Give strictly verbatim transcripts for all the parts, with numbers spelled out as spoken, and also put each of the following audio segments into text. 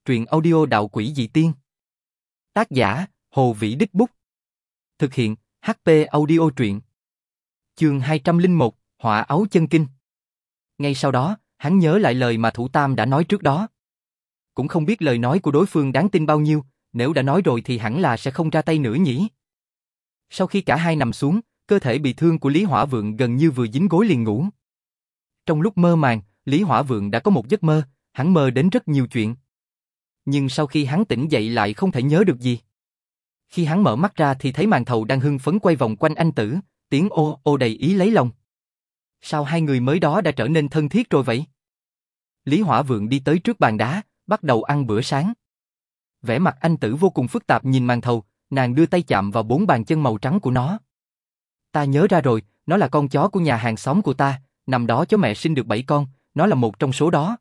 Truyện audio đạo quỷ dị tiên. Tác giả, Hồ Vĩ Đích Bút. Thực hiện, hát pê Audio truyện. Chương hai trăm lẻ một, Hỏa áo chân kinh. Ngay sau đó, hắn nhớ lại lời mà Thủ Tam đã nói trước đó. Cũng không biết lời nói của đối phương đáng tin bao nhiêu, nếu đã nói rồi thì hẳn là sẽ không ra tay nữa nhỉ. Sau khi cả hai nằm xuống, cơ thể bị thương của Lý Hỏa Vượng gần như vừa dính gối liền ngủ. Trong lúc mơ màng, Lý Hỏa Vượng đã có một giấc mơ, hắn mơ đến rất nhiều chuyện. Nhưng sau khi hắn tỉnh dậy lại không thể nhớ được gì. Khi hắn mở mắt ra thì thấy màn thầu đang hưng phấn quay vòng quanh anh Tử, tiếng ô ô đầy ý lấy lòng. Sao hai người mới đó đã trở nên thân thiết rồi vậy? Lý Hỏa Vượng đi tới trước bàn đá, bắt đầu ăn bữa sáng. Vẻ mặt anh Tử vô cùng phức tạp nhìn màn thầu, nàng đưa tay chạm vào bốn bàn chân màu trắng của nó. Ta nhớ ra rồi, nó là con chó của nhà hàng xóm của ta, năm đó chó mẹ sinh được bảy con, nó là một trong số đó.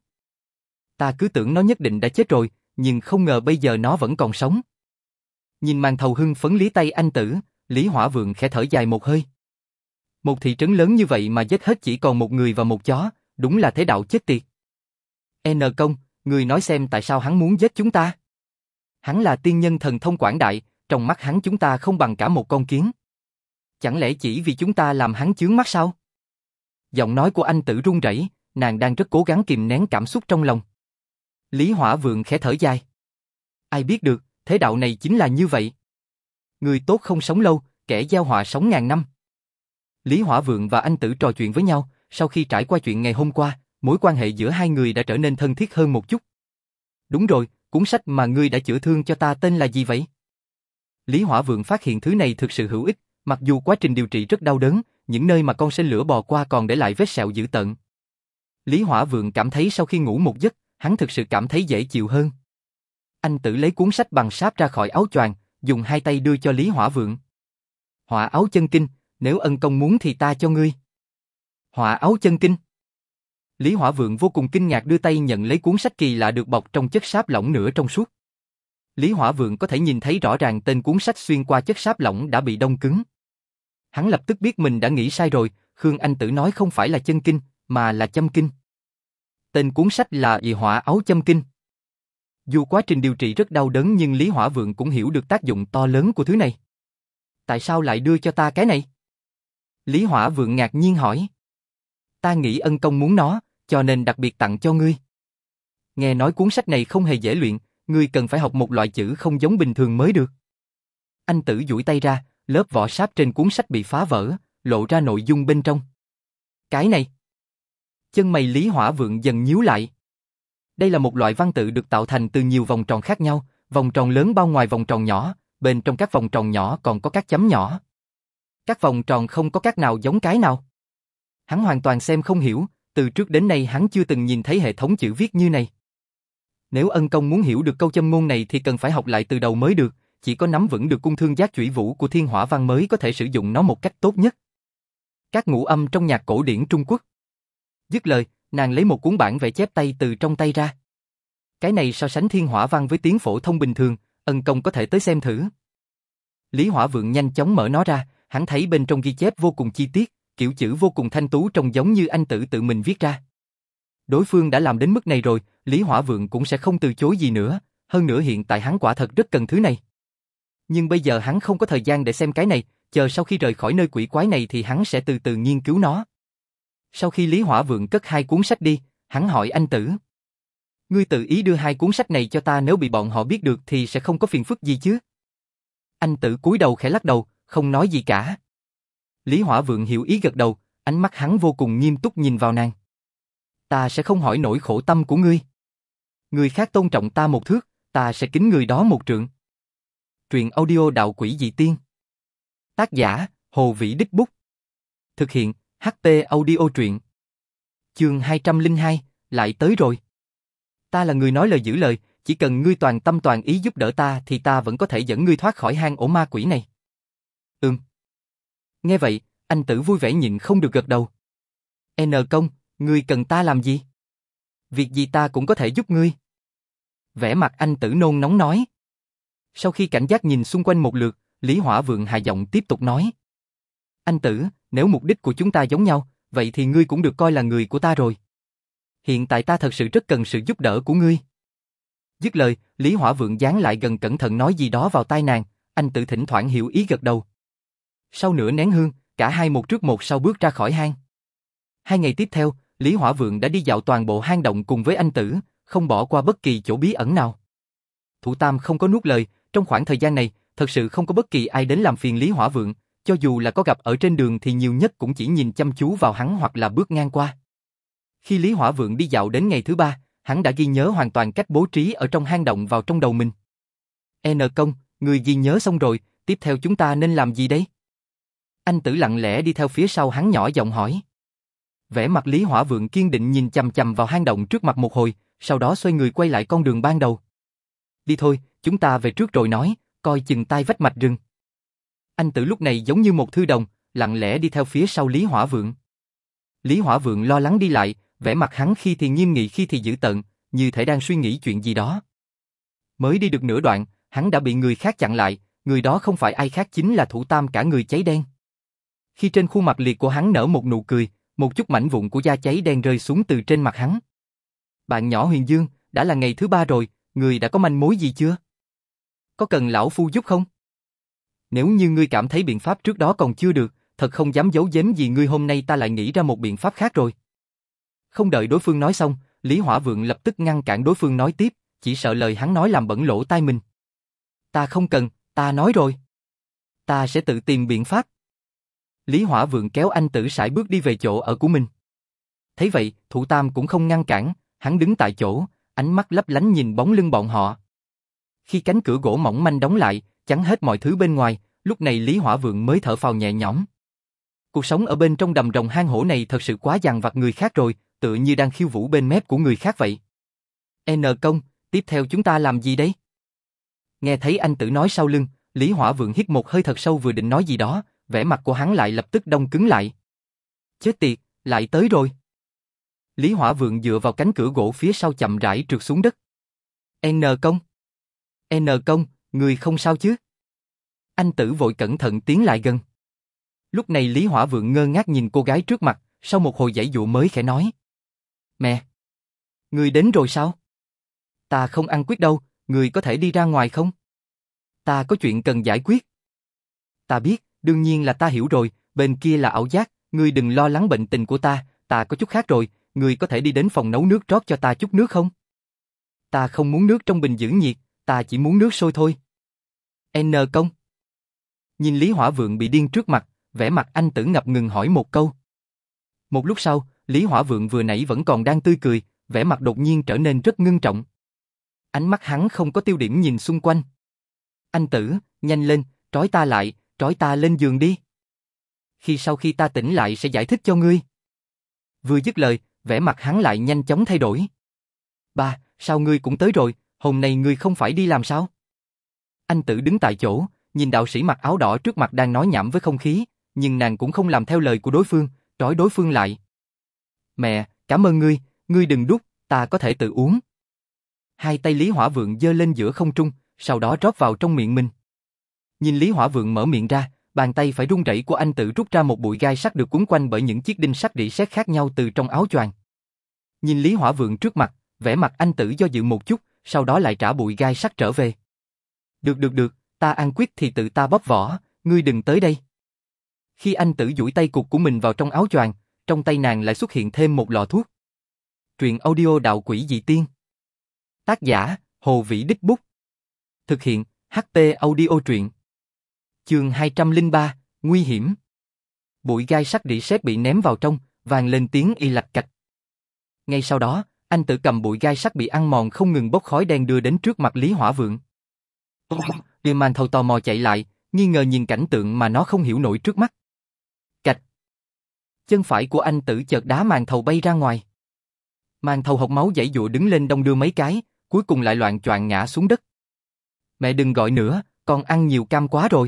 Ta cứ tưởng nó nhất định đã chết rồi, nhưng không ngờ bây giờ nó vẫn còn sống. Nhìn màn thầu hưng phấn lý tay anh Tử, Lý Hỏa Vượng khẽ thở dài một hơi. Một thị trấn lớn như vậy mà giết hết chỉ còn một người và một chó, đúng là thế đạo chết tiệt. N công, người nói xem tại sao hắn muốn giết chúng ta? Hắn là tiên nhân thần thông quảng đại, trong mắt hắn chúng ta không bằng cả một con kiến. Chẳng lẽ chỉ vì chúng ta làm hắn chướng mắt sao? Giọng nói của anh Tử run rẩy, nàng đang rất cố gắng kìm nén cảm xúc trong lòng. Lý Hỏa Vượng khẽ thở dài. Ai biết được, thế đạo này chính là như vậy. Người tốt không sống lâu, kẻ gieo họa sống ngàn năm. Lý Hỏa Vượng và anh Tử trò chuyện với nhau, sau khi trải qua chuyện ngày hôm qua, mối quan hệ giữa hai người đã trở nên thân thiết hơn một chút. Đúng rồi, cuốn sách mà ngươi đã chữa thương cho ta tên là gì vậy? Lý Hỏa Vượng phát hiện thứ này thực sự hữu ích, mặc dù quá trình điều trị rất đau đớn, những nơi mà con sên lửa bò qua còn để lại vết sẹo dữ tợn. Lý Hỏa Vượng cảm thấy sau khi ngủ một giấc, hắn thực sự cảm thấy dễ chịu hơn. Anh Tử lấy cuốn sách bằng sáp ra khỏi áo choàng, dùng hai tay đưa cho Lý Hỏa Vượng. Hỏa áo chân kinh, nếu ân công muốn thì ta cho ngươi. Hỏa áo chân kinh. Lý Hỏa Vượng vô cùng kinh ngạc đưa tay nhận lấy cuốn sách kỳ lạ được bọc trong chất sáp lỏng nửa trong suốt. Lý Hỏa Vượng có thể nhìn thấy rõ ràng tên cuốn sách xuyên qua chất sáp lỏng đã bị đông cứng. Hắn lập tức biết mình đã nghĩ sai rồi, Khương Anh Tử nói không phải là chân kinh, mà là châm kinh. Tên cuốn sách là Y Hỏa áo châm kinh. Dù quá trình điều trị rất đau đớn nhưng Lý Hỏa Vượng cũng hiểu được tác dụng to lớn của thứ này. Tại sao lại đưa cho ta cái này? Lý Hỏa Vượng ngạc nhiên hỏi. Ta nghĩ ân công muốn nó, cho nên đặc biệt tặng cho ngươi. Nghe nói cuốn sách này không hề dễ luyện, ngươi cần phải học một loại chữ không giống bình thường mới được. Anh Tử duỗi tay ra, lớp vỏ sáp trên cuốn sách bị phá vỡ, lộ ra nội dung bên trong. Cái này. Chân mày Lý Hỏa Vượng dần nhíu lại. Đây là một loại văn tự được tạo thành từ nhiều vòng tròn khác nhau, vòng tròn lớn bao ngoài vòng tròn nhỏ, bên trong các vòng tròn nhỏ còn có các chấm nhỏ. Các vòng tròn không có các nào giống cái nào. Hắn hoàn toàn xem không hiểu, từ trước đến nay hắn chưa từng nhìn thấy hệ thống chữ viết như này. Nếu ân công muốn hiểu được câu châm ngôn này thì cần phải học lại từ đầu mới được, chỉ có nắm vững được cung thương giác chủy vũ của Thiên Hỏa Văn mới có thể sử dụng nó một cách tốt nhất. Các ngũ âm trong nhạc cổ điển Trung Quốc. Dứt lời, nàng lấy một cuốn bản vẽ chép tay từ trong tay ra. Cái này so sánh Thiên Hỏa Văn với tiếng phổ thông bình thường, ân công có thể tới xem thử. Lý Hỏa Vượng nhanh chóng mở nó ra, hắn thấy bên trong ghi chép vô cùng chi tiết, kiểu chữ vô cùng thanh tú trông giống như anh Tử tự mình viết ra. Đối phương đã làm đến mức này rồi, Lý Hỏa Vượng cũng sẽ không từ chối gì nữa, hơn nữa hiện tại hắn quả thật rất cần thứ này. Nhưng bây giờ hắn không có thời gian để xem cái này, chờ sau khi rời khỏi nơi quỷ quái này thì hắn sẽ từ từ nghiên cứu nó. Sau khi Lý Hỏa Vượng cất hai cuốn sách đi, hắn hỏi anh Tử. Ngươi tự ý đưa hai cuốn sách này cho ta, nếu bị bọn họ biết được thì sẽ không có phiền phức gì chứ? Anh Tử cúi đầu khẽ lắc đầu, không nói gì cả. Lý Hỏa Vượng hiểu ý gật đầu, ánh mắt hắn vô cùng nghiêm túc nhìn vào nàng. Ta sẽ không hỏi nỗi khổ tâm của ngươi. Người khác tôn trọng ta một thước, ta sẽ kính người đó một trượng. Truyện audio đạo quỷ dị tiên. Tác giả, Hồ Vĩ Đích Bút. Thực hiện, hát pê Audio truyện. Chương hai trăm lẻ hai, lại tới rồi. Ta là người nói lời giữ lời, chỉ cần ngươi toàn tâm toàn ý giúp đỡ ta thì ta vẫn có thể dẫn ngươi thoát khỏi hang ổ ma quỷ này. Ừm. Nghe vậy, anh Tử vui vẻ nhịn không được gật đầu. N công, ngươi cần ta làm gì? Việc gì ta cũng có thể giúp ngươi. Vẻ mặt anh Tử nôn nóng nói. Sau khi cảnh giác nhìn xung quanh một lượt, Lý Hỏa Vượng hạ giọng tiếp tục nói. Anh Tử, nếu mục đích của chúng ta giống nhau, vậy thì ngươi cũng được coi là người của ta rồi. Hiện tại ta thật sự rất cần sự giúp đỡ của ngươi. Dứt lời, Lý Hỏa Vượng dán lại gần cẩn thận nói gì đó vào tai nàng, anh Tử thỉnh thoảng hiểu ý gật đầu. Sau nửa nén hương, cả hai một trước một sau bước ra khỏi hang. Hai ngày tiếp theo, Lý Hỏa Vượng đã đi dạo toàn bộ hang động cùng với anh Tử, không bỏ qua bất kỳ chỗ bí ẩn nào. Thủ Tam không có nuốt lời, trong khoảng thời gian này, thật sự không có bất kỳ ai đến làm phiền Lý Hỏa Vượng, cho dù là có gặp ở trên đường thì nhiều nhất cũng chỉ nhìn chăm chú vào hắn hoặc là bước ngang qua. Khi Lý Hỏa Vượng đi dạo đến ngày thứ ba, hắn đã ghi nhớ hoàn toàn cách bố trí ở trong hang động vào trong đầu mình. N công, người ghi nhớ xong rồi, tiếp theo chúng ta nên làm gì đấy? Anh Tử lặng lẽ đi theo phía sau hắn nhỏ giọng hỏi. Vẻ mặt Lý Hỏa Vượng kiên định nhìn chằm chằm vào hang động trước mặt một hồi, sau đó xoay người quay lại con đường ban đầu. Đi thôi, chúng ta về trước rồi nói, coi chừng tai vách mạch rừng. Anh Tử lúc này giống như một thư đồng, lặng lẽ đi theo phía sau Lý Hỏa Vượng. Lý Hỏa Vượng lo lắng đi lại, vẻ mặt hắn khi thì nghiêm nghị khi thì dữ tợn, như thể đang suy nghĩ chuyện gì đó. Mới đi được nửa đoạn, hắn đã bị người khác chặn lại, người đó không phải ai khác chính là Thủ Tam cả người cháy đen. Khi trên khuôn mặt liệt của hắn nở một nụ cười, một chút mảnh vụn của da cháy đen rơi xuống từ trên mặt hắn. Bạn nhỏ Huyền Dương, đã là ngày thứ ba rồi, người đã có manh mối gì chưa? Có cần lão phu giúp không? Nếu như ngươi cảm thấy biện pháp trước đó còn chưa được, thật không dám giấu giếm gì ngươi, hôm nay ta lại nghĩ ra một biện pháp khác rồi. Không đợi đối phương nói xong, Lý Hỏa Vượng lập tức ngăn cản đối phương nói tiếp, chỉ sợ lời hắn nói làm bẩn lỗ tai mình. Ta không cần, ta nói rồi. Ta sẽ tự tìm biện pháp. Lý Hỏa Vượng kéo anh Tử sải bước đi về chỗ ở của mình. Thấy vậy, Thủ Tam cũng không ngăn cản, hắn đứng tại chỗ, ánh mắt lấp lánh nhìn bóng lưng bọn họ. Khi cánh cửa gỗ mỏng manh đóng lại, chắn hết mọi thứ bên ngoài, lúc này Lý Hỏa Vượng mới thở phào nhẹ nhõm. Cuộc sống ở bên trong đầm rồng hang hổ này thật sự quá dằn vặt người khác rồi, tựa như đang khiêu vũ bên mép của người khác vậy. N công, tiếp theo chúng ta làm gì đấy? Nghe thấy anh Tử nói sau lưng, Lý Hỏa Vượng hít một hơi thật sâu vừa định nói gì đó, vẻ mặt của hắn lại lập tức đông cứng lại. Chết tiệt, lại tới rồi. Lý Hỏa Vượng dựa vào cánh cửa gỗ phía sau chậm rãi trượt xuống đất. N công. N công, người không sao chứ? Anh Tử vội cẩn thận tiến lại gần. Lúc này Lý Hỏa Vượng ngơ ngác nhìn cô gái trước mặt, sau một hồi giãy dụa mới khẽ nói. Mẹ! Người đến rồi sao? Ta không ăn quyết đâu, người có thể đi ra ngoài không? Ta có chuyện cần giải quyết. Ta biết, đương nhiên là ta hiểu rồi, bên kia là ảo giác, ngươi đừng lo lắng bệnh tình của ta, ta có chút khác rồi, ngươi có thể đi đến phòng nấu nước rót cho ta chút nước không? Ta không muốn nước trong bình giữ nhiệt, ta chỉ muốn nước sôi thôi. N công. Nhìn Lý Hỏa Vượng bị điên trước mặt, vẻ mặt anh Tử ngập ngừng hỏi một câu. Một lúc sau, Lý Hỏa Vượng vừa nãy vẫn còn đang tươi cười, vẻ mặt đột nhiên trở nên rất ngưng trọng. Ánh mắt hắn không có tiêu điểm nhìn xung quanh. Anh Tử, nhanh lên, trói ta lại, trói ta lên giường đi. Khi sau khi ta tỉnh lại sẽ giải thích cho ngươi. Vừa dứt lời, vẻ mặt hắn lại nhanh chóng thay đổi. Ba, sao ngươi cũng tới rồi, hôm nay ngươi không phải đi làm sao? Anh Tử đứng tại chỗ, nhìn đạo sĩ mặc áo đỏ trước mặt đang nói nhảm với không khí, nhưng nàng cũng không làm theo lời của đối phương, trói đối phương lại. Mẹ, cảm ơn ngươi, ngươi đừng đút, ta có thể tự uống. Hai tay Lý Hỏa Vượng giơ lên giữa không trung, sau đó rót vào trong miệng mình. Nhìn Lý Hỏa Vượng mở miệng ra, bàn tay phải run rẩy của anh Tử rút ra một bụi gai sắt được quấn quanh bởi những chiếc đinh sắt rỉ sét khác nhau từ trong áo choàng. Nhìn Lý Hỏa Vượng trước mặt, vẻ mặt anh Tử do dự một chút, sau đó lại trả bụi gai sắt trở về. Được được được, ta ăn quyết thì tự ta bóp vỏ, ngươi đừng tới đây. Khi anh Tử duỗi tay cụt của mình vào trong áo choàng, trong tay nàng lại xuất hiện thêm một lọ thuốc. Truyện audio Đạo Quỷ Dị Tiên. Tác giả, Hồ Vĩ Đích Bút. Thực hiện, hát pê Audio Truyện. Chương hai trăm lẻ ba, Nguy hiểm. Bụi gai sắt rỉ sét bị ném vào trong, vang lên tiếng y lạch cạch. Ngay sau đó, anh Tử cầm bụi gai sắt bị ăn mòn không ngừng bốc khói đen đưa đến trước mặt Lý Hỏa Vượng. Điềm Màn Thầu tò mò chạy lại, nghi ngờ nhìn cảnh tượng mà nó không hiểu nổi trước mắt. Cạch. Chân phải của anh Tử chợt đá Màn Thầu bay ra ngoài. Màn Thầu hộc máu giãy giụa đứng lên đong đưa mấy cái, cuối cùng lại loạng choạng ngã xuống đất. Mẹ đừng gọi nữa, con ăn nhiều cam quá rồi.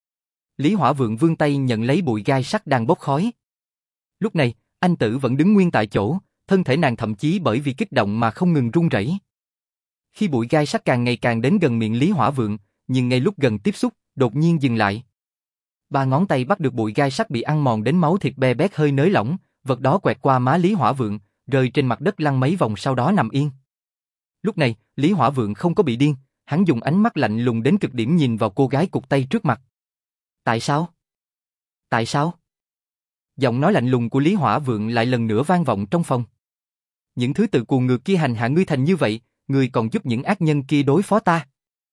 Lý Hỏa Vượng vươn tay nhận lấy bụi gai sắt đang bốc khói. Lúc này, anh Tử vẫn đứng nguyên tại chỗ, thân thể nàng thậm chí bởi vì kích động mà không ngừng run rẩy. Khi bụi gai sắt càng ngày càng đến gần miệng Lý Hỏa Vượng, nhưng ngay lúc gần tiếp xúc, đột nhiên dừng lại. Ba ngón tay bắt được bụi gai sắt bị ăn mòn đến máu thịt be bét hơi nới lỏng, vật đó quẹt qua má Lý Hỏa Vượng, rơi trên mặt đất lăn mấy vòng sau đó nằm yên. Lúc này, Lý Hỏa Vượng không có bị điên, hắn dùng ánh mắt lạnh lùng đến cực điểm nhìn vào cô gái cụt tay trước mặt. Tại sao? Tại sao? Giọng nói lạnh lùng của Lý Hỏa Vượng lại lần nữa vang vọng trong phòng. Những thứ tự cuồng ngược kia hành hạ ngươi thành như vậy, ngươi còn giúp những ác nhân kia đối phó ta.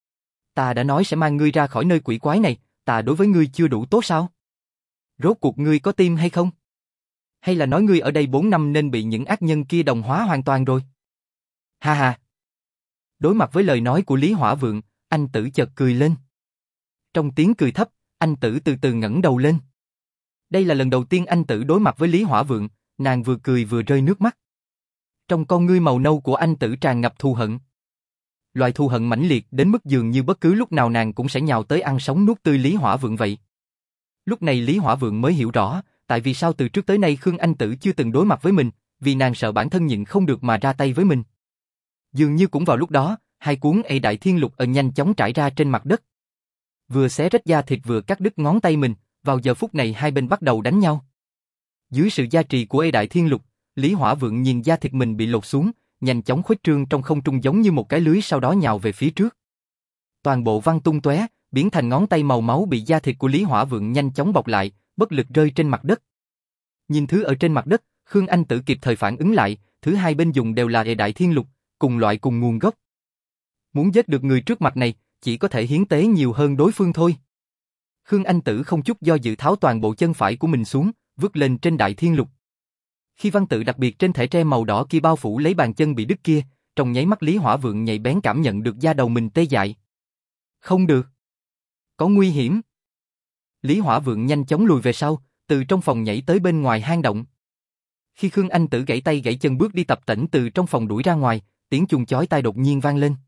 Ta đã nói sẽ mang ngươi ra khỏi nơi quỷ quái này, ta đối với ngươi chưa đủ tốt sao? Rốt cuộc ngươi có tim hay không? Hay là nói ngươi ở đây bốn năm nên bị những ác nhân kia đồng hóa hoàn toàn rồi? Ha ha! Đối mặt với lời nói của Lý Hỏa Vượng, anh Tử chợt cười lên. Trong tiếng cười thấp, anh Tử từ từ ngẩng đầu lên. Đây là lần đầu tiên anh Tử đối mặt với Lý Hỏa Vượng, nàng vừa cười vừa rơi nước mắt. Trong con ngươi màu nâu của anh Tử tràn ngập thù hận. Loại thù hận mãnh liệt đến mức dường như bất cứ lúc nào nàng cũng sẽ nhào tới ăn sống nuốt tươi Lý Hỏa Vượng vậy. Lúc này Lý Hỏa Vượng mới hiểu rõ, tại vì sao từ trước tới nay Khương Anh Tử chưa từng đối mặt với mình, vì nàng sợ bản thân nhịn không được mà ra tay với mình. Dường như cũng vào lúc đó, hai cuốn Ê Đại Thiên Lục ẩn nhanh chóng trải ra trên mặt đất. Vừa xé rách da thịt vừa cắt đứt ngón tay mình, vào giờ phút này hai bên bắt đầu đánh nhau. Dưới sự gia trì của Ê Đại Thiên Lục, Lý Hỏa Vượng nhìn da thịt mình bị lột xuống, nhanh chóng khuếch trương trong không trung giống như một cái lưới sau đó nhào về phía trước. Toàn bộ văng tung tóe, biến thành ngón tay màu máu bị da thịt của Lý Hỏa Vượng nhanh chóng bọc lại, bất lực rơi trên mặt đất. Nhìn thứ ở trên mặt đất, Khương Anh Tử kịp thời phản ứng lại, thứ hai bên dùng đều là Ê Đại Thiên Lục, cùng loại cùng nguồn gốc. Muốn giết được người trước mặt này, chỉ có thể hiến tế nhiều hơn đối phương thôi. Khương Anh Tử không chút do dự tháo toàn bộ chân phải của mình xuống, vứt lên trên Đại Thiên Lục. Khi văn tự đặc biệt trên thẻ tre màu đỏ kia bao phủ lấy bàn chân bị đứt kia, trong nháy mắt Lý Hỏa Vượng nhạy bén cảm nhận được da đầu mình tê dại. Không được. Có nguy hiểm. Lý Hỏa Vượng nhanh chóng lùi về sau, từ trong phòng nhảy tới bên ngoài hang động. Khi Khương Anh Tử gãy tay gãy chân bước đi tập tễnh từ trong phòng đuổi ra ngoài, tiếng chuông chói tai đột nhiên vang lên.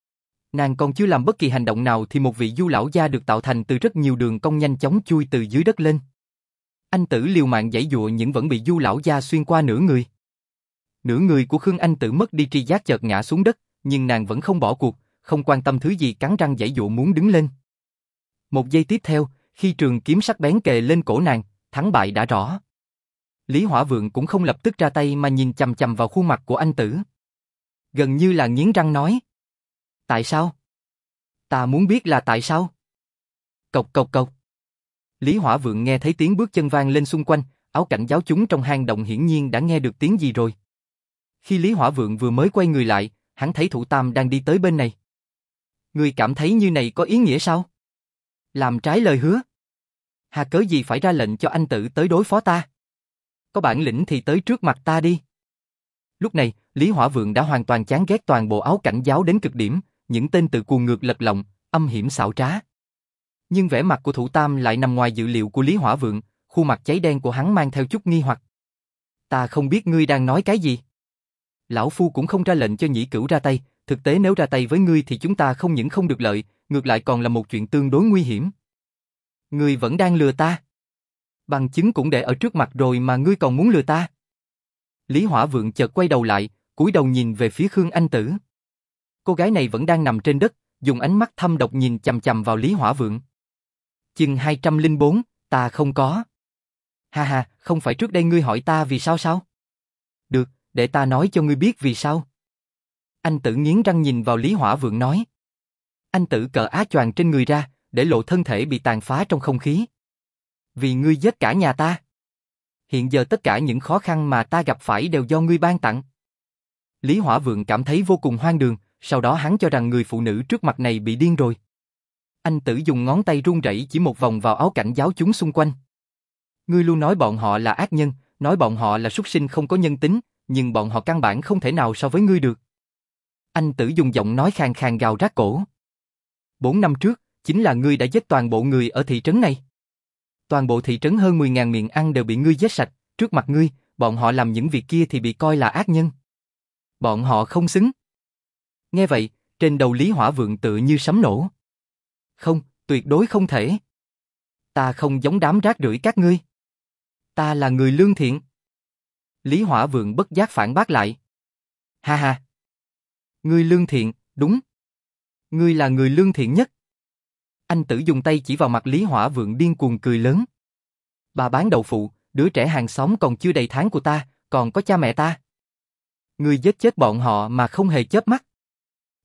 Nàng còn chưa làm bất kỳ hành động nào thì một vị du lão gia được tạo thành từ rất nhiều đường cong nhanh chóng chui từ dưới đất lên. Anh Tử liều mạng giãy giụa nhưng vẫn bị du lão gia xuyên qua nửa người. Nửa người của Khương Anh Tử mất đi tri giác chợt ngã xuống đất, nhưng nàng vẫn không bỏ cuộc, không quan tâm thứ gì cắn răng giãy giụa muốn đứng lên. Một giây tiếp theo, khi trường kiếm sắc bén kề lên cổ nàng, thắng bại đã rõ. Lý Hỏa Vượng cũng không lập tức ra tay mà nhìn chằm chằm vào khuôn mặt của anh Tử. Gần như là nghiến răng nói. Tại sao? Ta muốn biết là tại sao? Cộc cộc cộc. Lý Hỏa Vượng nghe thấy tiếng bước chân vang lên xung quanh, áo cảnh giáo chúng trong hang động hiển nhiên đã nghe được tiếng gì rồi. Khi Lý Hỏa Vượng vừa mới quay người lại, hắn thấy Thụ Tam đang đi tới bên này. Ngươi cảm thấy như này có ý nghĩa sao? Làm trái lời hứa. Hà cớ gì phải ra lệnh cho anh Tử tới đối phó ta? Có bản lĩnh thì tới trước mặt ta đi. Lúc này, Lý Hỏa Vượng đã hoàn toàn chán ghét toàn bộ áo cảnh giáo đến cực điểm, những tên tự cuồng ngược lật lọng, âm hiểm xảo trá. Nhưng vẻ mặt của Thụ Tam lại nằm ngoài dự liệu của Lý Hỏa Vượng, khuôn mặt cháy đen của hắn mang theo chút nghi hoặc. Ta không biết ngươi đang nói cái gì. Lão Phu cũng không ra lệnh cho Nhĩ Cửu ra tay, thực tế nếu ra tay với ngươi thì chúng ta không những không được lợi, ngược lại còn là một chuyện tương đối nguy hiểm. Ngươi vẫn đang lừa ta. Bằng chứng cũng để ở trước mặt rồi mà ngươi còn muốn lừa ta. Lý Hỏa Vượng chợt quay đầu lại, cúi đầu nhìn về phía Khương Anh Tử. Cô gái này vẫn đang nằm trên đất, dùng ánh mắt thâm độc nhìn chằm chằm vào Lý Hỏa Vượng. Chương hai trăm lẻ bốn, ta không có. Ha ha, không phải trước đây ngươi hỏi ta vì sao sao? Được, để ta nói cho ngươi biết vì sao. Anh Tử nghiến răng nhìn vào Lý Hỏa Vượng nói. Anh Tử cởi áo choàng trên người ra, để lộ thân thể bị tàn phá trong không khí. Vì ngươi giết cả nhà ta. Hiện giờ tất cả những khó khăn mà ta gặp phải đều do ngươi ban tặng. Lý Hỏa Vượng cảm thấy vô cùng hoang đường, sau đó hắn cho rằng người phụ nữ trước mặt này bị điên rồi. Anh Tử dùng ngón tay run rẩy chỉ một vòng vào áo cảnh giáo chúng xung quanh. Ngươi luôn nói bọn họ là ác nhân, nói bọn họ là súc sinh không có nhân tính, nhưng bọn họ căn bản không thể nào so với ngươi được. Anh Tử dùng giọng nói khàn khàn gào rát cổ. Bốn năm trước, chính là ngươi đã giết toàn bộ người ở thị trấn này. Toàn bộ thị trấn hơn mười nghìn miệng ăn đều bị ngươi giết sạch, trước mặt ngươi, bọn họ làm những việc kia thì bị coi là ác nhân. Bọn họ không xứng. Nghe vậy, trên đầu Lý Hỏa Vượng tựa như sấm nổ. Không, tuyệt đối không thể. Ta không giống đám rác rưởi các ngươi. Ta là người lương thiện. Lý Hỏa Vượng bất giác phản bác lại. Ha ha. Ngươi lương thiện, đúng. Ngươi là người lương thiện nhất. Anh Tử dùng tay chỉ vào mặt Lý Hỏa Vượng điên cuồng cười lớn. Bà bán đậu phụ, đứa trẻ hàng xóm còn chưa đầy tháng của ta, còn có cha mẹ ta. Ngươi giết chết bọn họ mà không hề chớp mắt.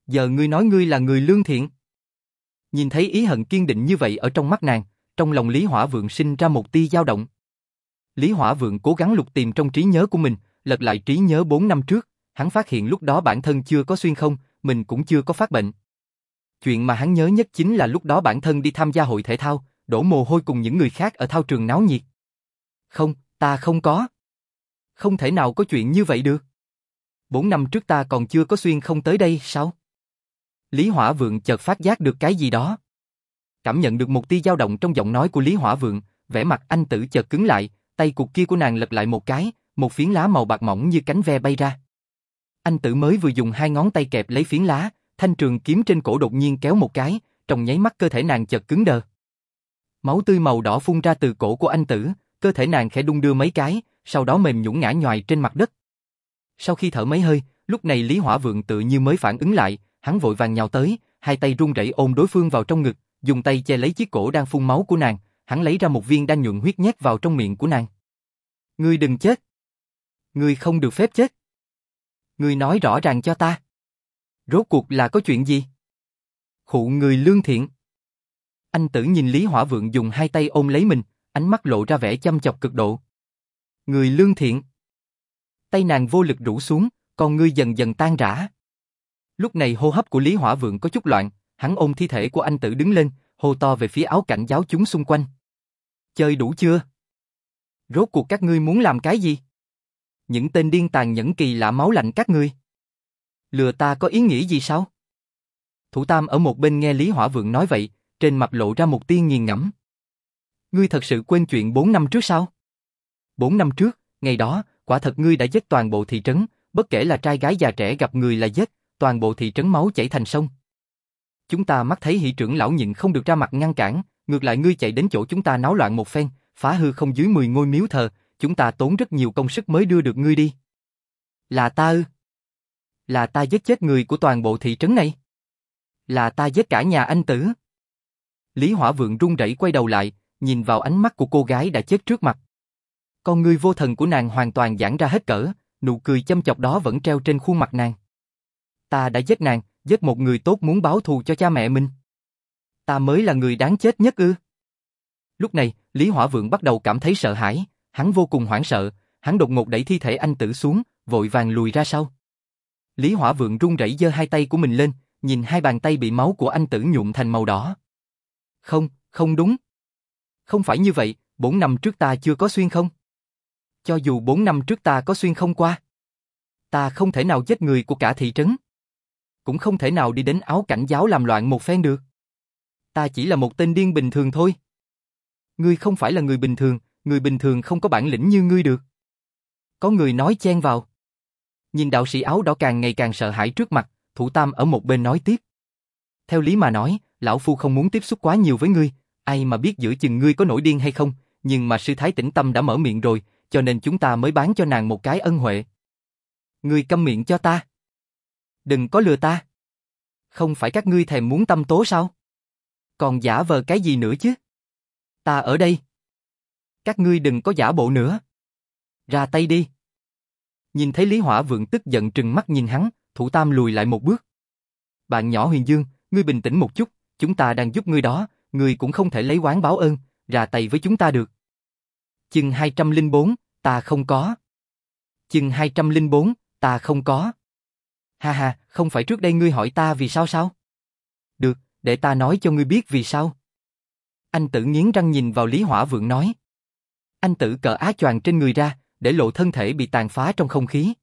Giờ ngươi nói ngươi là người lương thiện. Nhìn thấy ý hận kiên định như vậy ở trong mắt nàng, trong lòng Lý Hỏa Vượng sinh ra một tia dao động. Lý Hỏa Vượng cố gắng lục tìm trong trí nhớ của mình, lật lại trí nhớ bốn năm trước, hắn phát hiện lúc đó bản thân chưa có xuyên không, mình cũng chưa có phát bệnh. Chuyện mà hắn nhớ nhất chính là lúc đó bản thân đi tham gia hội thể thao, đổ mồ hôi cùng những người khác ở thao trường náo nhiệt. Không, ta không có. Không thể nào có chuyện như vậy được. Bốn năm trước ta còn chưa có xuyên không tới đây sao? Lý Hỏa Vượng chợt phát giác được cái gì đó. Cảm nhận được một tia dao động trong giọng nói của Lý Hỏa Vượng, vẻ mặt anh Tử chợt cứng lại, tay cụt kia của nàng lật lại một cái, một phiến lá màu bạc mỏng như cánh ve bay ra. Anh Tử mới vừa dùng hai ngón tay kẹp lấy phiến lá, thanh trường kiếm trên cổ đột nhiên kéo một cái, trong nháy mắt cơ thể nàng chợt cứng đờ. Máu tươi màu đỏ phun ra từ cổ của anh Tử, cơ thể nàng khẽ đung đưa mấy cái, sau đó mềm nhũn ngã nhoài trên mặt đất. Sau khi thở mấy hơi, lúc này Lý Hỏa Vượng tự như mới phản ứng lại, hắn vội vàng nhào tới, hai tay run rẩy ôm đối phương vào trong ngực, dùng tay che lấy chiếc cổ đang phun máu của nàng, hắn lấy ra một viên đan nhuận huyết nhét vào trong miệng của nàng. Ngươi đừng chết. Ngươi không được phép chết. Ngươi nói rõ ràng cho ta. Rốt cuộc là có chuyện gì? Khụ người lương thiện. Anh Tử nhìn Lý Hỏa Vượng dùng hai tay ôm lấy mình, ánh mắt lộ ra vẻ chăm chọc cực độ. Người lương thiện. Tay nàng vô lực rũ xuống, con ngươi dần dần tan rã. Lúc này hô hấp của Lý Hỏa Vượng có chút loạn, hắn ôm thi thể của anh Tử đứng lên, hô to về phía áo cảnh giáo chúng xung quanh. Chơi đủ chưa? Rốt cuộc các ngươi muốn làm cái gì? Những tên điên tàn nhẫn kỳ lạ máu lạnh các ngươi. Lừa ta có ý nghĩ gì sao? Thủ Tam ở một bên nghe Lý Hỏa Vượng nói vậy, trên mặt lộ ra một tia nghiền ngẫm. Ngươi thật sự quên chuyện bốn năm trước sao? Bốn năm trước, ngày đó, quả thật ngươi đã giết toàn bộ thị trấn, bất kể là trai gái già trẻ gặp người là giết, toàn bộ thị trấn máu chảy thành sông. Chúng ta mắt thấy Hỷ trưởng lão nhịn không được ra mặt ngăn cản, ngược lại ngươi chạy đến chỗ chúng ta náo loạn một phen, phá hư không dưới mười ngôi miếu thờ, chúng ta tốn rất nhiều công sức mới đưa được ngươi đi. Là ta ư? Là ta giết chết người của toàn bộ thị trấn này? Là ta giết cả nhà anh Tử? Lý Hỏa Vượng run rẩy quay đầu lại, nhìn vào ánh mắt của cô gái đã chết trước mặt. Con ngươi vô thần của nàng hoàn toàn giãn ra hết cỡ, nụ cười châm chọc đó vẫn treo trên khuôn mặt nàng. Ta đã giết nàng, giết một người tốt muốn báo thù cho cha mẹ mình. Ta mới là người đáng chết nhất ư? Lúc này, Lý Hỏa Vượng bắt đầu cảm thấy sợ hãi, hắn vô cùng hoảng sợ, hắn đột ngột đẩy thi thể anh Tử xuống, vội vàng lùi ra sau. Lý Hỏa Vượng run rẩy giơ hai tay của mình lên, nhìn hai bàn tay bị máu của anh Tử nhuộm thành màu đỏ. Không, không đúng. Không phải như vậy, bốn năm trước ta chưa có xuyên không. Cho dù bốn năm trước ta có xuyên không qua, ta không thể nào giết người của cả thị trấn. Cũng không thể nào đi đến áo cảnh giáo làm loạn một phen được. Ta chỉ là một tên điên bình thường thôi. Ngươi không phải là người bình thường, người bình thường không có bản lĩnh như ngươi được. Có người nói chen vào. Nhìn đạo sĩ áo đỏ càng ngày càng sợ hãi trước mặt, Thủ Tam ở một bên nói tiếp. Theo lý mà nói, lão phu không muốn tiếp xúc quá nhiều với ngươi, ai mà biết giữa chừng ngươi có nổi điên hay không, nhưng mà sư thái Tĩnh Tâm đã mở miệng rồi, cho nên chúng ta mới bán cho nàng một cái ân huệ. Ngươi câm miệng cho ta. Đừng có lừa ta. Không phải các ngươi thèm muốn tâm tố sao? Còn giả vờ cái gì nữa chứ? Ta ở đây. Các ngươi đừng có giả bộ nữa. Ra tay đi. Nhìn thấy Lý Hỏa Vượng tức giận trừng mắt nhìn hắn, Thủ Tam lùi lại một bước. Bạn nhỏ Huyền Dương, ngươi bình tĩnh một chút, chúng ta đang giúp ngươi đó, ngươi cũng không thể lấy oán báo ơn, ra tay với chúng ta được. Chương hai trăm lẻ bốn, ta không có. Chương hai trăm lẻ bốn, ta không có. Ha ha, không phải trước đây ngươi hỏi ta vì sao sao? Được, để ta nói cho ngươi biết vì sao. Anh Tử nghiến răng nhìn vào Lý Hỏa Vượng nói. Anh Tử cởi áo choàng trên người ra, để lộ thân thể bị tàn phá trong không khí.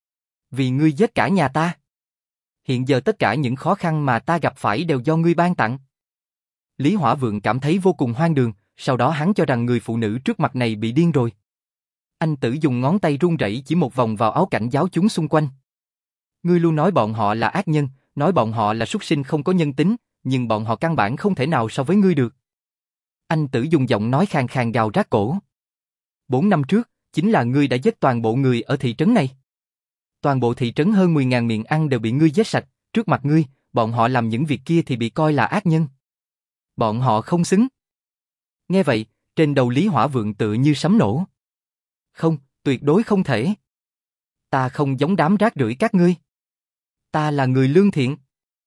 Vì ngươi giết cả nhà ta. Hiện giờ tất cả những khó khăn mà ta gặp phải đều do ngươi ban tặng. Lý Hỏa Vượng cảm thấy vô cùng hoang đường, sau đó hắn cho rằng người phụ nữ trước mặt này bị điên rồi. Anh Tử dùng ngón tay run rẩy chỉ một vòng vào áo cảnh giáo chúng xung quanh. Ngươi luôn nói bọn họ là ác nhân, nói bọn họ là súc sinh không có nhân tính, nhưng bọn họ căn bản không thể nào so với ngươi được. Anh Tử dùng giọng nói khàn khàn gào rát cổ. Bốn năm trước, chính là ngươi đã giết toàn bộ người ở thị trấn này. Toàn bộ thị trấn hơn mười ngàn miệng ăn đều bị ngươi giết sạch, trước mặt ngươi, bọn họ làm những việc kia thì bị coi là ác nhân. Bọn họ không xứng. Nghe vậy, trên đầu Lý Hỏa Vượng tự như sấm nổ. Không, tuyệt đối không thể. Ta không giống đám rác rưởi các ngươi. Ta là người lương thiện.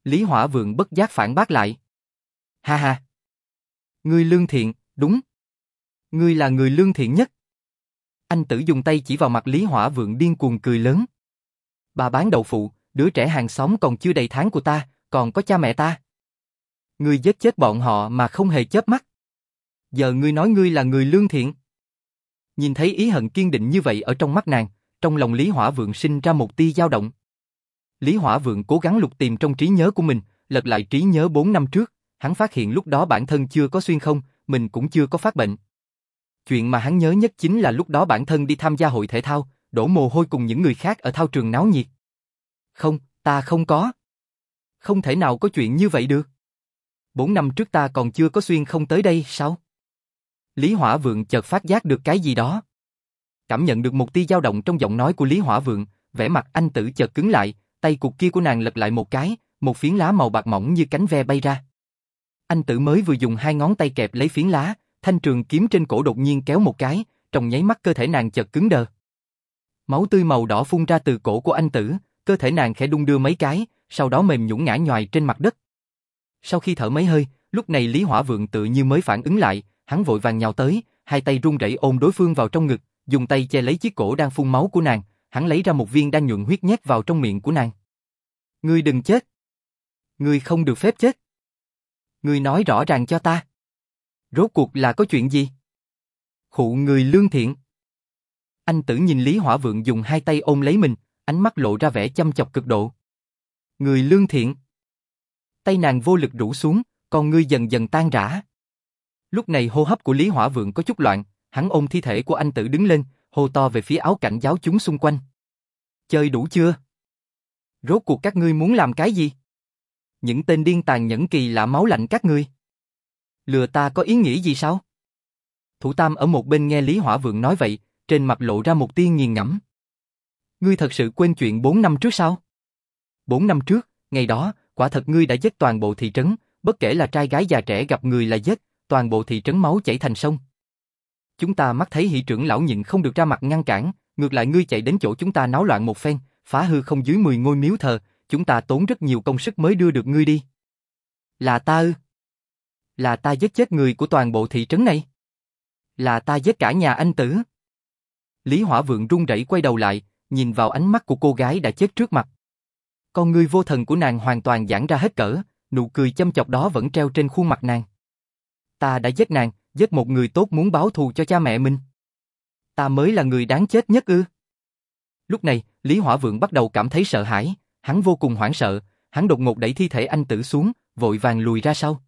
Lý Hỏa Vượng bất giác phản bác lại. Ha ha. Ngươi lương thiện, đúng. Ngươi là người lương thiện nhất. Anh Tử dùng tay chỉ vào mặt Lý Hỏa Vượng điên cuồng cười lớn. Bà bán đậu phụ, đứa trẻ hàng xóm còn chưa đầy tháng của ta, còn có cha mẹ ta. Ngươi giết chết bọn họ mà không hề chớp mắt. Giờ ngươi nói ngươi là người lương thiện. Nhìn thấy ý hận kiên định như vậy ở trong mắt nàng, trong lòng Lý Hỏa Vượng sinh ra một tia dao động. Lý Hỏa Vượng cố gắng lục tìm trong trí nhớ của mình, lật lại trí nhớ bốn năm trước, hắn phát hiện lúc đó bản thân chưa có xuyên không, mình cũng chưa có phát bệnh. Chuyện mà hắn nhớ nhất chính là lúc đó bản thân đi tham gia hội thể thao, đổ mồ hôi cùng những người khác ở thao trường náo nhiệt. Không, ta không có. Không thể nào có chuyện như vậy được. Bốn năm trước ta còn chưa có xuyên không tới đây sao? Lý Hỏa Vượng chợt phát giác được cái gì đó. Cảm nhận được một tia dao động trong giọng nói của Lý Hỏa Vượng, vẻ mặt anh Tử chợt cứng lại, tay cụt kia của nàng lật lại một cái, một phiến lá màu bạc mỏng như cánh ve bay ra. Anh Tử mới vừa dùng hai ngón tay kẹp lấy phiến lá, thanh trường kiếm trên cổ đột nhiên kéo một cái, trong nháy mắt cơ thể nàng chợt cứng đờ. Máu tươi màu đỏ phun ra từ cổ của anh Tử, cơ thể nàng khẽ đung đưa mấy cái, sau đó mềm nhũn ngã nhoài trên mặt đất. Sau khi thở mấy hơi, lúc này Lý Hỏa Vượng tự như mới phản ứng lại, hắn vội vàng nhào tới, hai tay run rẩy ôm đối phương vào trong ngực, dùng tay che lấy chiếc cổ đang phun máu của nàng, hắn lấy ra một viên đan nhuận huyết nhét vào trong miệng của nàng. Ngươi đừng chết. Ngươi không được phép chết. Ngươi nói rõ ràng cho ta. Rốt cuộc là có chuyện gì? Khụ người lương thiện. Anh Tử nhìn Lý Hỏa Vượng dùng hai tay ôm lấy mình, ánh mắt lộ ra vẻ chăm chọc cực độ. Người lương thiện. Tay nàng vô lực rũ xuống, con ngươi dần dần tan rã. Lúc này hô hấp của Lý Hỏa Vượng có chút loạn, hắn ôm thi thể của anh Tử đứng lên, hô to về phía áo cảnh giáo chúng xung quanh. Chơi đủ chưa? Rốt cuộc các ngươi muốn làm cái gì? Những tên điên tàn nhẫn kỳ lạ máu lạnh các ngươi. Lừa ta có ý nghĩ gì sao? Thủ Tam ở một bên nghe Lý Hỏa Vượng nói vậy, trên mặt lộ ra một tia nghiền ngẫm. Ngươi thật sự quên chuyện bốn năm trước sao? Bốn năm trước, ngày đó, quả thật ngươi đã giết toàn bộ thị trấn, bất kể là trai gái già trẻ gặp người là giết, toàn bộ thị trấn máu chảy thành sông. Chúng ta mắt thấy Hỷ trưởng lão nhịn không được ra mặt ngăn cản, ngược lại ngươi chạy đến chỗ chúng ta náo loạn một phen, phá hư không dưới mười ngôi miếu thờ, chúng ta tốn rất nhiều công sức mới đưa được ngươi đi. Là ta ư? Là ta giết chết người của toàn bộ thị trấn này? Là ta giết cả nhà anh Tử? Lý Hỏa Vượng run rẩy quay đầu lại, nhìn vào ánh mắt của cô gái đã chết trước mặt. Con ngươi vô thần của nàng hoàn toàn giãn ra hết cỡ, nụ cười châm chọc đó vẫn treo trên khuôn mặt nàng. Ta đã giết nàng, giết một người tốt muốn báo thù cho cha mẹ mình. Ta mới là người đáng chết nhất ư? Lúc này, Lý Hỏa Vượng bắt đầu cảm thấy sợ hãi, hắn vô cùng hoảng sợ, hắn đột ngột đẩy thi thể anh Tử xuống, vội vàng lùi ra sau.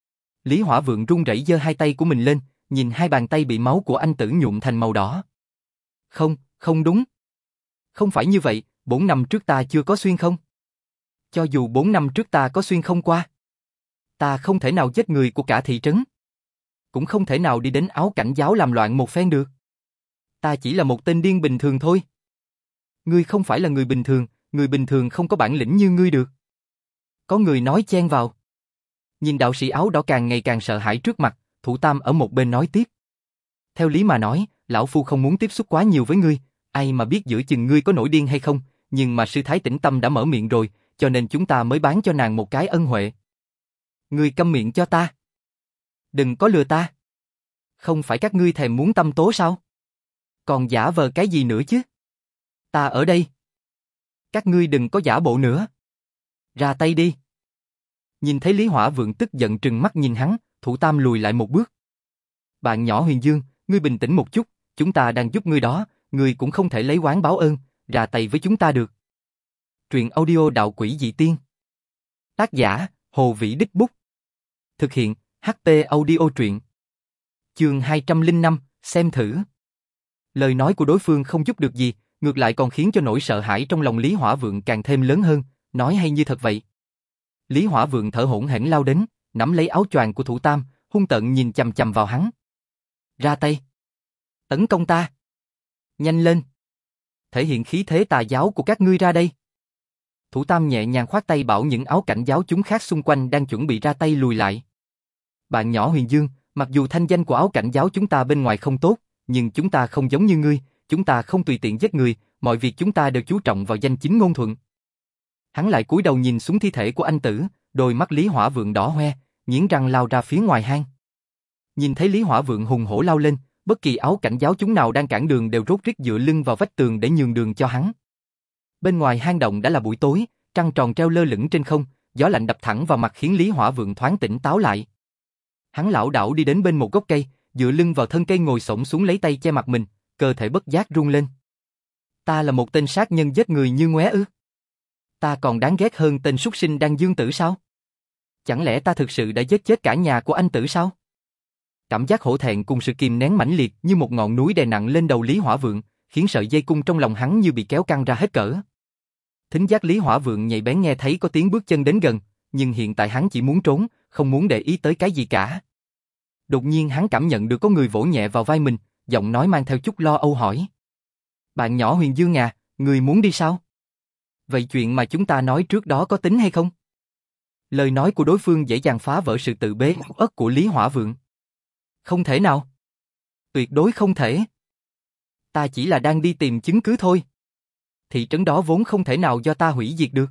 Lý Hỏa Vượng run rẩy giơ hai tay của mình lên, nhìn hai bàn tay bị máu của anh Tử nhuộm thành màu đỏ. Không, không đúng. Không phải như vậy, bốn năm trước ta chưa có xuyên không. Cho dù bốn năm trước ta có xuyên không qua, ta không thể nào giết người của cả thị trấn. Cũng không thể nào đi đến áo cảnh giáo làm loạn một phen được. Ta chỉ là một tên điên bình thường thôi. Ngươi không phải là người bình thường, người bình thường không có bản lĩnh như ngươi được. Có người nói chen vào. Nhìn đạo sĩ áo đỏ càng ngày càng sợ hãi trước mặt, Thủ Tam ở một bên nói tiếp. Theo lý mà nói, lão phu không muốn tiếp xúc quá nhiều với ngươi, ai mà biết giữa chừng ngươi có nổi điên hay không, nhưng mà sư thái Tĩnh Tâm đã mở miệng rồi, cho nên chúng ta mới bán cho nàng một cái ân huệ. Ngươi câm miệng cho ta. Đừng có lừa ta. Không phải các ngươi thèm muốn tâm tố sao? Còn giả vờ cái gì nữa chứ? Ta ở đây. Các ngươi đừng có giả bộ nữa. Ra tay đi. Nhìn thấy Lý Hỏa Vượng tức giận trừng mắt nhìn hắn, Thủ Tam lùi lại một bước. Bạn nhỏ Huyền Dương, ngươi bình tĩnh một chút, chúng ta đang giúp ngươi đó, ngươi cũng không thể lấy oán báo ơn, ra tay với chúng ta được. Truyện audio Đạo Quỷ Dị Tiên. Tác giả, Hồ Vĩ Đích Bút. Thực hiện, hát pê Audio Truyện. Chương hai trăm lẻ năm, xem thử. Lời nói của đối phương không giúp được gì, ngược lại còn khiến cho nỗi sợ hãi trong lòng Lý Hỏa Vượng càng thêm lớn hơn, nói hay như thật vậy. Lý Hỏa Vượng thở hổn hển lao đến, nắm lấy áo choàng của Thủ Tam, hung tợn nhìn chằm chằm vào hắn. Ra tay. Tấn công ta. Nhanh lên. Thể hiện khí thế tà giáo của các ngươi ra đây. Thủ Tam nhẹ nhàng khoát tay bảo những áo cảnh giáo chúng khác xung quanh đang chuẩn bị ra tay lùi lại. Bạn nhỏ Huyền Dương, mặc dù thanh danh của áo cảnh giáo chúng ta bên ngoài không tốt, nhưng chúng ta không giống như ngươi, chúng ta không tùy tiện giết người, mọi việc chúng ta đều chú trọng vào danh chính ngôn thuận. Hắn lại cúi đầu nhìn xuống thi thể của anh Tử, Đôi mắt Lý Hỏa Vượng đỏ hoe, nghiến răng lao ra phía ngoài hang. Nhìn thấy Lý Hỏa Vượng hùng hổ lao lên, bất kỳ áo cảnh giáo chúng nào đang cản đường đều rốt rít dựa lưng vào vách tường để nhường đường cho hắn. Bên ngoài hang động đã là buổi tối, trăng tròn treo lơ lửng trên không, gió lạnh đập thẳng vào mặt khiến Lý Hỏa Vượng thoáng tỉnh táo lại. Hắn lảo đảo đi đến bên một gốc cây, dựa lưng vào thân cây ngồi xổm xuống lấy tay che mặt mình, cơ thể bất giác run lên. Ta là một tên sát nhân giết người như ngoé ư? Ta còn đáng ghét hơn tên súc sinh đang dương tử sao? Chẳng lẽ ta thực sự đã giết chết cả nhà của anh Tử sao? Cảm giác hổ thẹn cùng sự kìm nén mãnh liệt như một ngọn núi đè nặng lên đầu Lý Hỏa Vượng, khiến sợi dây cung trong lòng hắn như bị kéo căng ra hết cỡ. Thính giác Lý Hỏa Vượng nhạy bén nghe thấy có tiếng bước chân đến gần, nhưng hiện tại hắn chỉ muốn trốn, không muốn để ý tới cái gì cả. Đột nhiên hắn cảm nhận được có người vỗ nhẹ vào vai mình, giọng nói mang theo chút lo âu hỏi. Bạn nhỏ Huyền Dương à, người muốn đi sao? Vậy chuyện mà chúng ta nói trước đó có tính hay không? Lời nói của đối phương dễ dàng phá vỡ sự tự bế ất của Lý Hỏa Vượng. Không thể nào. Tuyệt đối không thể. Ta chỉ là đang đi tìm chứng cứ thôi. Thị trấn đó vốn không thể nào do ta hủy diệt được.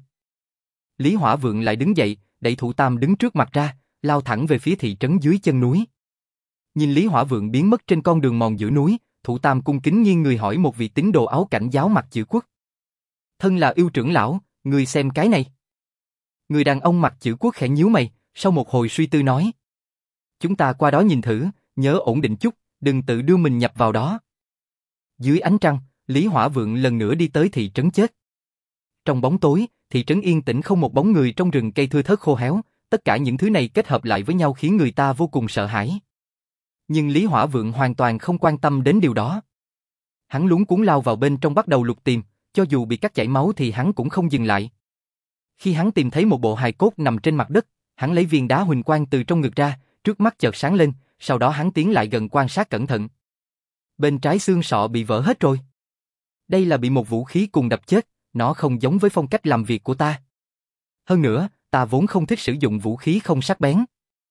Lý Hỏa Vượng lại đứng dậy, đẩy Thụ Tam đứng trước mặt ra, lao thẳng về phía thị trấn dưới chân núi. Nhìn Lý Hỏa Vượng biến mất trên con đường mòn giữa núi, Thụ Tam cung kính nghiêng người hỏi một vị tín đồ áo cảnh giáo mặc chữ quốc. Thân là yêu trưởng lão, người xem cái này. Người đàn ông mặc chữ quốc khẽ nhíu mày, sau một hồi suy tư nói. Chúng ta qua đó nhìn thử, nhớ ổn định chút, đừng tự đưa mình nhập vào đó. Dưới ánh trăng, Lý Hỏa Vượng lần nữa đi tới thị trấn chết. Trong bóng tối, thị trấn yên tĩnh không một bóng người trong rừng cây thưa thớt khô héo, tất cả những thứ này kết hợp lại với nhau khiến người ta vô cùng sợ hãi. Nhưng Lý Hỏa Vượng hoàn toàn không quan tâm đến điều đó. Hắn luống cuống lao vào bên trong bắt đầu lục tìm, cho dù bị cắt chảy máu thì hắn cũng không dừng lại. Khi hắn tìm thấy một bộ hài cốt nằm trên mặt đất, hắn lấy viên đá huỳnh quang từ trong ngực ra, trước mắt chợt sáng lên, sau đó hắn tiến lại gần quan sát cẩn thận. Bên trái xương sọ bị vỡ hết rồi. Đây là bị một vũ khí cùng đập chết, nó không giống với phong cách làm việc của ta. Hơn nữa, ta vốn không thích sử dụng vũ khí không sắc bén.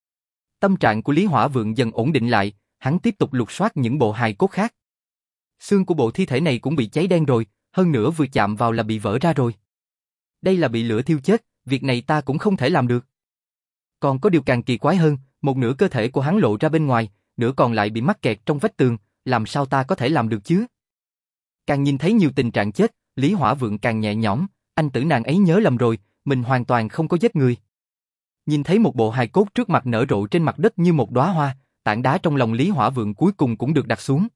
Tâm trạng của Lý Hỏa Vượng dần ổn định lại, hắn tiếp tục lục soát những bộ hài cốt khác. Xương của bộ thi thể này cũng bị cháy đen rồi, hơn nữa vừa chạm vào là bị vỡ ra rồi. Đây là bị lửa thiêu chết, việc này ta cũng không thể làm được. Còn có điều càng kỳ quái hơn, một nửa cơ thể của hắn lộ ra bên ngoài, nửa còn lại bị mắc kẹt trong vách tường, làm sao ta có thể làm được chứ? Càng nhìn thấy nhiều tình trạng chết, Lý Hỏa Vượng càng nhẹ nhõm, anh tử nàng ấy nhớ lầm rồi, mình hoàn toàn không có giết người. Nhìn thấy một bộ hài cốt trước mặt nở rộ trên mặt đất như một đóa hoa, tảng đá trong lòng Lý Hỏa Vượng cuối cùng cũng được đặt xuống.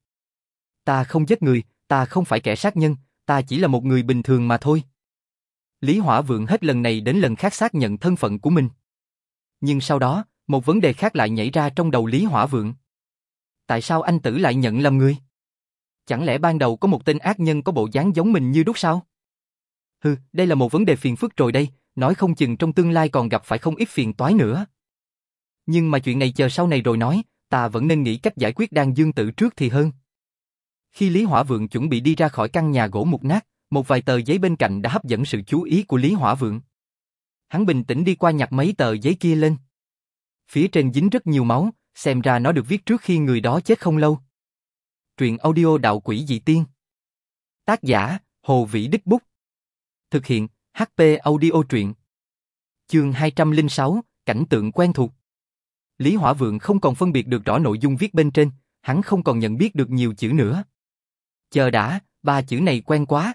Ta không giết người, ta không phải kẻ sát nhân, ta chỉ là một người bình thường mà thôi. Lý Hỏa Vượng hết lần này đến lần khác xác nhận thân phận của mình. Nhưng sau đó, một vấn đề khác lại nhảy ra trong đầu Lý Hỏa Vượng. Tại sao anh tử lại nhận lầm người? Chẳng lẽ ban đầu có một tên ác nhân có bộ dáng giống mình như đúc sao? Hừ, đây là một vấn đề phiền phức rồi đây, nói không chừng trong tương lai còn gặp phải không ít phiền toái nữa. Nhưng mà chuyện này chờ sau này rồi nói, ta vẫn nên nghĩ cách giải quyết Đan Dương Tử trước thì hơn. Khi Lý Hỏa Vượng chuẩn bị đi ra khỏi căn nhà gỗ mục nát, một vài tờ giấy bên cạnh đã hấp dẫn sự chú ý của Lý Hỏa Vượng. Hắn bình tĩnh đi qua nhặt mấy tờ giấy kia lên. Phía trên dính rất nhiều máu, xem ra nó được viết trước khi người đó chết không lâu. Truyện audio Đạo Quỷ Dị Tiên. Tác giả, Hồ Vĩ Đích Bút. Thực hiện, hát pê Audio Truyện. Chương hai trăm lẻ sáu, cảnh tượng quen thuộc. Lý Hỏa Vượng không còn phân biệt được rõ nội dung viết bên trên, hắn không còn nhận biết được nhiều chữ nữa. Chờ đã, ba chữ này quen quá.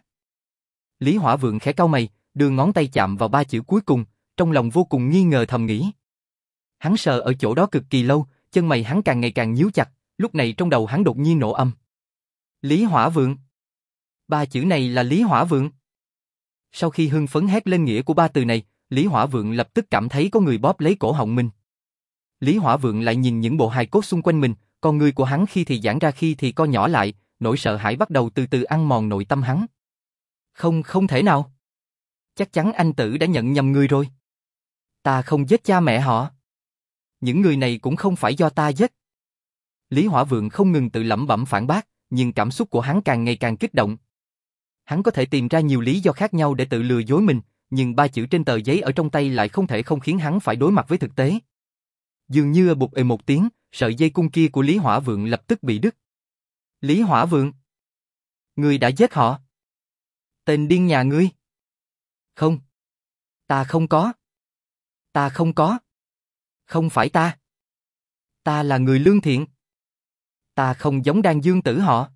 Lý Hỏa Vượng khẽ cau mày, đưa ngón tay chạm vào ba chữ cuối cùng, trong lòng vô cùng nghi ngờ thầm nghĩ. Hắn sờ ở chỗ đó cực kỳ lâu, chân mày hắn càng ngày càng nhíu chặt, lúc này trong đầu hắn đột nhiên nổ âm. Lý Hỏa Vượng. Ba chữ này là Lý Hỏa Vượng. Sau khi hưng phấn hét lên nghĩa của ba từ này, Lý Hỏa Vượng lập tức cảm thấy có người bóp lấy cổ họng mình. Lý Hỏa Vượng lại nhìn những bộ hài cốt xung quanh mình, con người của hắn khi thì giãn ra khi thì co nhỏ lại, nỗi sợ hãi bắt đầu từ từ ăn mòn nội tâm hắn. Không, không thể nào. Chắc chắn anh tử đã nhận nhầm người rồi. Ta không giết cha mẹ họ. Những người này cũng không phải do ta giết. Lý Hỏa Vượng không ngừng tự lẩm bẩm phản bác, nhưng cảm xúc của hắn càng ngày càng kích động. Hắn có thể tìm ra nhiều lý do khác nhau để tự lừa dối mình, nhưng ba chữ trên tờ giấy ở trong tay lại không thể không khiến hắn phải đối mặt với thực tế. Dường như bụt ề một tiếng, sợi dây cung kia của Lý Hỏa Vượng lập tức bị đứt. Lý Hỏa Vượng? Ngươi đã giết họ? Tên điên nhà ngươi? Không. Ta không có. Ta không có. Không phải ta. Ta là người lương thiện. Ta không giống Đan Dương Tử họ.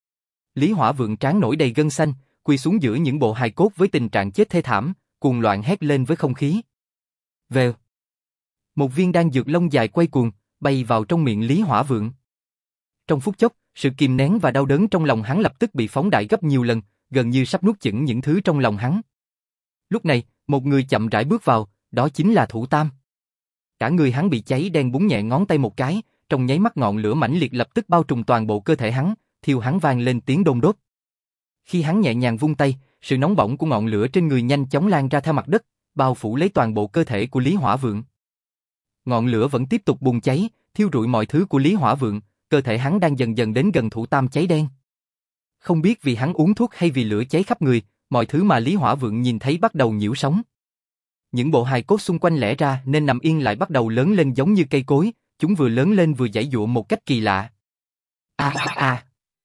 Lý Hỏa Vượng trán nổi đầy gân xanh, quỳ xuống giữa những bộ hài cốt với tình trạng chết thê thảm, cuồng loạn hét lên với không khí. Vèo. Một viên đan dược lông dài quay cuồng, bay vào trong miệng Lý Hỏa Vượng. Trong phút chốc, sự kìm nén và đau đớn trong lòng hắn lập tức bị phóng đại gấp nhiều lần, gần như sắp nuốt chửng những thứ trong lòng hắn. Lúc này, một người chậm rãi bước vào, đó chính là Thủ Tam. Cả người hắn bị cháy đen búng nhẹ ngón tay một cái, trong nháy mắt ngọn lửa mãnh liệt lập tức bao trùm toàn bộ cơ thể hắn, thiêu hắn vang lên tiếng đôn đốt. Khi hắn nhẹ nhàng vung tay, sự nóng bỏng của ngọn lửa trên người nhanh chóng lan ra theo mặt đất, bao phủ lấy toàn bộ cơ thể của Lý Hỏa Vượng. Ngọn lửa vẫn tiếp tục bùng cháy, thiêu rụi mọi thứ của Lý Hỏa Vượng, cơ thể hắn đang dần dần đến gần Thủ Tam cháy đen. Không biết vì hắn uống thuốc hay vì lửa cháy khắp người, mọi thứ mà Lý Hỏa Vượng nhìn thấy bắt đầu nhiễu sóng. Những bộ hài cốt xung quanh lẽ ra nên nằm yên lại bắt đầu lớn lên giống như cây cối, chúng vừa lớn lên vừa giãy giụa một cách kỳ lạ. A a a.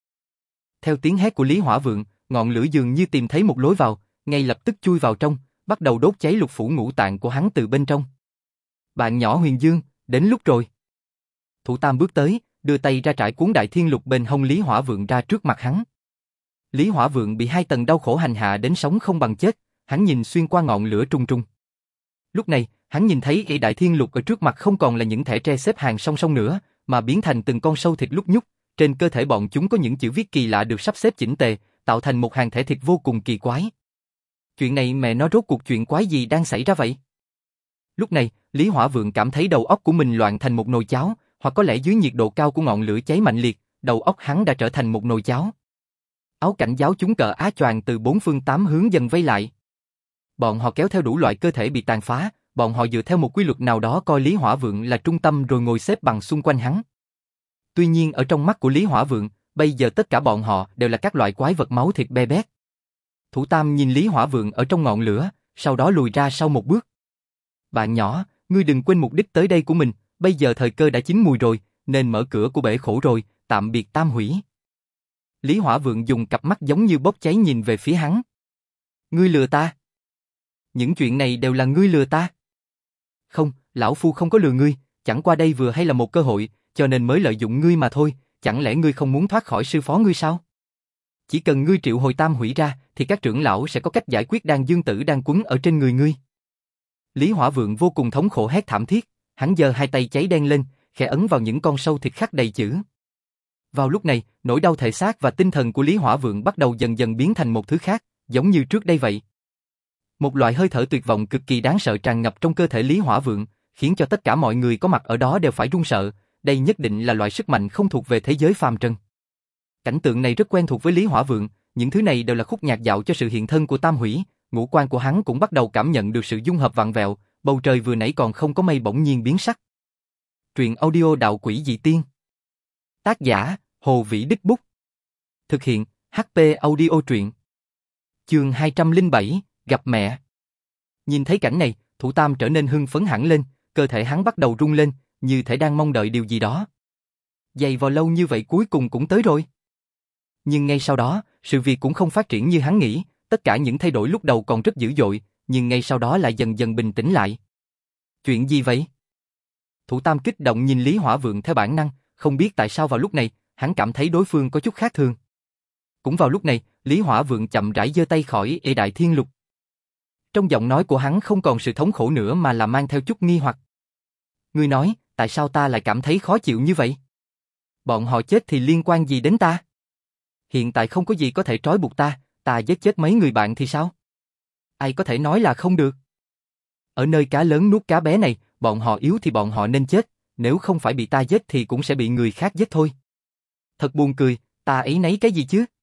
Theo tiếng hét của Lý Hỏa Vượng, ngọn lửa dường như tìm thấy một lối vào, ngay lập tức chui vào trong, bắt đầu đốt cháy lục phủ ngũ tạng của hắn từ bên trong. Bạn nhỏ Huyền Dương, đến lúc rồi. Thủ Tam bước tới, đưa tay ra trải cuốn Đại Thiên Lục bên hông Lý Hỏa Vượng ra trước mặt hắn. Lý Hỏa Vượng bị hai tầng đau khổ hành hạ đến sống không bằng chết, hắn nhìn xuyên qua ngọn lửa trung trung. Lúc này, hắn nhìn thấy cái Đại Thiên Lục ở trước mặt không còn là những thẻ tre xếp hàng song song nữa, mà biến thành từng con sâu thịt lúc nhúc, trên cơ thể bọn chúng có những chữ viết kỳ lạ được sắp xếp chỉnh tề, tạo thành một hàng thẻ thịt vô cùng kỳ quái. Chuyện này mẹ nó rốt cuộc chuyện quái gì đang xảy ra vậy? Lúc này, Lý Hỏa Vượng cảm thấy đầu óc của mình loạn thành một nồi cháo, hoặc có lẽ dưới nhiệt độ cao của ngọn lửa cháy mạnh liệt, đầu óc hắn đã trở thành một nồi cháo. Áo cảnh giáo chúng cờ Á choàng từ bốn phương tám hướng dần vây lại. Bọn họ kéo theo đủ loại cơ thể bị tàn phá, bọn họ dựa theo một quy luật nào đó coi Lý Hỏa Vượng là trung tâm rồi ngồi xếp bằng xung quanh hắn. Tuy nhiên ở trong mắt của Lý Hỏa Vượng, bây giờ tất cả bọn họ đều là các loại quái vật máu thịt be bét. Thủ Tam nhìn Lý Hỏa Vượng ở trong ngọn lửa, sau đó lùi ra sau một bước. Bạn nhỏ, ngươi đừng quên mục đích tới đây của mình, bây giờ thời cơ đã chín mùi rồi, nên mở cửa của bể khổ rồi, tạm biệt Tam Hủy. Lý Hỏa Vượng dùng cặp mắt giống như bốc cháy nhìn về phía hắn. Ngươi lừa ta? Những chuyện này đều là ngươi lừa ta? Không, lão phu không có lừa ngươi, chẳng qua đây vừa hay là một cơ hội, cho nên mới lợi dụng ngươi mà thôi, chẳng lẽ ngươi không muốn thoát khỏi sư phó ngươi sao? Chỉ cần ngươi triệu hồi Tam Hủy ra, thì các trưởng lão sẽ có cách giải quyết Đan Dương Tử đang quấn ở trên người ngươi. Lý Hỏa Vượng vô cùng thống khổ hét thảm thiết, hắn giơ hai tay cháy đen lên, khẽ ấn vào những con sâu thịt khắc đầy chữ. Vào lúc này, nỗi đau thể xác và tinh thần của Lý Hỏa Vượng bắt đầu dần dần biến thành một thứ khác, giống như trước đây vậy. Một loại hơi thở tuyệt vọng cực kỳ đáng sợ tràn ngập trong cơ thể Lý Hỏa Vượng, khiến cho tất cả mọi người có mặt ở đó đều phải run sợ, đây nhất định là loại sức mạnh không thuộc về thế giới phàm trần. Cảnh tượng này rất quen thuộc với Lý Hỏa Vượng, những thứ này đều là khúc nhạc dạo cho sự hiện thân của Tam Hủy, ngũ quan của hắn cũng bắt đầu cảm nhận được sự dung hợp vặn vẹo, bầu trời vừa nãy còn không có mây bỗng nhiên biến sắc. Truyện audio Đạo Quỷ Dị Tiên. Tác giả: Hồ Vĩ Đích Bút. Thực hiện: hát pê Audio Truyện. Chương hai trăm lẻ bảy, gặp mẹ. Nhìn thấy cảnh này, Thủ Tam trở nên hưng phấn hẳn lên, cơ thể hắn bắt đầu rung lên, như thể đang mong đợi điều gì đó. Dày vò lâu như vậy cuối cùng cũng tới rồi. Nhưng ngay sau đó, sự việc cũng không phát triển như hắn nghĩ, tất cả những thay đổi lúc đầu còn rất dữ dội, nhưng ngay sau đó lại dần dần bình tĩnh lại. Chuyện gì vậy? Thủ Tam kích động nhìn Lý Hỏa Vượng theo bản năng, không biết tại sao vào lúc này, hắn cảm thấy đối phương có chút khác thường. Cũng vào lúc này, Lý Hỏa Vượng chậm rãi giơ tay khỏi ê Đại Thiên Lục. Trong giọng nói của hắn không còn sự thống khổ nữa mà là mang theo chút nghi hoặc. Ngươi nói, tại sao ta lại cảm thấy khó chịu như vậy? Bọn họ chết thì liên quan gì đến ta? Hiện tại không có gì có thể trói buộc ta, ta giết chết mấy người bạn thì sao? Ai có thể nói là không được? Ở nơi cá lớn nuốt cá bé này, bọn họ yếu thì bọn họ nên chết, nếu không phải bị ta giết thì cũng sẽ bị người khác giết thôi. Thật buồn cười, ta ấy nấy cái gì chứ?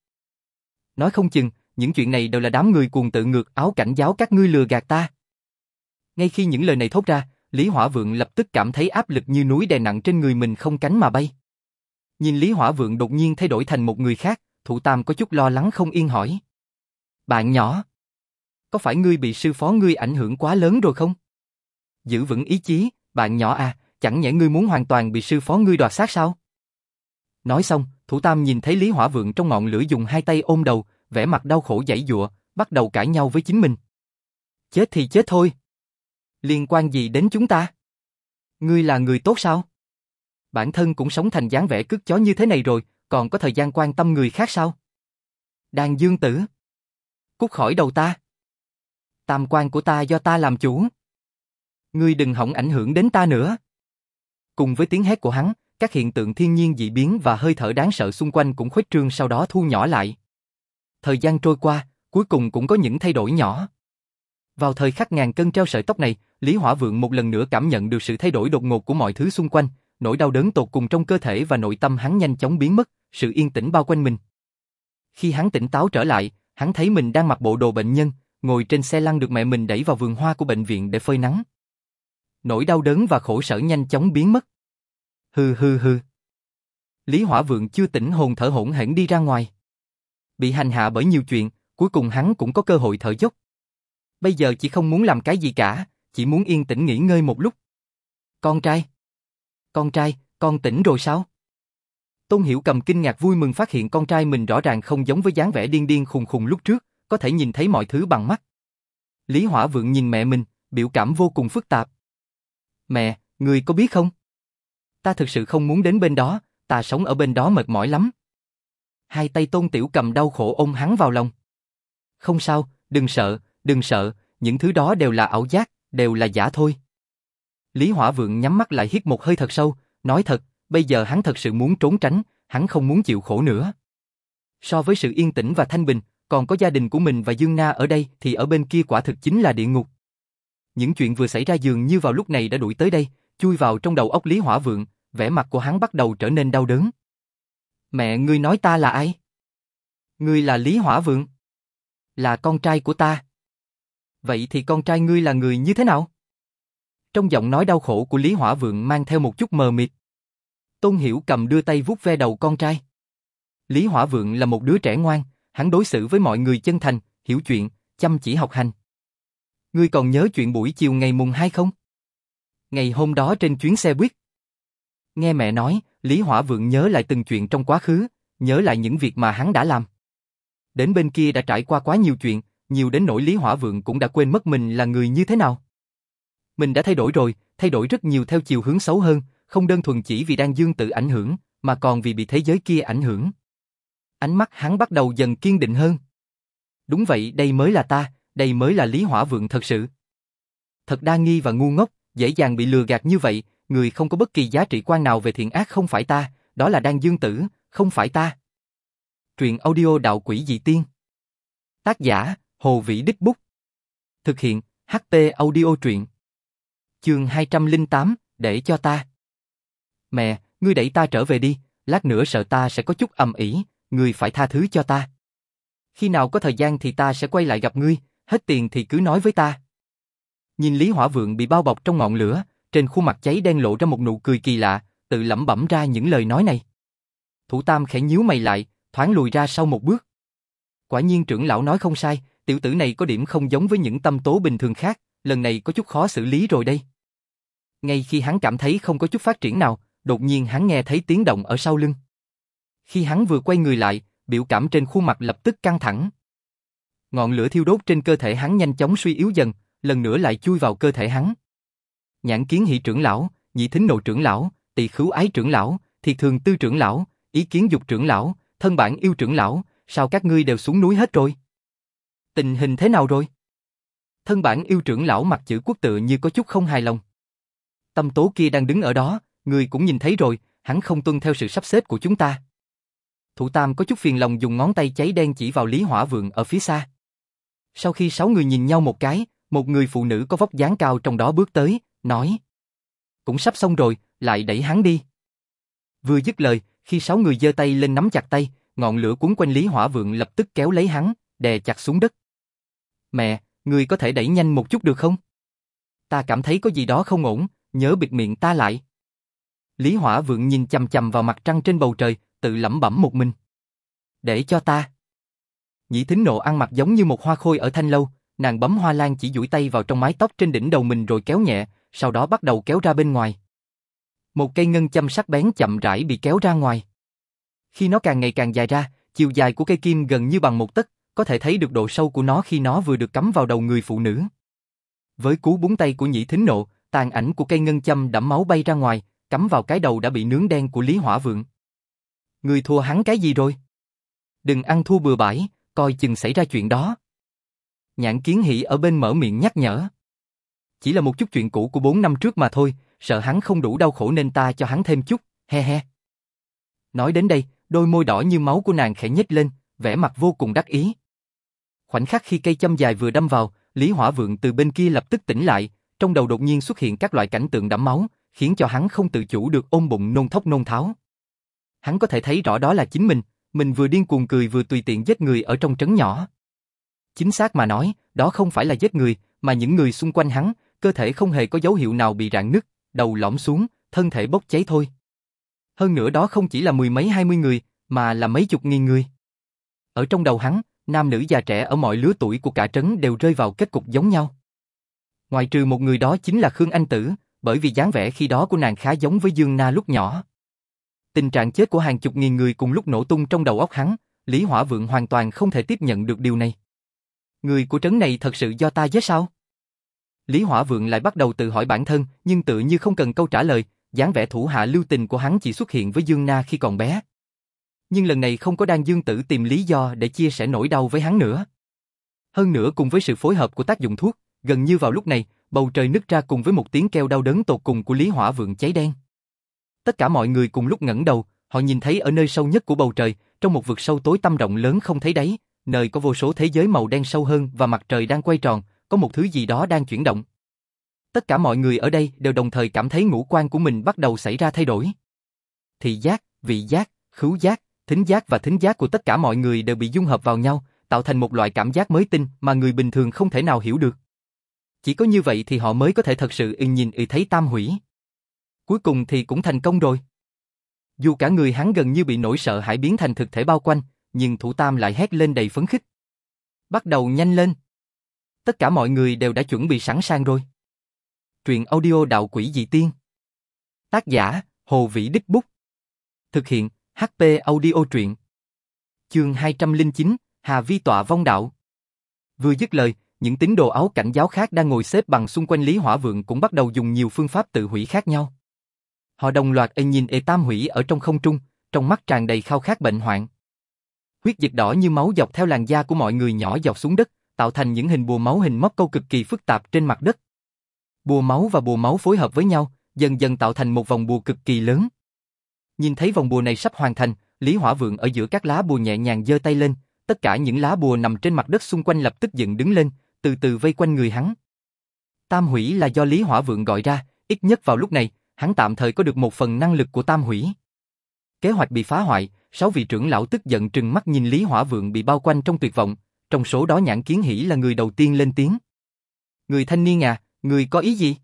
Nói không chừng, những chuyện này đều là đám người cuồng tự ngược áo cảnh giáo các ngươi lừa gạt ta. Ngay khi những lời này thốt ra, Lý Hỏa Vượng lập tức cảm thấy áp lực như núi đè nặng trên người mình không cánh mà bay. Nhìn Lý Hỏa Vượng đột nhiên thay đổi thành một người khác, Thủ Tam có chút lo lắng không yên hỏi. Bạn nhỏ, có phải ngươi bị sư phó ngươi ảnh hưởng quá lớn rồi không? Giữ vững ý chí, bạn nhỏ à, chẳng nhẽ ngươi muốn hoàn toàn bị sư phó ngươi đoạt xác sao? Nói xong, Thủ Tam nhìn thấy Lý Hỏa Vượng trong ngọn lửa dùng hai tay ôm đầu, vẻ mặt đau khổ giãy giụa, bắt đầu cãi nhau với chính mình. Chết thì chết thôi. Liên quan gì đến chúng ta? Ngươi là người tốt sao? Bản thân cũng sống thành dáng vẻ cứt chó như thế này rồi, còn có thời gian quan tâm người khác sao? Đàn Dương Tử, cút khỏi đầu ta. Tam quan của ta do ta làm chủ. Ngươi đừng hỏng ảnh hưởng đến ta nữa. Cùng với tiếng hét của hắn, các hiện tượng thiên nhiên dị biến và hơi thở đáng sợ xung quanh cũng khuếch trương sau đó thu nhỏ lại. Thời gian trôi qua, cuối cùng cũng có những thay đổi nhỏ. Vào thời khắc ngàn cân treo sợi tóc này, Lý Hỏa Vượng một lần nữa cảm nhận được sự thay đổi đột ngột của mọi thứ xung quanh, nỗi đau đớn tột cùng trong cơ thể và nội tâm hắn nhanh chóng biến mất, sự yên tĩnh bao quanh mình. Khi hắn tỉnh táo trở lại, hắn thấy mình đang mặc bộ đồ bệnh nhân, ngồi trên xe lăn được mẹ mình đẩy vào vườn hoa của bệnh viện để phơi nắng. Nỗi đau đớn và khổ sở nhanh chóng biến mất. Hừ hừ hừ. Lý Hỏa Vượng chưa tỉnh hồn thở hổn hển đi ra ngoài. Bị hành hạ bởi nhiều chuyện, cuối cùng hắn cũng có cơ hội thở dốc. Bây giờ chỉ không muốn làm cái gì cả, chỉ muốn yên tĩnh nghỉ ngơi một lúc. Con trai. Con trai, con tỉnh rồi sao? Tôn Hiểu Cầm kinh ngạc vui mừng phát hiện con trai mình rõ ràng không giống với dáng vẻ điên điên khùng khùng lúc trước, có thể nhìn thấy mọi thứ bằng mắt. Lý Hỏa Vượng nhìn mẹ mình, biểu cảm vô cùng phức tạp. Mẹ, người có biết không? Ta thực sự không muốn đến bên đó, ta sống ở bên đó mệt mỏi lắm. Hai tay Tôn Tiểu Cầm đau khổ ôm hắn vào lòng. Không sao, đừng sợ, đừng sợ, những thứ đó đều là ảo giác, đều là giả thôi. Lý Hỏa Vượng nhắm mắt lại hít một hơi thật sâu, nói thật, bây giờ hắn thật sự muốn trốn tránh, hắn không muốn chịu khổ nữa. So với sự yên tĩnh và thanh bình, còn có gia đình của mình và Dương Na ở đây thì ở bên kia quả thực chính là địa ngục. Những chuyện vừa xảy ra dường như vào lúc này đã đuổi tới đây, chui vào trong đầu óc Lý Hỏa Vượng, vẻ mặt của hắn bắt đầu trở nên đau đớn. Mẹ, ngươi nói ta là ai? Ngươi là Lý Hỏa Vượng. Là con trai của ta. Vậy thì con trai ngươi là người như thế nào? Trong giọng nói đau khổ của Lý Hỏa Vượng mang theo một chút mờ mịt. Tôn Hiểu Cầm đưa tay vuốt ve đầu con trai. Lý Hỏa Vượng là một đứa trẻ ngoan, hắn đối xử với mọi người chân thành, hiểu chuyện, chăm chỉ học hành. Ngươi còn nhớ chuyện buổi chiều ngày mùng hai không? Ngày hôm đó trên chuyến xe buýt. Nghe mẹ nói, Lý Hỏa Vượng nhớ lại từng chuyện trong quá khứ, nhớ lại những việc mà hắn đã làm. Đến bên kia đã trải qua quá nhiều chuyện, nhiều đến nỗi Lý Hỏa Vượng cũng đã quên mất mình là người như thế nào. Mình đã thay đổi rồi, thay đổi rất nhiều theo chiều hướng xấu hơn, không đơn thuần chỉ vì đang Dương tự ảnh hưởng, mà còn vì bị thế giới kia ảnh hưởng. Ánh mắt hắn bắt đầu dần kiên định hơn. Đúng vậy, đây mới là ta, đây mới là Lý Hỏa Vượng thật sự. Thật đa nghi và ngu ngốc, dễ dàng bị lừa gạt như vậy, người không có bất kỳ giá trị quan nào về thiện ác không phải ta, đó là Đan Dương Tử, không phải ta. Truyện audio Đạo Quỷ Dị Tiên. Tác giả, Hồ Vĩ Đích Bút. Thực hiện, hát pê Audio Truyện. Chương hai trăm lẻ tám, để cho ta. Mẹ, ngươi đẩy ta trở về đi, lát nữa sợ ta sẽ có chút ầm ĩ, ngươi phải tha thứ cho ta. Khi nào có thời gian thì ta sẽ quay lại gặp ngươi, hết tiền thì cứ nói với ta. Nhìn Lý Hỏa Vượng bị bao bọc trong ngọn lửa, trên khuôn mặt cháy đen lộ ra một nụ cười kỳ lạ, tự lẩm bẩm ra những lời nói này. Thủ Tam khẽ nhíu mày lại, thoáng lùi ra sau một bước. Quả nhiên trưởng lão nói không sai, tiểu tử này có điểm không giống với những tâm tố bình thường khác, lần này có chút khó xử lý rồi đây. Ngay khi hắn cảm thấy không có chút phát triển nào, đột nhiên hắn nghe thấy tiếng động ở sau lưng. Khi hắn vừa quay người lại, biểu cảm trên khuôn mặt lập tức căng thẳng. Ngọn lửa thiêu đốt trên cơ thể hắn nhanh chóng suy yếu dần, lần nữa lại chui vào cơ thể hắn. Nhãn Kiến Hỷ trưởng lão, Nhị Thính Nộ trưởng lão, Tỳ Khứu Ái trưởng lão, Thiệt Thường Tư trưởng lão, Ý Kiến Dục trưởng lão, Thân Bản Yêu trưởng lão, sao các ngươi đều xuống núi hết rồi? Tình hình thế nào rồi? Thân Bản Yêu trưởng lão mặt chữ quốc tựa như có chút không hài lòng. Tâm tố kia đang đứng ở đó, ngươi cũng nhìn thấy rồi, hắn không tuân theo sự sắp xếp của chúng ta. Thủ Tam có chút phiền lòng dùng ngón tay cháy đen chỉ vào Lý Hỏa Vượng ở phía xa. Sau khi sáu người nhìn nhau một cái, một người phụ nữ có vóc dáng cao trong đó bước tới, nói: cũng sắp xong rồi, lại đẩy hắn đi. Vừa dứt lời, khi sáu người giơ tay lên nắm chặt tay, ngọn lửa cuốn quanh Lý Hỏa Vượng lập tức kéo lấy hắn, đè chặt xuống đất. Mẹ, ngươi có thể đẩy nhanh một chút được không? Ta cảm thấy có gì đó không ổn, nhớ bịt miệng ta lại. Lý Hỏa Vượng nhìn chằm chằm vào mặt trăng trên bầu trời, tự lẩm bẩm một mình. Để cho ta. Nhị Thính Nộ ăn mặc giống như một hoa khôi ở thanh lâu, nàng bấm hoa lan chỉ duỗi tay vào trong mái tóc trên đỉnh đầu mình rồi kéo nhẹ, sau đó bắt đầu kéo ra bên ngoài. Một cây ngân châm sắc bén chậm rãi bị kéo ra ngoài. Khi nó càng ngày càng dài ra, chiều dài của cây kim gần như bằng một tấc, có thể thấy được độ sâu của nó khi nó vừa được cắm vào đầu người phụ nữ. Với cú búng tay của Nhị Thính Nộ, tàn ảnh của cây ngân châm đẫm máu bay ra ngoài, cắm vào cái đầu đã bị nướng đen của Lý Hỏa Vượng. Ngươi thua hắn cái gì rồi? Đừng ăn thua bừa bãi, coi chừng xảy ra chuyện đó. Nhãn Kiến Hỉ ở bên mở miệng nhắc nhở. Chỉ là một chút chuyện cũ của bốn năm trước mà thôi, sợ hắn không đủ đau khổ nên ta cho hắn thêm chút, he he. Nói đến đây, đôi môi đỏ như máu của nàng khẽ nhếch lên, vẻ mặt vô cùng đắc ý. Khoảnh khắc khi cây châm dài vừa đâm vào, Lý Hỏa Vượng từ bên kia lập tức tỉnh lại, trong đầu đột nhiên xuất hiện các loại cảnh tượng đẫm máu, khiến cho hắn không tự chủ được ôm bụng nôn thốc nôn tháo. Hắn có thể thấy rõ đó là chính mình, mình vừa điên cuồng cười vừa tùy tiện giết người ở trong trấn nhỏ. Chính xác mà nói, đó không phải là giết người, mà những người xung quanh hắn, cơ thể không hề có dấu hiệu nào bị rạn nứt, đầu lõm xuống, thân thể bốc cháy thôi. Hơn nữa đó không chỉ là mười mấy hai mươi người, mà là mấy chục nghìn người. Ở trong đầu hắn, nam nữ già trẻ ở mọi lứa tuổi của cả trấn đều rơi vào kết cục giống nhau. Ngoài trừ một người đó chính là Khương Anh Tử, bởi vì dáng vẻ khi đó của nàng khá giống với Dương Na lúc nhỏ. Tình trạng chết của hàng chục nghìn người cùng lúc nổ tung trong đầu óc hắn, Lý Hỏa Vượng hoàn toàn không thể tiếp nhận được điều này. Người của trấn này thật sự do ta giết sao? Lý Hỏa Vượng lại bắt đầu tự hỏi bản thân, nhưng tự như không cần câu trả lời, dáng vẻ thủ hạ lưu tình của hắn chỉ xuất hiện với Dương Na khi còn bé. Nhưng lần này không có Đan Dương Tử tìm lý do để chia sẻ nỗi đau với hắn nữa. Hơn nữa cùng với sự phối hợp của tác dụng thuốc, gần như vào lúc này, bầu trời nứt ra cùng với một tiếng kêu đau đớn tột cùng của Lý Hỏa Vượng cháy đen. Tất cả mọi người cùng lúc ngẩng đầu, họ nhìn thấy ở nơi sâu nhất của bầu trời, trong một vực sâu tối tăm rộng lớn không thấy đáy, nơi có vô số thế giới màu đen sâu hơn và mặt trời đang quay tròn, có một thứ gì đó đang chuyển động. Tất cả mọi người ở đây đều đồng thời cảm thấy ngũ quan của mình bắt đầu xảy ra thay đổi. Thị giác, vị giác, khứu giác, thính giác và thính giác của tất cả mọi người đều bị dung hợp vào nhau, tạo thành một loại cảm giác mới tinh mà người bình thường không thể nào hiểu được. Chỉ có như vậy thì họ mới có thể thật sự y nhìn y thấy tam hủy. Cuối cùng thì cũng thành công rồi. Dù cả người hắn gần như bị nỗi sợ hãi biến thành thực thể bao quanh, nhưng Thủ Tam lại hét lên đầy phấn khích. Bắt đầu nhanh lên. Tất cả mọi người đều đã chuẩn bị sẵn sàng rồi. Truyện audio Đạo Quỷ Dị Tiên. Tác giả, Hồ Vĩ Đích Bút. Thực hiện, hát pê Audio Truyện. Chương hai trăm lẻ chín, Hà Vi tọa vong đạo. Vừa dứt lời, những tín đồ áo cảnh giáo khác đang ngồi xếp bằng xung quanh Lý Hỏa Vượng cũng bắt đầu dùng nhiều phương pháp tự hủy khác nhau. Họ đồng loạt ê nhìn ê tam hủy ở trong không trung, trong mắt tràn đầy khao khát bệnh hoạn. Huyết dịch đỏ như máu dọc theo làn da của mọi người nhỏ dọc xuống đất, tạo thành những hình bùa máu hình móc câu cực kỳ phức tạp trên mặt đất. Bùa máu và bùa máu phối hợp với nhau, dần dần tạo thành một vòng bùa cực kỳ lớn. Nhìn thấy vòng bùa này sắp hoàn thành, Lý Hỏa Vượng ở giữa các lá bùa nhẹ nhàng giơ tay lên, tất cả những lá bùa nằm trên mặt đất xung quanh lập tức dựng đứng lên, từ từ vây quanh người hắn. Tam hủy là do Lý Hỏa Vượng gọi ra, ít nhất vào lúc này, hắn tạm thời có được một phần năng lực của tam hủy. Kế hoạch bị phá hoại, sáu vị trưởng lão tức giận trừng mắt nhìn Lý Hỏa Vượng bị bao quanh trong tuyệt vọng, trong số đó Nhãn Kiến Hỉ là người đầu tiên lên tiếng. Người thanh niên à, người có ý gì?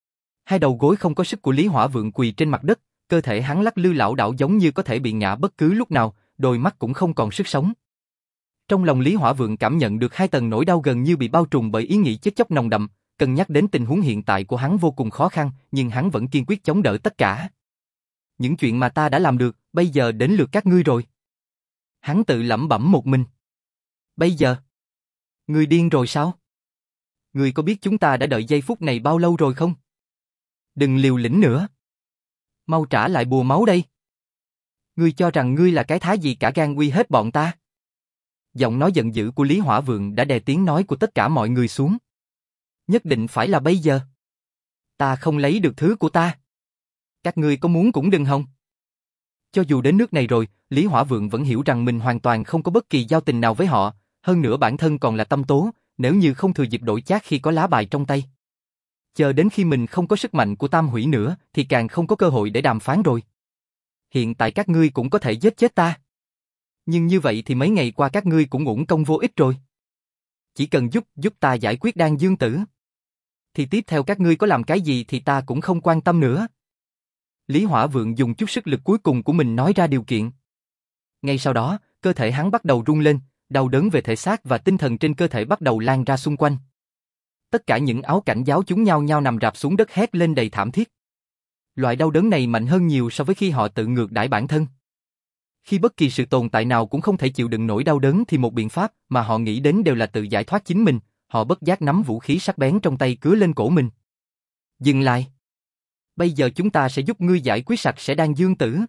Hai đầu gối không có sức của Lý Hỏa Vượng quỳ trên mặt đất, cơ thể hắn lắc lư lảo đảo giống như có thể bị ngã bất cứ lúc nào, đôi mắt cũng không còn sức sống. Trong lòng Lý Hỏa Vượng cảm nhận được hai tầng nỗi đau gần như bị bao trùm bởi ý nghĩ chết chóc nồng đậm, cân nhắc đến tình huống hiện tại của hắn vô cùng khó khăn, nhưng hắn vẫn kiên quyết chống đỡ tất cả. Những chuyện mà ta đã làm được, bây giờ đến lượt các ngươi rồi. Hắn tự lẩm bẩm một mình. Bây giờ? Ngươi điên rồi sao? Ngươi có biết chúng ta đã đợi giây phút này bao lâu rồi không? Đừng liều lĩnh nữa. Mau trả lại bùa máu đây. Ngươi cho rằng ngươi là cái thá gì cả gan uy hết bọn ta? Giọng nói giận dữ của Lý Hỏa Vượng đã đè tiếng nói của tất cả mọi người xuống. Nhất định phải là bây giờ. Ta không lấy được thứ của ta. Các ngươi có muốn cũng đừng hòng. Cho dù đến nước này rồi, Lý Hỏa Vượng vẫn hiểu rằng mình hoàn toàn không có bất kỳ giao tình nào với họ, hơn nữa bản thân còn là tâm tố, nếu như không thừa dịp đổi chác khi có lá bài trong tay. Chờ đến khi mình không có sức mạnh của tam hủy nữa, thì càng không có cơ hội để đàm phán rồi. Hiện tại các ngươi cũng có thể giết chết ta. Nhưng như vậy thì mấy ngày qua các ngươi cũng uổng công vô ích rồi. Chỉ cần giúp giúp ta giải quyết Đan Dương Tử, thì tiếp theo các ngươi có làm cái gì thì ta cũng không quan tâm nữa. Lý Hỏa Vượng dùng chút sức lực cuối cùng của mình nói ra điều kiện. Ngay sau đó, cơ thể hắn bắt đầu rung lên, đau đớn về thể xác và tinh thần trên cơ thể bắt đầu lan ra xung quanh. Tất cả những áo cảnh giáo chúng nhao nhao nằm rạp xuống đất hét lên đầy thảm thiết. Loại đau đớn này mạnh hơn nhiều so với khi họ tự ngược đãi bản thân. Khi bất kỳ sự tồn tại nào cũng không thể chịu đựng nổi đau đớn thì một biện pháp mà họ nghĩ đến đều là tự giải thoát chính mình, họ bất giác nắm vũ khí sắc bén trong tay cứa lên cổ mình. Dừng lại! Bây giờ chúng ta sẽ giúp ngươi giải quyết sạch sẽ Đan Dương Tử.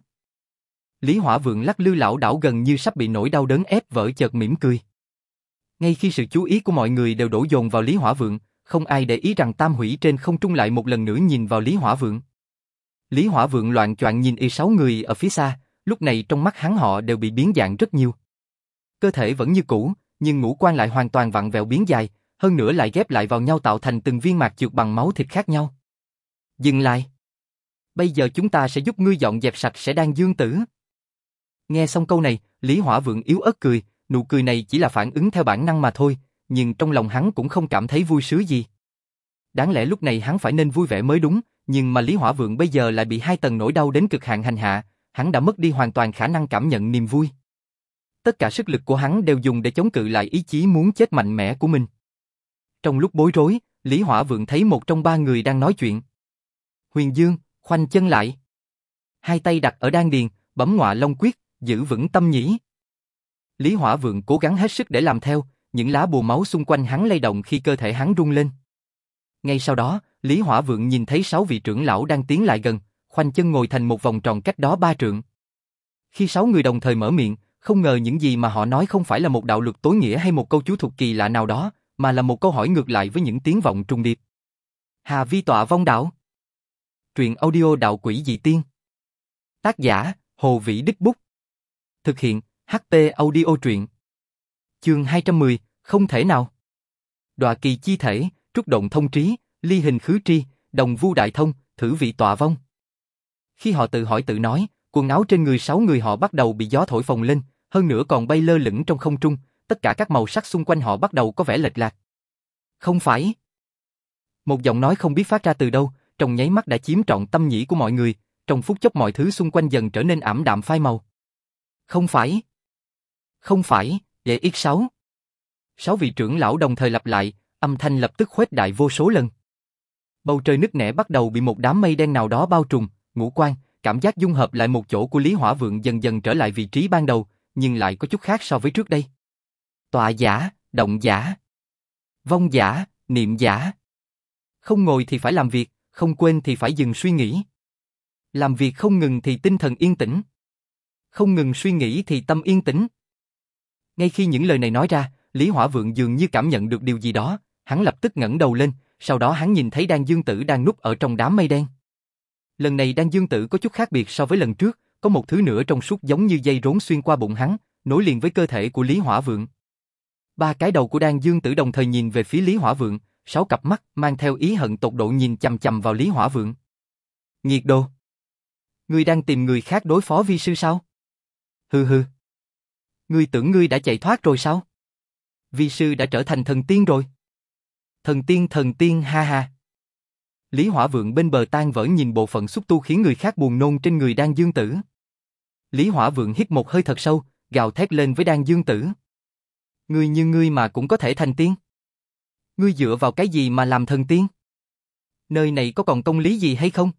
Lý Hỏa Vượng lắc lư lảo đảo gần như sắp bị nỗi đau đớn ép vỡ chợt mỉm cười. Ngay khi sự chú ý của mọi người đều đổ dồn vào Lý Hỏa Vượng, không ai để ý rằng Tam Hủy trên không trung lại một lần nữa nhìn vào Lý Hỏa Vượng. Lý Hỏa Vượng loạng choạng nhìn y sáu người ở phía xa, lúc này trong mắt hắn họ đều bị biến dạng rất nhiều. Cơ thể vẫn như cũ, nhưng ngũ quan lại hoàn toàn vặn vẹo biến dài, hơn nữa lại ghép lại vào nhau tạo thành từng viên mạc trượt bằng máu thịt khác nhau. Dừng lại! Bây giờ chúng ta sẽ giúp ngươi dọn dẹp sạch sẽ Đan Dương Tử. Nghe xong câu này, Lý Hỏa Vượng yếu ớt cười, nụ cười này chỉ là phản ứng theo bản năng mà thôi, nhưng trong lòng hắn cũng không cảm thấy vui sướng gì. Đáng lẽ lúc này hắn phải nên vui vẻ mới đúng, nhưng mà Lý Hỏa Vượng bây giờ lại bị hai tầng nỗi đau đến cực hạn hành hạ, hắn đã mất đi hoàn toàn khả năng cảm nhận niềm vui. Tất cả sức lực của hắn đều dùng để chống cự lại ý chí muốn chết mạnh mẽ của mình. Trong lúc bối rối, Lý Hỏa Vượng thấy một trong ba người đang nói chuyện. Huyền Dương, khoanh chân lại. Hai tay đặt ở đan điền, bấm ngọa long quyết, giữ vững tâm nhĩ. Lý Hỏa Vượng cố gắng hết sức để làm theo, những lá bùa máu xung quanh hắn lay động khi cơ thể hắn rung lên. Ngay sau đó, Lý Hỏa Vượng nhìn thấy sáu vị trưởng lão đang tiến lại gần, khoanh chân ngồi thành một vòng tròn cách đó ba trượng. Khi sáu người đồng thời mở miệng, không ngờ những gì mà họ nói không phải là một đạo luật tối nghĩa hay một câu chú thuật kỳ lạ nào đó, mà là một câu hỏi ngược lại với những tiếng vọng trùng điệp. Hà vi tọa vong đạo. Truyện audio đạo quỷ dị tiên. Tác giả, Hồ Vĩ Đích Bút. Thực hiện, hát pê Audio truyện. Chương hai trăm mười, không thể nào. Đọa kỳ chi thể, trúc động thông trí, ly hình khứ tri, đồng vu đại thông, thử vị tọa vong. Khi họ tự hỏi tự nói, quần áo trên người sáu người họ bắt đầu bị gió thổi phồng lên, hơn nữa còn bay lơ lửng trong không trung, tất cả các màu sắc xung quanh họ bắt đầu có vẻ lệch lạc. Không phải. Một giọng nói không biết phát ra từ đâu, trong nháy mắt đã chiếm trọn tâm nhĩ của mọi người, trong phút chốc mọi thứ xung quanh dần trở nên ảm đạm phai màu. Không phải. Không phải, để ít sáu. Sáu vị trưởng lão đồng thời lặp lại, âm thanh lập tức khuếch đại vô số lần. Bầu trời nứt nẻ bắt đầu bị một đám mây đen nào đó bao trùm, ngũ quan, cảm giác dung hợp lại một chỗ của Lý Hỏa Vượng dần dần trở lại vị trí ban đầu, nhưng lại có chút khác so với trước đây. Tọa giả, động giả, vong giả, niệm giả. Không ngồi thì phải làm việc, không quên thì phải dừng suy nghĩ. Làm việc không ngừng thì tinh thần yên tĩnh. Không ngừng suy nghĩ thì tâm yên tĩnh. Ngay khi những lời này nói ra, Lý Hỏa Vượng dường như cảm nhận được điều gì đó, hắn lập tức ngẩng đầu lên, sau đó hắn nhìn thấy Đan Dương Tử đang núp ở trong đám mây đen. Lần này Đan Dương Tử có chút khác biệt so với lần trước, có một thứ nữa trong suốt giống như dây rốn xuyên qua bụng hắn, nối liền với cơ thể của Lý Hỏa Vượng. Ba cái đầu của Đan Dương Tử đồng thời nhìn về phía Lý Hỏa Vượng, sáu cặp mắt mang theo ý hận tột độ nhìn chằm chằm vào Lý Hỏa Vượng. Nghiệt đồ! Ngươi đang tìm người khác đối phó vi sư sao? Hừ hừ. Ngươi tưởng ngươi đã chạy thoát rồi sao? Vi sư đã trở thành thần tiên rồi. Thần tiên thần tiên ha ha. Lý Hỏa Vượng bên bờ tan vỡ nhìn bộ phận xúc tu khiến người khác buồn nôn trên người Đan Dương Tử. Lý Hỏa Vượng hít một hơi thật sâu, gào thét lên với Đan Dương Tử. Ngươi như ngươi mà cũng có thể thành tiên? Ngươi dựa vào cái gì mà làm thần tiên? Nơi này có còn công lý gì hay không?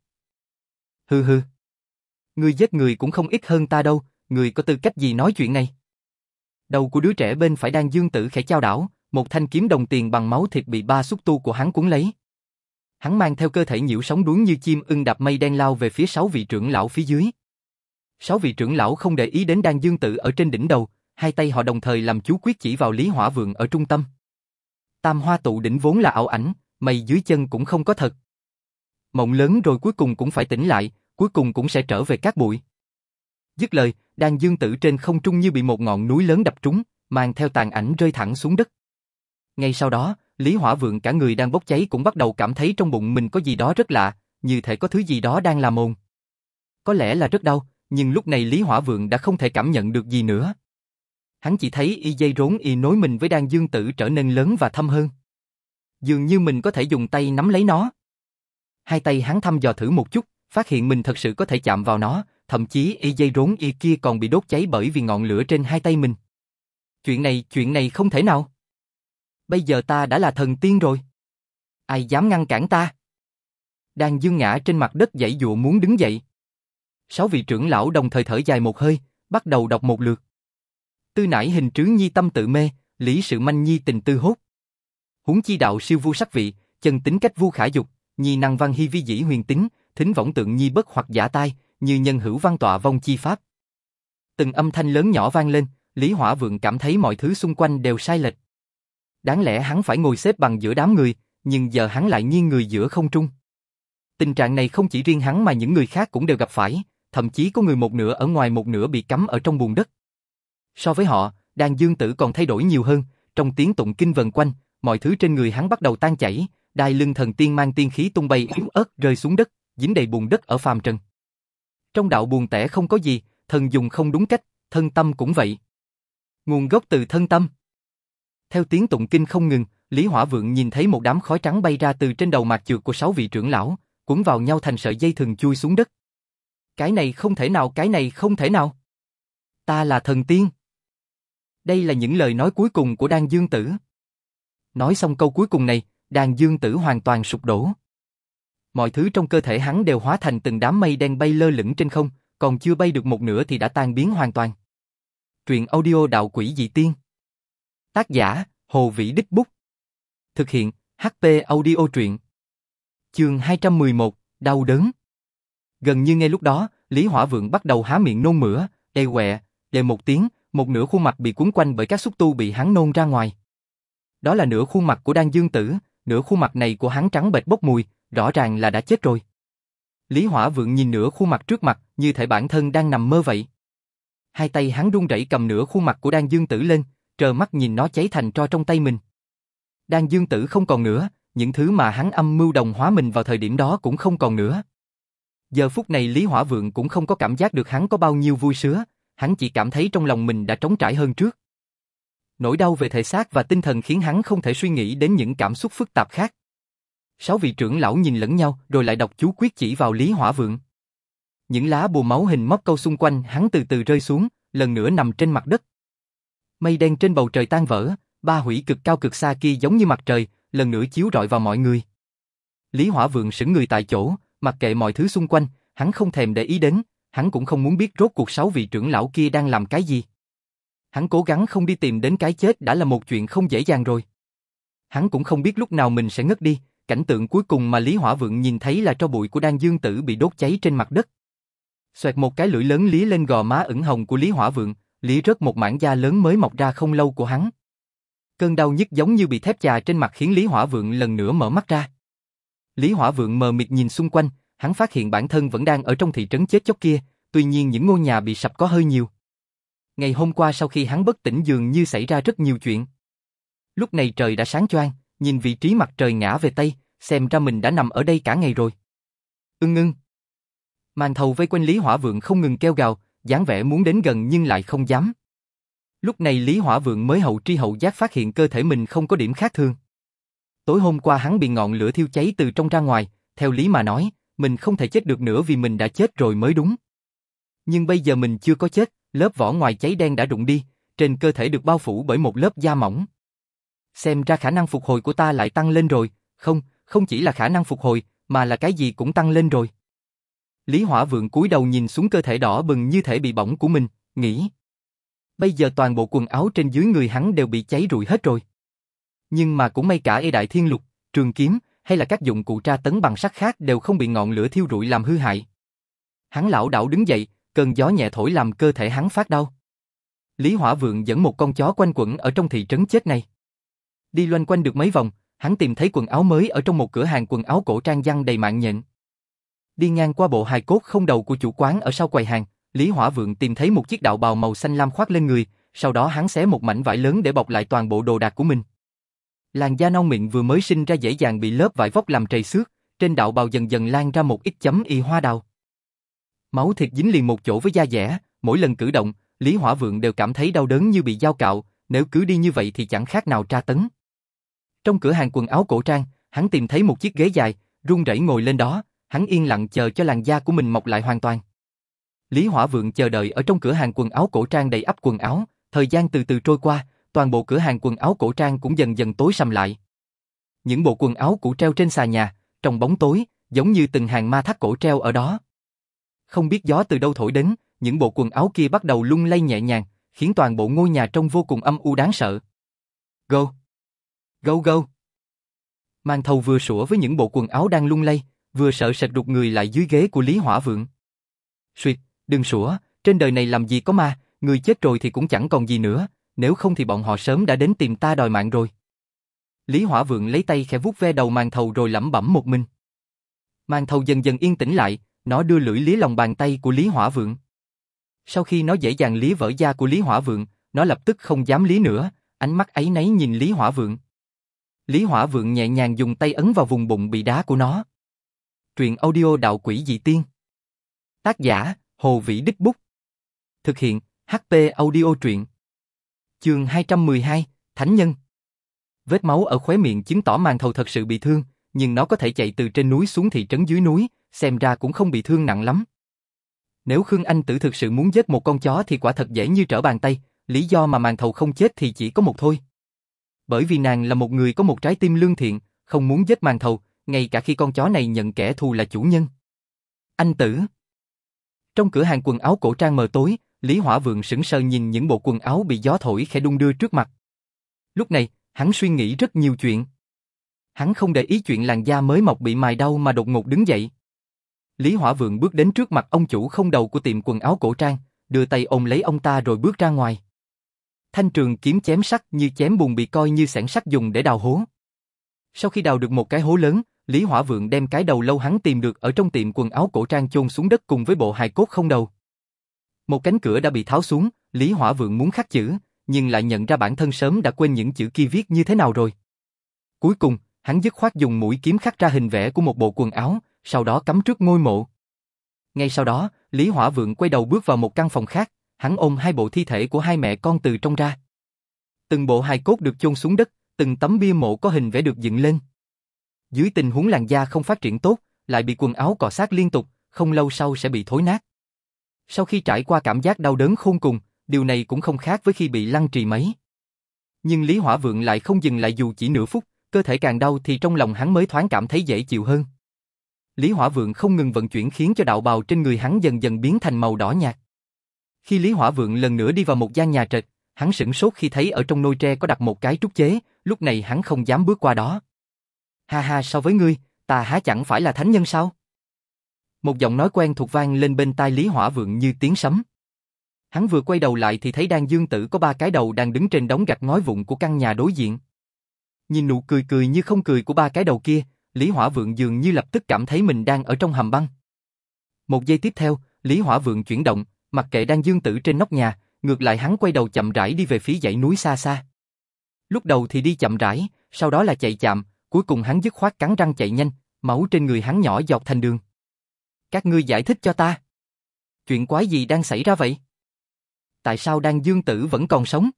Hừ hừ. Ngươi giết người cũng không ít hơn ta đâu, ngươi có tư cách gì nói chuyện này? Đầu của đứa trẻ bên phải Đan Dương Tử khẽ chao đảo, một thanh kiếm đồng tiền bằng máu thịt bị ba xúc tu của hắn cuốn lấy. Hắn mang theo cơ thể nhiễu sóng đuối như chim ưng đạp mây đen lao về phía sáu vị trưởng lão phía dưới. Sáu vị trưởng lão không để ý đến Đan Dương Tử ở trên đỉnh đầu, hai tay họ đồng thời làm chú quyết chỉ vào Lý Hỏa Vượng ở trung tâm. Tam hoa tụ đỉnh vốn là ảo ảnh, mây dưới chân cũng không có thật. Mộng lớn rồi cuối cùng cũng phải tỉnh lại, cuối cùng cũng sẽ trở về cát bụi. Dứt lời, Đan Dương Tử trên không trung như bị một ngọn núi lớn đập trúng, mang theo tàn ảnh rơi thẳng xuống đất. Ngay sau đó, Lý Hỏa Vượng cả người đang bốc cháy cũng bắt đầu cảm thấy trong bụng mình có gì đó rất lạ, như thể có thứ gì đó đang làm ồn. Có lẽ là rất đau, nhưng lúc này Lý Hỏa Vượng đã không thể cảm nhận được gì nữa. Hắn chỉ thấy y dây rốn y nối mình với Đan Dương Tử trở nên lớn và thâm hơn. Dường như mình có thể dùng tay nắm lấy nó. Hai tay hắn thăm dò thử một chút, phát hiện mình thật sự có thể chạm vào nó, thậm chí y dây rốn y kia còn bị đốt cháy bởi vì ngọn lửa trên hai tay mình. Chuyện này, chuyện này không thể nào. Bây giờ ta đã là thần tiên rồi. Ai dám ngăn cản ta? Đan Dương ngã trên mặt đất giãy giụa muốn đứng dậy. Sáu vị trưởng lão đồng thời thở dài một hơi, bắt đầu đọc một lượt. Tư nải hình trướng nhi tâm tự mê, lý sự manh nhi tình tư hốt. Huống chi đạo siêu vu sắc vị, chân tính cách vu khả dục, nhi năng văn hy vi dĩ huyền tính, thính võng tượng nhi bất hoặc giả tai, như nhân hữu văn tọa vong chi pháp. Từng âm thanh lớn nhỏ vang lên, Lý Hỏa Vượng cảm thấy mọi thứ xung quanh đều sai lệch. Đáng lẽ hắn phải ngồi xếp bằng giữa đám người, nhưng giờ hắn lại nghiêng người giữa không trung. Tình trạng này không chỉ riêng hắn mà những người khác cũng đều gặp phải, thậm chí có người một nửa ở ngoài một nửa bị cắm ở trong bùn đất. So với họ, Đan Dương Tử còn thay đổi nhiều hơn, trong tiếng tụng kinh vần quanh, mọi thứ trên người hắn bắt đầu tan chảy, đai lưng thần tiên mang tiên khí tung bay yếu ớt rơi xuống đất, dính đầy bùn đất ở phàm trần. Trong đạo buồn tẻ không có gì, thần dùng không đúng cách, thân tâm cũng vậy. Nguồn gốc từ thân tâm. Theo tiếng tụng kinh không ngừng, Lý Hỏa Vượng nhìn thấy một đám khói trắng bay ra từ trên đầu mạc trược của sáu vị trưởng lão, cuốn vào nhau thành sợi dây thừng chui xuống đất. Cái này không thể nào, cái này không thể nào. Ta là thần tiên. Đây là những lời nói cuối cùng của Đan Dương Tử. Nói xong câu cuối cùng này, Đan Dương Tử hoàn toàn sụp đổ. Mọi thứ trong cơ thể hắn đều hóa thành từng đám mây đen bay lơ lửng trên không, còn chưa bay được một nửa thì đã tan biến hoàn toàn. Truyện audio Đạo Quỷ Dị Tiên. Tác giả, Hồ Vĩ Đích Bút. Thực hiện, hát pê Audio Truyện. Chương hai trăm mười một, đau đớn. Gần như ngay lúc đó, Lý Hỏa Vượng bắt đầu há miệng nôn mửa, ê quẹ, đề một tiếng, một nửa khuôn mặt bị cuốn quanh bởi các xúc tu bị hắn nôn ra ngoài. Đó là nửa khuôn mặt của Đan Dương Tử, nửa khuôn mặt này của hắn trắng bệch bốc mùi, rõ ràng là đã chết rồi. Lý Hỏa Vượng nhìn nửa khuôn mặt trước mặt, như thể bản thân đang nằm mơ vậy. Hai tay hắn run rẩy cầm nửa khuôn mặt của Đan Dương Tử lên, trơ mắt nhìn nó cháy thành tro trong tay mình. Đan Dương Tử không còn nữa, những thứ mà hắn âm mưu đồng hóa mình vào thời điểm đó cũng không còn nữa. Giờ phút này Lý Hỏa Vượng cũng không có cảm giác được hắn có bao nhiêu vui sướng, hắn chỉ cảm thấy trong lòng mình đã trống trải hơn trước. Nỗi đau về thể xác và tinh thần khiến hắn không thể suy nghĩ đến những cảm xúc phức tạp khác. Sáu vị trưởng lão nhìn lẫn nhau rồi lại đọc chú quyết chỉ vào Lý Hỏa Vượng. Những lá bùa máu hình móc câu xung quanh hắn từ từ rơi xuống, lần nữa nằm trên mặt đất. Mây đen trên bầu trời tan vỡ, ba hủy cực cao cực xa kia giống như mặt trời, lần nữa chiếu rọi vào mọi người. Lý Hỏa Vượng sững người tại chỗ, mặc kệ mọi thứ xung quanh, hắn không thèm để ý đến, hắn cũng không muốn biết rốt cuộc sáu vị trưởng lão kia đang làm cái gì. Hắn cố gắng không đi tìm đến cái chết đã là một chuyện không dễ dàng rồi. Hắn cũng không biết lúc nào mình sẽ ngất đi, cảnh tượng cuối cùng mà Lý Hỏa Vượng nhìn thấy là tro bụi của Đan Dương Tử bị đốt cháy trên mặt đất. Xoẹt một cái lưỡi lớn lía lên gò má ửng hồng của Lý Hỏa Vượng, lía rớt một mảng da lớn mới mọc ra không lâu của hắn. Cơn đau nhức giống như bị thép chà trên mặt khiến Lý Hỏa Vượng lần nữa mở mắt ra. Lý Hỏa Vượng mờ mịt nhìn xung quanh, hắn phát hiện bản thân vẫn đang ở trong thị trấn chết chóc kia, tuy nhiên những ngôi nhà bị sập có hơi nhiều. Ngày hôm qua sau khi hắn bất tỉnh dường như xảy ra rất nhiều chuyện. Lúc này trời đã sáng choang, nhìn vị trí mặt trời ngã về Tây, xem ra mình đã nằm ở đây cả ngày rồi. Ưng ưng. Màn thầu vây quanh Lý Hỏa Vượng không ngừng kêu gào, dáng vẻ muốn đến gần nhưng lại không dám. Lúc này Lý Hỏa Vượng mới hậu tri hậu giác phát hiện cơ thể mình không có điểm khác thường. Tối hôm qua hắn bị ngọn lửa thiêu cháy từ trong ra ngoài, theo lý mà nói, mình không thể chết được nữa vì mình đã chết rồi mới đúng. Nhưng bây giờ mình chưa có chết, lớp vỏ ngoài cháy đen đã rụng đi, trên cơ thể được bao phủ bởi một lớp da mỏng. Xem ra khả năng phục hồi của ta lại tăng lên rồi, không, không chỉ là khả năng phục hồi, mà là cái gì cũng tăng lên rồi. Lý Hỏa Vượng cúi đầu nhìn xuống cơ thể đỏ bừng như thể bị bỏng của mình, nghĩ. Bây giờ toàn bộ quần áo trên dưới người hắn đều bị cháy rụi hết rồi. Nhưng mà cũng may cả ê đại thiên lục, trường kiếm, hay là các dụng cụ tra tấn bằng sắt khác đều không bị ngọn lửa thiêu rụi làm hư hại. Hắn lảo đảo đứng dậy, cơn gió nhẹ thổi làm cơ thể hắn phát đau. Lý Hỏa Vượng dẫn một con chó quanh quẩn ở trong thị trấn chết này. Đi loanh quanh được mấy vòng, hắn tìm thấy quần áo mới ở trong một cửa hàng quần áo cổ trang giăng đầy mạng nhện. Đi ngang qua bộ hài cốt không đầu của chủ quán ở sau quầy hàng, Lý Hỏa Vượng tìm thấy một chiếc đạo bào màu xanh lam khoác lên người, sau đó hắn xé một mảnh vải lớn để bọc lại toàn bộ đồ đạc của mình. Làn da non mịn vừa mới sinh ra dễ dàng bị lớp vải vóc làm trầy xước, trên đạo bào dần dần lan ra một ít chấm y hoa đào. Máu thịt dính liền một chỗ với da dẻ, mỗi lần cử động, Lý Hỏa Vượng đều cảm thấy đau đớn như bị dao cạo, nếu cứ đi như vậy thì chẳng khác nào tra tấn. Trong cửa hàng quần áo cổ trang, hắn tìm thấy một chiếc ghế dài, run rẩy ngồi lên đó, hắn yên lặng chờ cho làn da của mình mọc lại hoàn toàn. Lý Hỏa Vượng chờ đợi ở trong cửa hàng quần áo cổ trang đầy ắp quần áo, thời gian từ từ trôi qua, toàn bộ cửa hàng quần áo cổ trang cũng dần dần tối sầm lại. Những bộ quần áo cũ treo trên xà nhà, trong bóng tối, giống như từng hàng ma thắt cổ treo ở đó. Không biết gió từ đâu thổi đến, những bộ quần áo kia bắt đầu lung lay nhẹ nhàng, khiến toàn bộ ngôi nhà trông vô cùng âm u đáng sợ. Go! Go go! Mang Thầu vừa sủa với những bộ quần áo đang lung lay, vừa sợ sệt rụt người lại dưới ghế của Lý Hỏa Vượng. Suyệt, đừng sủa, trên đời này làm gì có ma, người chết rồi thì cũng chẳng còn gì nữa, nếu không thì bọn họ sớm đã đến tìm ta đòi mạng rồi. Lý Hỏa Vượng lấy tay khẽ vuốt ve đầu Mang Thầu rồi lẩm bẩm một mình. Mang Thầu dần dần yên tĩnh lại, nó đưa lưỡi lía lòng bàn tay của Lý Hỏa Vượng. Sau khi nó dễ dàng lía vỡ da của Lý Hỏa Vượng, nó lập tức không dám lía nữa, ánh mắt áy náy nhìn Lý Hỏa Vượng. Lý Hỏa Vượng nhẹ nhàng dùng tay ấn vào vùng bụng bị đá của nó. Truyện audio Đạo Quỷ Dị Tiên. Tác giả, Hồ Vĩ Đích Bút. Thực hiện, hát pê Audio Truyện. Chương hai trăm mười hai, Thánh Nhân. Vết máu ở khóe miệng chứng tỏ Mang Thầu thật sự bị thương, nhưng nó có thể chạy từ trên núi xuống thị trấn dưới núi, xem ra cũng không bị thương nặng lắm. Nếu Khương Anh Tử thực sự muốn giết một con chó thì quả thật dễ như trở bàn tay, lý do mà Mang Thầu không chết thì chỉ có một thôi. Bởi vì nàng là một người có một trái tim lương thiện, không muốn giết Mang Thầu, ngay cả khi con chó này nhận kẻ thù là chủ nhân. Anh Tử. Trong cửa hàng quần áo cổ trang mờ tối, Lý Hỏa Vượng sững sờ nhìn những bộ quần áo bị gió thổi khẽ đung đưa trước mặt. Lúc này, hắn suy nghĩ rất nhiều chuyện. Hắn không để ý chuyện làn da mới mọc bị mài đau mà đột ngột đứng dậy. Lý Hỏa Vượng bước đến trước mặt ông chủ không đầu của tiệm quần áo cổ trang, đưa tay ôm lấy ông ta rồi bước ra ngoài. Thanh trường kiếm chém sắt như chém bùn bị coi như xẻng sắt dùng để đào hố. Sau khi đào được một cái hố lớn, Lý Hỏa Vượng đem cái đầu lâu hắn tìm được ở trong tiệm quần áo cổ trang chôn xuống đất cùng với bộ hài cốt không đầu. Một cánh cửa đã bị tháo xuống, Lý Hỏa Vượng muốn khắc chữ, nhưng lại nhận ra bản thân sớm đã quên những chữ kia viết như thế nào rồi. Cuối cùng, hắn dứt khoát dùng mũi kiếm khắc ra hình vẽ của một bộ quần áo, sau đó cắm trước ngôi mộ. Ngay sau đó, Lý Hỏa Vượng quay đầu bước vào một căn phòng khác, hắn ôm hai bộ thi thể của hai mẹ con từ trong ra. Từng bộ hài cốt được chôn xuống đất, từng tấm bia mộ có hình vẽ được dựng lên. Dưới tình huống làn da không phát triển tốt, lại bị quần áo cọ sát liên tục, không lâu sau sẽ bị thối nát. Sau khi trải qua cảm giác đau đớn khôn cùng, điều này cũng không khác với khi bị lăng trì mấy. Nhưng Lý Hỏa Vượng lại không dừng lại dù chỉ nửa phút, cơ thể càng đau thì trong lòng hắn mới thoáng cảm thấy dễ chịu hơn. Lý Hỏa Vượng không ngừng vận chuyển khiến cho đạo bào trên người hắn dần dần biến thành màu đỏ nhạt. Khi Lý Hỏa Vượng lần nữa đi vào một gian nhà trệt, hắn sửng sốt khi thấy ở trong nôi tre có đặt một cái trúc chế, lúc này hắn không dám bước qua đó. Ha ha, so với ngươi, ta há chẳng phải là thánh nhân sao? Một giọng nói quen thuộc vang lên bên tai Lý Hỏa Vượng như tiếng sấm. Hắn vừa quay đầu lại thì thấy Đan Dương Tử có ba cái đầu đang đứng trên đống gạch ngói vụn của căn nhà đối diện. Nhìn nụ cười cười như không cười của ba cái đầu kia, Lý Hỏa Vượng dường như lập tức cảm thấy mình đang ở trong hầm băng. Một giây tiếp theo, Lý Hỏa Vượng chuyển động, mặc kệ Đan Dương Tử trên nóc nhà, ngược lại hắn quay đầu chậm rãi đi về phía dãy núi xa xa. Lúc đầu thì đi chậm rãi, sau đó là chạy chậm, cuối cùng hắn dứt khoát cắn răng chạy nhanh, máu trên người hắn nhỏ giọt thành đường. Các ngươi giải thích cho ta. Chuyện quái gì đang xảy ra vậy? Tại sao Đan Dương Tử vẫn còn sống?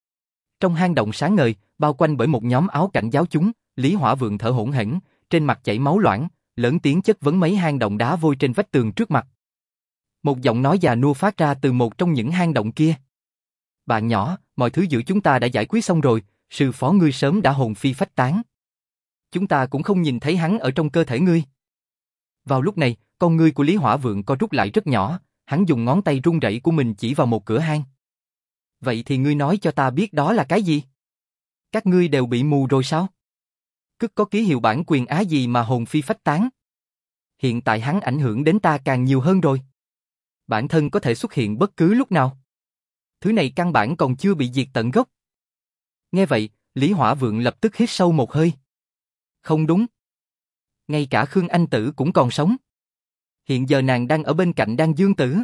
Trong hang động sáng ngời, bao quanh bởi một nhóm áo cảnh giáo chúng, Lý Hỏa Vượng thở hổn hển, trên mặt chảy máu loãng, lớn tiếng chất vấn mấy hang động đá vôi trên vách tường trước mặt. Một giọng nói già nua phát ra từ một trong những hang động kia. Bạn nhỏ, mọi thứ giữa chúng ta đã giải quyết xong rồi, sư phó ngươi sớm đã hồn phi phách tán. Chúng ta cũng không nhìn thấy hắn ở trong cơ thể ngươi. Vào lúc này, con ngươi của Lý Hỏa Vượng co rút lại rất nhỏ, hắn dùng ngón tay run rẩy của mình chỉ vào một cửa hang. Vậy thì ngươi nói cho ta biết đó là cái gì? Các ngươi đều bị mù rồi sao? Cất có ký hiệu bản quyền á gì mà hồn phi phách tán? Hiện tại hắn ảnh hưởng đến ta càng nhiều hơn rồi. Bản thân có thể xuất hiện bất cứ lúc nào. Thứ này căn bản còn chưa bị diệt tận gốc. Nghe vậy, Lý Hỏa Vượng lập tức hít sâu một hơi. Không đúng. Ngay cả Khương Anh Tử cũng còn sống. Hiện giờ nàng đang ở bên cạnh Đan Dương Tử.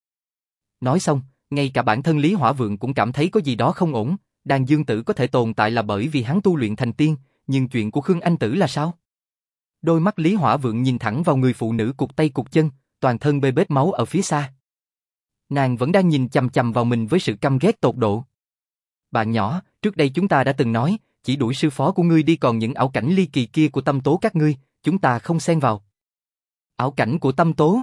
Nói xong, ngay cả bản thân Lý Hỏa Vượng cũng cảm thấy có gì đó không ổn. Đan Dương Tử có thể tồn tại là bởi vì hắn tu luyện thành tiên, nhưng chuyện của Khương Anh Tử là sao? Đôi mắt Lý Hỏa Vượng nhìn thẳng vào người phụ nữ cụt tay cụt chân, toàn thân bê bết máu ở phía xa. Nàng vẫn đang nhìn chằm chằm vào mình với sự căm ghét tột độ. Bạn nhỏ, trước đây chúng ta đã từng nói, chỉ đuổi sư phó của ngươi đi, còn những ảo cảnh ly kỳ kia của tâm tố các ngươi, chúng ta không xen vào. Ảo cảnh của tâm tố?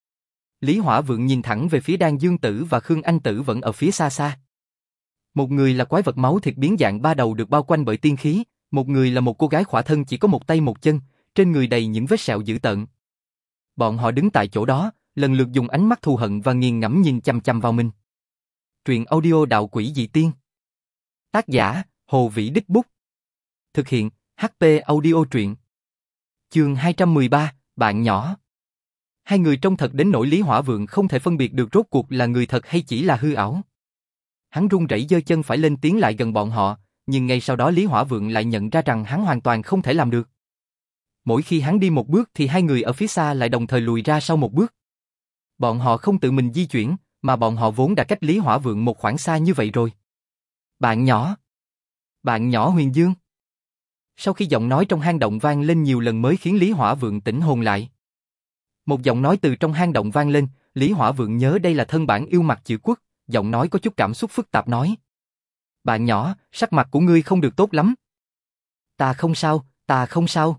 Lý Hỏa Vượng nhìn thẳng về phía Đan Dương Tử và Khương Anh Tử vẫn ở phía xa xa. Một người là quái vật máu thịt biến dạng ba đầu được bao quanh bởi tiên khí, một người là một cô gái khỏa thân chỉ có một tay một chân, trên người đầy những vết sẹo dữ tợn. Bọn họ đứng tại chỗ đó, lần lượt dùng ánh mắt thù hận và nghiền ngẫm nhìn chằm chằm vào mình. Truyện audio Đạo Quỷ Dị Tiên. Tác giả, Hồ Vĩ Đích Bút. Thực hiện, hát pê Audio truyện. Chương hai trăm mười ba, bạn nhỏ. Hai người trông thật đến nỗi Lý Hỏa Vượng không thể phân biệt được rốt cuộc là người thật hay chỉ là hư ảo. Hắn run rẩy giơ chân phải lên tiến lại gần bọn họ, nhưng ngay sau đó Lý Hỏa Vượng lại nhận ra rằng hắn hoàn toàn không thể làm được. Mỗi khi hắn đi một bước thì hai người ở phía xa lại đồng thời lùi ra sau một bước. Bọn họ không tự mình di chuyển, mà bọn họ vốn đã cách Lý Hỏa Vượng một khoảng xa như vậy rồi. Bạn nhỏ. Bạn nhỏ Huyền Dương. Sau khi giọng nói trong hang động vang lên nhiều lần mới khiến Lý Hỏa Vượng tỉnh hồn lại. Một giọng nói từ trong hang động vang lên, Lý Hỏa Vượng nhớ đây là thân bản yêu mặt chữ quốc, giọng nói có chút cảm xúc phức tạp nói. Bạn nhỏ, sắc mặt của ngươi không được tốt lắm. Ta không sao, ta không sao.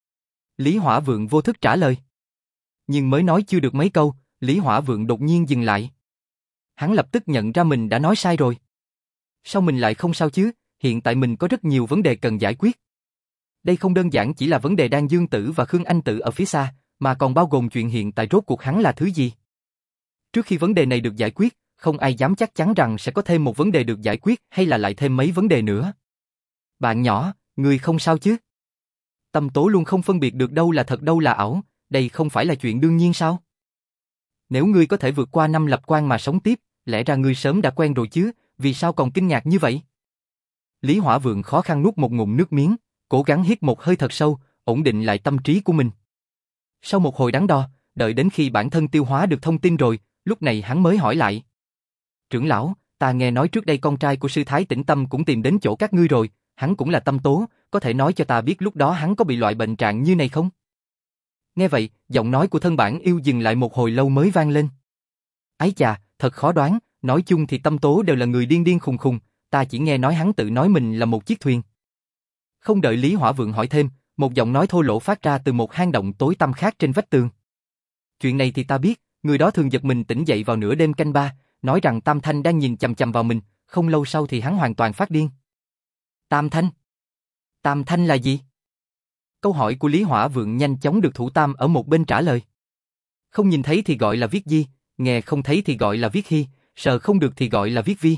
Lý Hỏa Vượng vô thức trả lời. Nhưng mới nói chưa được mấy câu, Lý Hỏa Vượng đột nhiên dừng lại. Hắn lập tức nhận ra mình đã nói sai rồi. Sao mình lại không sao chứ, hiện tại mình có rất nhiều vấn đề cần giải quyết. Đây không đơn giản chỉ là vấn đề Đan Dương Tử và Khương Anh Tử ở phía xa, mà còn bao gồm chuyện hiện tại rốt cuộc hắn là thứ gì. Trước khi vấn đề này được giải quyết, không ai dám chắc chắn rằng sẽ có thêm một vấn đề được giải quyết hay là lại thêm mấy vấn đề nữa. Bạn nhỏ, ngươi không sao chứ? Tâm Tố luôn không phân biệt được đâu là thật đâu là ảo, đây không phải là chuyện đương nhiên sao? Nếu ngươi có thể vượt qua năm lập quan mà sống tiếp, lẽ ra ngươi sớm đã quen rồi chứ, vì sao còn kinh ngạc như vậy? Lý Hỏa Vượng khó khăn nuốt một ngụm nước miếng, cố gắng hít một hơi thật sâu, ổn định lại tâm trí của mình. Sau một hồi đắn đo, đợi đến khi bản thân tiêu hóa được thông tin rồi, lúc này hắn mới hỏi lại. Trưởng lão, ta nghe nói trước đây con trai của sư thái Tĩnh Tâm cũng tìm đến chỗ các ngươi rồi, hắn cũng là Tâm Tố, có thể nói cho ta biết lúc đó hắn có bị loại bệnh trạng như này không? Nghe vậy, giọng nói của thân bản yêu dừng lại một hồi lâu mới vang lên. Ái chà, thật khó đoán, nói chung thì Tâm Tố đều là người điên điên khùng khùng, ta chỉ nghe nói hắn tự nói mình là một chiếc thuyền. Không đợi Lý Hỏa Vượng hỏi thêm, một giọng nói thô lỗ phát ra từ một hang động tối tăm khác trên vách tường. Chuyện này thì ta biết, người đó thường giật mình tỉnh dậy vào nửa đêm canh ba, nói rằng Tam Thanh đang nhìn chằm chằm vào mình, không lâu sau thì hắn hoàn toàn phát điên. Tam Thanh? Tam Thanh là gì? Câu hỏi của Lý Hỏa Vượng nhanh chóng được Thủ Tam ở một bên trả lời. Không nhìn thấy thì gọi là viết di, nghe không thấy thì gọi là viết hi, sờ không được thì gọi là viết vi.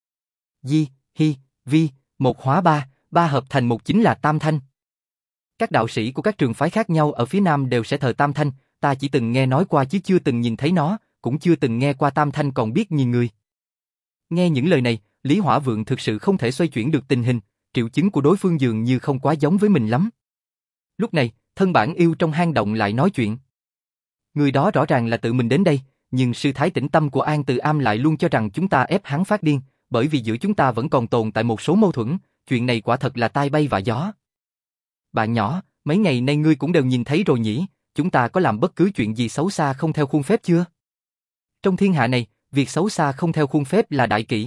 Di, hi, vi, một hóa ba, ba hợp thành một chính là Tam Thanh. Các đạo sĩ của các trường phái khác nhau ở phía Nam đều sẽ thờ Tam Thanh, ta chỉ từng nghe nói qua chứ chưa từng nhìn thấy nó, cũng chưa từng nghe qua Tam Thanh còn biết nhìn người. Nghe những lời này, Lý Hỏa Vượng thực sự không thể xoay chuyển được tình hình, triệu chứng của đối phương dường như không quá giống với mình lắm. Lúc này, thân bản yêu trong hang động lại nói chuyện. Người đó rõ ràng là tự mình đến đây, nhưng sư thái Tĩnh Tâm của An Từ Am lại luôn cho rằng chúng ta ép hắn phát điên, bởi vì giữa chúng ta vẫn còn tồn tại một số mâu thuẫn, chuyện này quả thật là tai bay vạ gió. Bạn nhỏ, mấy ngày nay ngươi cũng đều nhìn thấy rồi nhỉ, chúng ta có làm bất cứ chuyện gì xấu xa không theo khuôn phép chưa? Trong thiên hạ này, việc xấu xa không theo khuôn phép là đại kỵ.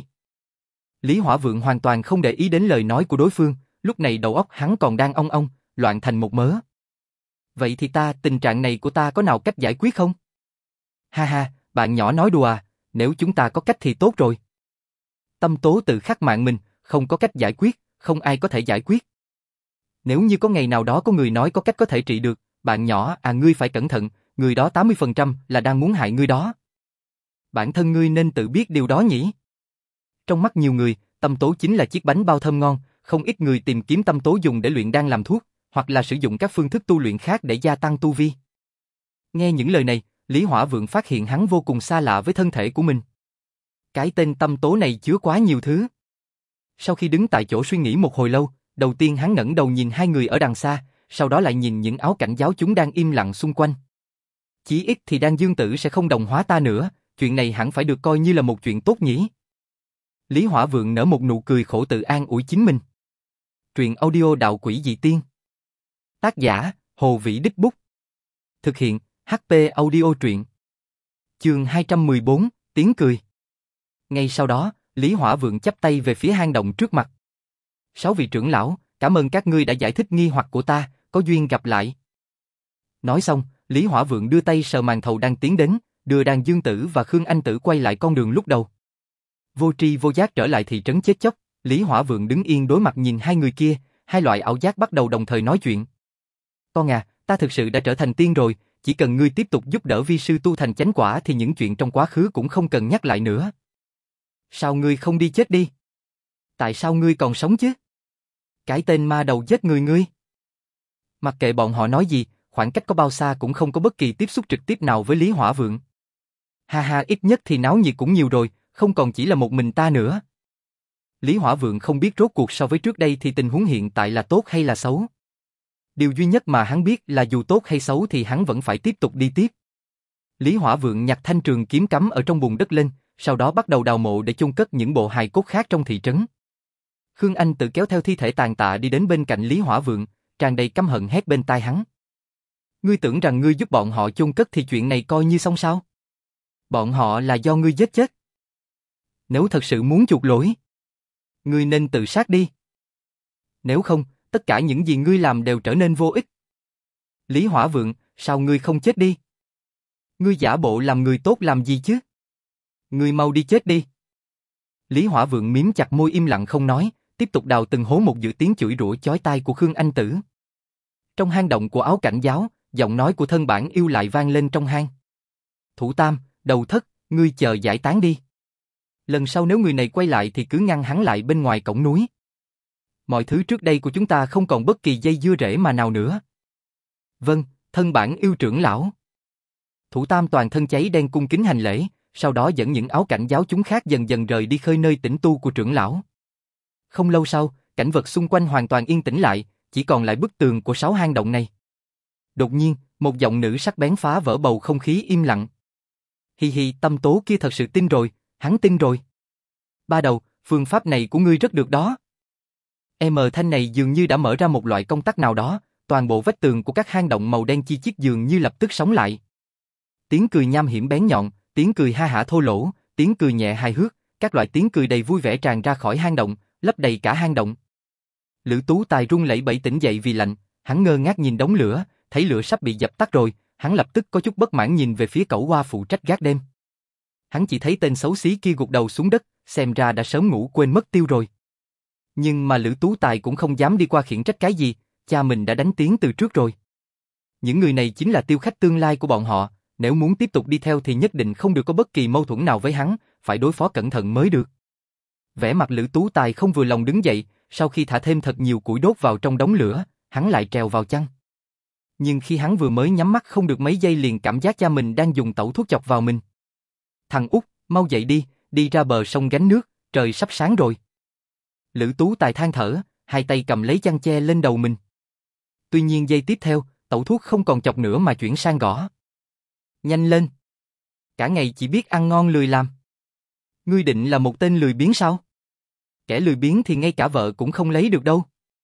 Lý Hỏa Vượng hoàn toàn không để ý đến lời nói của đối phương, lúc này đầu óc hắn còn đang ong ong, loạn thành một mớ. Vậy thì ta, tình trạng này của ta có nào cách giải quyết không? Ha ha, bạn nhỏ nói đùa à, nếu chúng ta có cách thì tốt rồi. Tâm Tố tự khắc mạng mình, không có cách giải quyết, không ai có thể giải quyết. Nếu như có ngày nào đó có người nói có cách có thể trị được, bạn nhỏ à ngươi phải cẩn thận, người đó tám mươi phần trăm là đang muốn hại ngươi đó. Bản thân ngươi nên tự biết điều đó nhỉ. Trong mắt nhiều người, Tâm Tố chính là chiếc bánh bao thơm ngon, không ít người tìm kiếm Tâm Tố dùng để luyện đan làm thuốc, hoặc là sử dụng các phương thức tu luyện khác để gia tăng tu vi. Nghe những lời này, Lý Hỏa Vượng phát hiện hắn vô cùng xa lạ với thân thể của mình. Cái tên Tâm Tố này chứa quá nhiều thứ. Sau khi đứng tại chỗ suy nghĩ một hồi lâu, đầu tiên hắn ngẩng đầu nhìn hai người ở đằng xa, sau đó lại nhìn những áo cảnh giáo chúng đang im lặng xung quanh. Chí ít thì Đan Dương Tử sẽ không đồng hóa ta nữa, chuyện này hẳn phải được coi như là một chuyện tốt nhỉ. Lý Hỏa Vượng nở một nụ cười khổ tự an ủi chính mình. Truyện audio Đạo Quỷ Dị Tiên. Tác giả, Hồ Vĩ Đích Bút. Thực hiện, hát pê Audio truyện. Chương hai trăm mười bốn, tiếng cười. Ngay sau đó, Lý Hỏa Vượng chắp tay về phía hang động trước mặt. Sáu vị trưởng lão, cảm ơn các ngươi đã giải thích nghi hoặc của ta, có duyên gặp lại. Nói xong, Lý Hỏa Vượng đưa tay sờ màn thầu đang tiến đến, đưa Đan Dương Tử và Khương Anh Tử quay lại con đường lúc đầu. Vô tri vô giác trở lại thị trấn chết chóc, Lý Hỏa Vượng đứng yên đối mặt nhìn hai người kia, hai loại ảo giác bắt đầu đồng thời nói chuyện. Con à, ta thực sự đã trở thành tiên rồi, chỉ cần ngươi tiếp tục giúp đỡ vi sư tu thành chánh quả thì những chuyện trong quá khứ cũng không cần nhắc lại nữa. Sao ngươi không đi chết đi? Tại sao ngươi còn sống chứ? Cái tên ma đầu giết người ngươi. Mặc kệ bọn họ nói gì, khoảng cách có bao xa cũng không có bất kỳ tiếp xúc trực tiếp nào với Lý Hỏa Vượng. Ha ha, ít nhất thì náo nhiệt cũng nhiều rồi, không còn chỉ là một mình ta nữa. Lý Hỏa Vượng không biết rốt cuộc so với trước đây thì tình huống hiện tại là tốt hay là xấu. Điều duy nhất mà hắn biết là dù tốt hay xấu thì hắn vẫn phải tiếp tục đi tiếp. Lý Hỏa Vượng nhặt thanh trường kiếm cắm ở trong bùn đất lên, sau đó bắt đầu đào mộ để chôn cất những bộ hài cốt khác trong thị trấn. Khương Anh tự kéo theo thi thể tàn tạ đi đến bên cạnh Lý Hỏa Vượng, tràn đầy căm hận hét bên tai hắn. Ngươi tưởng rằng ngươi giúp bọn họ chôn cất thì chuyện này coi như xong sao? Bọn họ là do ngươi giết chết. Nếu thật sự muốn chuộc lỗi, ngươi nên tự sát đi. Nếu không, tất cả những gì ngươi làm đều trở nên vô ích. Lý Hỏa Vượng, sao ngươi không chết đi? Ngươi giả bộ làm người tốt làm gì chứ? Ngươi mau đi chết đi. Lý Hỏa Vượng miếm chặt môi im lặng không nói, tiếp tục đào từng hố một giữa tiếng chửi rủa chói tai của Khương Anh Tử. Trong hang động của áo cảnh giáo, giọng nói của thân bản yêu lại vang lên trong hang. Thủ Tam, Đầu Thất, ngươi chờ giải tán đi. Lần sau nếu người này quay lại thì cứ ngăn hắn lại bên ngoài cổng núi. Mọi thứ trước đây của chúng ta không còn bất kỳ dây dưa rễ mà nào nữa. Vâng, thân bản yêu trưởng lão. Thủ Tam toàn thân cháy đen cung kính hành lễ, sau đó dẫn những áo cảnh giáo chúng khác dần dần rời đi khơi nơi tĩnh tu của trưởng lão. Không lâu sau, cảnh vật xung quanh hoàn toàn yên tĩnh lại, chỉ còn lại bức tường của sáu hang động này. Đột nhiên, một giọng nữ sắc bén phá vỡ bầu không khí im lặng. Hi hi, Tâm Tố kia thật sự tin rồi, hắn tin rồi. Ba Đầu, phương pháp này của ngươi rất được đó. M thanh này dường như đã mở ra một loại công tắc nào đó, toàn bộ vách tường của các hang động màu đen chi chít dường như lập tức sống lại. Tiếng cười nham hiểm bén nhọn, tiếng cười ha hả thô lỗ, tiếng cười nhẹ hài hước, các loại tiếng cười đầy vui vẻ tràn ra khỏi hang động, lấp đầy cả hang động. Lữ Tú Tài run lẩy bẩy tỉnh dậy vì lạnh, hắn ngơ ngác nhìn đống lửa, thấy lửa sắp bị dập tắt rồi, hắn lập tức có chút bất mãn nhìn về phía Cẩu Hoa phụ trách gác đêm. Hắn chỉ thấy tên xấu xí kia gục đầu xuống đất, xem ra đã sớm ngủ quên mất tiêu rồi. Nhưng mà Lữ Tú Tài cũng không dám đi qua khiển trách cái gì, cha mình đã đánh tiếng từ trước rồi. Những người này chính là tiêu khách tương lai của bọn họ, nếu muốn tiếp tục đi theo thì nhất định không được có bất kỳ mâu thuẫn nào với hắn, phải đối phó cẩn thận mới được. Vẻ mặt Lữ Tú Tài không vừa lòng đứng dậy, sau khi thả thêm thật nhiều củi đốt vào trong đống lửa, hắn lại trèo vào chăn. Nhưng khi hắn vừa mới nhắm mắt không được mấy giây liền cảm giác cha mình đang dùng tẩu thuốc chọc vào mình. Thằng út, mau dậy đi, đi ra bờ sông gánh nước, trời sắp sáng rồi. Lữ Tú Tài than thở, hai tay cầm lấy chăn che lên đầu mình. Tuy nhiên giây tiếp theo, tẩu thuốc không còn chọc nữa mà chuyển sang gõ. Nhanh lên. Cả ngày chỉ biết ăn ngon lười làm. Ngươi định là một tên lười biếng sao? Kẻ lười biếng thì ngay cả vợ cũng không lấy được đâu.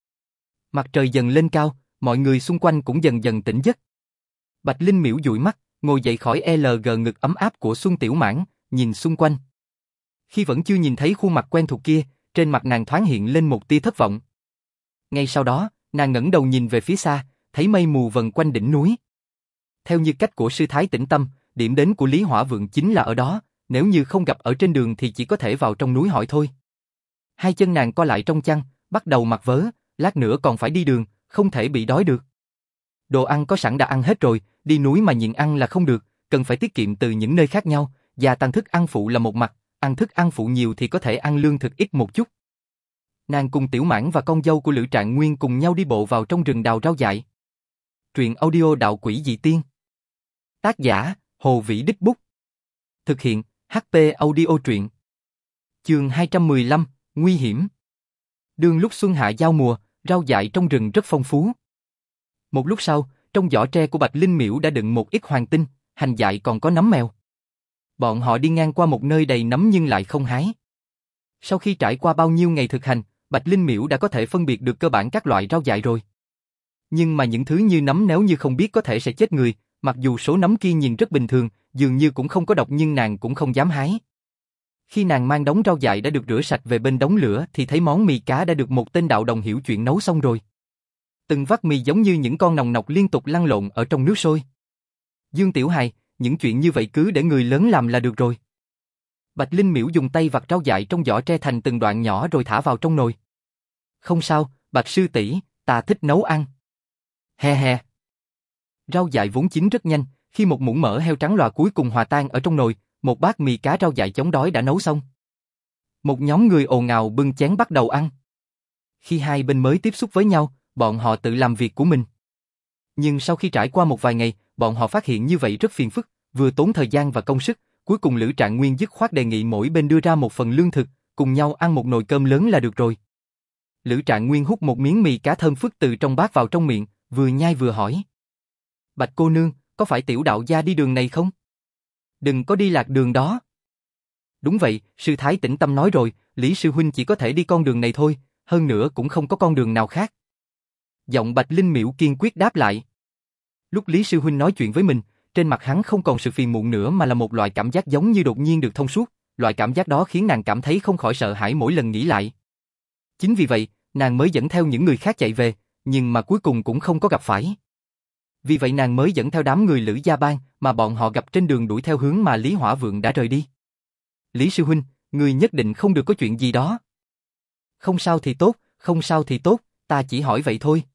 Mặt trời dần lên cao, mọi người xung quanh cũng dần dần tỉnh giấc. Bạch Linh Miễu dụi mắt, ngồi dậy khỏi lờ giê ngực ấm áp của Xuân Tiểu Mãn, nhìn xung quanh. Khi vẫn chưa nhìn thấy khuôn mặt quen thuộc kia, trên mặt nàng thoáng hiện lên một tia thất vọng. Ngay sau đó, nàng ngẩng đầu nhìn về phía xa, thấy mây mù vần quanh đỉnh núi. Theo như cách của sư thái Tĩnh Tâm, điểm đến của Lý Hỏa Vượng chính là ở đó, nếu như không gặp ở trên đường thì chỉ có thể vào trong núi hỏi thôi. Hai chân nàng co lại trong chăn, bắt đầu mặc vớ, lát nữa còn phải đi đường, không thể bị đói được. Đồ ăn có sẵn đã ăn hết rồi, đi núi mà nhịn ăn là không được, cần phải tiết kiệm từ những nơi khác nhau, gia tăng thức ăn phụ là một mặt, ăn thức ăn phụ nhiều thì có thể ăn lương thực ít một chút. Nàng cùng Tiểu Mãn và con dâu của Lữ Trạng Nguyên cùng nhau đi bộ vào trong rừng đào rau dại. Truyện audio Đạo Quỷ Dị Tiên. Tác giả, Hồ Vĩ Đích Bút. Thực hiện, hát pê Audio Truyện. Chương hai trăm mười lăm, Nguy hiểm. Đương lúc xuân hạ giao mùa, rau dại trong rừng rất phong phú. Một lúc sau, trong giỏ tre của Bạch Linh Miễu đã đựng một ít hoàng tinh, hành dại còn có nấm mèo. Bọn họ đi ngang qua một nơi đầy nấm nhưng lại không hái. Sau khi trải qua bao nhiêu ngày thực hành, Bạch Linh Miễu đã có thể phân biệt được cơ bản các loại rau dại rồi. Nhưng mà những thứ như nấm nếu như không biết có thể sẽ chết người, mặc dù số nấm kia nhìn rất bình thường, dường như cũng không có độc nhưng nàng cũng không dám hái. Khi nàng mang đống rau dại đã được rửa sạch về bên đống lửa thì thấy món mì cá đã được một tên đạo đồng hiểu chuyện nấu xong rồi. Từng vắt mì giống như những con nòng nọc liên tục lăn lộn ở trong nước sôi. Dương Tiểu Hài, những chuyện như vậy cứ để người lớn làm là được rồi. Bạch Linh Miễu dùng tay vặt rau dại trong giỏ tre thành từng đoạn nhỏ rồi thả vào trong nồi. Không sao, Bạch sư tỷ, ta thích nấu ăn. He he. Rau dại vốn chín rất nhanh, khi một muỗng mỡ heo trắng lòa cuối cùng hòa tan ở trong nồi, một bát mì cá rau dại chống đói đã nấu xong. Một nhóm người ồn ào bưng chén bắt đầu ăn. Khi hai bên mới tiếp xúc với nhau, bọn họ tự làm việc của mình. Nhưng sau khi trải qua một vài ngày, bọn họ phát hiện như vậy rất phiền phức, vừa tốn thời gian và công sức, cuối cùng Lữ Trạng Nguyên dứt khoát đề nghị mỗi bên đưa ra một phần lương thực, cùng nhau ăn một nồi cơm lớn là được rồi. Lữ Trạng Nguyên hút một miếng mì cá thơm phức từ trong bát vào trong miệng, vừa nhai vừa hỏi. Bạch cô nương, có phải tiểu đạo gia đi đường này không? Đừng có đi lạc đường đó. Đúng vậy, sư thái tĩnh tâm nói rồi, Lý sư huynh chỉ có thể đi con đường này thôi, hơn nữa cũng không có con đường nào khác. Giọng Bạch Linh Miễu kiên quyết đáp lại. Lúc Lý sư huynh nói chuyện với mình, trên mặt hắn không còn sự phiền muộn nữa mà là một loại cảm giác giống như đột nhiên được thông suốt, loại cảm giác đó khiến nàng cảm thấy không khỏi sợ hãi mỗi lần nghĩ lại. Chính vì vậy, nàng mới dẫn theo những người khác chạy về, nhưng mà cuối cùng cũng không có gặp phải. Vì vậy nàng mới dẫn theo đám người Lữ Gia Bang mà bọn họ gặp trên đường đuổi theo hướng mà Lý Hỏa Vượng đã rời đi. Lý sư huynh, người nhất định không được có chuyện gì đó. Không sao thì tốt, không sao thì tốt, ta chỉ hỏi vậy thôi.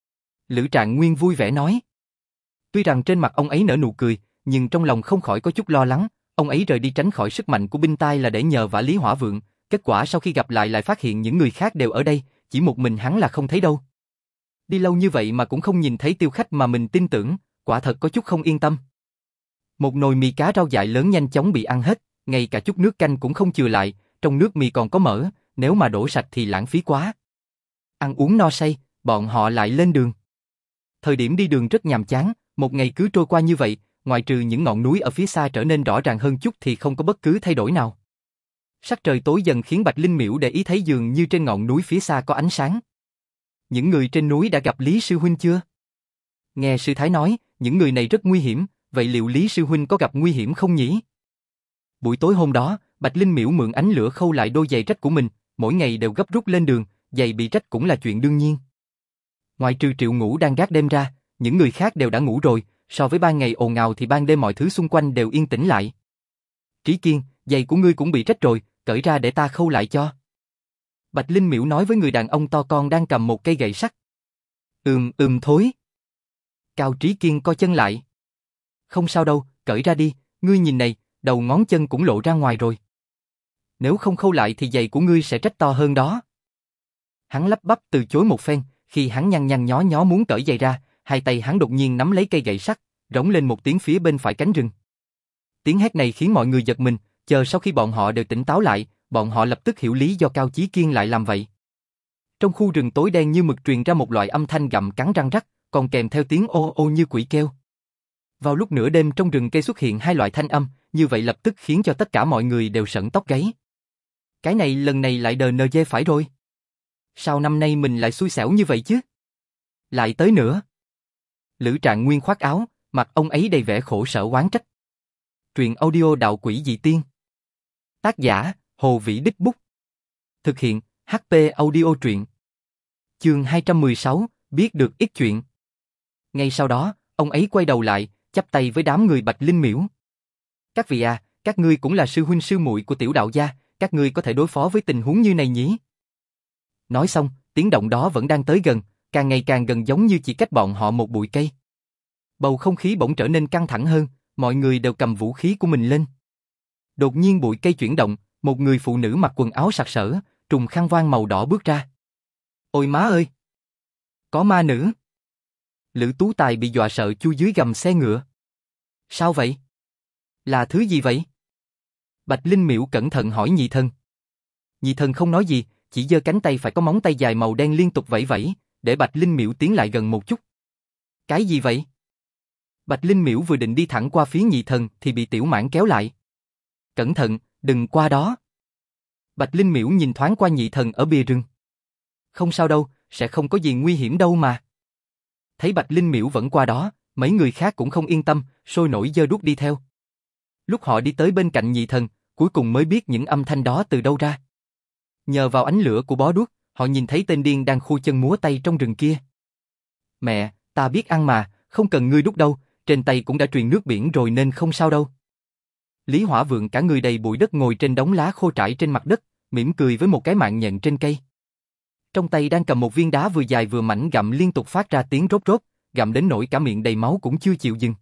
Lữ Trạng Nguyên vui vẻ nói. Tuy rằng trên mặt ông ấy nở nụ cười, nhưng trong lòng không khỏi có chút lo lắng, ông ấy rời đi tránh khỏi sức mạnh của binh tai là để nhờ vả Lý Hỏa Vượng, kết quả sau khi gặp lại lại phát hiện những người khác đều ở đây, chỉ một mình hắn là không thấy đâu. Đi lâu như vậy mà cũng không nhìn thấy Tiêu Khách mà mình tin tưởng, quả thật có chút không yên tâm. Một nồi mì cá rau dại lớn nhanh chóng bị ăn hết, ngay cả chút nước canh cũng không chừa lại, trong nước mì còn có mỡ, nếu mà đổ sạch thì lãng phí quá. Ăn uống no say, bọn họ lại lên đường. Thời điểm đi đường rất nhàm chán, một ngày cứ trôi qua như vậy, ngoại trừ những ngọn núi ở phía xa trở nên rõ ràng hơn chút thì không có bất cứ thay đổi nào. Sắc trời tối dần khiến Bạch Linh Miễu để ý thấy dường như trên ngọn núi phía xa có ánh sáng. Những người trên núi đã gặp Lý sư huynh chưa? Nghe sư thái nói, những người này rất nguy hiểm, vậy liệu Lý sư huynh có gặp nguy hiểm không nhỉ? Buổi tối hôm đó, Bạch Linh Miễu mượn ánh lửa khâu lại đôi giày rách của mình, mỗi ngày đều gấp rút lên đường, giày bị rách cũng là chuyện đương nhiên. Ngoại trừ Triệu Ngũ đang gác đêm ra, những người khác đều đã ngủ rồi, so với ban ngày ồn ào thì ban đêm mọi thứ xung quanh đều yên tĩnh lại. Trí Kiên, giày của ngươi cũng bị rách rồi, cởi ra để ta khâu lại cho. Bạch Linh Miễu nói với người đàn ông to con đang cầm một cây gậy sắt. Ừm ừm thối. Cao Trí Kiên co chân lại. Không sao đâu, cởi ra đi, ngươi nhìn này, đầu ngón chân cũng lộ ra ngoài rồi. Nếu không khâu lại thì giày của ngươi sẽ rách to hơn đó. Hắn lắp bắp từ chối một phen, khi hắn nhăn nhăn nhó nhó muốn cởi giày ra, hai tay hắn đột nhiên nắm lấy cây gậy sắt, rống lên một tiếng phía bên phải cánh rừng. Tiếng hét này khiến mọi người giật mình, chờ sau khi bọn họ đều tỉnh táo lại, bọn họ lập tức hiểu lý do Cao Chí Kiên lại làm vậy. Trong khu rừng tối đen như mực truyền ra một loại âm thanh gặm cắn răng rắc, còn kèm theo tiếng ô ô như quỷ kêu. Vào lúc nửa đêm trong rừng cây xuất hiện hai loại thanh âm, như vậy lập tức khiến cho tất cả mọi người đều sởn tóc gáy. Cái này lần này lại đờ nờ dê phải rồi. Sao năm nay mình lại xui xẻo như vậy chứ? Lại tới nữa. Lữ Trạng Nguyên khoác áo, mặt ông ấy đầy vẻ khổ sở oán trách. Truyện audio Đạo Quỷ Dị Tiên. Tác giả, Hồ Vĩ Đích Bút. Thực hiện, hát pê Audio Truyện. Chương hai trăm mười sáu, biết được ít chuyện. Ngay sau đó, ông ấy quay đầu lại, chắp tay với đám người Bạch Linh Miễu. Các vị à, các ngươi cũng là sư huynh sư muội của tiểu đạo gia, các ngươi có thể đối phó với tình huống như này nhỉ? Nói xong, tiếng động đó vẫn đang tới gần, càng ngày càng gần giống như chỉ cách bọn họ một bụi cây. Bầu không khí bỗng trở nên căng thẳng hơn, mọi người đều cầm vũ khí của mình lên. Đột nhiên bụi cây chuyển động, một người phụ nữ mặc quần áo sặc sỡ, trùm khăn voan màu đỏ bước ra. Ôi má ơi! Có ma nữ! Lữ Tú Tài bị dọa sợ chui dưới gầm xe ngựa. Sao vậy? Là thứ gì vậy? Bạch Linh Miễu cẩn thận hỏi nhị thần. Nhị thần không nói gì, chỉ giơ cánh tay phải có móng tay dài màu đen liên tục vẫy vẫy, để Bạch Linh Miễu tiến lại gần một chút. Cái gì vậy? Bạch Linh Miễu vừa định đi thẳng qua phía nhị thần thì bị Tiểu Mãn kéo lại. Cẩn thận, đừng qua đó. Bạch Linh Miễu nhìn thoáng qua nhị thần ở bìa rừng. Không sao đâu, sẽ không có gì nguy hiểm đâu mà. Thấy Bạch Linh Miễu vẫn qua đó, mấy người khác cũng không yên tâm, sôi nổi giơ đuốc đi theo. Lúc họ đi tới bên cạnh nhị thần, cuối cùng mới biết những âm thanh đó từ đâu ra. Nhờ vào ánh lửa của bó đuốc, họ nhìn thấy tên điên đang khu chân múa tay trong rừng kia. Mẹ, ta biết ăn mà, không cần ngươi đuốc đâu, trên tay cũng đã truyền nước biển rồi nên không sao đâu. Lý Hỏa Vượng cả người đầy bụi đất ngồi trên đống lá khô trải trên mặt đất, mỉm cười với một cái mạng nhện trên cây. Trong tay đang cầm một viên đá vừa dài vừa mảnh gặm liên tục phát ra tiếng rốt rốt, gặm đến nỗi cả miệng đầy máu cũng chưa chịu dừng.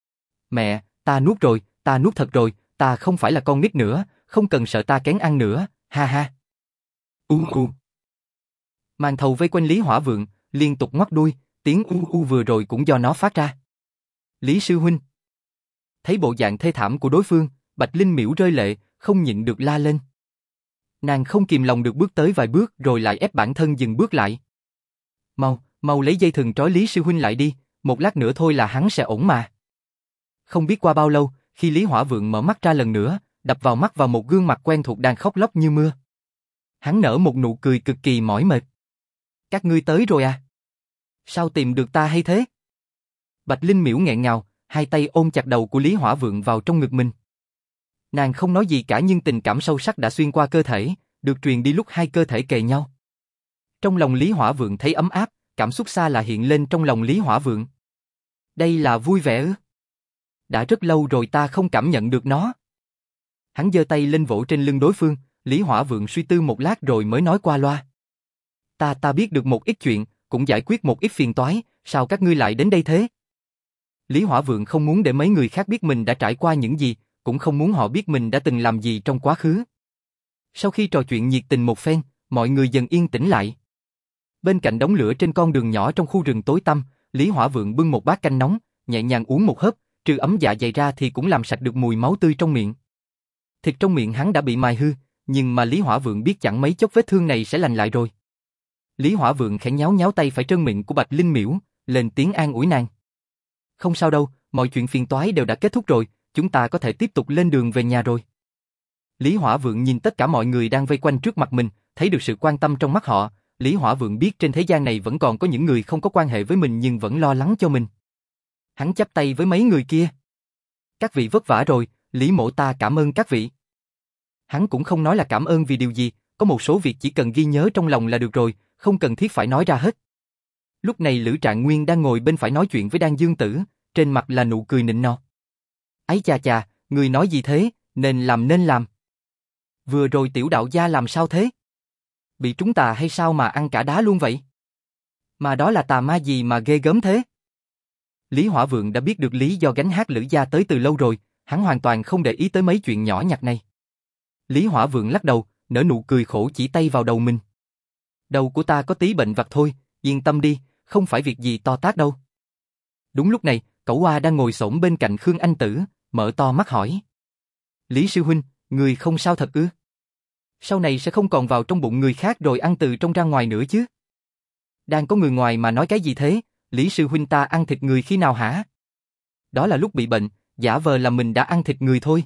Mẹ, ta nuốt rồi, ta nuốt thật rồi, ta không phải là con nít nữa, không cần sợ ta kén ăn nữa, ha ha. U u. Màn thầu vây quanh Lý Hỏa Vượng, liên tục ngoắt đuôi, tiếng u u vừa rồi cũng do nó phát ra. Lý sư huynh. Thấy bộ dạng thê thảm của đối phương, Bạch Linh Miễu rơi lệ, không nhịn được la lên. Nàng không kìm lòng được bước tới vài bước rồi lại ép bản thân dừng bước lại. Mau, mau lấy dây thừng trói Lý sư huynh lại đi, một lát nữa thôi là hắn sẽ ổn mà. Không biết qua bao lâu, khi Lý Hỏa Vượng mở mắt ra lần nữa, đập vào mắt vào một gương mặt quen thuộc đang khóc lóc như mưa. Hắn nở một nụ cười cực kỳ mỏi mệt. Các ngươi tới rồi à? Sao tìm được ta hay thế? Bạch Linh Miễu nghẹn ngào, hai tay ôm chặt đầu của Lý Hỏa Vượng vào trong ngực mình. Nàng không nói gì cả nhưng tình cảm sâu sắc đã xuyên qua cơ thể, được truyền đi lúc hai cơ thể kề nhau. Trong lòng Lý Hỏa Vượng thấy ấm áp, cảm xúc xa lạ hiện lên trong lòng Lý Hỏa Vượng. Đây là vui vẻ ư? Đã rất lâu rồi ta không cảm nhận được nó. Hắn giơ tay lên vỗ trên lưng đối phương, Lý Hỏa Vượng suy tư một lát rồi mới nói qua loa. Ta ta biết được một ít chuyện, cũng giải quyết một ít phiền toái, sao các ngươi lại đến đây thế? Lý Hỏa Vượng không muốn để mấy người khác biết mình đã trải qua những gì, cũng không muốn họ biết mình đã từng làm gì trong quá khứ. Sau khi trò chuyện nhiệt tình một phen, mọi người dần yên tĩnh lại. Bên cạnh đống lửa trên con đường nhỏ trong khu rừng tối tăm, Lý Hỏa Vượng bưng một bát canh nóng, nhẹ nhàng uống một hớp, trừ ấm dạ dày ra thì cũng làm sạch được mùi máu tươi trong miệng. Thịt trong miệng hắn đã bị mài hư, nhưng mà Lý Hỏa Vượng biết chẳng mấy chốc vết thương này sẽ lành lại rồi. Lý Hỏa Vượng khẽ nháo nháo tay phải trơn miệng của Bạch Linh Miễu, lên tiếng an ủi nàng. Không sao đâu, mọi chuyện phiền toái đều đã kết thúc rồi, chúng ta có thể tiếp tục lên đường về nhà rồi. Lý Hỏa Vượng nhìn tất cả mọi người đang vây quanh trước mặt mình, thấy được sự quan tâm trong mắt họ, Lý Hỏa Vượng biết trên thế gian này vẫn còn có những người không có quan hệ với mình nhưng vẫn lo lắng cho mình. Hắn chắp tay với mấy người kia. Các vị vất vả rồi, Lý mỗ ta cảm ơn các vị. Hắn cũng không nói là cảm ơn vì điều gì, có một số việc chỉ cần ghi nhớ trong lòng là được rồi, không cần thiết phải nói ra hết. Lúc này Lữ Trạng Nguyên đang ngồi bên phải nói chuyện với Đan Dương Tử, trên mặt là nụ cười nịnh nọt. Ấy chà chà, người nói gì thế, nên làm nên làm. Vừa rồi tiểu đạo gia làm sao thế? Bị trúng tà hay sao mà ăn cả đá luôn vậy? Mà đó là tà ma gì mà ghê gớm thế? Lý Hỏa Vượng đã biết được lý do gánh hát Lữ gia tới từ lâu rồi, hắn hoàn toàn không để ý tới mấy chuyện nhỏ nhặt này. Lý Hỏa Vượng lắc đầu, nở nụ cười khổ chỉ tay vào đầu mình. Đầu của ta có tí bệnh vặt thôi, yên tâm đi, không phải việc gì to tát đâu. Đúng lúc này, Cẩu Oa đang ngồi xổm bên cạnh Khương Anh Tử, mở to mắt hỏi. Lý sư huynh, người không sao thật ư? Sau này sẽ không còn vào trong bụng người khác rồi ăn từ trong ra ngoài nữa chứ? Đang có người ngoài mà nói cái gì thế, Lý sư huynh ta ăn thịt người khi nào hả? Đó là lúc bị bệnh, giả vờ là mình đã ăn thịt người thôi.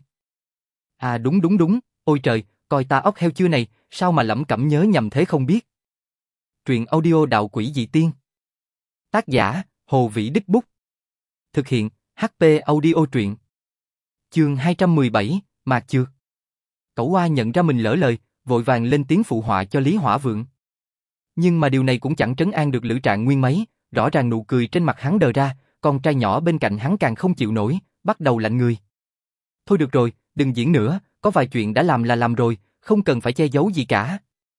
À đúng đúng đúng, ôi trời, coi ta ốc heo chưa này, sao mà lẩm cẩm nhớ nhầm thế không biết. Truyện audio Đạo Quỷ Dị Tiên. Tác giả, Hồ Vĩ Đích Bút. Thực hiện, hát pê Audio Truyện. Chương hai trăm mười bảy, Mạc Chược. Cẩu Oa nhận ra mình lỡ lời, vội vàng lên tiếng phụ họa cho Lý Hỏa Vượng. Nhưng mà điều này cũng chẳng trấn an được Lữ Trạng Nguyên mấy, rõ ràng nụ cười trên mặt hắn đờ ra, con trai nhỏ bên cạnh hắn càng không chịu nổi, bắt đầu lạnh người. Thôi được rồi, đừng diễn nữa, có vài chuyện đã làm là làm rồi, không cần phải che giấu gì cả.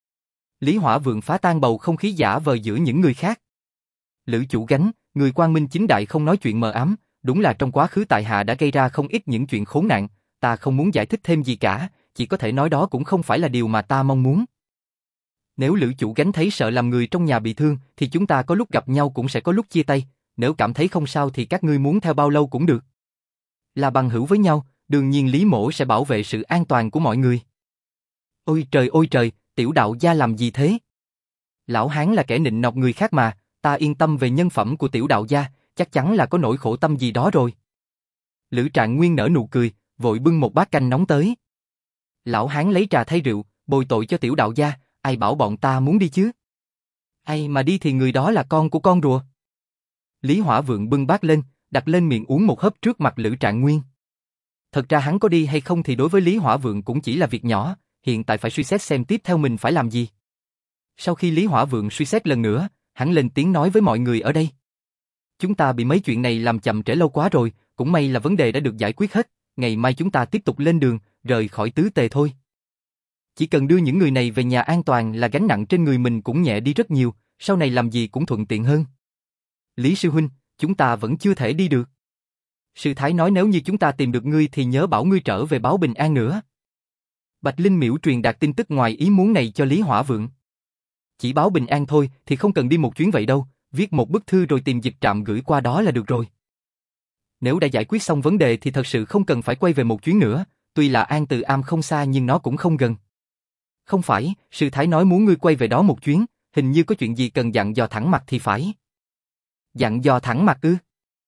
Lý Hỏa Vượng phá tan bầu không khí giả vờ giữa những người khác. Lữ chủ gánh, người quang minh chính đại không nói chuyện mờ ám, đúng là trong quá khứ tại hạ đã gây ra không ít những chuyện khốn nạn, ta không muốn giải thích thêm gì cả, chỉ có thể nói đó cũng không phải là điều mà ta mong muốn. Nếu Lữ chủ gánh thấy sợ làm người trong nhà bị thương, thì chúng ta có lúc gặp nhau cũng sẽ có lúc chia tay, nếu cảm thấy không sao thì các ngươi muốn theo bao lâu cũng được. Là bằng hữu với nhau, đương nhiên Lý mỗ sẽ bảo vệ sự an toàn của mọi người. Ôi trời ôi trời, tiểu đạo gia làm gì thế? Lão hán là kẻ nịnh nọt người khác mà, ta yên tâm về nhân phẩm của tiểu đạo gia, chắc chắn là có nỗi khổ tâm gì đó rồi. Lữ Trạng Nguyên nở nụ cười, vội bưng một bát canh nóng tới. Lão hán lấy trà thay rượu, bồi tội cho tiểu đạo gia, ai bảo bọn ta muốn đi chứ? Ai mà đi thì người đó là con của con rùa. Lý Hỏa Vượng bưng bát lên, đặt lên miệng uống một hớp trước mặt Lữ Trạng Nguyên. Thật ra hắn có đi hay không thì đối với Lý Hỏa Vượng cũng chỉ là việc nhỏ, hiện tại phải suy xét xem tiếp theo mình phải làm gì. Sau khi Lý Hỏa Vượng suy xét lần nữa, hắn lên tiếng nói với mọi người ở đây. Chúng ta bị mấy chuyện này làm chậm trễ lâu quá rồi, cũng may là vấn đề đã được giải quyết hết, ngày mai chúng ta tiếp tục lên đường, rời khỏi Tứ Tề thôi. Chỉ cần đưa những người này về nhà an toàn là gánh nặng trên người mình cũng nhẹ đi rất nhiều, sau này làm gì cũng thuận tiện hơn. Lý sư huynh, chúng ta vẫn chưa thể đi được. Sư Thái nói nếu như chúng ta tìm được ngươi thì nhớ bảo ngươi trở về báo bình an nữa. Bạch Linh Miễu truyền đạt tin tức ngoài ý muốn này cho Lý Hỏa Vượng. Chỉ báo bình an thôi thì không cần đi một chuyến vậy đâu, viết một bức thư rồi tìm dịch trạm gửi qua đó là được rồi. Nếu đã giải quyết xong vấn đề thì thật sự không cần phải quay về một chuyến nữa, tuy là An Từ Am không xa nhưng nó cũng không gần. Không phải, sư thái nói muốn ngươi quay về đó một chuyến, hình như có chuyện gì cần dặn dò thẳng mặt thì phải. Dặn dò thẳng mặt ư?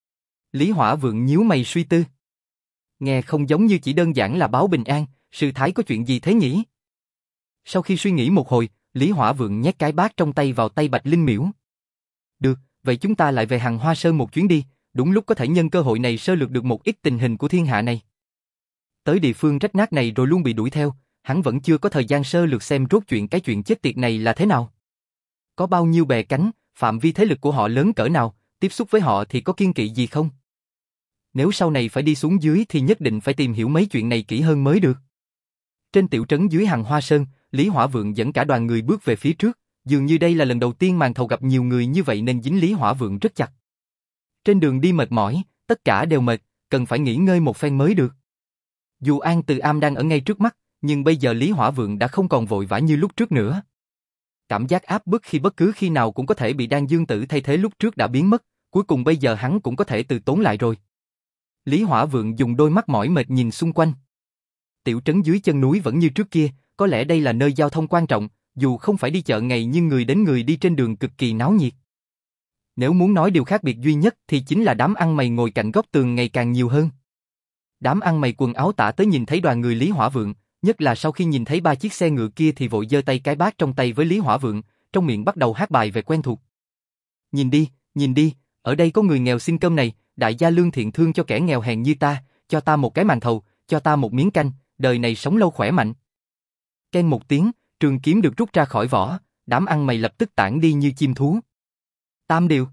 Lý Hỏa Vượng nhíu mày suy tư. Nghe không giống như chỉ đơn giản là báo bình an, sư thái có chuyện gì thế nhỉ? Sau khi suy nghĩ một hồi, Lý Hỏa Vượng nhét cái bát trong tay vào tay Bạch Linh Miễu. Được, vậy chúng ta lại về Hằng Hoa Sơn một chuyến đi, đúng lúc có thể nhân cơ hội này sơ lược được một ít tình hình của thiên hạ này. Tới địa phương rách nát này rồi luôn bị đuổi theo, hắn vẫn chưa có thời gian sơ lược xem rốt chuyện cái chuyện chết tiệt này là thế nào. Có bao nhiêu bè cánh, phạm vi thế lực của họ lớn cỡ nào, tiếp xúc với họ thì có kiêng kỵ gì không? Nếu sau này phải đi xuống dưới thì nhất định phải tìm hiểu mấy chuyện này kỹ hơn mới được. Trên tiểu trấn dưới Hằng Hoa Sơn, Lý Hỏa Vượng dẫn cả đoàn người bước về phía trước, dường như đây là lần đầu tiên màn thầu gặp nhiều người như vậy nên dính Lý Hỏa Vượng rất chặt. Trên đường đi mệt mỏi, tất cả đều mệt, cần phải nghỉ ngơi một phen mới được. Dù An Từ Am đang ở ngay trước mắt, nhưng bây giờ Lý Hỏa Vượng đã không còn vội vã như lúc trước nữa. Cảm giác áp bức khi bất cứ khi nào cũng có thể bị Đan Dương Tử thay thế lúc trước đã biến mất, cuối cùng bây giờ hắn cũng có thể từ tốn lại rồi. Lý Hỏa Vượng dùng đôi mắt mỏi mệt nhìn xung quanh. Tiểu trấn dưới chân núi vẫn như trước kia, có lẽ đây là nơi giao thông quan trọng, dù không phải đi chợ ngày nhưng người đến người đi trên đường cực kỳ náo nhiệt. Nếu muốn nói điều khác biệt duy nhất thì chính là đám ăn mày ngồi cạnh góc tường ngày càng nhiều hơn. Đám ăn mày quần áo tả tới nhìn thấy đoàn người Lý Hỏa Vượng, nhất là sau khi nhìn thấy ba chiếc xe ngựa kia thì vội giơ tay cái bát trong tay với Lý Hỏa Vượng, trong miệng bắt đầu hát bài về quen thuộc. Nhìn đi, nhìn đi, ở đây có người nghèo xin cơm này, đại gia lương thiện thương cho kẻ nghèo hèn như ta, cho ta một cái màn thầu, cho ta một miếng canh, đời này sống lâu khỏe mạnh. Keng một tiếng, trường kiếm được rút ra khỏi vỏ, đám ăn mày lập tức tản đi như chim thú. Tam điều.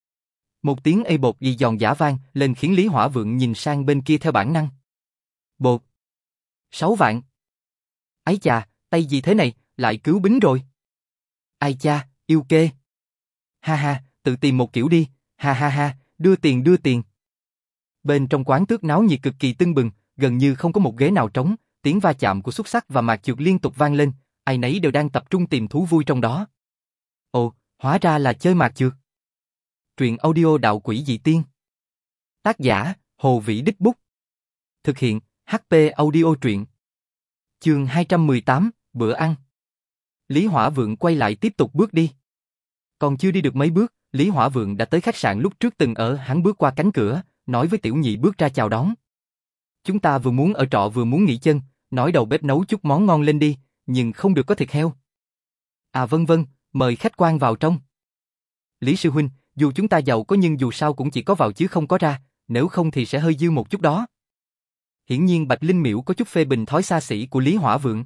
Một tiếng ê bột gì giòn giả vang lên khiến Lý Hỏa Vượng nhìn sang bên kia theo bản năng. Bột. Sáu vạn. Ấy chà, tay gì thế này, lại cứu bính rồi. Ai cha, yêu kê. Ha ha, tự tìm một kiểu đi, ha ha ha, đưa tiền đưa tiền. Bên trong quán tước náo nhiệt cực kỳ tưng bừng, gần như không có một ghế nào trống, tiếng va chạm của xúc xắc và mạc trượt liên tục vang lên, ai nấy đều đang tập trung tìm thú vui trong đó. Ồ, hóa ra là chơi mạc trượt. Truyện audio Đạo Quỷ Dị Tiên. Tác giả, Hồ Vĩ Đích Bút. Thực hiện, hát pê Audio Truyện. Chương hai trăm mười tám, bữa ăn. Lý Hỏa Vượng quay lại tiếp tục bước đi. Còn chưa đi được mấy bước, Lý Hỏa Vượng đã tới khách sạn lúc trước từng ở, hắn bước qua cánh cửa, nói với Tiểu Nhị bước ra chào đón. Chúng ta vừa muốn ở trọ vừa muốn nghỉ chân, nói đầu bếp nấu chút món ngon lên đi, nhưng không được có thịt heo. À vân vân, mời khách quan vào trong. Lý sư huynh, dù chúng ta giàu có nhưng dù sao cũng chỉ có vào chứ không có ra, nếu không thì sẽ hơi dư một chút đó. Hiển nhiên Bạch Linh Miễu có chút phê bình thói xa xỉ của Lý Hỏa Vượng.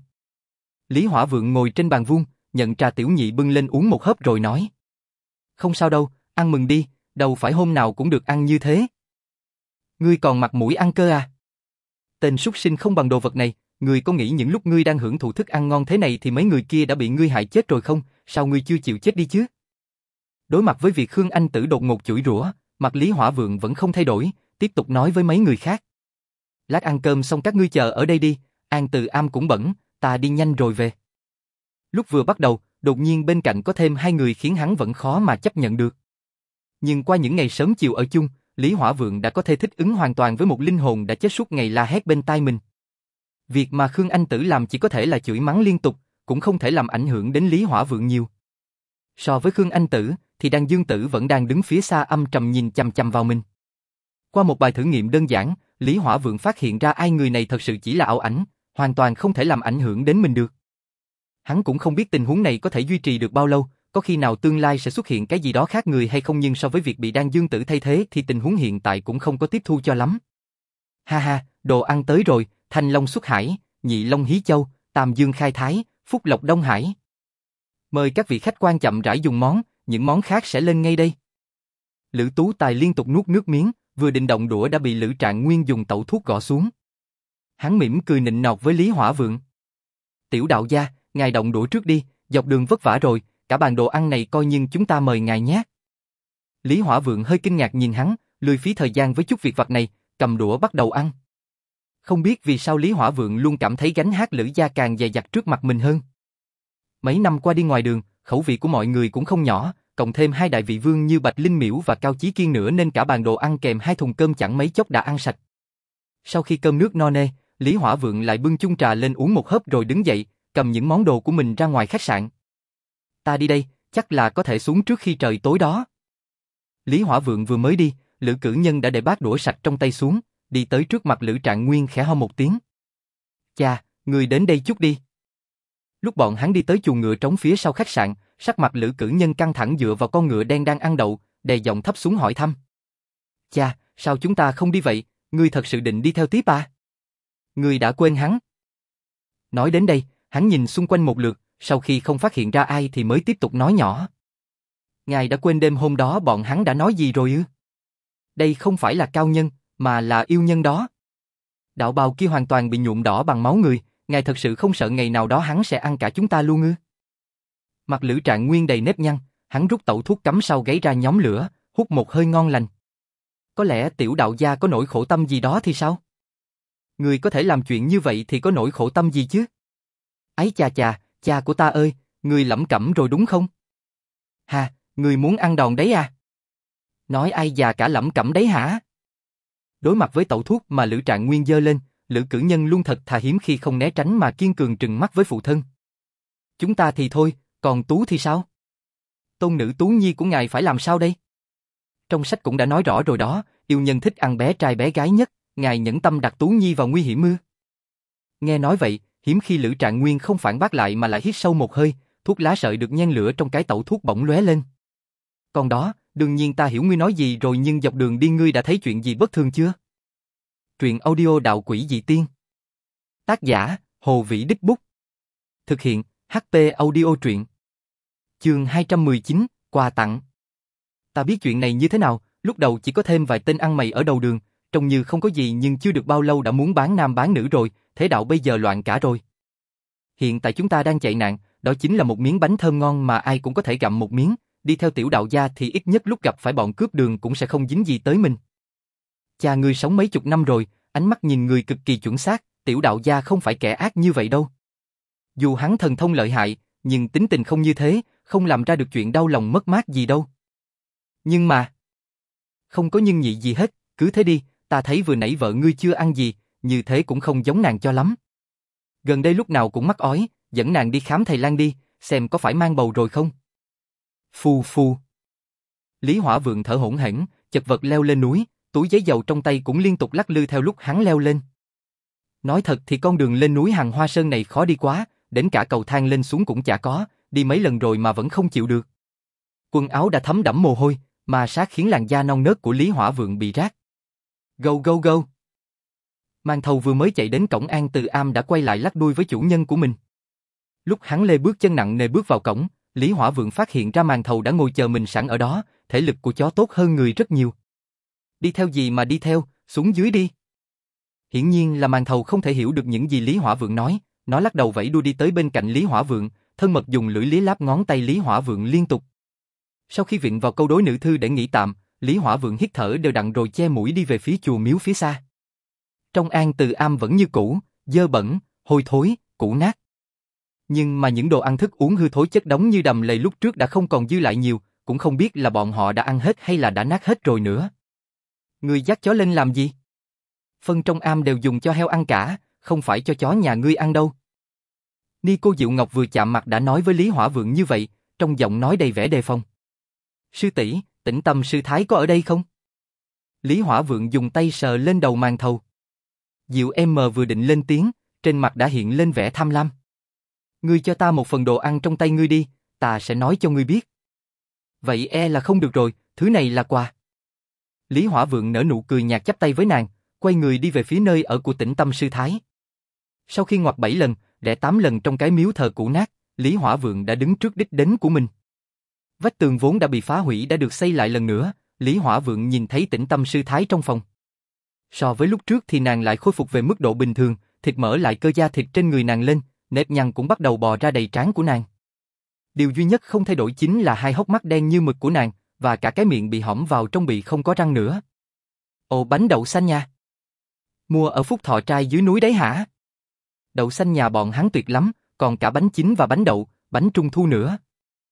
Lý Hỏa Vượng ngồi trên bàn vuông, nhận trà Tiểu Nhị bưng lên uống một hớp rồi nói. Không sao đâu, ăn mừng đi, đâu phải hôm nào cũng được ăn như thế. Ngươi còn mặt mũi ăn cơ à? Tên súc sinh không bằng đồ vật này, ngươi có nghĩ những lúc ngươi đang hưởng thụ thức ăn ngon thế này thì mấy người kia đã bị ngươi hại chết rồi không, sao ngươi chưa chịu chết đi chứ? Đối mặt với việc Khương Anh Tử đột ngột chửi rủa, mặt Lý Hỏa Vượng vẫn không thay đổi, tiếp tục nói với mấy người khác. Lát ăn cơm xong các ngươi chờ ở đây đi, An Từ Am cũng bận, ta đi nhanh rồi về. Lúc vừa bắt đầu, đột nhiên bên cạnh có thêm hai người khiến hắn vẫn khó mà chấp nhận được. Nhưng qua những ngày sớm chiều ở chung, Lý Hỏa Vượng đã có thể thích ứng hoàn toàn với một linh hồn đã chết suốt ngày la hét bên tai mình. Việc mà Khương Anh Tử làm chỉ có thể là chửi mắng liên tục, cũng không thể làm ảnh hưởng đến Lý Hỏa Vượng nhiều. So với Khương Anh Tử, thì Đan Dương Tử vẫn đang đứng phía xa âm trầm nhìn chằm chằm vào mình. Qua một bài thử nghiệm đơn giản, Lý Hỏa Vượng phát hiện ra ai người này thật sự chỉ là ảo ảnh, hoàn toàn không thể làm ảnh hưởng đến mình được. Hắn cũng không biết tình huống này có thể duy trì được bao lâu, có khi nào tương lai sẽ xuất hiện cái gì đó khác người hay không, nhưng so với việc bị Đan Dương Tử thay thế thì tình huống hiện tại cũng không có tiếp thu cho lắm. Ha ha, đồ ăn tới rồi, Thanh Long xuất hải, Nhị Long hí châu, Tam Dương khai thái, Phúc Lộc Đông Hải. Mời các vị khách quan chậm rãi dùng món, những món khác sẽ lên ngay đây. Lữ Tú Tài liên tục nuốt nước miếng, vừa định động đũa đã bị Lữ Trạng Nguyên dùng tẩu thuốc gõ xuống. Hắn mỉm cười nịnh nọt với Lý Hỏa Vượng. Tiểu đạo gia, ngài động đũa trước đi, dọc đường vất vả rồi, cả bàn đồ ăn này coi như chúng ta mời ngài nhé. Lý Hỏa Vượng hơi kinh ngạc nhìn hắn, lười phí thời gian với chút việc vặt này, cầm đũa bắt đầu ăn. Không biết vì sao Lý Hỏa Vượng luôn cảm thấy gánh hát Lữ gia càng dày dặt trước mặt mình hơn. Mấy năm qua đi ngoài đường, khẩu vị của mọi người cũng không nhỏ, cộng thêm hai đại vị vương như Bạch Linh Miễu và Cao Chí Kiên nữa nên cả bàn đồ ăn kèm hai thùng cơm chẳng mấy chốc đã ăn sạch. Sau khi cơm nước no nê, Lý Hỏa Vượng lại bưng chung trà lên uống một hớp rồi đứng dậy, cầm những món đồ của mình ra ngoài khách sạn. Ta đi đây, chắc là có thể xuống trước khi trời tối đó. Lý Hỏa Vượng vừa mới đi, Lữ Cử Nhân đã để bát đũa sạch trong tay xuống, đi tới trước mặt Lữ Trạng Nguyên khẽ ho một tiếng. Cha, người đến đây chút đi. Lúc bọn hắn đi tới chuồng ngựa trống phía sau khách sạn, sắc mặt Lữ Cử Nhân căng thẳng dựa vào con ngựa đen đang ăn đậu, đè giọng thấp xuống hỏi thăm. Cha, sao chúng ta không đi vậy, ngươi thật sự định đi theo tiếp à? Ngươi đã quên hắn. Nói đến đây, hắn nhìn xung quanh một lượt, sau khi không phát hiện ra ai thì mới tiếp tục nói nhỏ. Ngài đã quên đêm hôm đó bọn hắn đã nói gì rồi ư? Đây không phải là cao nhân, mà là yêu nhân đó. Đạo bào kia hoàn toàn bị nhuộm đỏ bằng máu người, ngài thật sự không sợ ngày nào đó hắn sẽ ăn cả chúng ta luôn ư? Mặt Lữ Trạng Nguyên đầy nếp nhăn, hắn rút tẩu thuốc cắm sau gáy ra nhóm lửa, hút một hơi ngon lành. Có lẽ tiểu đạo gia có nỗi khổ tâm gì đó thì sao? Người có thể làm chuyện như vậy thì có nỗi khổ tâm gì chứ? Ấy chà chà, cha của ta ơi, người lẩm cẩm rồi đúng không? Hà, người muốn ăn đòn đấy à? Nói ai già cả lẩm cẩm đấy hả? Đối mặt với tẩu thuốc mà Lữ Trạng Nguyên giơ lên, Lữ Cử Nhân luôn thật thà hiếm khi không né tránh mà kiên cường trừng mắt với phụ thân. Chúng ta thì thôi, còn Tú thì sao? Tôn nữ Tú Nhi của ngài phải làm sao đây? Trong sách cũng đã nói rõ rồi đó, yêu nhân thích ăn bé trai bé gái nhất, ngài nhẫn tâm đặt Tú Nhi vào nguy hiểm ư? Nghe nói vậy, hiếm khi Lữ Trạng Nguyên không phản bác lại mà lại hít sâu một hơi, thuốc lá sợi được nhen lửa trong cái tẩu thuốc bỗng lóe lên. Còn đó, đương nhiên ta hiểu ngươi nói gì rồi, nhưng dọc đường đi ngươi đã thấy chuyện gì bất thường chưa? Truyện audio Đạo Quỷ Dị Tiên. Tác giả, Hồ Vĩ Đích Bút. Thực hiện, hát pê Audio Truyện. Chương hai trăm mười chín, quà tặng. Ta biết chuyện này như thế nào, lúc đầu chỉ có thêm vài tên ăn mày ở đầu đường, trông như không có gì nhưng chưa được bao lâu đã muốn bán nam bán nữ rồi, thế đạo bây giờ loạn cả rồi. Hiện tại chúng ta đang chạy nạn, đó chính là một miếng bánh thơm ngon mà ai cũng có thể gặm một miếng, đi theo tiểu đạo gia thì ít nhất lúc gặp phải bọn cướp đường cũng sẽ không dính gì tới mình. Cha ngươi sống mấy chục năm rồi, ánh mắt nhìn người cực kỳ chuẩn xác, tiểu đạo gia không phải kẻ ác như vậy đâu. Dù hắn thần thông lợi hại, nhưng tính tình không như thế, không làm ra được chuyện đau lòng mất mát gì đâu. Nhưng mà... Không có nhưng nhị gì hết, cứ thế đi, ta thấy vừa nãy vợ ngươi chưa ăn gì, như thế cũng không giống nàng cho lắm. Gần đây lúc nào cũng mắc ói, dẫn nàng đi khám thầy lang đi, xem có phải mang bầu rồi không. Phù phù. Lý Hỏa Vượng thở hổn hển, chật vật leo lên núi, túi giấy dầu trong tay cũng liên tục lắc lư theo lúc hắn leo lên. Nói thật thì con đường lên núi Hàng Hoa Sơn này khó đi quá, đến cả cầu thang lên xuống cũng chả có, đi mấy lần rồi mà vẫn không chịu được. Quần áo đã thấm đẫm mồ hôi, mà sát khiến làn da non nớt của Lý Hỏa Vượng bị rát. Go go go. Mang Thầu vừa mới chạy đến cổng An Từ Am đã quay lại lắc đuôi với chủ nhân của mình. Lúc hắn lê bước chân nặng nề bước vào cổng, Lý Hỏa Vượng phát hiện ra Màn Thầu đã ngồi chờ mình sẵn ở đó, thể lực của chó tốt hơn người rất nhiều. Đi theo gì mà đi theo, xuống dưới đi. Hiển nhiên là Màn Thầu không thể hiểu được những gì Lý Hỏa Vượng nói, nó lắc đầu vẫy đuôi đi tới bên cạnh Lý Hỏa Vượng, thân mật dùng lưỡi liếm láp ngón tay Lý Hỏa Vượng liên tục. Sau khi viện vào câu đối nữ thư để nghỉ tạm, Lý Hỏa Vượng hít thở đều đặn rồi che mũi đi về phía chùa miếu phía xa. Trong An Từ Am vẫn như cũ, dơ bẩn, hôi thối, cũ nát. Nhưng mà những đồ ăn thức uống hư thối chất đống như đầm lầy lúc trước đã không còn dư lại nhiều, cũng không biết là bọn họ đã ăn hết hay là đã nát hết rồi nữa. Ngươi dắt chó lên làm gì? Phân trong am đều dùng cho heo ăn cả, không phải cho chó nhà ngươi ăn đâu. Ni cô Diệu Ngọc vừa chạm mặt đã nói với Lý Hỏa Vượng như vậy, trong giọng nói đầy vẻ đề phòng. Sư tỷ, Tĩnh Tâm sư thái có ở đây không? Lý Hỏa Vượng dùng tay sờ lên đầu Màn Thầu. Diệu em mờ vừa định lên tiếng, trên mặt đã hiện lên vẻ tham lam. Ngươi cho ta một phần đồ ăn trong tay ngươi đi, ta sẽ nói cho ngươi biết. Vậy e là không được rồi, thứ này là quà. Lý Hỏa Vượng nở nụ cười nhạt chắp tay với nàng, quay người đi về phía nơi ở của Tĩnh Tâm sư thái. Sau khi ngoặt bảy lần, đẻ tám lần trong cái miếu thờ cũ nát, Lý Hỏa Vượng đã đứng trước đích đến của mình. Vách tường vốn đã bị phá hủy đã được xây lại lần nữa, Lý Hỏa Vượng nhìn thấy Tĩnh Tâm sư thái trong phòng. So với lúc trước thì nàng lại khôi phục về mức độ bình thường, thịt mỡ lại cơ da thịt trên người nàng lên, nếp nhăn cũng bắt đầu bò ra đầy trán của nàng. Điều duy nhất không thay đổi chính là hai hốc mắt đen như mực của nàng, và cả cái miệng bị hõm vào trong bị không có răng nữa. Ồ, bánh đậu xanh nha. Mua ở Phúc Thọ Trai dưới núi đấy hả? Đậu xanh nhà bọn hắn tuyệt lắm, còn cả bánh chín và bánh đậu, bánh trung thu nữa.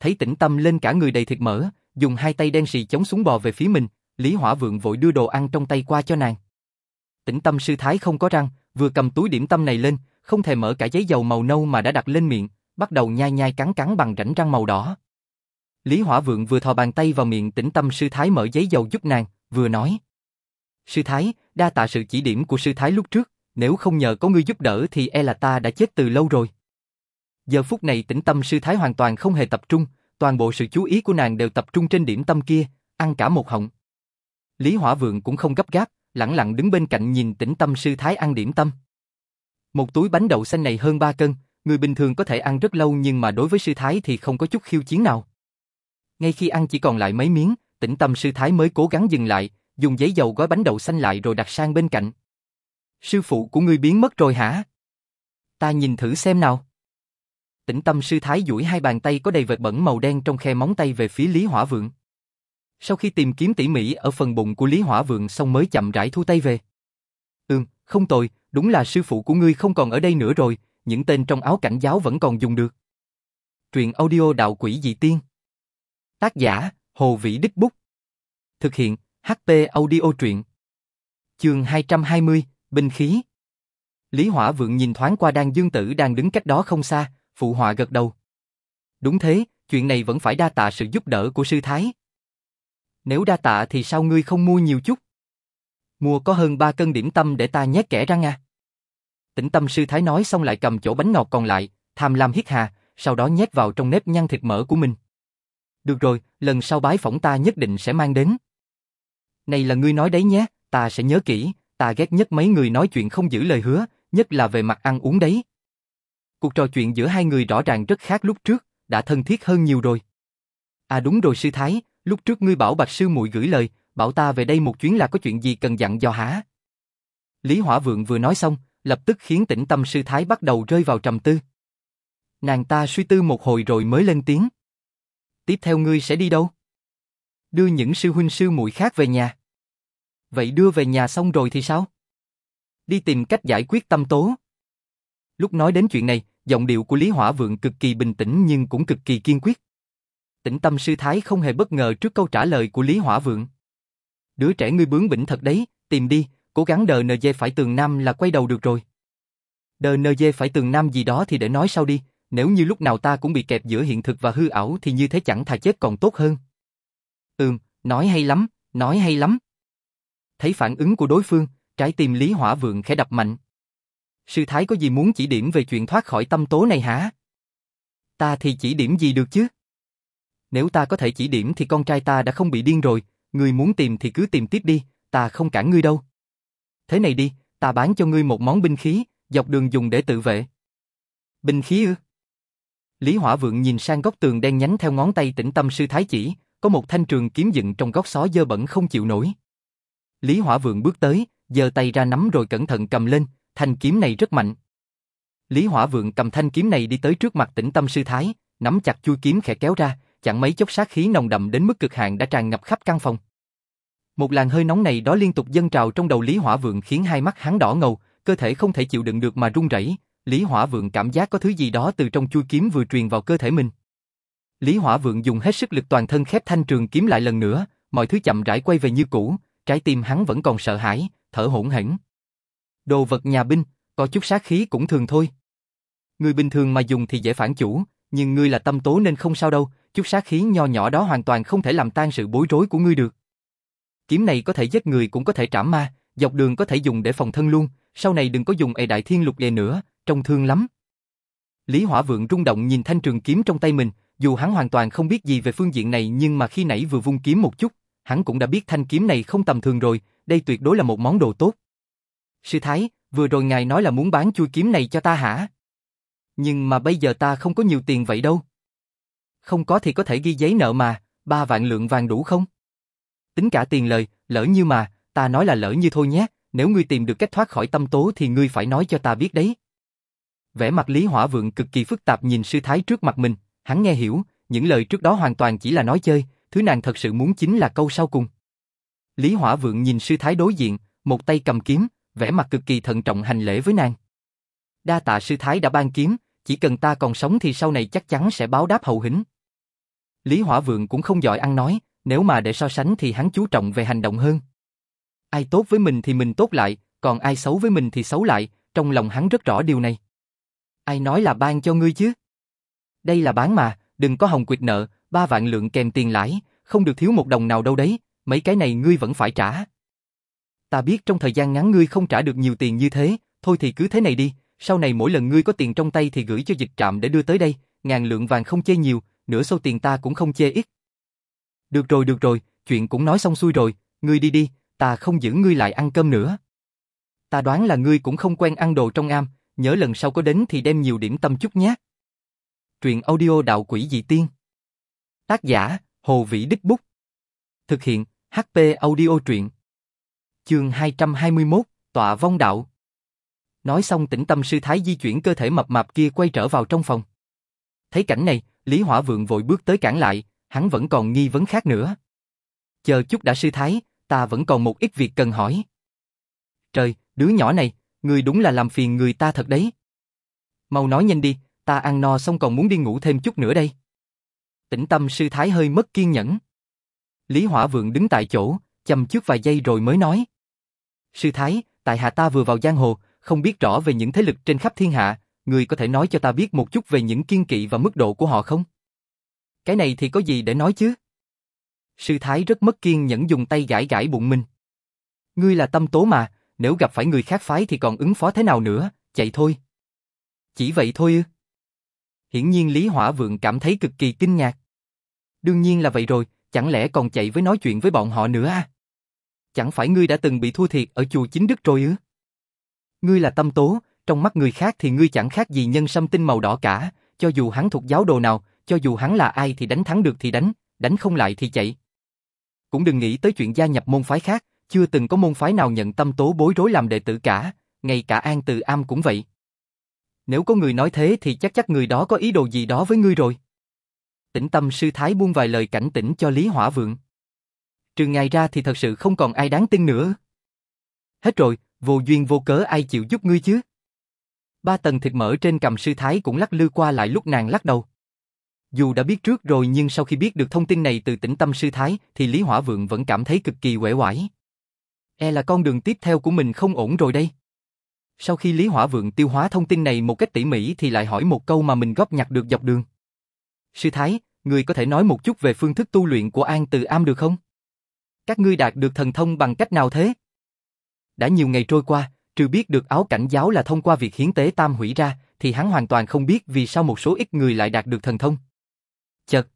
thấy Tĩnh Tâm lên cả người đầy thịt mỡ, dùng hai tay đen sì chống xuống bò về phía mình, Lý Hỏa Vượng vội đưa đồ ăn trong tay qua cho nàng. Tĩnh Tâm sư thái không có răng, vừa cầm túi điểm tâm này lên, không thèm mở cả giấy dầu màu nâu mà đã đặt lên miệng, bắt đầu nhai nhai cắn cắn bằng rãnh răng màu đỏ. Lý Hỏa Vượng vừa thò bàn tay vào miệng Tĩnh Tâm sư thái mở giấy dầu giúp nàng, vừa nói: "Sư thái, đa tạ sự chỉ điểm của sư thái lúc trước, nếu không nhờ có ngươi giúp đỡ thì e là ta đã chết từ lâu rồi." Giờ phút này Tĩnh Tâm sư thái hoàn toàn không hề tập trung, toàn bộ sự chú ý của nàng đều tập trung trên điểm tâm kia, ăn cả một họng. Lý Hỏa Vượng cũng không gấp gáp, lặng lặng đứng bên cạnh nhìn Tĩnh Tâm sư thái ăn điểm tâm. Một túi bánh đậu xanh này hơn ba cân, người bình thường có thể ăn rất lâu nhưng mà đối với sư thái thì không có chút khiêu chiến nào. Ngay khi ăn chỉ còn lại mấy miếng, Tĩnh Tâm sư thái mới cố gắng dừng lại, dùng giấy dầu gói bánh đậu xanh lại rồi đặt sang bên cạnh. "Sư phụ của ngươi biến mất rồi hả? Ta nhìn thử xem nào." Tĩnh Tâm sư thái duỗi hai bàn tay có đầy vệt bẩn màu đen trong khe móng tay về phía Lý Hỏa Vượng. Sau khi tìm kiếm tỉ mỉ ở phần bụng của Lý Hỏa Vượng xong mới chậm rãi thu tay về. "Ừm, không tồi, đúng là sư phụ của ngươi không còn ở đây nữa rồi, những tên trong áo cảnh giáo vẫn còn dùng được." Truyện audio Đạo Quỷ Dị Tiên. Tác giả: Hồ Vĩ Đích Bút. Thực hiện: hát pê Audio Truyện. Chương hai trăm hai mươi, binh khí. Lý Hỏa Vượng nhìn thoáng qua Đan Dương Tử đang đứng cách đó không xa, phụ họa gật đầu. "Đúng thế, chuyện này vẫn phải đa tạ sự giúp đỡ của sư thái." "Nếu đa tạ thì sao ngươi không mua nhiều chút? Mua có hơn ba cân điểm tâm để ta nhét kẽ răng à?" Tĩnh Tâm sư thái nói xong lại cầm chỗ bánh ngọt còn lại, tham lam hít hà, sau đó nhét vào trong nếp nhăn thịt mỡ của mình. "Được rồi, lần sau bái phỏng ta nhất định sẽ mang đến." "Này là ngươi nói đấy nhé, ta sẽ nhớ kỹ, ta ghét nhất mấy người nói chuyện không giữ lời hứa, nhất là về mặt ăn uống đấy." Cuộc trò chuyện giữa hai người rõ ràng rất khác lúc trước, đã thân thiết hơn nhiều rồi. "À đúng rồi sư thái, lúc trước ngươi bảo Bạch sư muội gửi lời, bảo ta về đây một chuyến là có chuyện gì cần dặn dò hả?" Lý Hỏa Vượng vừa nói xong, lập tức khiến Tĩnh Tâm sư thái bắt đầu rơi vào trầm tư. Nàng ta suy tư một hồi rồi mới lên tiếng. "Tiếp theo ngươi sẽ đi đâu?" "Đưa những sư huynh sư muội khác về nhà." "Vậy đưa về nhà xong rồi thì sao?" "Đi tìm cách giải quyết tâm tố." Lúc nói đến chuyện này, giọng điệu của Lý Hỏa Vượng cực kỳ bình tĩnh nhưng cũng cực kỳ kiên quyết. Tĩnh Tâm sư thái không hề bất ngờ trước câu trả lời của Lý Hỏa Vượng. "Đứa trẻ ngươi bướng bỉnh thật đấy, tìm đi, cố gắng đờ nờ dê phải tường nam là quay đầu được rồi." "Đờ nờ dê phải tường nam gì đó thì để nói sau đi, nếu như lúc nào ta cũng bị kẹp giữa hiện thực và hư ảo thì như thế chẳng thà chết còn tốt hơn." "Ừm, nói hay lắm, nói hay lắm." Thấy phản ứng của đối phương, trái tim Lý Hỏa Vượng khẽ đập mạnh. "Sư thái có gì muốn chỉ điểm về chuyện thoát khỏi tâm tố này hả?" "Ta thì chỉ điểm gì được chứ? Nếu ta có thể chỉ điểm thì con trai ta đã không bị điên rồi, ngươi muốn tìm thì cứ tìm tiếp đi, ta không cản ngươi đâu. Thế này đi, ta bán cho ngươi một món binh khí, dọc đường dùng để tự vệ." "Binh khí ư?" Lý Hỏa Vượng nhìn sang góc tường đen nhánh theo ngón tay Tĩnh Tâm sư thái chỉ, có một thanh trường kiếm dựng trong góc xó dơ bẩn không chịu nổi. Lý Hỏa Vượng bước tới, giơ tay ra nắm rồi cẩn thận cầm lên, thanh kiếm này rất mạnh. Lý Hỏa Vượng cầm thanh kiếm này đi tới trước mặt Tĩnh Tâm sư thái, nắm chặt chuôi kiếm khẽ kéo ra, chẳng mấy chốc sát khí nồng đậm đến mức cực hạn đã tràn ngập khắp căn phòng. Một làn hơi nóng này đó liên tục dâng trào trong đầu Lý Hỏa Vượng khiến hai mắt hắn đỏ ngầu, cơ thể không thể chịu đựng được mà run rẩy. Lý Hỏa Vượng cảm giác có thứ gì đó từ trong chuôi kiếm vừa truyền vào cơ thể mình. Lý Hỏa Vượng dùng hết sức lực toàn thân khép thanh trường kiếm lại lần nữa, mọi thứ chậm rãi quay về như cũ, trái tim hắn vẫn còn sợ hãi, thở hổn hển. Đồ vật nhà binh, có chút sát khí cũng thường thôi. Người bình thường mà dùng thì dễ phản chủ, nhưng ngươi là tâm tố nên không sao đâu, chút sát khí nho nhỏ đó hoàn toàn không thể làm tan sự bối rối của ngươi được. Kiếm này có thể giết người cũng có thể trảm ma, dọc đường có thể dùng để phòng thân luôn, sau này đừng có dùng ê đại thiên lục đề nữa, trông thương lắm. Lý Hỏa Vượng rung động nhìn thanh trường kiếm trong tay mình, dù hắn hoàn toàn không biết gì về phương diện này nhưng mà khi nãy vừa vung kiếm một chút, hắn cũng đã biết thanh kiếm này không tầm thường rồi, đây tuyệt đối là một món đồ tốt. "Sư thái, vừa rồi ngài nói là muốn bán chuôi kiếm này cho ta hả? Nhưng mà bây giờ ta không có nhiều tiền vậy đâu." "Không có thì có thể ghi giấy nợ mà, ba vạn lượng vàng đủ không?" "Tính cả tiền lời, lỡ như mà, ta nói là lỡ như thôi nhé, nếu ngươi tìm được cách thoát khỏi tâm tố thì ngươi phải nói cho ta biết đấy." Vẻ mặt Lý Hỏa Vượng cực kỳ phức tạp nhìn sư thái trước mặt mình, hắn nghe hiểu, những lời trước đó hoàn toàn chỉ là nói chơi, thứ nàng thật sự muốn chính là câu sau cùng. Lý Hỏa Vượng nhìn sư thái đối diện, một tay cầm kiếm, vẻ mặt cực kỳ thận trọng hành lễ với nàng. "Đa tạ sư thái đã ban kiếm, chỉ cần ta còn sống thì sau này chắc chắn sẽ báo đáp hậu hĩnh." Lý Hỏa Vượng cũng không giỏi ăn nói, nếu mà để so sánh thì hắn chú trọng về hành động hơn. Ai tốt với mình thì mình tốt lại, còn ai xấu với mình thì xấu lại, trong lòng hắn rất rõ điều này. Ai nói là ban cho ngươi chứ? Đây là bán mà, đừng có hòng quyệt nợ, ba vạn lượng kèm tiền lãi, không được thiếu một đồng nào đâu đấy, mấy cái này ngươi vẫn phải trả. Ta biết trong thời gian ngắn ngươi không trả được nhiều tiền như thế, thôi thì cứ thế này đi, sau này mỗi lần ngươi có tiền trong tay thì gửi cho dịch trạm để đưa tới đây, ngàn lượng vàng không chê nhiều, nửa xu tiền ta cũng không chê ít. Được rồi được rồi, chuyện cũng nói xong xuôi rồi, ngươi đi đi, ta không giữ ngươi lại ăn cơm nữa. Ta đoán là ngươi cũng không quen ăn đồ trong am, nhớ lần sau có đến thì đem nhiều điểm tâm chút nhé. Truyện audio Đạo Quỷ Dị Tiên. Tác giả, Hồ Vĩ Đích Bút. Thực hiện, hát pê Audio Truyện. Chương hai trăm hai mươi mốt, Tọa Vong Đạo. Nói xong Tĩnh Tâm sư thái di chuyển cơ thể mập mạp kia quay trở vào trong phòng. Thấy cảnh này, Lý Hỏa Vượng vội bước tới cản lại, hắn vẫn còn nghi vấn khác nữa. Chờ chút đã sư thái, ta vẫn còn một ít việc cần hỏi. Trời, đứa nhỏ này, người đúng là làm phiền người ta thật đấy. Mau nói nhanh đi, ta ăn no xong còn muốn đi ngủ thêm chút nữa đây. Tĩnh Tâm sư thái hơi mất kiên nhẫn. Lý Hỏa Vượng đứng tại chỗ, chăm trước vài giây rồi mới nói. Sư thái, tại hạ ta vừa vào giang hồ, không biết rõ về những thế lực trên khắp thiên hạ, người có thể nói cho ta biết một chút về những kiêng kỵ và mức độ của họ không? Cái này thì có gì để nói chứ? Sư thái rất mất kiên nhẫn dùng tay gãi gãi bụng mình. Ngươi là Tâm Tố mà, nếu gặp phải người khác phái thì còn ứng phó thế nào nữa, chạy thôi. Chỉ vậy thôi ư? Hiển nhiên Lý Hỏa Vượng cảm thấy cực kỳ kinh ngạc. Đương nhiên là vậy rồi, chẳng lẽ còn chạy với nói chuyện với bọn họ nữa à? Chẳng phải ngươi đã từng bị thua thiệt ở chùa Chính Đức rồi ư? Ngươi là Tâm Tố, trong mắt người khác thì ngươi chẳng khác gì nhân sâm tinh màu đỏ cả, cho dù hắn thuộc giáo đồ nào, cho dù hắn là ai thì đánh thắng được thì đánh, đánh không lại thì chạy. Cũng đừng nghĩ tới chuyện gia nhập môn phái khác, chưa từng có môn phái nào nhận Tâm Tố bối rối làm đệ tử cả, ngay cả An Từ Am cũng vậy. Nếu có người nói thế thì chắc chắc người đó có ý đồ gì đó với ngươi rồi. Tĩnh Tâm sư thái buông vài lời cảnh tỉnh cho Lý Hỏa Vượng. Trừ ngài ra thì thật sự không còn ai đáng tin nữa. Hết rồi, vô duyên vô cớ ai chịu giúp ngươi chứ? Ba tầng thịt mỡ trên cằm sư thái cũng lắc lư qua lại lúc nàng lắc đầu. Dù đã biết trước rồi nhưng sau khi biết được thông tin này từ Tĩnh Tâm sư thái thì Lý Hỏa Vượng vẫn cảm thấy cực kỳ uể oải. E là con đường tiếp theo của mình không ổn rồi đây. Sau khi Lý Hỏa Vượng tiêu hóa thông tin này một cách tỉ mỉ thì lại hỏi một câu mà mình góp nhặt được dọc đường. Sư thái, ngươi có thể nói một chút về phương thức tu luyện của An Từ Am được không? Các ngươi đạt được thần thông bằng cách nào thế? Đã nhiều ngày trôi qua, trừ biết được áo cảnh giáo là thông qua việc hiến tế tam hủy ra, thì hắn hoàn toàn không biết vì sao một số ít người lại đạt được thần thông. Chật.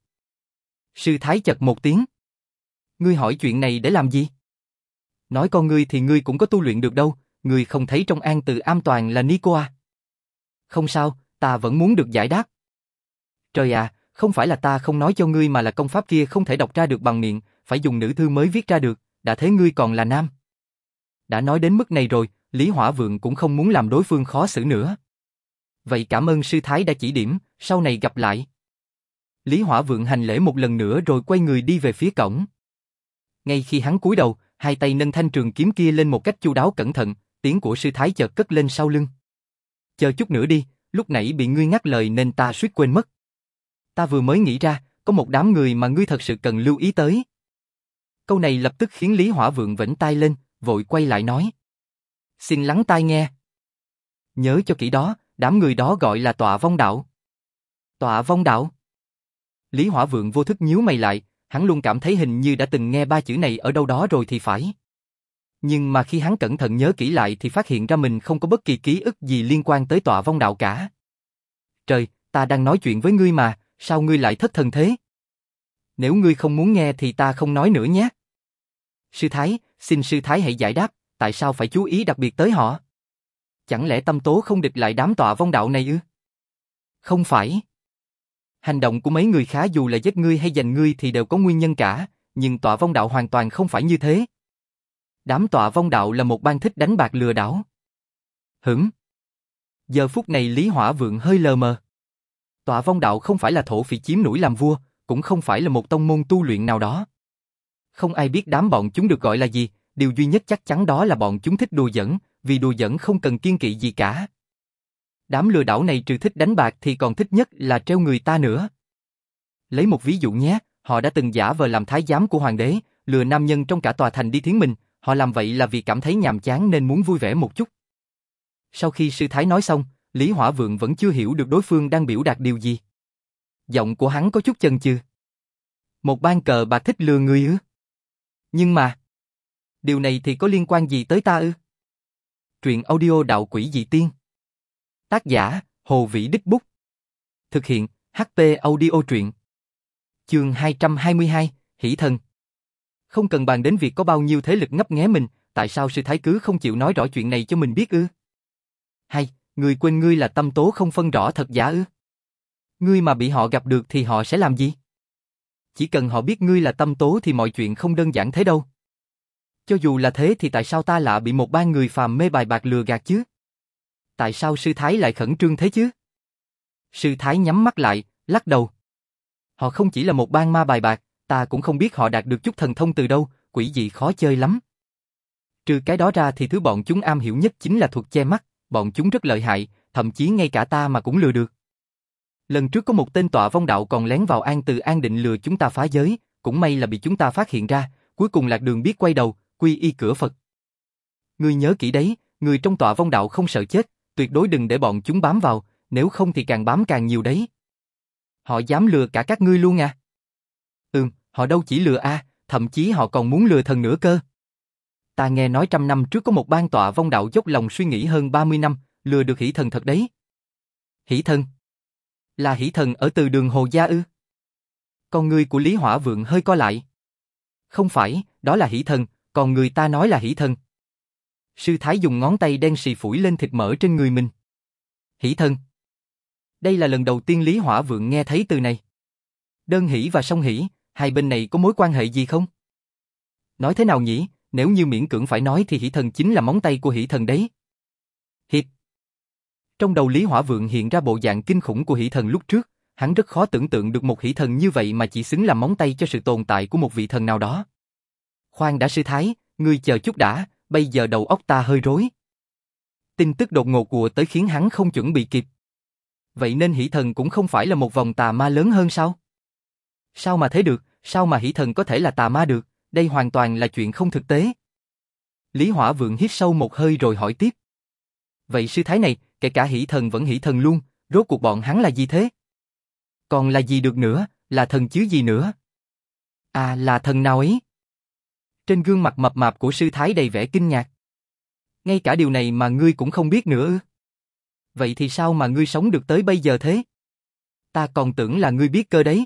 Sư thái chật một tiếng. Ngươi hỏi chuyện này để làm gì? Nói con ngươi thì ngươi cũng có tu luyện được đâu, ngươi không thấy trong An Từ Am toàn là Nico à? Không sao, ta vẫn muốn được giải đáp. Trời à, không phải là ta không nói cho ngươi mà là công pháp kia không thể đọc ra được bằng miệng, phải dùng nữ thư mới viết ra được, đã thế ngươi còn là nam. Đã nói đến mức này rồi, Lý Hỏa Vượng cũng không muốn làm đối phương khó xử nữa. Vậy cảm ơn sư thái đã chỉ điểm, sau này gặp lại. Lý Hỏa Vượng hành lễ một lần nữa rồi quay người đi về phía cổng. Ngay khi hắn cúi đầu, hai tay nâng thanh trường kiếm kia lên một cách chu đáo cẩn thận, tiếng của sư thái chợt cất lên sau lưng. Chờ chút nữa đi, lúc nãy bị ngươi ngắt lời nên ta suýt quên mất. Ta vừa mới nghĩ ra, có một đám người mà ngươi thật sự cần lưu ý tới. Câu này lập tức khiến Lý Hỏa Vượng vểnh tai lên, vội quay lại nói. Xin lắng tai nghe. Nhớ cho kỹ đó, đám người đó gọi là Tọa Vong Đạo. Tọa Vong Đạo? Lý Hỏa Vượng vô thức nhíu mày lại, hắn luôn cảm thấy hình như đã từng nghe ba chữ này ở đâu đó rồi thì phải. Nhưng mà khi hắn cẩn thận nhớ kỹ lại thì phát hiện ra mình không có bất kỳ ký ức gì liên quan tới Tọa Vong Đạo cả. Trời, ta đang nói chuyện với ngươi mà, sao ngươi lại thất thần thế? Nếu ngươi không muốn nghe thì ta không nói nữa nhé. Sư thái, xin sư thái hãy giải đáp, tại sao phải chú ý đặc biệt tới họ? Chẳng lẽ Tâm Tố không địch lại đám Tọa Vong Đạo này ư? Không phải. Hành động của mấy người khá dù là giết ngươi hay giành ngươi thì đều có nguyên nhân cả, nhưng Tọa Vong Đạo hoàn toàn không phải như thế. Đám Tọa Vong Đạo là một bang thích đánh bạc lừa đảo. Hửm? Giờ phút này Lý Hỏa Vượng hơi lờ mờ. Tọa Vong Đạo không phải là thổ phỉ chiếm nổi làm vua, cũng không phải là một tông môn tu luyện nào đó. Không ai biết đám bọn chúng được gọi là gì, điều duy nhất chắc chắn đó là bọn chúng thích đùa giỡn, vì đùa giỡn không cần kiêng kỵ gì cả. Đám lừa đảo này trừ thích đánh bạc thì còn thích nhất là treo người ta nữa. Lấy một ví dụ nhé, họ đã từng giả vờ làm thái giám của hoàng đế, lừa nam nhân trong cả tòa thành đi thiến mình, họ làm vậy là vì cảm thấy nhàm chán nên muốn vui vẻ một chút. Sau khi sư thái nói xong, Lý Hỏa Vượng vẫn chưa hiểu được đối phương đang biểu đạt điều gì. Giọng của hắn có chút chần chừ. Một ban cờ bạc thích lừa người ư? Nhưng mà, điều này thì có liên quan gì tới ta ư? Truyện audio Đạo Quỷ Dị Tiên. Tác giả, Hồ Vĩ Đích Bút. Thực hiện, hát pê Audio Truyện. Chương hai trăm hai mươi hai, Hỷ Thần. Không cần bàn đến việc có bao nhiêu thế lực ngấp nghé mình, tại sao sư thái cứ không chịu nói rõ chuyện này cho mình biết ư? Hay, người quên ngươi là Tâm Tố không phân rõ thật giả ư? Ngươi mà bị họ gặp được thì họ sẽ làm gì? Chỉ cần họ biết ngươi là Tâm Tố thì mọi chuyện không đơn giản thế đâu. Cho dù là thế thì tại sao ta lại bị một ban người phàm mê bài bạc lừa gạt chứ? Tại sao sư thái lại khẩn trương thế chứ? Sư thái nhắm mắt lại, lắc đầu. Họ không chỉ là một ban ma bài bạc, ta cũng không biết họ đạt được chút thần thông từ đâu, quỷ dị khó chơi lắm. Trừ cái đó ra thì thứ bọn chúng am hiểu nhất chính là thuật che mắt, bọn chúng rất lợi hại, thậm chí ngay cả ta mà cũng lừa được. Lần trước có một tên tọa vong đạo còn lén vào An Từ An định lừa chúng ta phá giới, cũng may là bị chúng ta phát hiện ra, cuối cùng lạc đường biết quay đầu, quy y cửa Phật. Ngươi nhớ kỹ đấy, người trong tọa vong đạo không sợ chết, tuyệt đối đừng để bọn chúng bám vào, nếu không thì càng bám càng nhiều đấy. Họ dám lừa cả các ngươi luôn à? Ừm, họ đâu chỉ lừa a, à, thậm chí họ còn muốn lừa thần nữa cơ. Ta nghe nói trăm năm trước có một ban tọa vong đạo dốc lòng suy nghĩ hơn ba mươi năm, lừa được Hỷ Thần thật đấy. Hỷ Thần? Là Hỷ Thần ở Từ Đường Hồ Gia ư? Con người của Lý Hỏa Vượng hơi co lại. Không phải, đó là Hỷ Thần, còn người ta nói là Hỷ Thần. Sư thái dùng ngón tay đen xì phủi lên thịt mỡ trên người mình. Hỷ Thần? Đây là lần đầu tiên Lý Hỏa Vượng nghe thấy từ này. Đơn hỷ và song hỷ, hai bên này có mối quan hệ gì không? Nói thế nào nhỉ, nếu như miễn cưỡng phải nói thì Hỷ Thần chính là móng tay của Hỷ Thần đấy. Hiệp. Trong đầu Lý Hỏa Vượng hiện ra bộ dạng kinh khủng của Hỷ Thần lúc trước, hắn rất khó tưởng tượng được một Hỷ Thần như vậy mà chỉ xứng làm móng tay cho sự tồn tại của một vị thần nào đó. Khoan đã sư thái, ngươi chờ chút đã, bây giờ đầu óc ta hơi rối. Tin tức đột ngột ùa tới khiến hắn không chuẩn bị kịp. Vậy nên Hỷ Thần cũng không phải là một vòng tà ma lớn hơn sao? Sao mà thế được, sao mà Hỷ Thần có thể là tà ma được, đây hoàn toàn là chuyện không thực tế. Lý Hỏa Vượng hít sâu một hơi rồi hỏi tiếp. Vậy sư thái này, kể cả Hỷ Thần vẫn Hỷ Thần luôn, rốt cuộc bọn hắn là gì thế? Còn là gì được nữa, là thần chứ gì nữa? À, là thần nào ấy? Trên gương mặt mập mạp của sư thái đầy vẻ kinh ngạc. Ngay cả điều này mà ngươi cũng không biết nữa ư? Vậy thì sao mà ngươi sống được tới bây giờ thế? Ta còn tưởng là ngươi biết cơ đấy.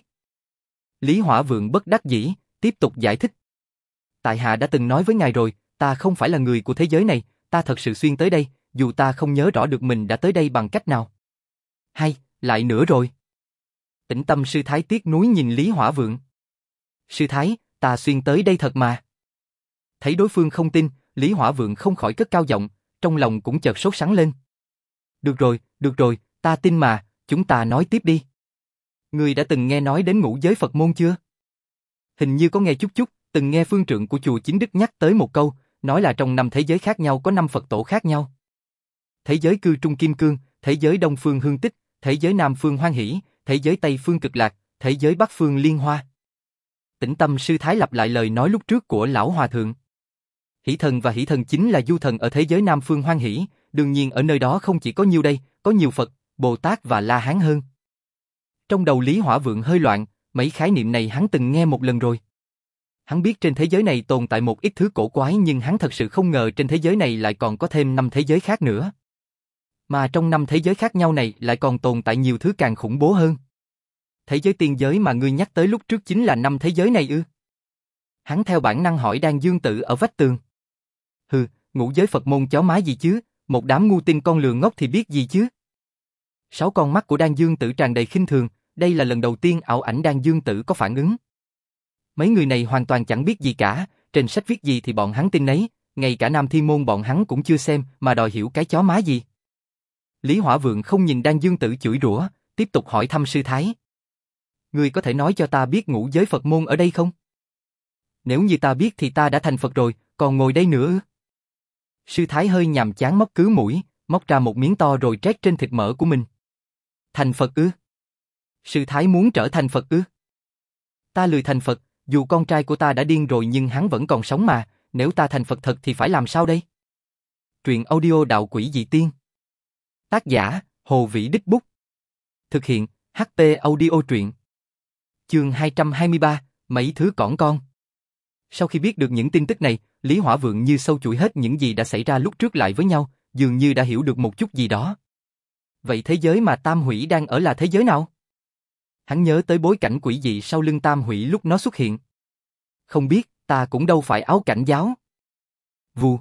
Lý Hỏa Vượng bất đắc dĩ, tiếp tục giải thích. Tại hạ đã từng nói với ngài rồi, ta không phải là người của thế giới này, ta thật sự xuyên tới đây, dù ta không nhớ rõ được mình đã tới đây bằng cách nào. Hay, lại nữa rồi. Tĩnh tâm sư thái tiếc nuối nhìn Lý Hỏa Vượng. Sư thái, ta xuyên tới đây thật mà. Thấy đối phương không tin, Lý Hỏa Vượng không khỏi cất cao giọng, trong lòng cũng chợt sốt sắng lên. Được rồi, được rồi, ta tin mà, chúng ta nói tiếp đi. Ngươi đã từng nghe nói đến ngũ giới Phật môn chưa? Hình như có nghe chút chút, từng nghe phương trượng của chùa Chính Đức nhắc tới một câu, nói là trong năm thế giới khác nhau có năm Phật tổ khác nhau. Thế giới cư trung Kim Cương, thế giới đông phương Hương Tích, thế giới nam phương Hoan Hỷ, thế giới tây phương Cực Lạc, thế giới bắc phương Liên Hoa. Tĩnh tâm sư thái lặp lại lời nói lúc trước của lão hòa thượng. Hỷ Thần và Hỷ Thần chính là du thần ở thế giới nam phương Hoan Hỷ, đương nhiên ở nơi đó không chỉ có nhiêu đây, có nhiều Phật, Bồ Tát và La Hán hơn. Trong đầu Lý Hỏa Vượng hơi loạn, mấy khái niệm này hắn từng nghe một lần rồi. Hắn biết trên thế giới này tồn tại một ít thứ cổ quái nhưng hắn thật sự không ngờ trên thế giới này lại còn có thêm năm thế giới khác nữa. Mà trong năm thế giới khác nhau này lại còn tồn tại nhiều thứ càng khủng bố hơn. Thế giới tiên giới mà ngươi nhắc tới lúc trước chính là năm thế giới này ư? Hắn theo bản năng hỏi Đan Dương Tử ở vách tường. Hừ, ngũ giới Phật môn chó má gì chứ, một đám ngu tin con lừa ngốc thì biết gì chứ? Sáu con mắt của Đan Dương Tử tràn đầy khinh thường, đây là lần đầu tiên ảo ảnh Đan Dương Tử có phản ứng. Mấy người này hoàn toàn chẳng biết gì cả, trên sách viết gì thì bọn hắn tin nấy, ngay cả Nam Thiên Môn bọn hắn cũng chưa xem mà đòi hiểu cái chó má gì. Lý Hỏa Vượng không nhìn Đan Dương Tử chửi rủa, tiếp tục hỏi thăm sư thái. Ngươi có thể nói cho ta biết ngũ giới Phật môn ở đây không? Nếu như ta biết thì ta đã thành Phật rồi, còn ngồi đây nữa ư? Sư thái hơi nhàm chán móc cứ mũi, móc ra một miếng to rồi trét trên thịt mỡ của mình. Thành Phật ư? Sư thái muốn trở thành Phật ư? Ta lười thành Phật, dù con trai của ta đã điên rồi nhưng hắn vẫn còn sống mà, nếu ta thành Phật thật thì phải làm sao đây? Truyện audio Đạo Quỷ Dị Tiên. Tác giả, Hồ Vĩ Đích Bút. Thực hiện, hát pê Audio Truyện. Chương hai trăm hai mươi ba, mấy thứ cỏn con. Sau khi biết được những tin tức này, Lý Hỏa Vượng như sâu chuỗi hết những gì đã xảy ra lúc trước lại với nhau, dường như đã hiểu được một chút gì đó. Vậy thế giới mà Tam Hủy đang ở là thế giới nào? Hắn nhớ tới bối cảnh quỷ dị sau lưng Tam Hủy lúc nó xuất hiện. Không biết, ta cũng đâu phải áo cảnh giáo. Vù.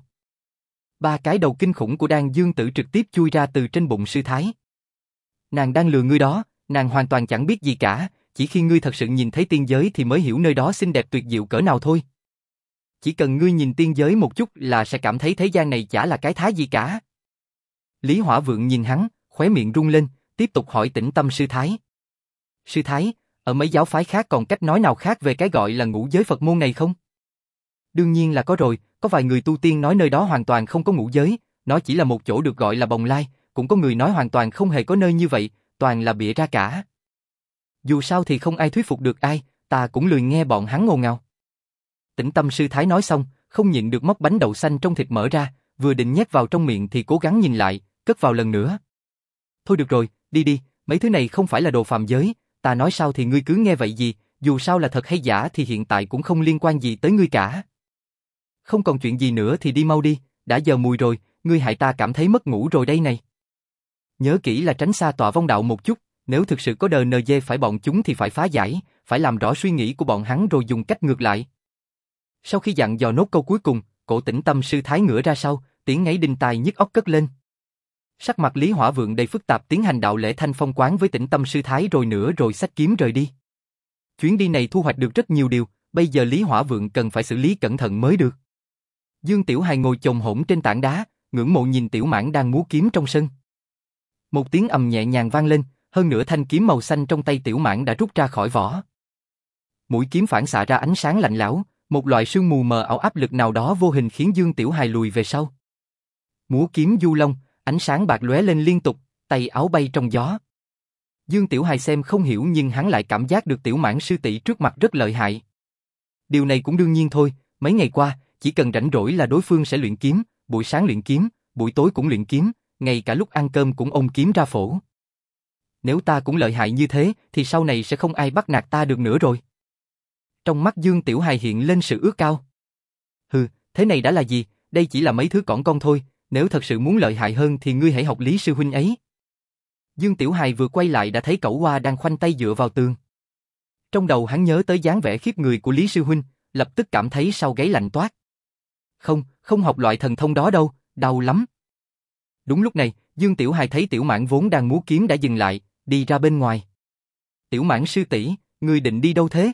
Ba cái đầu kinh khủng của Đan Dương Tử trực tiếp chui ra từ trên bụng sư thái. Nàng đang lừa ngươi đó, nàng hoàn toàn chẳng biết gì cả, chỉ khi ngươi thật sự nhìn thấy tiên giới thì mới hiểu nơi đó xinh đẹp tuyệt diệu cỡ nào thôi. Chỉ cần ngươi nhìn tiên giới một chút là sẽ cảm thấy thế gian này chả là cái thá gì cả. Lý Hỏa Vượng nhìn hắn, khóe miệng rung lên, tiếp tục hỏi Tĩnh Tâm sư thái. Sư thái, ở mấy giáo phái khác còn cách nói nào khác về cái gọi là ngũ giới Phật môn này không? Đương nhiên là có rồi, có vài người tu tiên nói nơi đó hoàn toàn không có ngũ giới, nó chỉ là một chỗ được gọi là bồng lai, cũng có người nói hoàn toàn không hề có nơi như vậy, toàn là bịa ra cả. Dù sao thì không ai thuyết phục được ai, ta cũng lười nghe bọn hắn ngôn ngào. Tĩnh Tâm sư thái nói xong, không nhịn được móc bánh đậu xanh trong thịt mở ra, vừa định nhét vào trong miệng thì cố gắng nhìn lại, cất vào lần nữa. Thôi được rồi, đi đi, mấy thứ này không phải là đồ phàm giới, ta nói sao thì ngươi cứ nghe vậy gì, dù sao là thật hay giả thì hiện tại cũng không liên quan gì tới ngươi cả. Không còn chuyện gì nữa thì đi mau đi, đã giờ mùi rồi, ngươi hại ta cảm thấy mất ngủ rồi đây này. Nhớ kỹ là tránh xa tọa vong đạo một chút, nếu thực sự có đờ nờ dê phải bọn chúng thì phải phá giải, phải làm rõ suy nghĩ của bọn hắn rồi dùng cách ngược lại. Sau khi dặn dò nốt câu cuối cùng, cổ Tĩnh Tâm sư thái ngửa ra sau, tiếng ngáy đinh tai nhức óc cất lên. Sắc mặt Lý Hỏa Vượng đầy phức tạp tiến hành đạo lễ thanh phong quán với Tĩnh Tâm sư thái rồi nữa rồi xách kiếm rời đi. Chuyến đi này thu hoạch được rất nhiều điều, bây giờ Lý Hỏa Vượng cần phải xử lý cẩn thận mới được. Dương Tiểu Hài ngồi chồm hổm trên tảng đá, ngưỡng mộ nhìn Tiểu Mãng đang múa kiếm trong sân. Một tiếng ầm nhẹ nhàng vang lên, hơn nữa thanh kiếm màu xanh trong tay Tiểu Mãng đã rút ra khỏi vỏ. Mũi kiếm phản xạ ra ánh sáng lạnh lẽo, một loại sương mù mờ ảo áp lực nào đó vô hình khiến Dương Tiểu Hài lùi về sau. Múa kiếm du long, ánh sáng bạc lóe lên liên tục, tay áo bay trong gió. Dương Tiểu Hài xem không hiểu nhưng hắn lại cảm giác được Tiểu Mãng sư tỷ trước mặt rất lợi hại. Điều này cũng đương nhiên thôi, mấy ngày qua, chỉ cần rảnh rỗi là đối phương sẽ luyện kiếm, buổi sáng luyện kiếm, buổi tối cũng luyện kiếm, ngay cả lúc ăn cơm cũng ôm kiếm ra phổ. Nếu ta cũng lợi hại như thế, thì sau này sẽ không ai bắt nạt ta được nữa rồi. Trong mắt Dương Tiểu Hài hiện lên sự ước ao. Hừ, thế này đã là gì, đây chỉ là mấy thứ cỏn con thôi, nếu thật sự muốn lợi hại hơn thì ngươi hãy học Lý sư huynh ấy. Dương Tiểu Hài vừa quay lại đã thấy Cẩu Hoa đang khoanh tay dựa vào tường. Trong đầu hắn nhớ tới dáng vẻ khiếp người của Lý sư huynh, lập tức cảm thấy sau gáy lạnh toát. Không, không học loại thần thông đó đâu, đau lắm. Đúng lúc này, Dương Tiểu Hài thấy Tiểu Mãng vốn đang múa kiếm đã dừng lại, đi ra bên ngoài. Tiểu Mãng sư tỷ, ngươi định đi đâu thế?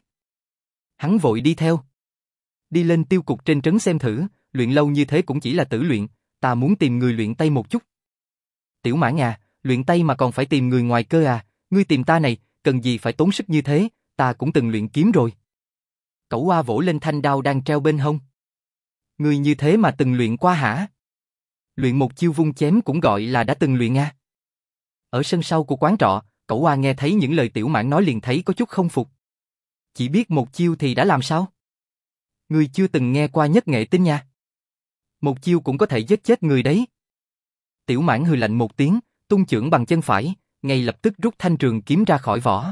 Hắn vội đi theo. Đi lên tiêu cục trên trấn xem thử, luyện lâu như thế cũng chỉ là tử luyện, ta muốn tìm người luyện tay một chút. Tiểu Mãng à, luyện tay mà còn phải tìm người ngoài cơ à, ngươi tìm ta này, cần gì phải tốn sức như thế, ta cũng từng luyện kiếm rồi. Cẩu Hoa vỗ lên thanh đao đang treo bên hông. Ngươi như thế mà từng luyện qua hả? Luyện một chiêu vung chém cũng gọi là đã từng luyện à? Ở sân sau của quán trọ, Cẩu Hoa nghe thấy những lời Tiểu Mãng nói liền thấy có chút không phục. Chỉ biết một chiêu thì đã làm sao? Ngươi chưa từng nghe qua nhất nghệ tinh nha. Một chiêu cũng có thể giết chết người đấy. Tiểu Mãng hừ lạnh một tiếng, tung chưởng bằng chân phải, ngay lập tức rút thanh trường kiếm ra khỏi vỏ.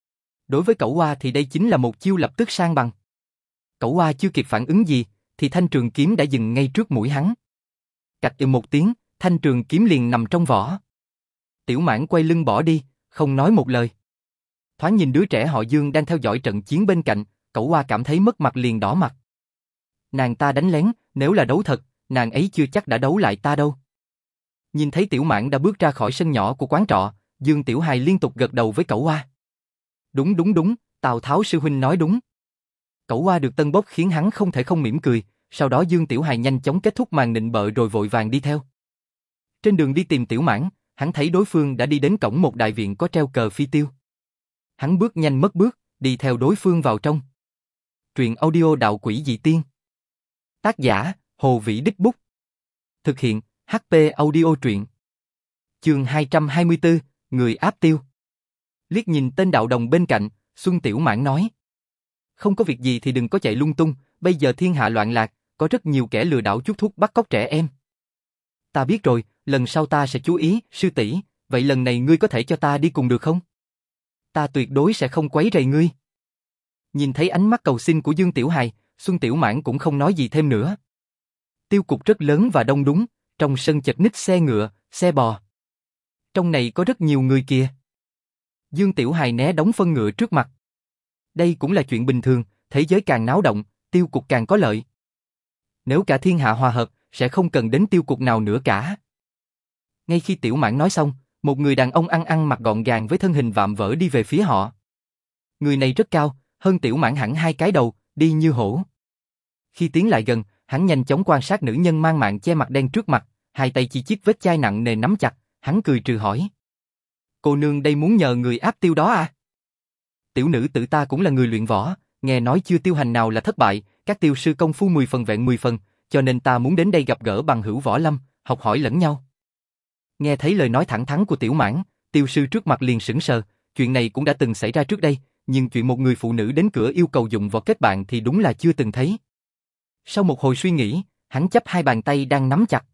Đối với Cẩu Hoa thì đây chính là một chiêu lập tức sang bằng. Cẩu Hoa chưa kịp phản ứng gì, thì thanh trường kiếm đã dừng ngay trước mũi hắn. Cạch ư một tiếng, thanh trường kiếm liền nằm trong vỏ. Tiểu Mãng quay lưng bỏ đi, không nói một lời. Thoáng nhìn đứa trẻ họ Dương đang theo dõi trận chiến bên cạnh, Cẩu Hoa cảm thấy mất mặt liền đỏ mặt. Nàng ta đánh lén, nếu là đấu thật, nàng ấy chưa chắc đã đấu lại ta đâu. Nhìn thấy Tiểu Mãng đã bước ra khỏi sân nhỏ của quán trọ, Dương Tiểu Hài liên tục gật đầu với Cẩu Hoa. Đúng đúng đúng, Tào Tháo sư huynh nói đúng. Cẩu Hoa được tân bốc khiến hắn không thể không mỉm cười, sau đó Dương Tiểu Hài nhanh chóng kết thúc màn nịnh bợ rồi vội vàng đi theo. Trên đường đi tìm Tiểu Mãng, hắn thấy đối phương đã đi đến cổng một đại viện có treo cờ phi tiêu. Hắn bước nhanh mất bước, đi theo đối phương vào trong. Truyện audio Đạo Quỷ Dị Tiên. Tác giả, Hồ Vĩ Đích Bút. Thực hiện, hát pê Audio Truyện. Chương hai trăm hai mươi tư, Người áp tiêu. Liếc nhìn tên đạo đồng bên cạnh, Xuân Tiểu Mãng nói. không có việc gì thì đừng có chạy lung tung, bây giờ thiên hạ loạn lạc, có rất nhiều kẻ lừa đảo chuốc thuốc bắt cóc trẻ em. Ta biết rồi, lần sau ta sẽ chú ý, sư tỷ, vậy lần này ngươi có thể cho ta đi cùng được không? Ta tuyệt đối sẽ không quấy rầy ngươi. Nhìn thấy ánh mắt cầu xin của Dương Tiểu Hài, Xuân Tiểu Mãn cũng không nói gì thêm nữa. Tiêu cục rất lớn và đông đúng, trong sân chật ních xe ngựa, xe bò. Trong này có rất nhiều người kìa. Dương Tiểu Hài né đóng phân ngựa trước mặt. Đây cũng là chuyện bình thường, thế giới càng náo động, tiêu cục càng có lợi. Nếu cả thiên hạ hòa hợp, sẽ không cần đến tiêu cục nào nữa cả. Ngay khi Tiểu Mãn nói xong, một người đàn ông ăn ăn mặc gọn gàng với thân hình vạm vỡ đi về phía họ. Người này rất cao, hơn Tiểu Mãn hẳn hai cái đầu, đi như hổ. Khi tiến lại gần, hắn nhanh chóng quan sát nữ nhân mang mạng che mặt đen trước mặt, hai tay chỉ chiếc vết chai nặng nề nắm chặt, hắn cười trừ hỏi. Cô nương đây muốn nhờ người áp tiêu đó à? Tiểu nữ tự ta cũng là người luyện võ, nghe nói chưa tiêu hành nào là thất bại, các tiêu sư công phu mười phần vẹn mười phần, cho nên ta muốn đến đây gặp gỡ bằng hữu võ lâm, học hỏi lẫn nhau. Nghe thấy lời nói thẳng thắn của Tiểu Mãn, tiêu sư trước mặt liền sững sờ, chuyện này cũng đã từng xảy ra trước đây, nhưng chuyện một người phụ nữ đến cửa yêu cầu dùng võ kết bạn thì đúng là chưa từng thấy. Sau một hồi suy nghĩ, hắn chắp hai bàn tay đang nắm chặt.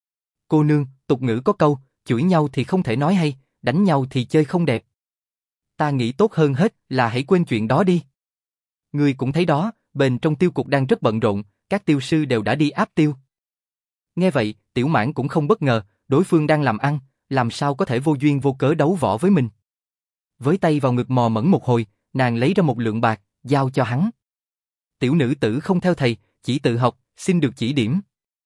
Cô nương, tục ngữ có câu, chửi nhau thì không thể nói hay, đánh nhau thì chơi không đẹp. Ta nghĩ tốt hơn hết là hãy quên chuyện đó đi. Ngươi cũng thấy đó, bên trong tiêu cục đang rất bận rộn, các tiêu sư đều đã đi áp tiêu. Nghe vậy, Tiểu Mãn cũng không bất ngờ, đối phương đang làm ăn, làm sao có thể vô duyên vô cớ đấu võ với mình. Với tay vào ngực mò mẫm một hồi, nàng lấy ra một lượng bạc, giao cho hắn. Tiểu nữ tử không theo thầy, chỉ tự học, xin được chỉ điểm.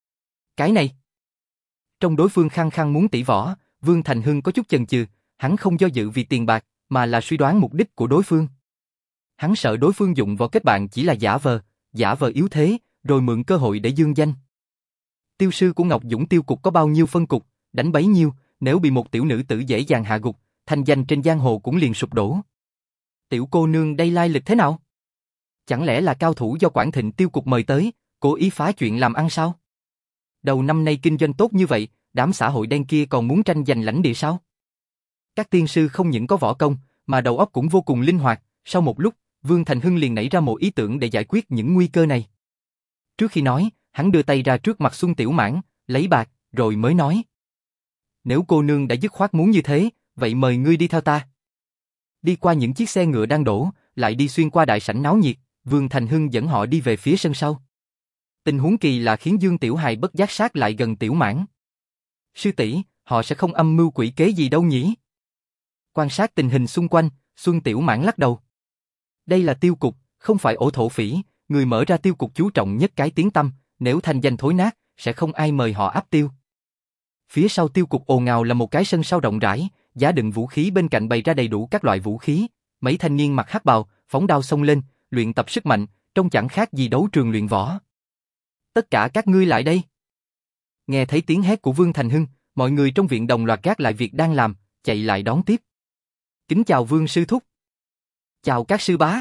Cái này. Trong đối phương khăng khăng muốn tỷ võ, Vương Thành Hưng có chút chần chừ, hắn không do dự vì tiền bạc, mà là suy đoán mục đích của đối phương. Hắn sợ đối phương dụng võ kết bạn chỉ là giả vờ, giả vờ yếu thế, rồi mượn cơ hội để dương danh. Tiêu sư của Ngọc Dũng tiêu cục có bao nhiêu phân cục, đánh bấy nhiêu, nếu bị một tiểu nữ tử dễ dàng hạ gục, thanh danh trên giang hồ cũng liền sụp đổ. Tiểu cô nương đây lai lịch thế nào? Chẳng lẽ là cao thủ do Quảng Thịnh tiêu cục mời tới, cố ý phá chuyện làm ăn sao? Đầu năm nay kinh doanh tốt như vậy, đám xã hội đen kia còn muốn tranh giành lãnh địa sao? Các tiên sư không những có võ công, mà đầu óc cũng vô cùng linh hoạt, sau một lúc, Vương Thành Hưng liền nảy ra một ý tưởng để giải quyết những nguy cơ này. Trước khi nói, hắn đưa tay ra trước mặt Xuân Tiểu Mãn, lấy bạc, rồi mới nói. Nếu cô nương đã dứt khoát muốn như thế, vậy mời ngươi đi theo ta. Đi qua những chiếc xe ngựa đang đổ, lại đi xuyên qua đại sảnh náo nhiệt, Vương Thành Hưng dẫn họ đi về phía sân sau. Tình huống kỳ lạ khiến Dương Tiểu Hài bất giác sát lại gần Tiểu Mãn. Sư tỷ, họ sẽ không âm mưu quỷ kế gì đâu nhỉ? Quan sát tình hình xung quanh, Xuân Tiểu Mãn lắc đầu. Đây là tiêu cục, không phải ổ thổ phỉ, người mở ra tiêu cục chú trọng nhất cái tiếng tăm, nếu thanh danh thối nát, sẽ không ai mời họ áp tiêu. Phía sau tiêu cục ồn ào là một cái sân sau rộng rãi, giá đựng vũ khí bên cạnh bày ra đầy đủ các loại vũ khí, mấy thanh niên mặc hắc bào, phóng đao xông lên, luyện tập sức mạnh, trông chẳng khác gì đấu trường luyện võ. Tất cả các ngươi lại đây. Nghe thấy tiếng hét của Vương Thành Hưng, mọi người trong viện đồng loạt gác lại việc đang làm, chạy lại đón tiếp. Kính chào Vương sư thúc. Chào các sư bá.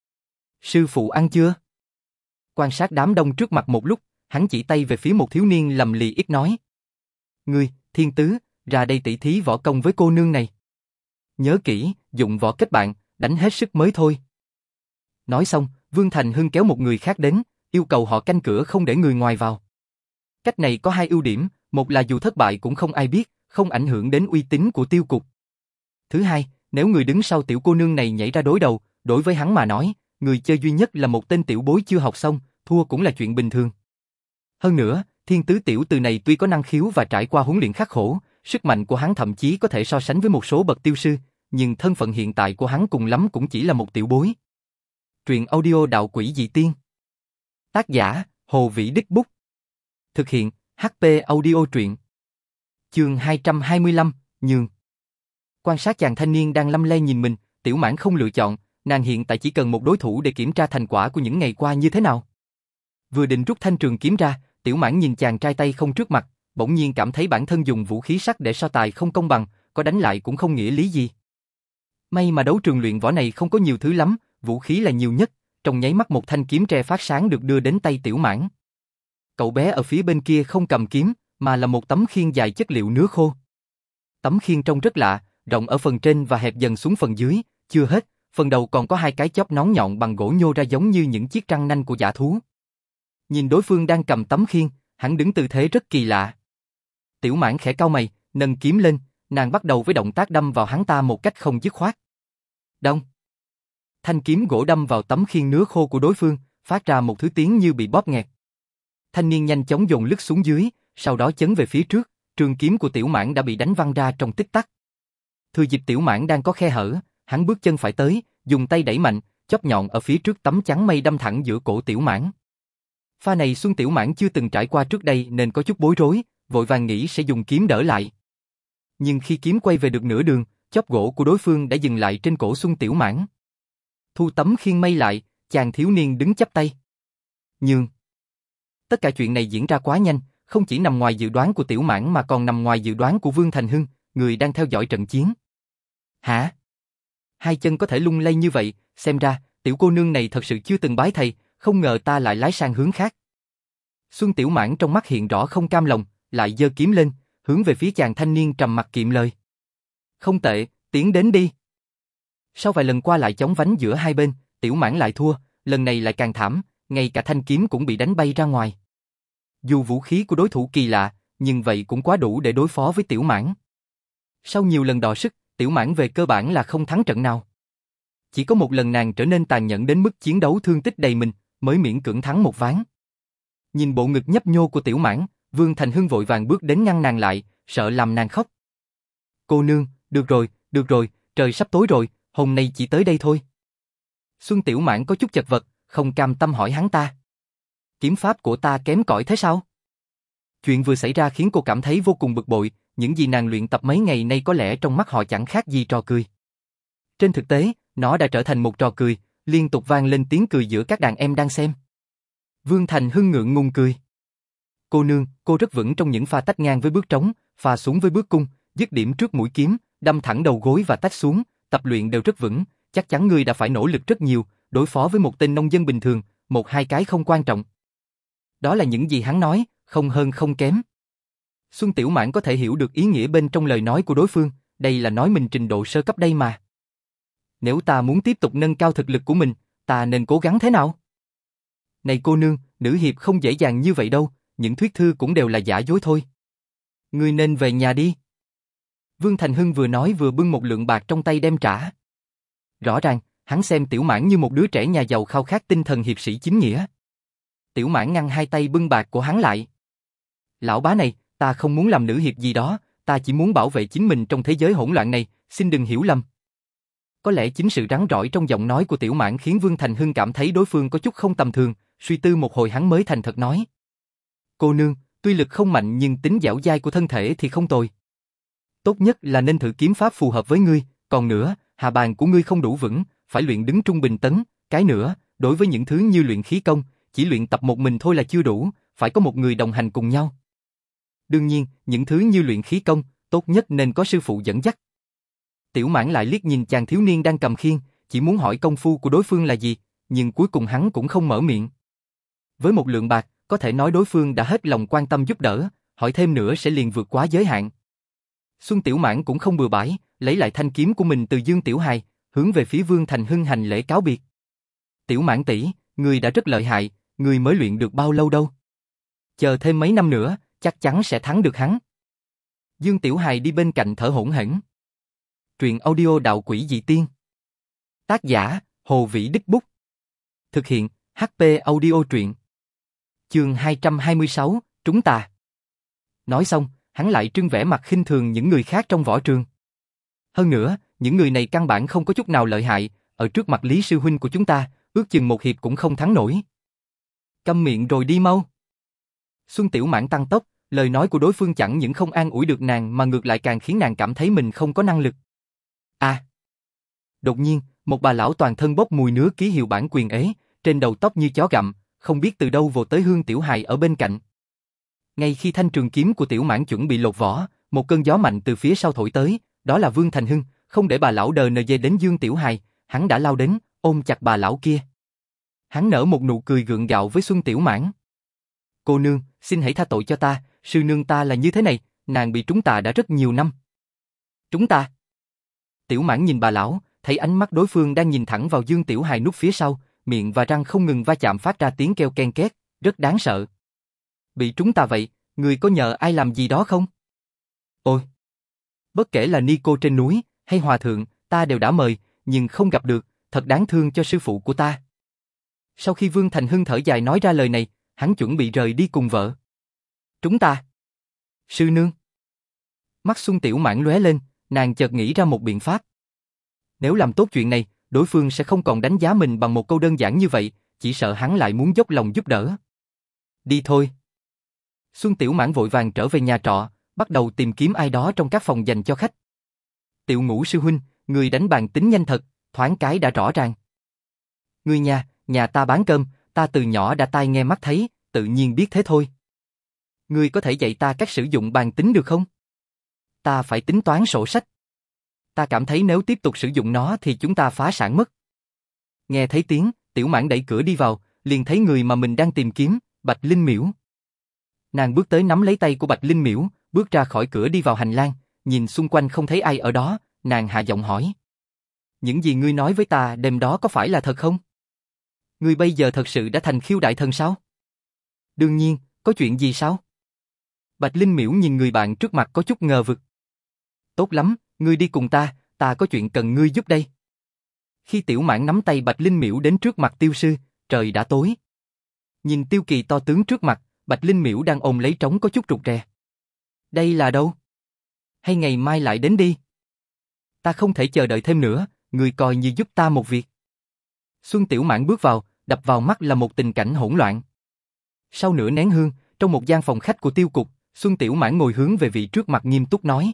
Sư phụ ăn chưa? Quan sát đám đông trước mặt một lúc, hắn chỉ tay về phía một thiếu niên lầm lì ít nói. Ngươi, Thiên Tứ, ra đây tỉ thí võ công với cô nương này. Nhớ kỹ, dụng võ kết bạn, đánh hết sức mới thôi. Nói xong, Vương Thành Hưng kéo một người khác đến, yêu cầu họ canh cửa không để người ngoài vào. Cách này có hai ưu điểm, một là dù thất bại cũng không ai biết, không ảnh hưởng đến uy tín của tiêu cục. Thứ hai, nếu người đứng sau tiểu cô nương này nhảy ra đối đầu, đối với hắn mà nói, người chơi duy nhất là một tên tiểu bối chưa học xong, thua cũng là chuyện bình thường. Hơn nữa, Thiên Tứ tiểu từ này tuy có năng khiếu và trải qua huấn luyện khắc khổ, sức mạnh của hắn thậm chí có thể so sánh với một số bậc tiêu sư, nhưng thân phận hiện tại của hắn cùng lắm cũng chỉ là một tiểu bối. Truyện audio Đạo Quỷ Dị Tiên. Tác giả, Hồ Vĩ Đích Bút. Thực hiện, hát pê Audio truyện. Chương hai trăm hai mươi lăm, nhường. Quan sát chàng thanh niên đang lăm le nhìn mình, Tiểu Mãn không lựa chọn, nàng hiện tại chỉ cần một đối thủ để kiểm tra thành quả của những ngày qua như thế nào. Vừa định rút thanh trường kiếm ra, Tiểu Mãn nhìn chàng trai tay không trước mặt, bỗng nhiên cảm thấy bản thân dùng vũ khí sắc để so tài không công bằng, có đánh lại cũng không nghĩa lý gì. May mà đấu trường luyện võ này không có nhiều thứ lắm, vũ khí là nhiều nhất, trong nháy mắt một thanh kiếm tre phát sáng được đưa đến tay Tiểu Mãn. Cậu bé ở phía bên kia không cầm kiếm, mà là một tấm khiên dài chất liệu nứa khô. Tấm khiên trông rất lạ, rộng ở phần trên và hẹp dần xuống phần dưới, chưa hết, phần đầu còn có hai cái chóp nón nhọn bằng gỗ nhô ra giống như những chiếc răng nanh của dã thú. Nhìn đối phương đang cầm tấm khiên, hắn đứng tư thế rất kỳ lạ. Tiểu Mãn khẽ cau mày, nâng kiếm lên, nàng bắt đầu với động tác đâm vào hắn ta một cách không dứt khoát. Đong. Thanh kiếm gỗ đâm vào tấm khiên nứa khô của đối phương, phát ra một thứ tiếng như bị bóp nghẹt. Thanh niên nhanh chóng dồn lực xuống dưới, sau đó chấn về phía trước, trường kiếm của Tiểu Mãn đã bị đánh văng ra trong tích tắc. Thừa dịp Tiểu Mãn đang có khe hở, hắn bước chân phải tới, dùng tay đẩy mạnh, chóp nhọn ở phía trước tấm chắn mây đâm thẳng giữa cổ Tiểu Mãn. Pha này Xuân Tiểu Mãn chưa từng trải qua trước đây nên có chút bối rối, vội vàng nghĩ sẽ dùng kiếm đỡ lại. Nhưng khi kiếm quay về được nửa đường, chóp gỗ của đối phương đã dừng lại trên cổ Xuân Tiểu Mãn. Thu tấm khiên mây lại, chàng thiếu niên đứng chắp tay. Nhưng tất cả chuyện này diễn ra quá nhanh, không chỉ nằm ngoài dự đoán của Tiểu Mãn mà còn nằm ngoài dự đoán của Vương Thành Hưng, người đang theo dõi trận chiến. Hả? Hai chân có thể lung lay như vậy, xem ra, tiểu cô nương này thật sự chưa từng bái thầy, không ngờ ta lại lái sang hướng khác. Xuân Tiểu Mãn trong mắt hiện rõ không cam lòng, lại giơ kiếm lên, hướng về phía chàng thanh niên trầm mặc kiệm lời. Không tệ, tiến đến đi. Sau vài lần qua lại chống vánh giữa hai bên, Tiểu Mãn lại thua, lần này lại càng thảm, ngay cả thanh kiếm cũng bị đánh bay ra ngoài. Dù vũ khí của đối thủ kỳ lạ, nhưng vậy cũng quá đủ để đối phó với Tiểu Mãn. Sau nhiều lần đọ sức, Tiểu Mãn về cơ bản là không thắng trận nào. Chỉ có một lần nàng trở nên tàn nhẫn đến mức chiến đấu thương tích đầy mình, mới miễn cưỡng thắng một ván. Nhìn bộ ngực nhấp nhô của Tiểu Mãn, Vương Thành Hưng vội vàng bước đến ngăn nàng lại, sợ làm nàng khóc. Cô nương, được rồi, được rồi, trời sắp tối rồi, hôm nay chỉ tới đây thôi. Xuân Tiểu Mãn có chút chật vật, không cam tâm hỏi hắn ta. Kiếm pháp của ta kém cỏi thế sao? Chuyện vừa xảy ra khiến cô cảm thấy vô cùng bực bội, những gì nàng luyện tập mấy ngày nay có lẽ trong mắt họ chẳng khác gì trò cười. Trên thực tế, nó đã trở thành một trò cười, liên tục vang lên tiếng cười giữa các đàn em đang xem. Vương Thành Hưng ngượng ngùng cười. Cô nương, cô rất vững trong những pha tách ngang với bước trống, pha xuống với bước cung, dứt điểm trước mũi kiếm, đâm thẳng đầu gối và tách xuống, tập luyện đều rất vững, chắc chắn ngươi đã phải nỗ lực rất nhiều, đối phó với một tên nông dân bình thường, một hai cái không quan trọng. Đó là những gì hắn nói, không hơn không kém. Xuân Tiểu Mãn có thể hiểu được ý nghĩa bên trong lời nói của đối phương, đây là nói mình trình độ sơ cấp đây mà. Nếu ta muốn tiếp tục nâng cao thực lực của mình, ta nên cố gắng thế nào? Này cô nương, nữ hiệp không dễ dàng như vậy đâu, những thuyết thư cũng đều là giả dối thôi. Ngươi nên về nhà đi. Vương Thành Hưng vừa nói vừa bưng một lượng bạc trong tay đem trả. Rõ ràng, hắn xem Tiểu Mãn như một đứa trẻ nhà giàu khao khát tinh thần hiệp sĩ chính nghĩa. Tiểu Mãn ngăn hai tay bưng bạc của hắn lại. Lão bá này, ta không muốn làm nữ hiệp gì đó, ta chỉ muốn bảo vệ chính mình trong thế giới hỗn loạn này, xin đừng hiểu lầm. Có lẽ chính sự rắn rỏi trong giọng nói của Tiểu Mãn khiến Vương Thành Hưng cảm thấy đối phương có chút không tầm thường, suy tư một hồi hắn mới thành thật nói. Cô nương, tuy lực không mạnh nhưng tính dẻo dai của thân thể thì không tồi. Tốt nhất là nên thử kiếm pháp phù hợp với ngươi, còn nữa, hạ bàn của ngươi không đủ vững, phải luyện đứng trung bình tấn, cái nữa, đối với những thứ như luyện khí công, chỉ luyện tập một mình thôi là chưa đủ, phải có một người đồng hành cùng nhau. Đương nhiên, những thứ như luyện khí công, tốt nhất nên có sư phụ dẫn dắt. Tiểu Mãn lại liếc nhìn chàng thiếu niên đang cầm khiên, chỉ muốn hỏi công phu của đối phương là gì, nhưng cuối cùng hắn cũng không mở miệng. Với một lượng bạc, có thể nói đối phương đã hết lòng quan tâm giúp đỡ, hỏi thêm nữa sẽ liền vượt quá giới hạn. Xuân Tiểu Mãn cũng không bừa bãi, lấy lại thanh kiếm của mình từ Dương Tiểu Hài, hướng về phía Vương Thành Hưng hành lễ cáo biệt. Tiểu Mãn tỷ, ngươi đã rất lợi hại, ngươi mới luyện được bao lâu đâu? Chờ thêm mấy năm nữa, chắc chắn sẽ thắng được hắn. Dương Tiểu Hài đi bên cạnh thở hổn hển. Truyện audio Đạo Quỷ Dị Tiên. Tác giả, Hồ Vĩ Đích Bút. Thực hiện, hát pê Audio Truyện. Chương hai trăm hai mươi sáu, Trúng Tà. Nói xong, hắn lại trưng vẻ mặt khinh thường những người khác trong võ trường. Hơn nữa, những người này căn bản không có chút nào lợi hại, ở trước mặt Lý sư huynh của chúng ta, ước chừng một hiệp cũng không thắng nổi. Câm miệng rồi đi mau. Xuân Tiểu Mãn tăng tốc, lời nói của đối phương chẳng những không an ủi được nàng mà ngược lại càng khiến nàng cảm thấy mình không có năng lực. À! Đột nhiên, một bà lão toàn thân bốc mùi nứa ký hiệu bản quyền ế, trên đầu tóc như chó gặm, không biết từ đâu vồ tới Hương Tiểu Hài ở bên cạnh. Ngay khi thanh trường kiếm của Tiểu Mãn chuẩn bị lột vỏ, một cơn gió mạnh từ phía sau thổi tới, đó là Vương Thành Hưng, không để bà lão đờ nờ dê đến Dương Tiểu Hài, hắn đã lao đến, ôm chặt bà lão kia. Hắn nở một nụ cười gượng gạo với Xuân Tiểu Mãn. Cô nương, xin hãy tha tội cho ta, sư nương ta là như thế này, nàng bị trúng tà đã rất nhiều năm. Trúng tà? Tiểu Mãn nhìn bà lão, thấy ánh mắt đối phương đang nhìn thẳng vào Dương Tiểu Hài núp phía sau, miệng và răng không ngừng va chạm phát ra tiếng kêu ken két, rất đáng sợ. Bị trúng tà vậy, người có nhờ ai làm gì đó không? Ôi! Bất kể là Ni cô trên núi, hay hòa thượng, ta đều đã mời, nhưng không gặp được, thật đáng thương cho sư phụ của ta. Sau khi Vương Thành Hưng thở dài nói ra lời này, hắn chuẩn bị rời đi cùng vợ. Chúng ta! Sư nương! Mắt Xuân Tiểu Mãn lóe lên, nàng chợt nghĩ ra một biện pháp. Nếu làm tốt chuyện này, đối phương sẽ không còn đánh giá mình bằng một câu đơn giản như vậy, chỉ sợ hắn lại muốn dốc lòng giúp đỡ. Đi thôi! Xuân Tiểu Mãn vội vàng trở về nhà trọ, bắt đầu tìm kiếm ai đó trong các phòng dành cho khách. Tiểu Ngũ sư huynh, người đánh bàn tính nhanh thật, thoáng cái đã rõ ràng. Người nhà, nhà ta bán cơm, ta từ nhỏ đã tai nghe mắt thấy, tự nhiên biết thế thôi. Ngươi có thể dạy ta cách sử dụng bàn tính được không? Ta phải tính toán sổ sách. Ta cảm thấy nếu tiếp tục sử dụng nó thì chúng ta phá sản mất. Nghe thấy tiếng, Tiểu Mãn đẩy cửa đi vào, liền thấy người mà mình đang tìm kiếm, Bạch Linh Miễu. Nàng bước tới nắm lấy tay của Bạch Linh Miễu, bước ra khỏi cửa đi vào hành lang, nhìn xung quanh không thấy ai ở đó, nàng hạ giọng hỏi. Những gì ngươi nói với ta đêm đó có phải là thật không? Ngươi bây giờ thật sự đã thành Khiêu Đại Thần sao? Đương nhiên, có chuyện gì sao? Bạch Linh Miễu nhìn người bạn trước mặt có chút ngờ vực. Tốt lắm, ngươi đi cùng ta, ta có chuyện cần ngươi giúp đây. Khi Tiểu Mãn nắm tay Bạch Linh Miễu đến trước mặt Tiêu sư, trời đã tối. Nhìn Tiêu Kỳ to tướng trước mặt, Bạch Linh Miễu đang ôm lấy trống có chút rụt rè. Đây là đâu? Hay ngày mai lại đến đi? Ta không thể chờ đợi thêm nữa, ngươi coi như giúp ta một việc. Xuân Tiểu Mãn bước vào, đập vào mắt là một tình cảnh hỗn loạn. Sau nửa nén hương, trong một gian phòng khách của Tiêu cục, Xuân Tiểu Mãn ngồi hướng về vị trước mặt nghiêm túc nói.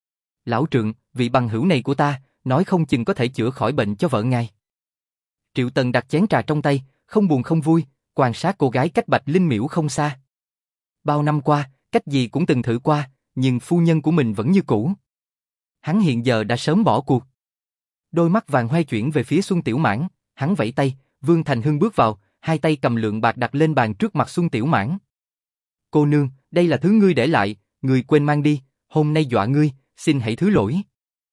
Lão trượng, vị bằng hữu này của ta, nói không chừng có thể chữa khỏi bệnh cho vợ ngài. Triệu Tần đặt chén trà trong tay, không buồn không vui, quan sát cô gái cách Bạch Linh Miễu không xa. Bao năm qua, cách gì cũng từng thử qua, nhưng phu nhân của mình vẫn như cũ. Hắn hiện giờ đã sớm bỏ cuộc. Đôi mắt vàng hoe chuyển về phía Xuân Tiểu Mãn, hắn vẫy tay, Vương Thành Hưng bước vào, hai tay cầm lượng bạc đặt lên bàn trước mặt Xuân Tiểu Mãn. Cô nương, đây là thứ ngươi để lại, ngươi quên mang đi, hôm nay dọa ngươi, xin hãy thứ lỗi.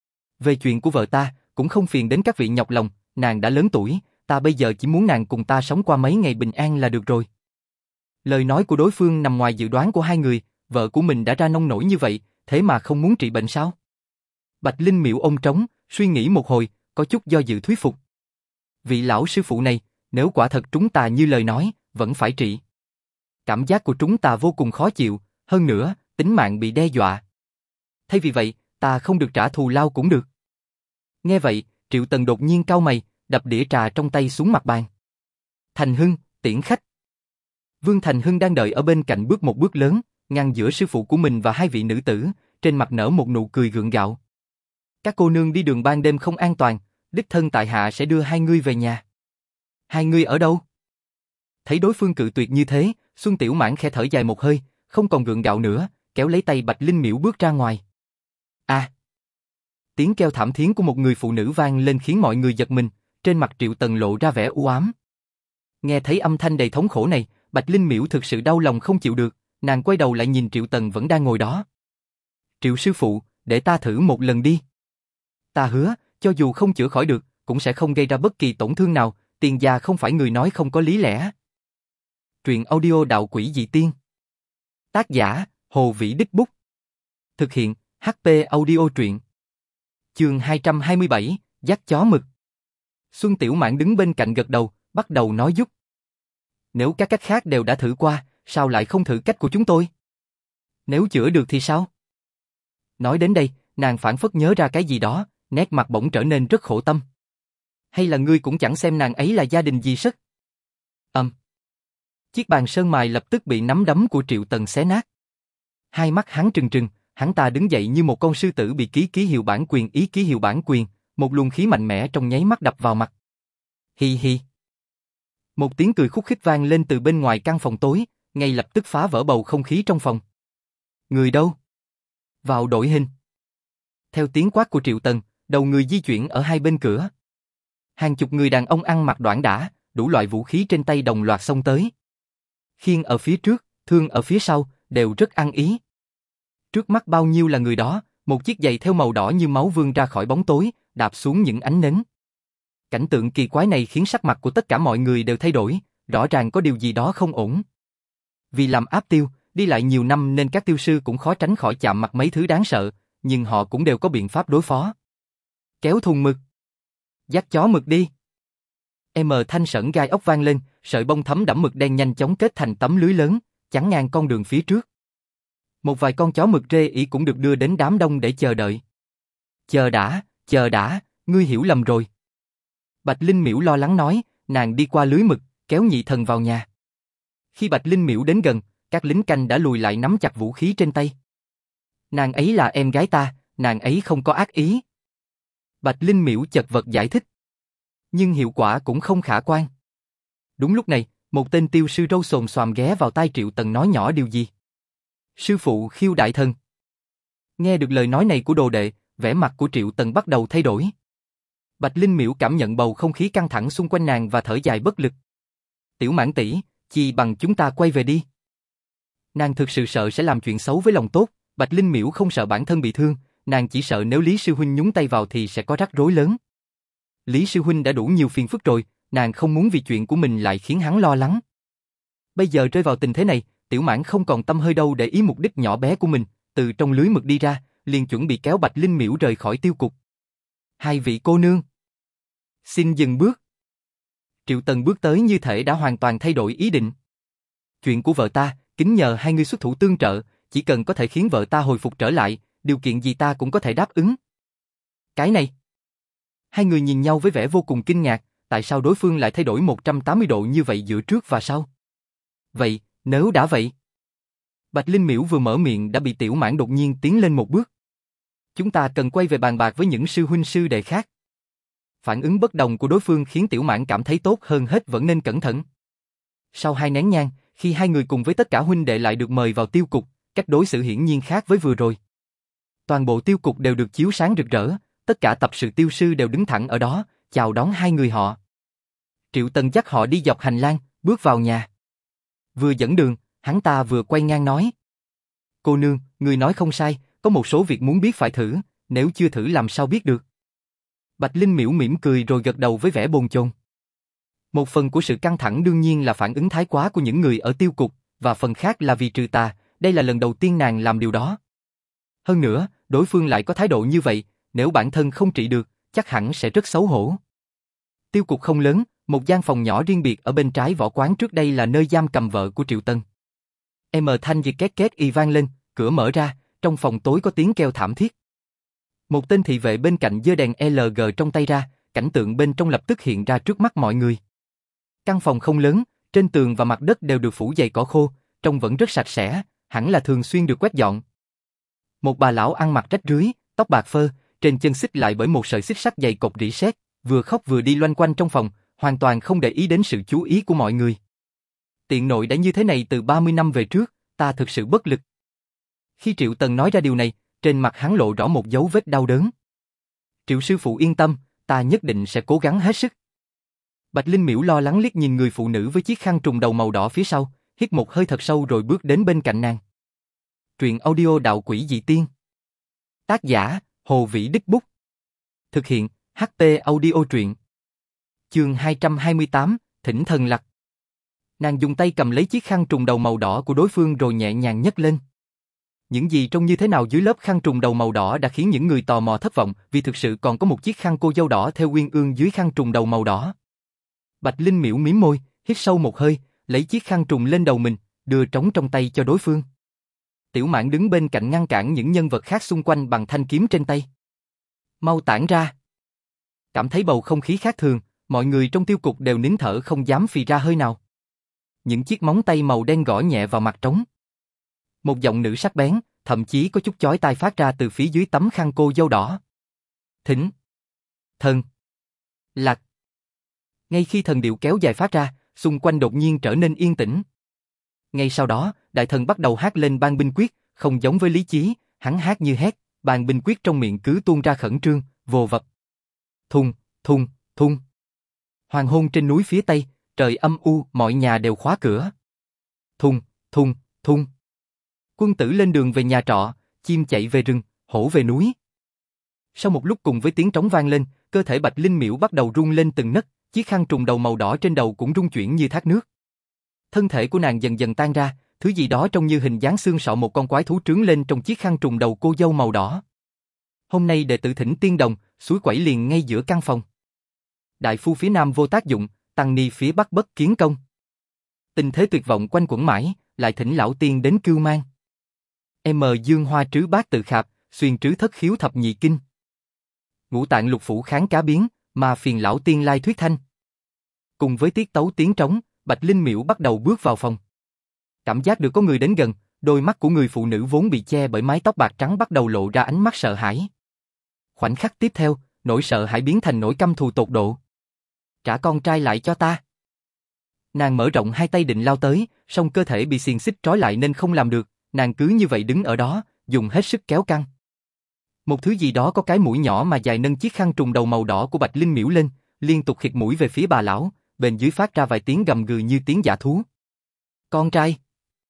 Về chuyện của vợ ta, cũng không phiền đến các vị nhọc lòng, nàng đã lớn tuổi, ta bây giờ chỉ muốn nàng cùng ta sống qua mấy ngày bình an là được rồi. Lời nói của đối phương nằm ngoài dự đoán của hai người, vợ của mình đã ra nông nổi như vậy, thế mà không muốn trị bệnh sao? Bạch Linh Miễu ôm trống, suy nghĩ một hồi, có chút do dự thuyết phục. Vị lão sư phụ này, nếu quả thật trúng tà như lời nói, vẫn phải trị. Cảm giác của trúng tà vô cùng khó chịu, hơn nữa, tính mạng bị đe dọa. Thay vì vậy, ta không được trả thù lao cũng được. Nghe vậy, Triệu Tần đột nhiên cau mày, đập đĩa trà trong tay xuống mặt bàn. Thành Hưng, tiễn khách. Vương Thành Hưng đang đợi ở bên cạnh bước một bước lớn, ngăn giữa sư phụ của mình và hai vị nữ tử, trên mặt nở một nụ cười gượng gạo. Các cô nương đi đường ban đêm không an toàn, đích thân tại hạ sẽ đưa hai ngươi về nhà. Hai ngươi ở đâu? Thấy đối phương cự tuyệt như thế, Xuân Tiểu Mãn khẽ thở dài một hơi, không còn gượng gạo nữa, kéo lấy tay Bạch Linh Miễu bước ra ngoài. À! Tiếng kêu thảm thiết của một người phụ nữ vang lên khiến mọi người giật mình, trên mặt Triệu Tần lộ ra vẻ u ám. Nghe thấy âm thanh đầy thống khổ này, Bạch Linh Miễu thực sự đau lòng không chịu được, nàng quay đầu lại nhìn Triệu Tần vẫn đang ngồi đó. Triệu sư phụ, để ta thử một lần đi. Ta hứa, cho dù không chữa khỏi được, cũng sẽ không gây ra bất kỳ tổn thương nào, tiền gia không phải người nói không có lý lẽ. Truyện audio Đạo Quỷ Dị Tiên. Tác giả, Hồ Vĩ Đích Bút. Thực hiện, hát pê Audio Truyện. Chương hai trăm hai mươi bảy, Dắt chó mực. Xuân Tiểu Mãn đứng bên cạnh gật đầu, bắt đầu nói giúp. Nếu các cách khác đều đã thử qua, sao lại không thử cách của chúng tôi? Nếu chữa được thì sao? Nói đến đây, nàng phảng phất nhớ ra cái gì đó, nét mặt bỗng trở nên rất khổ tâm. Hay là ngươi cũng chẳng xem nàng ấy là gia đình gì sức? Ầm. Um. Chiếc bàn sơn mài lập tức bị nắm đấm của Triệu Tần xé nát. Hai mắt hắn trừng trừng, hắn ta đứng dậy như một con sư tử bị ký ký hiệu bản quyền ý ký hiệu bản quyền, một luồng khí mạnh mẽ trong nháy mắt đập vào mặt. Hi hi. Một tiếng cười khúc khích vang lên từ bên ngoài căn phòng tối, ngay lập tức phá vỡ bầu không khí trong phòng. Người đâu? Vào đội hình. Theo tiếng quát của Triệu Tần, đầu người di chuyển ở hai bên cửa. Hàng chục người đàn ông ăn mặc đoản đả, đủ loại vũ khí trên tay đồng loạt xông tới. Khiên ở phía trước, thương ở phía sau, đều rất ăn ý. Trước mắt bao nhiêu là người đó, một chiếc giày theo màu đỏ như máu vươn ra khỏi bóng tối, đạp xuống những ánh nến. Cảnh tượng kỳ quái này khiến sắc mặt của tất cả mọi người đều thay đổi, rõ ràng có điều gì đó không ổn. Vì làm áp tiêu, đi lại nhiều năm nên các tiêu sư cũng khó tránh khỏi chạm mặt mấy thứ đáng sợ, nhưng họ cũng đều có biện pháp đối phó. Kéo thùng mực. Dắt chó mực đi. M thanh sẩn gai ốc vang lên, sợi bông thấm đẫm mực đen nhanh chóng kết thành tấm lưới lớn, chắn ngang con đường phía trước. Một vài con chó mực rê ỉ cũng được đưa đến đám đông để chờ đợi. Chờ đã, chờ đã, ngươi hiểu lầm rồi. Bạch Linh Miễu lo lắng nói, nàng đi qua lưới mực, kéo nhị thần vào nhà. Khi Bạch Linh Miễu đến gần, các lính canh đã lùi lại nắm chặt vũ khí trên tay. Nàng ấy là em gái ta, nàng ấy không có ác ý. Bạch Linh Miễu chật vật giải thích. Nhưng hiệu quả cũng không khả quan. Đúng lúc này, một tên tiêu sư râu xồm xoàm ghé vào tai Triệu Tần nói nhỏ điều gì. Sư phụ Khiêu đại thần. Nghe được lời nói này của đồ đệ, vẻ mặt của Triệu Tần bắt đầu thay đổi. Bạch Linh Miễu cảm nhận bầu không khí căng thẳng xung quanh nàng và thở dài bất lực. Tiểu Mãn tỷ, chi bằng chúng ta quay về đi. Nàng thực sự sợ sẽ làm chuyện xấu với lòng tốt. Bạch Linh Miễu không sợ bản thân bị thương, nàng chỉ sợ nếu Lý Sư Huynh nhúng tay vào thì sẽ có rắc rối lớn. Lý Sư Huynh đã đủ nhiều phiền phức rồi, nàng không muốn vì chuyện của mình lại khiến hắn lo lắng. Bây giờ rơi vào tình thế này, Tiểu Mãn không còn tâm hơi đâu để ý mục đích nhỏ bé của mình, từ trong lưới mực đi ra, liền chuẩn bị kéo Bạch Linh Miễu rời khỏi tiêu cục. Hai vị cô nương, xin dừng bước. Triệu Tần bước tới như thể đã hoàn toàn thay đổi ý định. Chuyện của vợ ta, kính nhờ hai người xuất thủ tương trợ, chỉ cần có thể khiến vợ ta hồi phục trở lại, điều kiện gì ta cũng có thể đáp ứng. Cái này. Hai người nhìn nhau với vẻ vô cùng kinh ngạc, tại sao đối phương lại thay đổi một trăm tám mươi độ như vậy giữa trước và sau? Vậy, nếu đã vậy. Bạch Linh Miễu vừa mở miệng đã bị Tiểu Mãn đột nhiên tiến lên một bước. Chúng ta cần quay về bàn bạc với những sư huynh sư đệ khác. Phản ứng bất đồng của đối phương khiến Tiểu Mãn cảm thấy tốt hơn hết vẫn nên cẩn thận. Sau hai nén nhang, khi hai người cùng với tất cả huynh đệ lại được mời vào tiêu cục, cách đối xử hiển nhiên khác với vừa rồi. Toàn bộ tiêu cục đều được chiếu sáng rực rỡ, tất cả tập sự tiêu sư đều đứng thẳng ở đó, chào đón hai người họ. Triệu Tần dắt họ đi dọc hành lang, bước vào nhà. Vừa dẫn đường, hắn ta vừa quay ngang nói. Cô nương, người nói không sai, có một số việc muốn biết phải thử, nếu chưa thử làm sao biết được. Bạch Linh Miễu mỉm cười rồi gật đầu với vẻ bồn chồn. Một phần của sự căng thẳng đương nhiên là phản ứng thái quá của những người ở tiêu cục, và phần khác là vì trừ tà, đây là lần đầu tiên nàng làm điều đó. Hơn nữa, đối phương lại có thái độ như vậy, nếu bản thân không trị được, chắc hẳn sẽ rất xấu hổ. Tiêu cục không lớn, một gian phòng nhỏ riêng biệt ở bên trái võ quán trước đây là nơi giam cầm vợ của Triệu Tân. M thanh gì két két y vang lên, cửa mở ra, trong phòng tối có tiếng kêu thảm thiết. Một tên thị vệ bên cạnh giơ đèn L G trong tay ra, cảnh tượng bên trong lập tức hiện ra trước mắt mọi người. Căn phòng không lớn, trên tường và mặt đất đều được phủ dày cỏ khô, trông vẫn rất sạch sẽ, hẳn là thường xuyên được quét dọn. Một bà lão ăn mặc rách rưới, tóc bạc phơ, trên chân xích lại bởi một sợi xích sắt dày cộp rỉ sét, vừa khóc vừa đi loanh quanh trong phòng, hoàn toàn không để ý đến sự chú ý của mọi người. Tiện nội đã như thế này từ ba mươi năm về trước, ta thực sự bất lực. Khi Triệu Tần nói ra điều này, trên mặt hắn lộ rõ một dấu vết đau đớn. Triệu sư phụ yên tâm, ta nhất định sẽ cố gắng hết sức. Bạch Linh Miễu lo lắng liếc nhìn người phụ nữ với chiếc khăn trùm đầu màu đỏ phía sau, hít một hơi thật sâu rồi bước đến bên cạnh nàng. Truyện audio Đạo Quỷ Dị Tiên. Tác giả, Hồ Vĩ Đích Bút. Thực hiện, hát pê Audio Truyện. Chương hai trăm hai mươi tám, Thỉnh Thần Lặc. Nàng dùng tay cầm lấy chiếc khăn trùm đầu màu đỏ của đối phương rồi nhẹ nhàng nhấc lên. Những gì trông như thế nào dưới lớp khăn trùm đầu màu đỏ đã khiến những người tò mò thất vọng, vì thực sự còn có một chiếc khăn cô dâu đỏ theo uyên ương dưới khăn trùm đầu màu đỏ. Bạch Linh Miễu mím môi, hít sâu một hơi, lấy chiếc khăn trùm lên đầu mình, đưa trống trong tay cho đối phương. Tiểu Mãn đứng bên cạnh ngăn cản những nhân vật khác xung quanh bằng thanh kiếm trên tay. Mau tản ra. Cảm thấy bầu không khí khác thường, mọi người trong tiêu cục đều nín thở không dám phì ra hơi nào. Những chiếc móng tay màu đen gõ nhẹ vào mặt trống. Một giọng nữ sắc bén, thậm chí có chút chói tai phát ra từ phía dưới tấm khăn cô dâu đỏ. Thỉnh thần lạc. Ngay khi thần điệu kéo dài phát ra, xung quanh đột nhiên trở nên yên tĩnh. Ngay sau đó, đại thần bắt đầu hát lên Ban Binh Quyết, không giống với Lý Chí, hắn hát như hét, Ban Binh Quyết trong miệng cứ tuôn ra khẩn trương, vồ vập. Thùng, thùng, thùng. Hoàng hôn trên núi phía tây, trời âm u, mọi nhà đều khóa cửa. Thùng, thùng, thùng. Quân tử lên đường về nhà trọ, chim chạy về rừng, hổ về núi. Sau một lúc cùng với tiếng trống vang lên, cơ thể Bạch Linh Miễu bắt đầu rung lên từng nấc, chiếc khăn trùng đầu màu đỏ trên đầu cũng rung chuyển như thác nước. Thân thể của nàng dần dần tan ra, thứ gì đó trông như hình dáng xương sọ một con quái thú trướng lên trong chiếc khăn trùng đầu cô dâu màu đỏ. Hôm nay đệ tử thỉnh tiên đồng, suối quẩy liền ngay giữa căn phòng. Đại phu phía nam vô tác dụng, tăng ni phía bắc bất kiến công. Tình thế tuyệt vọng quanh quẩn mãi, lại thỉnh lão tiên đến cưu mang. M dương hoa trứ bát tự khạp, xuyên trứ thất khiếu thập nhị kinh. Ngũ tạng lục phủ kháng cá biến, mà phiền lão tiên lai thuyết thanh. Cùng với tiết tấu tiếng trống, Bạch Linh Miễu bắt đầu bước vào phòng. Cảm giác được có người đến gần, đôi mắt của người phụ nữ vốn bị che bởi mái tóc bạc trắng bắt đầu lộ ra ánh mắt sợ hãi. Khoảnh khắc tiếp theo, nỗi sợ hãi biến thành nỗi căm thù tột độ. Trả con trai lại cho ta. Nàng mở rộng hai tay định lao tới, song cơ thể bị xiềng xích trói lại nên không làm được, nàng cứ như vậy đứng ở đó, dùng hết sức kéo căng. Một thứ gì đó có cái mũi nhỏ mà dài nâng chiếc khăn trùng đầu màu đỏ của Bạch Linh Miễu lên, liên tục khịt mũi về phía bà lão, bên dưới phát ra vài tiếng gầm gừ như tiếng dã thú. Con trai.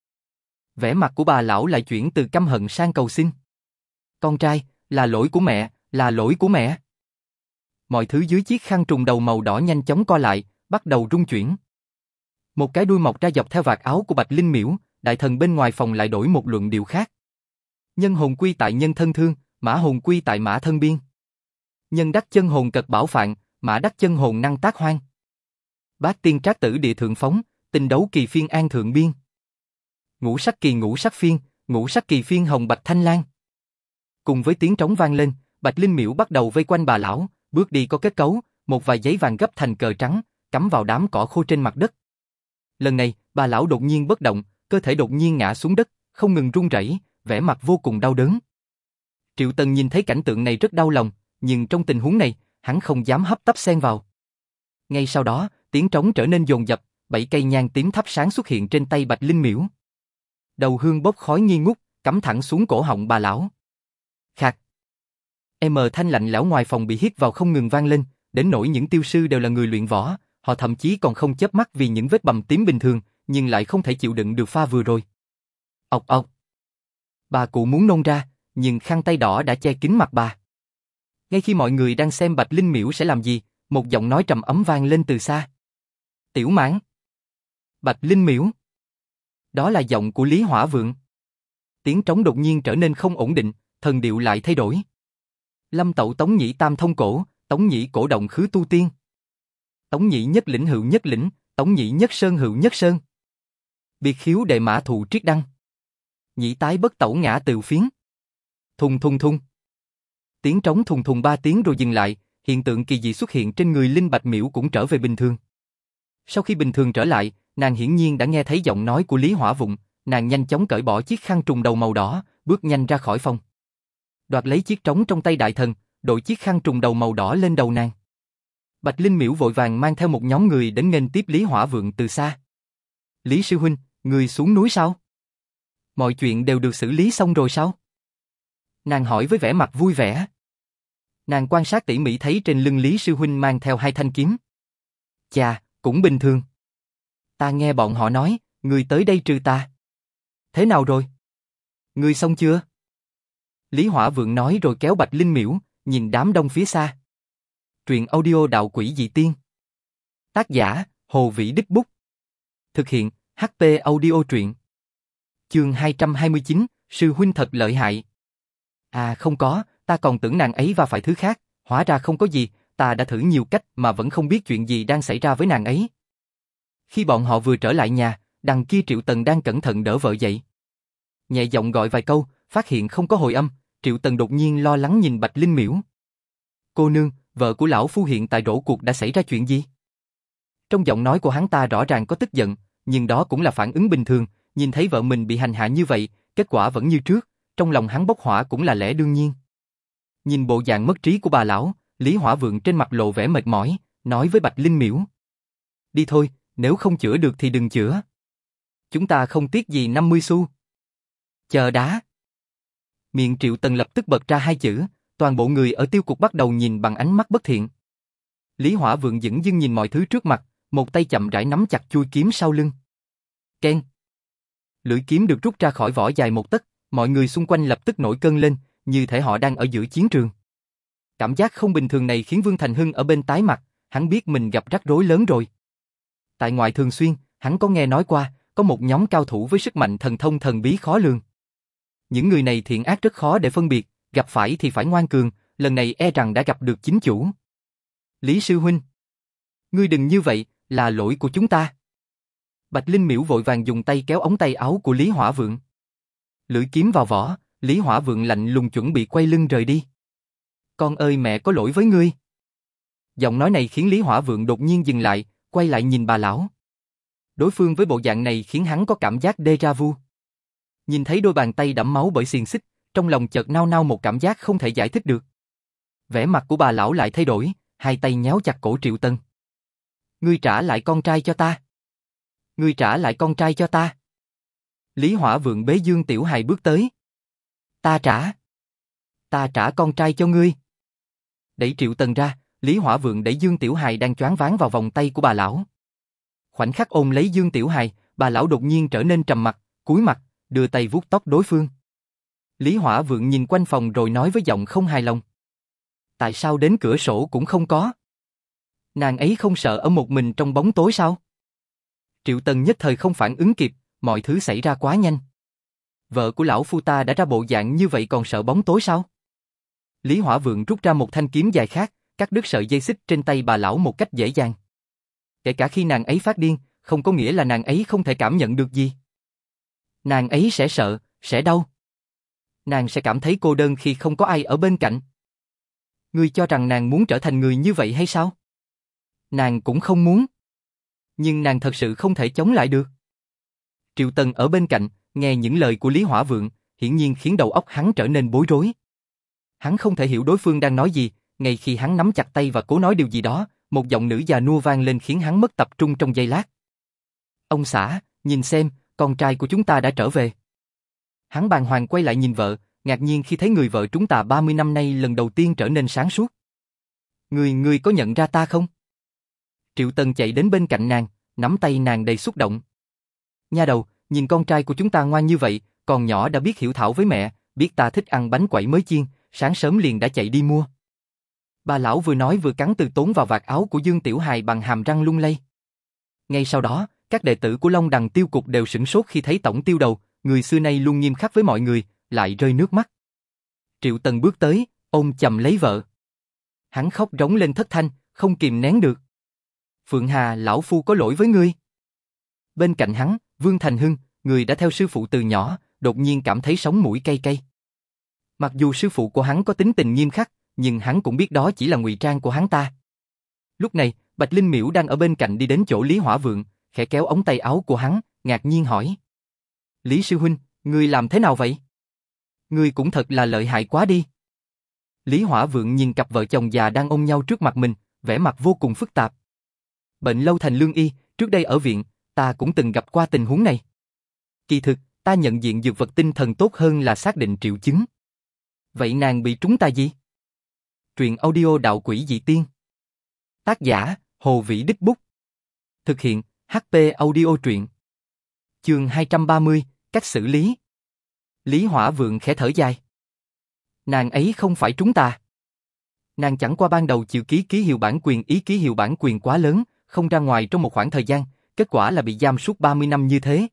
Vẻ mặt của bà lão lại chuyển từ căm hận sang cầu xin. Con trai, là lỗi của mẹ, là lỗi của mẹ. Mọi thứ dưới chiếc khăn trùng đầu màu đỏ nhanh chóng co lại, bắt đầu rung chuyển. Một cái đuôi mọc ra dọc theo vạt áo của Bạch Linh Miễu, đại thần bên ngoài phòng lại đổi một luận điệu khác. Nhân hồn quy tại nhân thân thương, mã hồn quy tại mã thân biên. Nhân đắc chân hồn cật bảo phạn, mã đắc chân hồn năng tác hoang. Bát tiên trác tử địa thượng phóng, tình đấu kỳ phiên an thượng biên. Ngũ sắc kỳ ngũ sắc phiên, ngũ sắc kỳ phiên hồng bạch thanh lan. Cùng với tiếng trống vang lên, Bạch Linh Miễu bắt đầu vây quanh bà lão, bước đi có kết cấu, một vài giấy vàng gấp thành cờ trắng, cắm vào đám cỏ khô trên mặt đất. Lần này, bà lão đột nhiên bất động, cơ thể đột nhiên ngã xuống đất, không ngừng run rẩy, vẻ mặt vô cùng đau đớn. Triệu Tần nhìn thấy cảnh tượng này rất đau lòng, nhưng trong tình huống này, hắn không dám hấp tấp xen vào. Ngay sau đó, tiếng trống trở nên dồn dập, bảy cây nhang tím thắp sáng xuất hiện trên tay Bạch Linh Miễu. Đầu hương bốc khói nghi ngút, cắm thẳng xuống cổ họng bà lão. Khạc. M thanh lạnh lẽo ngoài phòng bị hít vào không ngừng vang lên, đến nỗi những tiêu sư đều là người luyện võ, họ thậm chí còn không chớp mắt vì những vết bầm tím bình thường, nhưng lại không thể chịu đựng được pha vừa rồi. Ọc ọc. Bà cụ muốn nôn ra, nhưng khăn tay đỏ đã che kín mặt bà. Ngay khi mọi người đang xem Bạch Linh Miễu sẽ làm gì, một giọng nói trầm ấm vang lên từ xa. Tiểu Mãn. Bạch Linh Miễu. Đó là giọng của Lý Hỏa Vượng. Tiếng trống đột nhiên trở nên không ổn định, thần điệu lại thay đổi. Lâm tẩu tống nhĩ tam thông cổ, tống nhĩ cổ động khứ tu tiên. Tống nhĩ nhất lĩnh hữu nhất lĩnh, tống nhĩ nhất sơn hữu nhất sơn. Biệt khiếu đệ mã thụ triết đăng. Nhĩ tái bất tẩu ngã tựu phiến. Thùng thùng thùng. Tiếng trống thùng thùng ba tiếng rồi dừng lại, hiện tượng kỳ dị xuất hiện trên người Linh Bạch Miễu cũng trở về bình thường. Sau khi bình thường trở lại, nàng hiển nhiên đã nghe thấy giọng nói của Lý Hỏa Vụng, nàng nhanh chóng cởi bỏ chiếc khăn trùng đầu màu đỏ, bước nhanh ra khỏi phòng. Đoạt lấy chiếc trống trong tay đại thần, đội chiếc khăn trùng đầu màu đỏ lên đầu nàng. Bạch Linh Miễu vội vàng mang theo một nhóm người đến nghênh tiếp Lý Hỏa Vượng từ xa. Lý sư huynh, người xuống núi sao? Mọi chuyện đều được xử lý xong rồi sao? Nàng hỏi với vẻ mặt vui vẻ. Nàng quan sát tỉ mỉ thấy trên lưng Lý sư huynh mang theo hai thanh kiếm. Chà, cũng bình thường. Ta nghe bọn họ nói, người tới đây trừ ta. Thế nào rồi? Người xong chưa? Lý Hỏa Vượng nói rồi kéo Bạch Linh Miễu, nhìn đám đông phía xa. Truyện audio đạo quỷ dị tiên. Tác giả, Hồ Vĩ Đích Bút. Thực hiện, hát pê Audio truyện. Chương hai trăm hai mươi chín, sư huynh thật lợi hại. À không có, ta còn tưởng nàng ấy va phải thứ khác, hóa ra không có gì, ta đã thử nhiều cách mà vẫn không biết chuyện gì đang xảy ra với nàng ấy. Khi bọn họ vừa trở lại nhà, đằng kia Triệu Tần đang cẩn thận đỡ vợ dậy. Nhẹ giọng gọi vài câu, phát hiện không có hồi âm, Triệu Tần đột nhiên lo lắng nhìn Bạch Linh Miễu. Cô nương, vợ của lão phu hiện tại rốt cuộc đã xảy ra chuyện gì? Trong giọng nói của hắn ta rõ ràng có tức giận, nhưng đó cũng là phản ứng bình thường, nhìn thấy vợ mình bị hành hạ như vậy, kết quả vẫn như trước, trong lòng hắn bốc hỏa cũng là lẽ đương nhiên. Nhìn bộ dạng mất trí của bà lão, Lý Hỏa Vượng trên mặt lộ vẻ mệt mỏi, nói với Bạch Linh Miễu. Đi thôi, nếu không chữa được thì đừng chữa. Chúng ta không tiếc gì năm mươi xu. Chờ đã. Miệng Triệu Tần lập tức bật ra hai chữ, toàn bộ người ở tiêu cục bắt đầu nhìn bằng ánh mắt bất thiện. Lý Hỏa Vượng dửng dưng nhìn mọi thứ trước mặt, một tay chậm rãi nắm chặt chuôi kiếm sau lưng. Keng. Lưỡi kiếm được rút ra khỏi vỏ dài một tấc, mọi người xung quanh lập tức nổi cơn lên, như thể họ đang ở giữa chiến trường. Cảm giác không bình thường này khiến Vương Thành Hưng ở bên tái mặt, hắn biết mình gặp rắc rối lớn rồi. Tại ngoại Thường Xuyên, hắn có nghe nói qua, có một nhóm cao thủ với sức mạnh thần thông thần bí khó lường. Những người này thiện ác rất khó để phân biệt, gặp phải thì phải ngoan cường, lần này e rằng đã gặp được chính chủ. Lý sư huynh, ngươi đừng như vậy, là lỗi của chúng ta. Bạch Linh Miễu vội vàng dùng tay kéo ống tay áo của Lý Hỏa Vượng. Lưỡi kiếm vào vỏ, Lý Hỏa Vượng lạnh lùng chuẩn bị quay lưng rời đi. Con ơi mẹ có lỗi với ngươi. Giọng nói này khiến Lý Hỏa Vượng đột nhiên dừng lại, quay lại nhìn bà lão. Đối phương với bộ dạng này khiến hắn có cảm giác déjà vu. Nhìn thấy đôi bàn tay đẫm máu bởi xiềng xích, trong lòng chợt nao nao một cảm giác không thể giải thích được. Vẻ mặt của bà lão lại thay đổi, hai tay nhéo chặt cổ Triệu Tần. Ngươi trả lại con trai cho ta. Ngươi trả lại con trai cho ta. Lý Hỏa Vượng bế Dương Tiểu Hài bước tới. Ta trả. Ta trả con trai cho ngươi. Đẩy Triệu Tần ra, Lý Hỏa Vượng đẩy Dương Tiểu Hài đang choáng váng vào vòng tay của bà lão. Khoảnh khắc ôm lấy Dương Tiểu Hài, bà lão đột nhiên trở nên trầm mặc, cúi mặt, đưa tay vuốt tóc đối phương. Lý Hỏa Vượng nhìn quanh phòng rồi nói với giọng không hài lòng. Tại sao đến cửa sổ cũng không có? Nàng ấy không sợ ở một mình trong bóng tối sao? Triệu Tần nhất thời không phản ứng kịp, mọi thứ xảy ra quá nhanh. Vợ của lão phu ta đã ra bộ dạng như vậy còn sợ bóng tối sao? Lý Hỏa Vượng rút ra một thanh kiếm dài khác, cắt đứt sợi dây xích trên tay bà lão một cách dễ dàng. Kể cả khi nàng ấy phát điên, không có nghĩa là nàng ấy không thể cảm nhận được gì. Nàng ấy sẽ sợ, sẽ đau. Nàng sẽ cảm thấy cô đơn khi không có ai ở bên cạnh. Ngươi cho rằng nàng muốn trở thành người như vậy hay sao? Nàng cũng không muốn. Nhưng nàng thật sự không thể chống lại được. Triệu Tần ở bên cạnh, nghe những lời của Lý Hỏa Vượng, hiển nhiên khiến đầu óc hắn trở nên bối rối. Hắn không thể hiểu đối phương đang nói gì, ngay khi hắn nắm chặt tay và cố nói điều gì đó, một giọng nữ già nua vang lên khiến hắn mất tập trung trong giây lát. Ông xã, nhìn xem, con trai của chúng ta đã trở về. Hắn bàng hoàng quay lại nhìn vợ, ngạc nhiên khi thấy người vợ chúng ta ba mươi năm nay lần đầu tiên trở nên sáng suốt. Ngươi, ngươi có nhận ra ta không? Triệu Tần chạy đến bên cạnh nàng, nắm tay nàng đầy xúc động. Nha đầu, nhìn con trai của chúng ta ngoan như vậy, còn nhỏ đã biết hiểu thảo với mẹ, biết ta thích ăn bánh quẩy mới chiên, sáng sớm liền đã chạy đi mua. Bà lão vừa nói vừa cắn từ tốn vào vạt áo của Dương Tiểu Hài bằng hàm răng lung lay. Ngay sau đó, các đệ tử của Long Đằng Tiêu Cục đều sửng sốt khi thấy tổng tiêu đầu, người xưa nay luôn nghiêm khắc với mọi người, lại rơi nước mắt. Triệu Tần bước tới, ôm chầm lấy vợ. Hắn khóc rống lên thất thanh, không kìm nén được. Phượng Hà, lão phu có lỗi với ngươi. Bên cạnh hắn, Vương Thành Hưng, người đã theo sư phụ từ nhỏ, đột nhiên cảm thấy sống mũi cay cay. Mặc dù sư phụ của hắn có tính tình nghiêm khắc, nhưng hắn cũng biết đó chỉ là ngụy trang của hắn ta. Lúc này, Bạch Linh Miễu đang ở bên cạnh đi đến chỗ Lý Hỏa Vượng, khẽ kéo ống tay áo của hắn, ngạc nhiên hỏi. Lý sư huynh, ngươi làm thế nào vậy? Ngươi cũng thật là lợi hại quá đi. Lý Hỏa Vượng nhìn cặp vợ chồng già đang ôm nhau trước mặt mình, vẻ mặt vô cùng phức tạp. Bệnh lâu thành lương y, trước đây ở viện, ta cũng từng gặp qua tình huống này. Kỳ thực, ta nhận diện dược vật tinh thần tốt hơn là xác định triệu chứng. Vậy nàng bị trúng tà gì? Truyện audio đạo quỷ dị tiên. Tác giả, Hồ Vĩ Đích Bút. Thực hiện, hát pê Audio truyện. Chương hai trăm ba mươi, cách xử lý. Lý Hỏa Vượng khẽ thở dài. Nàng ấy không phải trúng tà. Nàng chẳng qua ban đầu chịu ký ký hiệu bản quyền ý ký hiệu bản quyền quá lớn, không ra ngoài trong một khoảng thời gian, kết quả là bị giam suốt ba mươi năm như thế.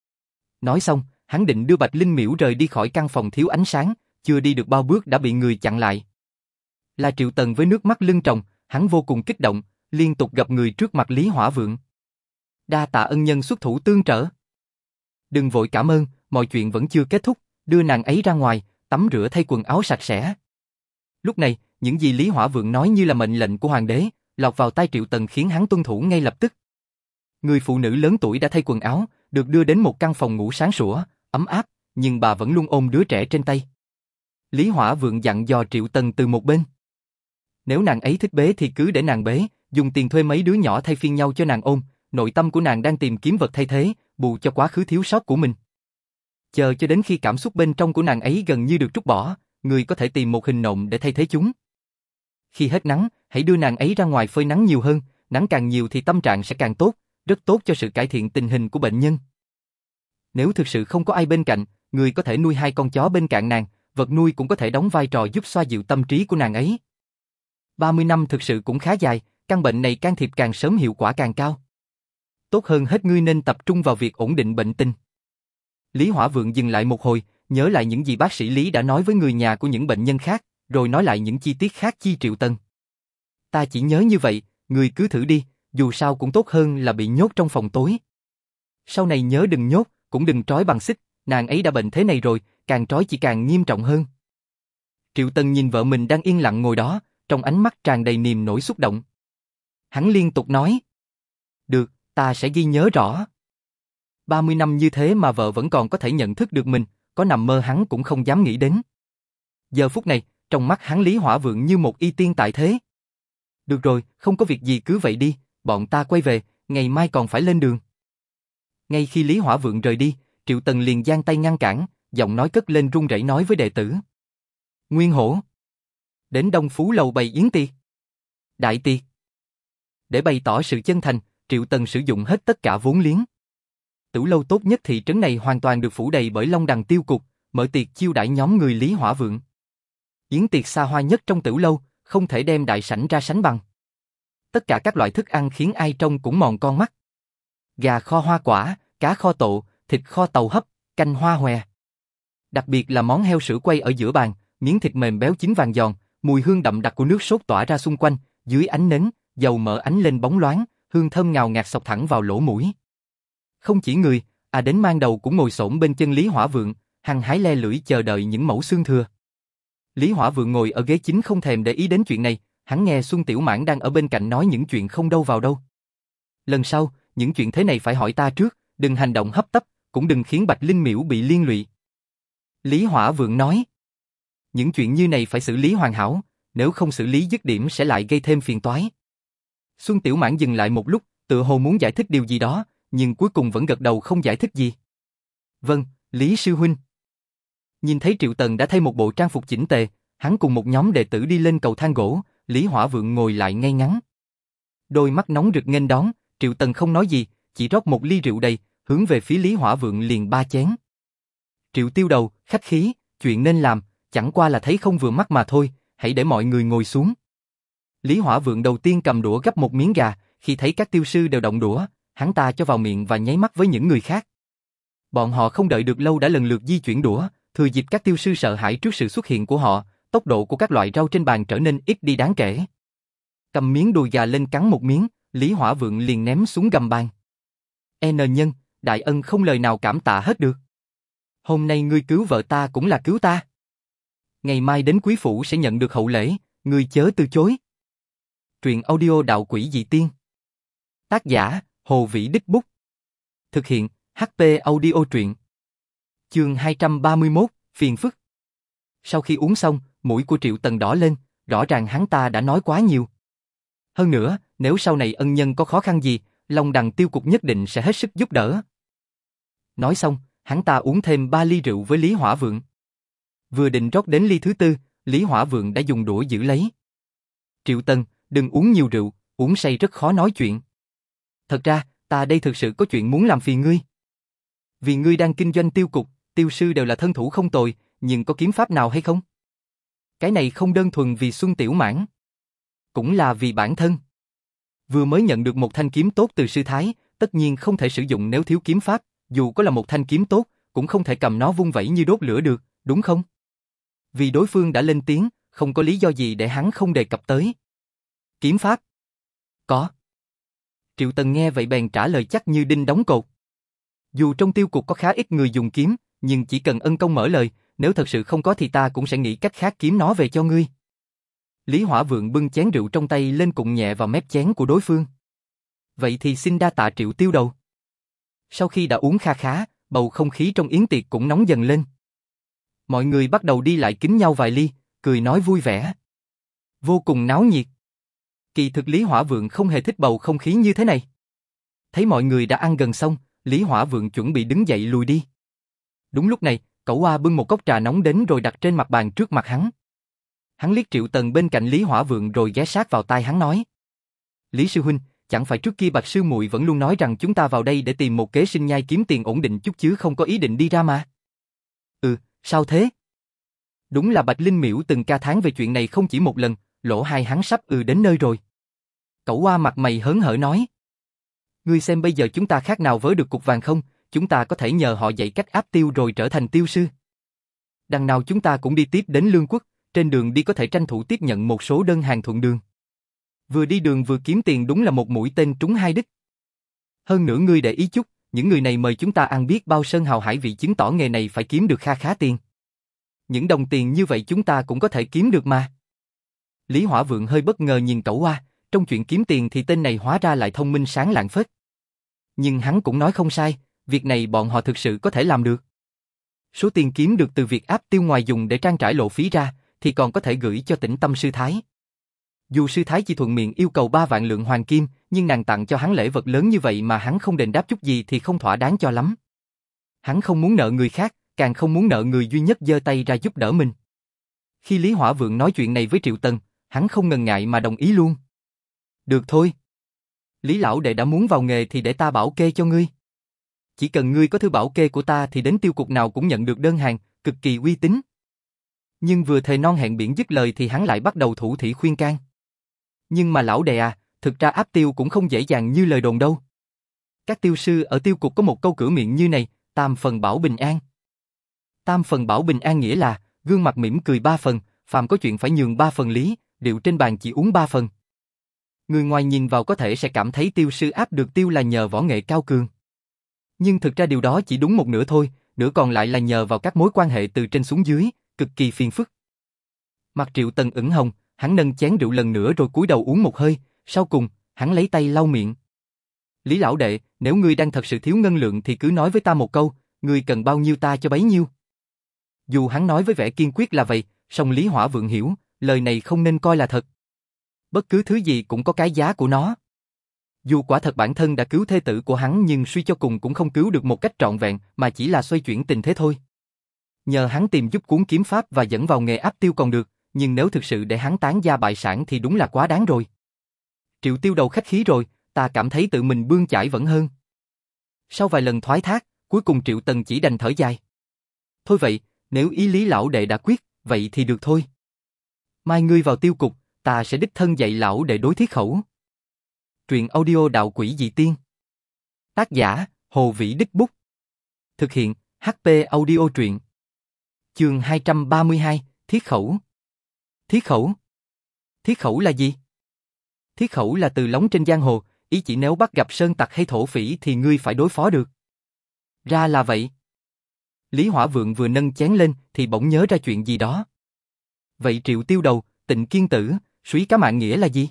Nói xong, hắn định đưa Bạch Linh Miễu rời đi khỏi căn phòng thiếu ánh sáng, chưa đi được bao bước đã bị người chặn lại. Là Triệu Tần với nước mắt lưng tròng, hắn vô cùng kích động, liên tục gặp người trước mặt Lý Hỏa Vượng. Đa tạ ân nhân xuất thủ tương trợ. Đừng vội cảm ơn, mọi chuyện vẫn chưa kết thúc, đưa nàng ấy ra ngoài, tắm rửa thay quần áo sạch sẽ. Lúc này, những gì Lý Hỏa Vượng nói như là mệnh lệnh của hoàng đế, lọt vào tai Triệu Tần khiến hắn tuân thủ ngay lập tức. Người phụ nữ lớn tuổi đã thay quần áo, được đưa đến một căn phòng ngủ sáng sủa, ấm áp, nhưng bà vẫn luôn ôm đứa trẻ trên tay. Lý Hỏa Vượng dặn dò Triệu Tần từ một bên. Nếu nàng ấy thích bế thì cứ để nàng bế, dùng tiền thuê mấy đứa nhỏ thay phiên nhau cho nàng ôm, nội tâm của nàng đang tìm kiếm vật thay thế, bù cho quá khứ thiếu sót của mình. Chờ cho đến khi cảm xúc bên trong của nàng ấy gần như được trút bỏ, người có thể tìm một hình nộm để thay thế chúng. Khi hết nắng, hãy đưa nàng ấy ra ngoài phơi nắng nhiều hơn, nắng càng nhiều thì tâm trạng sẽ càng tốt, rất tốt cho sự cải thiện tình hình của bệnh nhân. Nếu thực sự không có ai bên cạnh, người có thể nuôi hai con chó bên cạnh nàng, vật nuôi cũng có thể đóng vai trò giúp xoa dịu tâm trí của nàng ấy. ba mươi năm thực sự cũng khá dài, căn bệnh này can thiệp càng sớm hiệu quả càng cao. Tốt hơn hết ngươi nên tập trung vào việc ổn định bệnh tình. Lý Hỏa Vượng dừng lại một hồi, nhớ lại những gì bác sĩ Lý đã nói với người nhà của những bệnh nhân khác, rồi nói lại những chi tiết khác chi Triệu Tần. Ta chỉ nhớ như vậy, ngươi cứ thử đi, dù sao cũng tốt hơn là bị nhốt trong phòng tối. Sau này nhớ đừng nhốt, cũng đừng trói bằng xích, nàng ấy đã bệnh thế này rồi, càng trói chỉ càng nghiêm trọng hơn. Triệu Tần nhìn vợ mình đang yên lặng ngồi đó, trong ánh mắt tràn đầy niềm nỗi xúc động. Hắn liên tục nói. Được, ta sẽ ghi nhớ rõ. ba mươi năm như thế mà vợ vẫn còn có thể nhận thức được mình, có nằm mơ hắn cũng không dám nghĩ đến. Giờ phút này, trong mắt hắn Lý Hỏa Vượng như một y tiên tại thế. Được rồi, không có việc gì cứ vậy đi, bọn ta quay về, ngày mai còn phải lên đường. Ngay khi Lý Hỏa Vượng rời đi, Triệu Tần liền giang tay ngăn cản, giọng nói cất lên run rẩy nói với đệ tử. Nguyên Hổ, đến Đông Phú Lầu bày yến tiệc. Đại tiệc. Để bày tỏ sự chân thành, Triệu Tần sử dụng hết tất cả vốn liếng. Tửu lâu tốt nhất thị trấn này hoàn toàn được phủ đầy bởi Long Đằng Tiêu Cục, mở tiệc chiêu đãi nhóm người Lý Hỏa Vượng. Yến tiệc xa hoa nhất trong tửu lâu, không thể đem đại sảnh ra sánh bằng. Tất cả các loại thức ăn khiến ai trông cũng mòn con mắt. Gà kho hoa quả, cá kho tộ, thịt kho tàu hấp, canh hoa hòe. Đặc biệt là món heo sữa quay ở giữa bàn, miếng thịt mềm béo chín vàng giòn, mùi hương đậm đặc của nước sốt tỏa ra xung quanh, dưới ánh nến, dầu mỡ ánh lên bóng loáng, hương thơm ngào ngạt xộc thẳng vào lỗ mũi. Không chỉ người, à đến mang đầu cũng ngồi xổm bên chân Lý Hỏa Vượng, hăng hái le lưỡi chờ đợi những mẩu xương thừa. Lý Hỏa Vượng ngồi ở ghế chính không thèm để ý đến chuyện này, hắn nghe Xuân Tiểu Mãn đang ở bên cạnh nói những chuyện không đâu vào đâu. Lần sau, những chuyện thế này phải hỏi ta trước, đừng hành động hấp tấp, cũng đừng khiến Bạch Linh Miễu bị liên lụy. Lý Hỏa Vượng nói, những chuyện như này phải xử lý hoàn hảo, nếu không xử lý dứt điểm sẽ lại gây thêm phiền toái. Xuân Tiểu Mãn dừng lại một lúc, tựa hồ muốn giải thích điều gì đó, nhưng cuối cùng vẫn gật đầu không giải thích gì. Vâng, Lý sư huynh. Nhìn thấy Triệu Tần đã thay một bộ trang phục chỉnh tề, hắn cùng một nhóm đệ tử đi lên cầu thang gỗ, Lý Hỏa Vượng ngồi lại ngay ngắn. Đôi mắt nóng rực nghênh đón, Triệu Tần không nói gì, chỉ rót một ly rượu đầy, hướng về phía Lý Hỏa Vượng liền ba chén. Triệu Tiêu Đầu, khách khí, chuyện nên làm, chẳng qua là thấy không vừa mắt mà thôi, hãy để mọi người ngồi xuống. Lý Hỏa Vượng đầu tiên cầm đũa gắp một miếng gà, khi thấy các tiêu sư đều động đũa, hắn ta cho vào miệng và nháy mắt với những người khác. Bọn họ không đợi được lâu đã lần lượt di chuyển đũa, thừa dịp các tiêu sư sợ hãi trước sự xuất hiện của họ, tốc độ của các loại rau trên bàn trở nên ít đi đáng kể. Cầm miếng đùi gà lên cắn một miếng, Lý Hỏa Vượng liền ném xuống gầm bàn. N nhân, đại ân không lời nào cảm tạ hết được. Hôm nay ngươi cứu vợ ta cũng là cứu ta. Ngày mai đến quý phủ sẽ nhận được hậu lễ, ngươi chớ từ chối. Truyện audio Đạo Quỷ Dị Tiên. Tác giả, Hồ Vĩ Đích Bút. Thực hiện, hát pê Audio Truyện. Chương hai trăm ba mươi mốt, phiền phức. Sau khi uống xong, mũi của Triệu Tần đỏ lên, rõ ràng hắn ta đã nói quá nhiều. Hơn nữa, nếu sau này ân nhân có khó khăn gì, Long Đằng Tiêu Cục nhất định sẽ hết sức giúp đỡ. Nói xong, hắn ta uống thêm ba ly rượu với Lý Hỏa Vượng. Vừa định rót đến ly thứ tư, Lý Hỏa Vượng đã dùng đũa giữ lấy. Triệu Tần, đừng uống nhiều rượu, uống say rất khó nói chuyện. Thật ra, ta đây thực sự có chuyện muốn làm phiền ngươi. Vì ngươi đang kinh doanh tiêu cục, tiêu sư đều là thân thủ không tồi, nhưng có kiếm pháp nào hay không? Cái này không đơn thuần vì Xuân Tiểu Mãn, cũng là vì bản thân. Vừa mới nhận được một thanh kiếm tốt từ sư thái, tất nhiên không thể sử dụng nếu thiếu kiếm pháp, dù có là một thanh kiếm tốt, cũng không thể cầm nó vung vẩy như đốt lửa được, đúng không? Vì đối phương đã lên tiếng, không có lý do gì để hắn không đề cập tới. Kiếm pháp? Có. Triệu Tần nghe vậy bèn trả lời chắc như đinh đóng cột. Dù trong tiêu cục có khá ít người dùng kiếm, nhưng chỉ cần ân công mở lời, nếu thật sự không có thì ta cũng sẽ nghĩ cách khác kiếm nó về cho ngươi. Lý Hỏa Vượng bưng chén rượu trong tay lên cụng nhẹ vào mép chén của đối phương. Vậy thì xin đa tạ Triệu Tiêu Đầu. Sau khi đã uống kha khá, bầu không khí trong yến tiệc cũng nóng dần lên. Mọi người bắt đầu đi lại kính nhau vài ly, cười nói vui vẻ. Vô cùng náo nhiệt. Kỳ thực Lý Hỏa Vượng không hề thích bầu không khí như thế này. Thấy mọi người đã ăn gần xong, Lý Hỏa Vượng chuẩn bị đứng dậy lùi đi. Đúng lúc này, Cẩu Oa bưng một cốc trà nóng đến rồi đặt trên mặt bàn trước mặt hắn. Hắn liếc Triệu Tần bên cạnh Lý Hỏa Vượng rồi ghé sát vào tai hắn nói. Lý sư huynh, chẳng phải trước kia Bạch sư muội vẫn luôn nói rằng chúng ta vào đây để tìm một kế sinh nhai kiếm tiền ổn định chút chứ không có ý định đi ra mà. Ừ, sao thế? Đúng là Bạch Linh Miễu từng ca thán về chuyện này không chỉ một lần, lỗ hai hắn sắp ư đến nơi rồi. Cẩu Oa mặt mày hớn hở nói. Ngươi xem bây giờ chúng ta khác nào vớ được cục vàng không, chúng ta có thể nhờ họ dạy cách áp tiêu rồi trở thành tiêu sư. Đằng nào chúng ta cũng đi tiếp đến Lương Quốc, trên đường đi có thể tranh thủ tiếp nhận một số đơn hàng thuận đường. Vừa đi đường vừa kiếm tiền đúng là một mũi tên trúng hai đích. Hơn nữa ngươi để ý chút, những người này mời chúng ta ăn biết bao sơn hào hải vị chứng tỏ nghề này phải kiếm được kha khá tiền. Những đồng tiền như vậy chúng ta cũng có thể kiếm được mà. Lý Hỏa Vượng hơi bất ngờ nhìn Cẩu Oa, trong chuyện kiếm tiền thì tên này hóa ra lại thông minh sáng lạng phết. Nhưng hắn cũng nói không sai, việc này bọn họ thực sự có thể làm được. Số tiền kiếm được từ việc áp tiêu ngoài dùng để trang trải lộ phí ra, thì còn có thể gửi cho Tĩnh Tâm sư thái. Dù sư thái chỉ thuận miệng yêu cầu ba vạn lượng hoàng kim, nhưng nàng tặng cho hắn lễ vật lớn như vậy mà hắn không đền đáp chút gì thì không thỏa đáng cho lắm. Hắn không muốn nợ người khác, càng không muốn nợ người duy nhất giơ tay ra giúp đỡ mình. Khi Lý Hỏa Vượng nói chuyện này với Triệu Tần, hắn không ngần ngại mà đồng ý luôn. Được thôi. Lý lão đệ đã muốn vào nghề thì để ta bảo kê cho ngươi. Chỉ cần ngươi có thư bảo kê của ta thì đến tiêu cục nào cũng nhận được đơn hàng, cực kỳ uy tín. Nhưng vừa thề non hẹn biển dứt lời thì hắn lại bắt đầu thủ thỉ khuyên can. Nhưng mà lão đệ à, thực ra áp tiêu cũng không dễ dàng như lời đồn đâu. Các tiêu sư ở tiêu cục có một câu cửa miệng như này, tam phần bảo bình an. Tam phần bảo bình an nghĩa là, gương mặt mỉm cười ba phần, phàm có chuyện phải nhường ba phần lý, rượu trên bàn chỉ uống ba phần. Người ngoài nhìn vào có thể sẽ cảm thấy tiêu sư áp được tiêu là nhờ võ nghệ cao cường. Nhưng thực ra điều đó chỉ đúng một nửa thôi, nửa còn lại là nhờ vào các mối quan hệ từ trên xuống dưới, cực kỳ phiền phức. Mặt Triệu Tần ửng hồng, hắn nâng chén rượu lần nữa rồi cúi đầu uống một hơi, sau cùng, hắn lấy tay lau miệng. Lý lão đệ, nếu ngươi đang thật sự thiếu ngân lượng thì cứ nói với ta một câu, ngươi cần bao nhiêu ta cho bấy nhiêu. Dù hắn nói với vẻ kiên quyết là vậy, song Lý Hỏa Vượng hiểu, lời này không nên coi là thật. Bất cứ thứ gì cũng có cái giá của nó. Dù quả thật bản thân đã cứu thê tử của hắn nhưng suy cho cùng cũng không cứu được một cách trọn vẹn mà chỉ là xoay chuyển tình thế thôi. Nhờ hắn tìm giúp cuốn kiếm pháp và dẫn vào nghề áp tiêu còn được, nhưng nếu thực sự để hắn tán gia bại sản thì đúng là quá đáng rồi. Triệu Tiêu đầu khách khí rồi, ta cảm thấy tự mình bươn chải vẫn hơn. Sau vài lần thoái thác, cuối cùng Triệu Tần chỉ đành thở dài. Thôi vậy, nếu ý Lý lão đệ đã quyết, vậy thì được thôi. Mai ngươi vào tiêu cục, ta sẽ đích thân dạy lão đệ đối thiết khẩu. Truyện audio Đạo Quỷ Dị Tiên. Tác giả, Hồ Vĩ Đích Bút. Thực hiện, hát pê Audio Truyện. Chương hai trăm ba mươi hai, Thiết khẩu. Thiết khẩu? Thiết khẩu là gì? Thiết khẩu là từ lóng trên giang hồ, ý chỉ nếu bắt gặp sơn tặc hay thổ phỉ thì ngươi phải đối phó được. Ra là vậy. Lý Hỏa Vượng vừa nâng chén lên thì bỗng nhớ ra chuyện gì đó. Vậy Triệu Tiêu đầu, Tịnh Kiên tử, Súy Cá Mạng nghĩa là gì?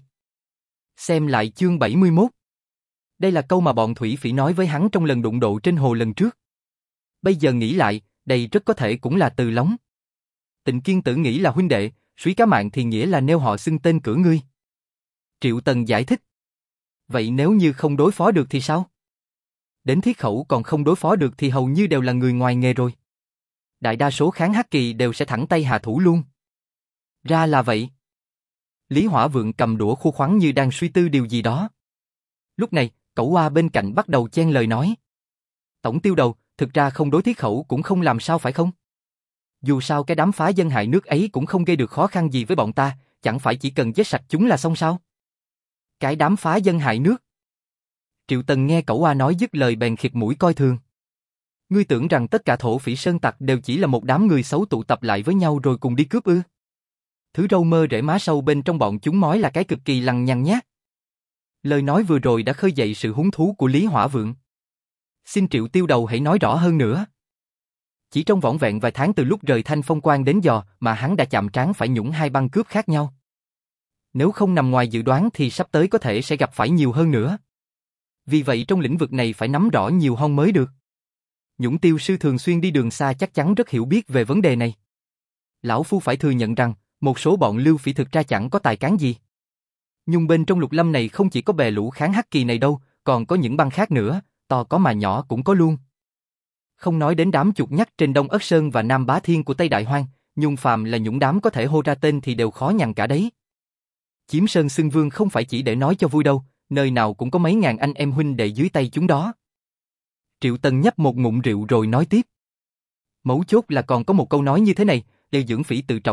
Xem lại chương bảy mươi mốt. Đây là câu mà bọn thủy phỉ nói với hắn trong lần đụng độ trên hồ lần trước. Bây giờ nghĩ lại, đây rất có thể cũng là từ lóng. Tịnh Kiên tử nghĩ là huynh đệ, Súy Cá Mạng thì nghĩa là nêu họ xưng tên cửa ngươi. Triệu Tần giải thích. Vậy nếu như không đối phó được thì sao? Đến thiết khẩu còn không đối phó được thì hầu như đều là người ngoài nghề rồi. Đại đa số kháng hắc kỳ đều sẽ thẳng tay hạ thủ luôn. Ra là vậy. Lý Hỏa Vượng cầm đũa khô khoắn như đang suy tư điều gì đó. Lúc này, Cẩu Oa bên cạnh bắt đầu chen lời nói. Tổng tiêu đầu, thực ra không đối thiết khẩu cũng không làm sao phải không? Dù sao cái đám phá dân hại nước ấy cũng không gây được khó khăn gì với bọn ta, chẳng phải chỉ cần giết sạch chúng là xong sao? Cái đám phá dân hại nước. Triệu Tần nghe Cẩu Oa nói dứt lời bèn khịt mũi coi thường. Ngươi tưởng rằng tất cả thổ phỉ sơn tặc đều chỉ là một đám người xấu tụ tập lại với nhau rồi cùng đi cướp ư? Thứ râu mơ rễ má sâu bên trong bọn chúng mói là cái cực kỳ lằng nhằng nhác. Lời nói vừa rồi đã khơi dậy sự hứng thú của Lý Hỏa Vượng. Xin Triệu Tiêu đầu hãy nói rõ hơn nữa. Chỉ trong vỏn vẹn vài tháng từ lúc rời Thanh Phong Quan đến giờ mà hắn đã chạm trán phải nhũng hai băng cướp khác nhau. Nếu không nằm ngoài dự đoán thì sắp tới có thể sẽ gặp phải nhiều hơn nữa. Vì vậy trong lĩnh vực này phải nắm rõ nhiều hơn mới được. Nhũng tiêu sư thường xuyên đi đường xa chắc chắn rất hiểu biết về vấn đề này. Lão Phu phải thừa nhận rằng, một số bọn lưu phỉ thực ra chẳng có tài cán gì. Nhưng bên trong lục lâm này không chỉ có bè lũ kháng hắc kỳ này đâu, còn có những băng khác nữa, to có mà nhỏ cũng có luôn. Không nói đến đám chuột nhắt trên Đông Ất Sơn và Nam Bá Thiên của Tây Đại Hoang, nhưng phàm là những đám có thể hô ra tên thì đều khó nhằn cả đấy. Chiếm Sơn xưng vương không phải chỉ để nói cho vui đâu, nơi nào cũng có mấy ngàn anh em huynh đệ dưới tay chúng đó. Triệu Tần nhấp một ngụm rượu rồi nói tiếp. Mấu chốt là còn có một câu nói như thế này, đều dưỡng phỉ tự trọng,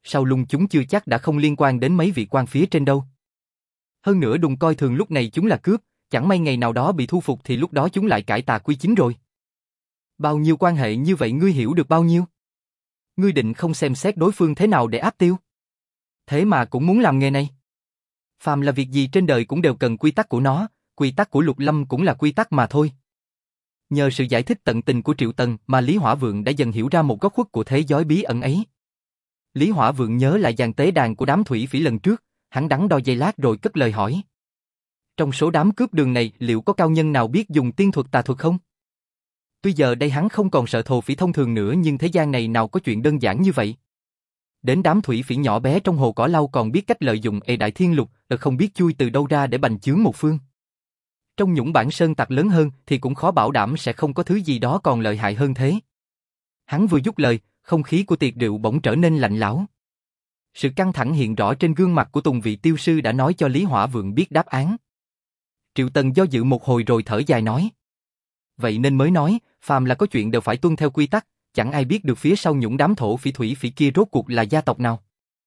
sau lưng chúng chưa chắc đã không liên quan đến mấy vị quan phía trên đâu. Hơn nữa đừng coi thường lúc này chúng là cướp, chẳng may ngày nào đó bị thu phục thì lúc đó chúng lại cải tà quy chính rồi. Bao nhiêu quan hệ như vậy ngươi hiểu được bao nhiêu? Ngươi định không xem xét đối phương thế nào để áp tiêu? Thế mà cũng muốn làm nghề này. Phàm là việc gì trên đời cũng đều cần quy tắc của nó, quy tắc của Lục Lâm cũng là quy tắc mà thôi. Nhờ sự giải thích tận tình của Triệu Tần mà Lý Hỏa Vượng đã dần hiểu ra một góc khuất của thế giới bí ẩn ấy. Lý Hỏa Vượng nhớ lại dàn tế đàn của đám thủy phỉ lần trước, hắn đắn đo giây lát rồi cất lời hỏi. Trong số đám cướp đường này liệu có cao nhân nào biết dùng tiên thuật tà thuật không? Tuy giờ đây hắn không còn sợ thổ phỉ thông thường nữa nhưng thế gian này nào có chuyện đơn giản như vậy. Đến đám thủy phỉ nhỏ bé trong hồ cỏ lau còn biết cách lợi dụng ê đại thiên lục, là không biết chui từ đâu ra để bành chướng một phương. Trong nhũng bản sơn tặc lớn hơn thì cũng khó bảo đảm sẽ không có thứ gì đó còn lợi hại hơn thế. Hắn vừa dứt lời, không khí của tiệc rượu bỗng trở nên lạnh lẽo. Sự căng thẳng hiện rõ trên gương mặt của Tùng vị tiêu sư đã nói cho Lý Hỏa Vượng biết đáp án. Triệu Tần do dự một hồi rồi thở dài nói. Vậy nên mới nói, phàm là có chuyện đều phải tuân theo quy tắc, chẳng ai biết được phía sau nhũng đám thổ phỉ thủy phỉ kia rốt cuộc là gia tộc nào.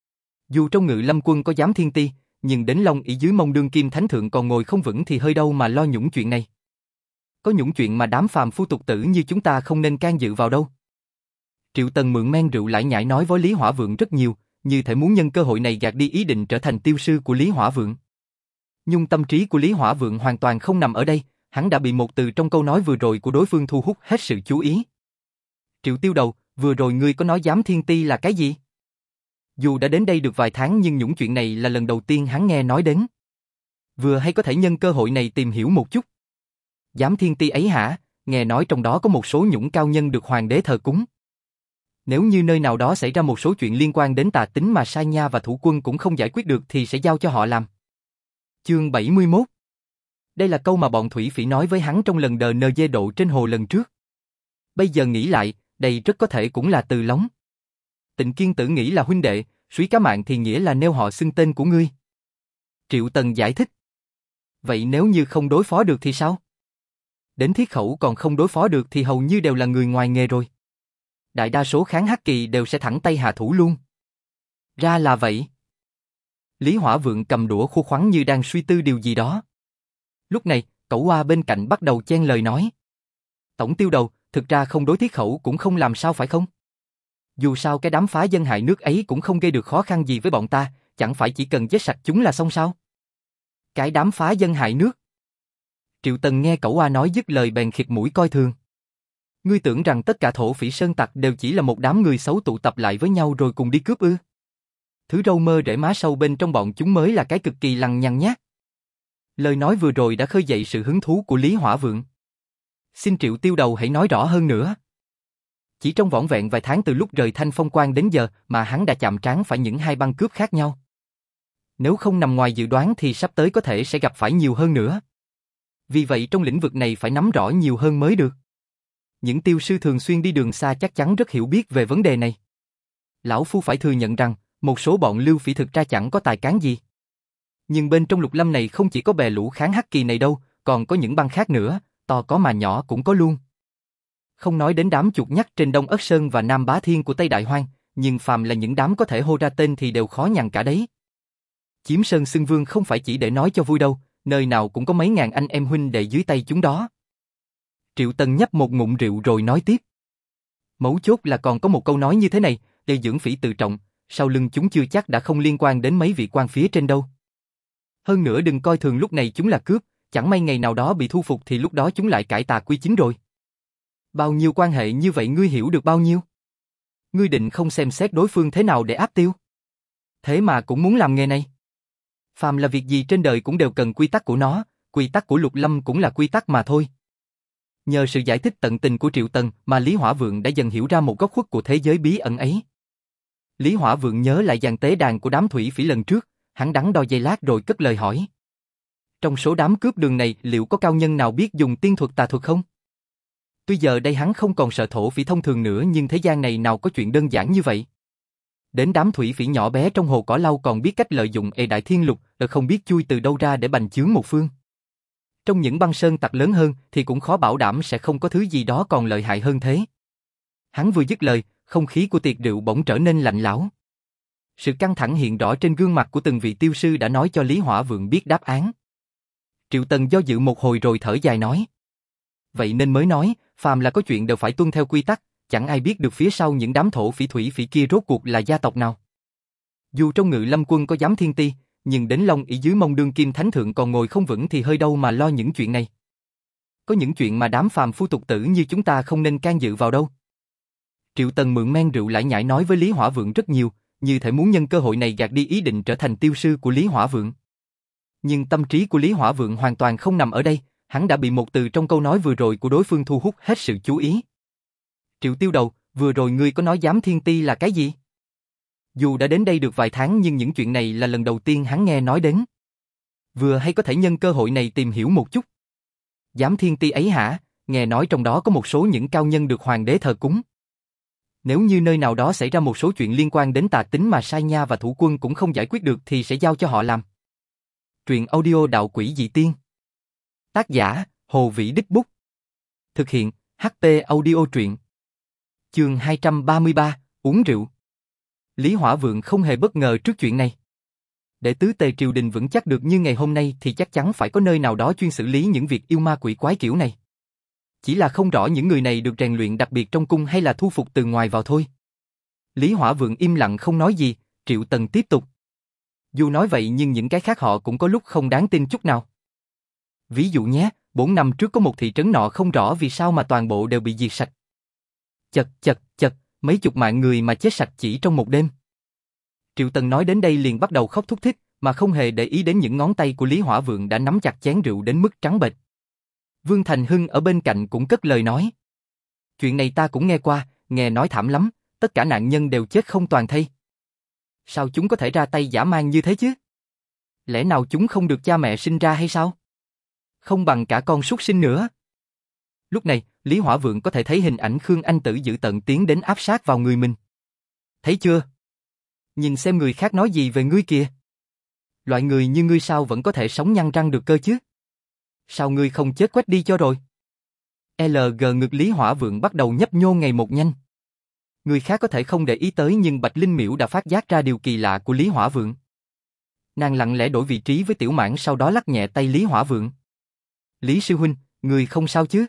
Dù trong Ngự Lâm quân có giám thiên ti, nhưng đến Long ỷ dưới mông đương kim thánh thượng còn ngồi không vững thì hơi đâu mà lo nhũng chuyện này. Có nhũng chuyện mà đám phàm phu tục tử như chúng ta không nên can dự vào đâu. Triệu Tần mượn men rượu lải nhải nói với Lý Hỏa Vượng rất nhiều, như thể muốn nhân cơ hội này gạt đi ý định trở thành tiêu sư của Lý Hỏa Vượng. Nhưng tâm trí của Lý Hỏa Vượng hoàn toàn không nằm ở đây, hắn đã bị một từ trong câu nói vừa rồi của đối phương thu hút hết sự chú ý. Triệu Tiêu Đầu, vừa rồi ngươi có nói giám thiên ti là cái gì? Dù đã đến đây được vài tháng nhưng những chuyện này là lần đầu tiên hắn nghe nói đến. Vừa hay có thể nhân cơ hội này tìm hiểu một chút. Giám thiên ti ấy hả, nghe nói trong đó có một số nhũng cao nhân được hoàng đế thờ cúng. Nếu như nơi nào đó xảy ra một số chuyện liên quan đến tà tính mà Sai Nha và thủ quân cũng không giải quyết được thì sẽ giao cho họ làm. Chương bảy mươi mốt. Đây là câu mà bọn thủy phỉ nói với hắn trong lần đờ nờ dê độ trên hồ lần trước. Bây giờ nghĩ lại, đây rất có thể cũng là Từ Lóng. Tịnh Kiên Tử nghĩ là huynh đệ, Súy Cá Mạn thì nghĩa là nêu họ xưng tên của ngươi. Triệu Tần giải thích. Vậy nếu như không đối phó được thì sao? Đến Thiết Khẩu còn không đối phó được thì hầu như đều là người ngoài nghề rồi. Đại đa số kháng hắc kỳ đều sẽ thẳng tay hạ thủ luôn. Ra là vậy. Lý Hỏa Vượng cầm đũa khô khoắn như đang suy tư điều gì đó. Lúc này, Cẩu Hoa bên cạnh bắt đầu chen lời nói. Tổng Tiêu Đầu, thực ra không đối Thiết Khẩu cũng không làm sao phải không? Dù sao cái đám phá dân hại nước ấy cũng không gây được khó khăn gì với bọn ta, chẳng phải chỉ cần giết sạch chúng là xong sao? Cái đám phá dân hại nước. Triệu Tần nghe Cẩu Hoa nói dứt lời bèn khịt mũi coi thường. Ngươi tưởng rằng tất cả thổ phỉ sơn tặc đều chỉ là một đám người xấu tụ tập lại với nhau rồi cùng đi cướp ư? Thứ râu mơ rễ má sâu bên trong bọn chúng mới là cái cực kỳ lằng nhằng nhác. Lời nói vừa rồi đã khơi dậy sự hứng thú của Lý Hỏa Vượng. Xin Triệu Tiêu Đầu hãy nói rõ hơn nữa. Chỉ trong vỏn vẹn vài tháng từ lúc rời Thanh Phong Quan đến giờ mà hắn đã chạm trán phải những hai băng cướp khác nhau. Nếu không nằm ngoài dự đoán thì sắp tới có thể sẽ gặp phải nhiều hơn nữa. Vì vậy trong lĩnh vực này phải nắm rõ nhiều hơn mới được. Những tiêu sư thường xuyên đi đường xa chắc chắn rất hiểu biết về vấn đề này. Lão Phu phải thừa nhận rằng, một số bọn lưu phỉ thực ra chẳng có tài cán gì. Nhưng bên trong Lục Lâm này không chỉ có bè lũ kháng hắc kỳ này đâu, còn có những băng khác nữa, to có mà nhỏ cũng có luôn. Không nói đến đám chuột nhắt trên Đông Ất Sơn và Nam Bá Thiên của Tây Đại Hoang, nhưng phàm là những đám có thể hô ra tên thì đều khó nhằn cả đấy. Chiếm Sơn xưng vương không phải chỉ để nói cho vui đâu, nơi nào cũng có mấy ngàn anh em huynh đệ dưới tay chúng đó. Triệu Tần nhấp một ngụm rượu rồi nói tiếp. Mấu chốt là còn có một câu nói như thế này, để dưỡng phỉ tự trọng, sau lưng chúng chưa chắc đã không liên quan đến mấy vị quan phía trên đâu. Hơn nữa đừng coi thường lúc này chúng là cướp, chẳng may ngày nào đó bị thu phục thì lúc đó chúng lại cải tà quy chính rồi. Bao nhiêu quan hệ như vậy ngươi hiểu được bao nhiêu? Ngươi định không xem xét đối phương thế nào để áp tiêu? Thế mà cũng muốn làm nghề này. Phàm là việc gì trên đời cũng đều cần quy tắc của nó, quy tắc của Lục Lâm cũng là quy tắc mà thôi. Nhờ sự giải thích tận tình của Triệu Tần mà Lý Hỏa Vượng đã dần hiểu ra một góc khuất của thế giới bí ẩn ấy. Lý Hỏa Vượng nhớ lại dàn tế đàn của đám thủy phỉ lần trước, hắn đắn đo giây lát rồi cất lời hỏi. Trong số đám cướp đường này liệu có cao nhân nào biết dùng tiên thuật tà thuật không? Tuy giờ đây hắn không còn sợ thổ phỉ thông thường nữa nhưng thế gian này nào có chuyện đơn giản như vậy. Đến đám thủy phỉ nhỏ bé trong hồ cỏ lau còn biết cách lợi dụng ê đại thiên lục, là không biết chui từ đâu ra để bành chướng một phương. Trong những băng sơn tặc lớn hơn thì cũng khó bảo đảm sẽ không có thứ gì đó còn lợi hại hơn thế. Hắn vừa dứt lời, không khí của tiệc rượu bỗng trở nên lạnh lẽo. Sự căng thẳng hiện rõ trên gương mặt của từng vị tiêu sư đã nói cho Lý Hỏa Vượng biết đáp án. Triệu Tần do dự một hồi rồi thở dài nói. Vậy nên mới nói, phàm là có chuyện đều phải tuân theo quy tắc, chẳng ai biết được phía sau những đám thổ phỉ thủy phỉ kia rốt cuộc là gia tộc nào. Dù trong Ngự Lâm Quân có giám thiên ti, nhưng đến Long ỷ dưới mông đương kim thánh thượng còn ngồi không vững thì hơi đâu mà lo những chuyện này. Có những chuyện mà đám phàm phu tục tử như chúng ta không nên can dự vào đâu. Triệu Tần mượn men rượu lải nhải nói với Lý Hỏa Vượng rất nhiều, như thể muốn nhân cơ hội này gạt đi ý định trở thành tiêu sư của Lý Hỏa Vượng. Nhưng tâm trí của Lý Hỏa Vượng hoàn toàn không nằm ở đây, hắn đã bị một từ trong câu nói vừa rồi của đối phương thu hút hết sự chú ý. Triệu Tiêu Đầu, vừa rồi ngươi có nói giám thiên ti là cái gì? Dù đã đến đây được vài tháng nhưng những chuyện này là lần đầu tiên hắn nghe nói đến. Vừa hay có thể nhân cơ hội này tìm hiểu một chút. Giám thiên ti ấy hả, nghe nói trong đó có một số những cao nhân được hoàng đế thờ cúng. Nếu như nơi nào đó xảy ra một số chuyện liên quan đến tà tính mà Sai Nha và Thủ Quân cũng không giải quyết được thì sẽ giao cho họ làm. Truyện audio Đạo Quỷ Dị Tiên. Tác giả, Hồ Vĩ Đích Bút. Thực hiện, hát pê Audio Truyện. Chương hai trăm ba mươi ba, uống rượu. Lý Hỏa Vượng không hề bất ngờ trước chuyện này. Để tứ tề triều đình vững chắc được như ngày hôm nay thì chắc chắn phải có nơi nào đó chuyên xử lý những việc yêu ma quỷ quái kiểu này. Chỉ là không rõ những người này được rèn luyện đặc biệt trong cung hay là thu phục từ ngoài vào thôi. Lý Hỏa Vượng im lặng không nói gì, Triệu Tần tiếp tục. Dù nói vậy nhưng những cái khác họ cũng có lúc không đáng tin chút nào. Ví dụ nhé, bốn năm trước có một thị trấn nọ không rõ vì sao mà toàn bộ đều bị diệt sạch. Chật chật chật, mấy chục mạng người mà chết sạch chỉ trong một đêm. Triệu Tần nói đến đây liền bắt đầu khóc thút thít, mà không hề để ý đến những ngón tay của Lý Hỏa Vượng đã nắm chặt chén rượu đến mức trắng bệch. Vương Thành Hưng ở bên cạnh cũng cất lời nói. Chuyện này ta cũng nghe qua, nghe nói thảm lắm, tất cả nạn nhân đều chết không toàn thây. Sao chúng có thể ra tay dã man như thế chứ? Lẽ nào chúng không được cha mẹ sinh ra hay sao? Không bằng cả con súc sinh nữa. Lúc này, Lý Hỏa Vượng có thể thấy hình ảnh Khương Anh Tử dữ tợn tiến đến áp sát vào người mình. Thấy chưa? Nhìn xem người khác nói gì về ngươi kìa. Loại người như ngươi sao vẫn có thể sống nhăn răng được cơ chứ? Sao ngươi không chết quách đi cho rồi? lờ giê ngực Lý Hỏa Vượng bắt đầu nhấp nhô ngày một nhanh. Người khác có thể không để ý tới nhưng Bạch Linh Miễu đã phát giác ra điều kỳ lạ của Lý Hỏa Vượng. Nàng lặng lẽ đổi vị trí với Tiểu Mãn sau đó lắc nhẹ tay Lý Hỏa Vượng. Lý sư huynh, người không sao chứ?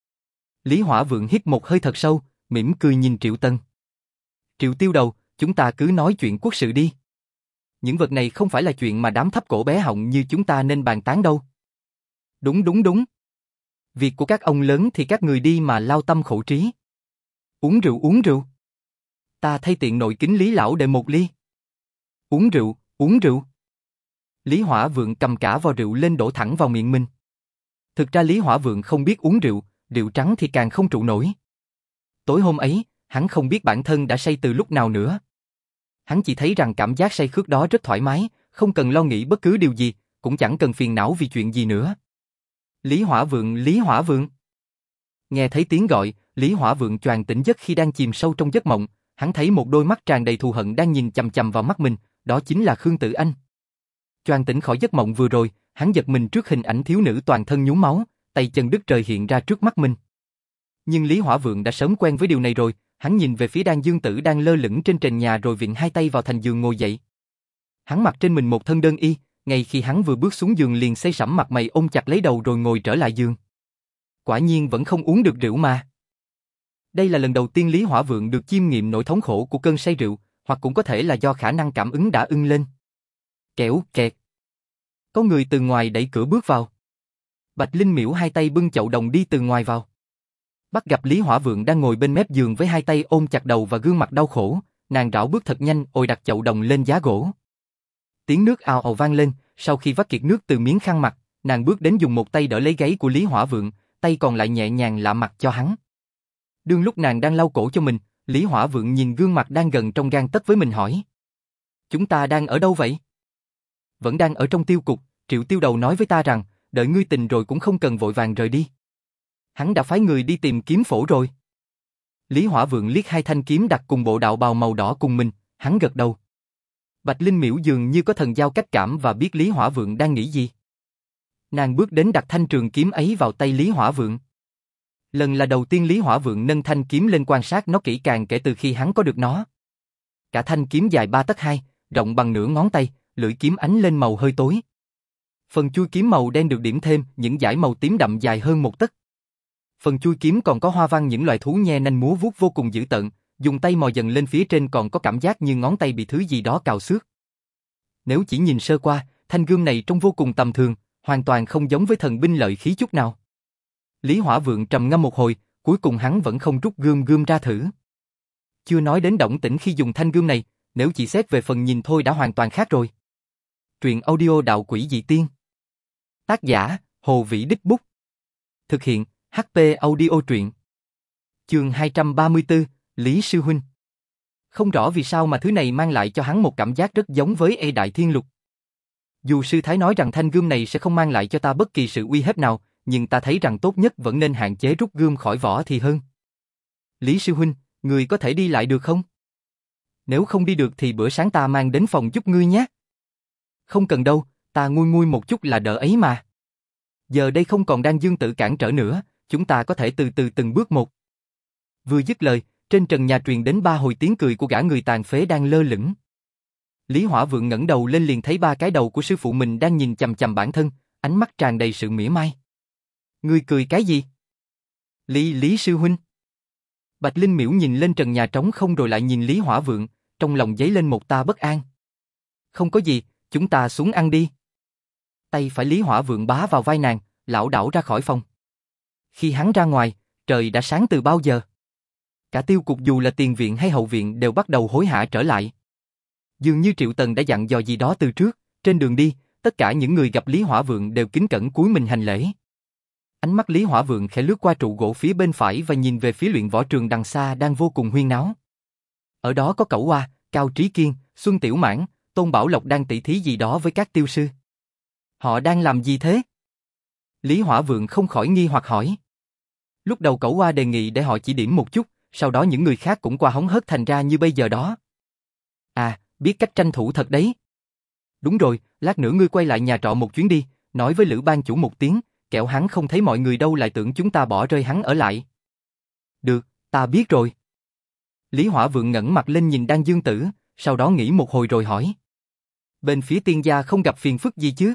Lý Hỏa Vượng hít một hơi thật sâu, mỉm cười nhìn Triệu Tần. Triệu Tiêu Đầu, chúng ta cứ nói chuyện quốc sự đi. Những vật này không phải là chuyện mà đám thấp cổ bé họng như chúng ta nên bàn tán đâu. Đúng đúng đúng. Việc của các ông lớn thì các người đi mà lao tâm khổ trí. Uống rượu uống rượu. Ta thay tiện nội kính Lý lão đệ một ly. Uống rượu, uống rượu. Lý Hỏa Vượng cầm cả vò rượu lên đổ thẳng vào miệng mình. Thực ra Lý Hỏa Vượng không biết uống rượu, rượu trắng thì càng không trụ nổi. Tối hôm ấy, hắn không biết bản thân đã say từ lúc nào nữa. Hắn chỉ thấy rằng cảm giác say khướt đó rất thoải mái, không cần lo nghĩ bất cứ điều gì, cũng chẳng cần phiền não vì chuyện gì nữa. Lý Hỏa Vượng, Lý Hỏa Vượng. Nghe thấy tiếng gọi, Lý Hỏa Vượng choàng tỉnh giấc khi đang chìm sâu trong giấc mộng, hắn thấy một đôi mắt tràn đầy thù hận đang nhìn chằm chằm vào mắt mình, đó chính là Khương Tử Anh. Choàng tỉnh khỏi giấc mộng vừa rồi, hắn giật mình trước hình ảnh thiếu nữ toàn thân nhuốm máu, tay chân đứt rời hiện ra trước mắt mình. Nhưng Lý Hỏa Vượng đã sớm quen với điều này rồi, hắn nhìn về phía Đan Dương Tử đang lơ lửng trên trần nhà rồi vịn hai tay vào thành giường ngồi dậy. Hắn mặc trên mình một thân đơn y, ngay khi hắn vừa bước xuống giường liền xây sẩm mặt mày ôm chặt lấy đầu rồi ngồi trở lại giường. Quả nhiên vẫn không uống được rượu mà. Đây là lần đầu tiên Lý Hỏa Vượng được chiêm nghiệm nỗi thống khổ của cơn say rượu, hoặc cũng có thể là do khả năng cảm ứng đã ưng lên. Kẻo kẹt. Có người từ ngoài đẩy cửa bước vào. Bạch Linh Miễu hai tay bưng chậu đồng đi từ ngoài vào. Bắt gặp Lý Hỏa Vượng đang ngồi bên mép giường với hai tay ôm chặt đầu và gương mặt đau khổ, nàng rảo bước thật nhanh ồi đặt chậu đồng lên giá gỗ. Tiếng nước ào ào vang lên, sau khi vắt kiệt nước từ miếng khăn mặt, nàng bước đến dùng một tay đỡ lấy gáy của Lý Hỏa Vượng, tay còn lại nhẹ nhàng lạ mặt cho hắn. Đương lúc nàng đang lau cổ cho mình, Lý Hỏa Vượng nhìn gương mặt đang gần trong gang tấc với mình hỏi. Chúng ta đang ở đâu vậy? Vẫn đang ở trong tiêu cục, Triệu Tiêu Đầu nói với ta rằng, đợi ngươi tình rồi cũng không cần vội vàng rời đi. Hắn đã phái người đi tìm kiếm phổ rồi. Lý Hỏa Vượng liếc hai thanh kiếm đặt cùng bộ đạo bào màu đỏ cùng mình, hắn gật đầu. Bạch Linh Miễu dường như có thần giao cách cảm và biết Lý Hỏa Vượng đang nghĩ gì. Nàng bước đến đặt thanh trường kiếm ấy vào tay Lý Hỏa Vượng. Lần là đầu tiên Lý Hỏa Vượng nâng thanh kiếm lên quan sát nó kỹ càng kể từ khi hắn có được nó. Cả thanh kiếm dài ba tấc hai, rộng bằng nửa ngón tay, lưỡi kiếm ánh lên màu hơi tối. Phần chui kiếm màu đen được điểm thêm những dải màu tím đậm dài hơn một tấc. Phần chui kiếm còn có hoa văn những loài thú nhe nanh múa vuốt vô cùng dữ tợn, dùng tay mò dần lên phía trên còn có cảm giác như ngón tay bị thứ gì đó cào xước. Nếu chỉ nhìn sơ qua, thanh gươm này trông vô cùng tầm thường, hoàn toàn không giống với thần binh lợi khí chút nào. Lý Hỏa Vượng trầm ngâm một hồi, cuối cùng hắn vẫn không rút gươm gươm ra thử. Chưa nói đến động tĩnh khi dùng thanh gươm này, nếu chỉ xét về phần nhìn thôi đã hoàn toàn khác rồi. Truyện audio Đạo Quỷ Dị Tiên. Tác giả, Hồ Vĩ Đích Bút. Thực hiện, hát pê Audio Truyện. Chương hai trăm ba mươi tư, Lý Sư Huynh. Không rõ vì sao mà thứ này mang lại cho hắn một cảm giác rất giống với Ê Đại Thiên Lục. Dù sư thái nói rằng thanh gươm này sẽ không mang lại cho ta bất kỳ sự uy hiếp nào, nhưng ta thấy rằng tốt nhất vẫn nên hạn chế rút gươm khỏi vỏ thì hơn. Lý Sư Huynh, người có thể đi lại được không? Nếu không đi được thì bữa sáng ta mang đến phòng giúp ngươi nhé. Không cần đâu, ta nguôi nguôi một chút là đỡ ấy mà. Giờ đây không còn Đan Dương tự cản trở nữa, chúng ta có thể từ từ từng bước một. Vừa dứt lời, trên trần nhà truyền đến ba hồi tiếng cười của gã người tàn phế đang lơ lửng. Lý Hỏa Vượng ngẩng đầu lên liền thấy ba cái đầu của sư phụ mình đang nhìn chằm chằm bản thân, ánh mắt tràn đầy sự mỉa mai. Ngươi cười cái gì? Lý Lý Sư Huynh. Bạch Linh Miễu nhìn lên trần nhà trống không rồi lại nhìn Lý Hỏa Vượng, trong lòng dấy lên một tia bất an. Không có gì, chúng ta xuống ăn đi. Tay phải Lý Hỏa Vượng bá vào vai nàng, lảo đảo ra khỏi phòng. Khi hắn ra ngoài, trời đã sáng từ bao giờ. Cả tiêu cục dù là tiền viện hay hậu viện đều bắt đầu hối hả trở lại. Dường như Triệu Tần đã dặn dò gì đó từ trước, trên đường đi, tất cả những người gặp Lý Hỏa Vượng đều kính cẩn cúi mình hành lễ. Ánh mắt Lý Hỏa Vượng khẽ lướt qua trụ gỗ phía bên phải và nhìn về phía luyện võ trường đằng xa đang vô cùng huyên náo. Ở đó có Cẩu Hoa, Cao Trí Kiên, Xuân Tiểu Mãn, Tôn Bảo Lộc đang tỉ thí gì đó với các tiêu sư. Họ đang làm gì thế? Lý Hỏa Vượng không khỏi nghi hoặc hỏi. Lúc đầu Cẩu Hoa đề nghị để họ chỉ điểm một chút, sau đó những người khác cũng qua hóng hớt thành ra như bây giờ đó. À, biết cách tranh thủ thật đấy. Đúng rồi, lát nữa ngươi quay lại nhà trọ một chuyến đi, nói với Lữ ban chủ một tiếng, kẻo hắn không thấy mọi người đâu lại tưởng chúng ta bỏ rơi hắn ở lại. Được, ta biết rồi. Lý Hỏa Vượng ngẩng mặt lên nhìn Đan Dương Tử, sau đó nghĩ một hồi rồi hỏi. Bên phía tiên gia không gặp phiền phức gì chứ?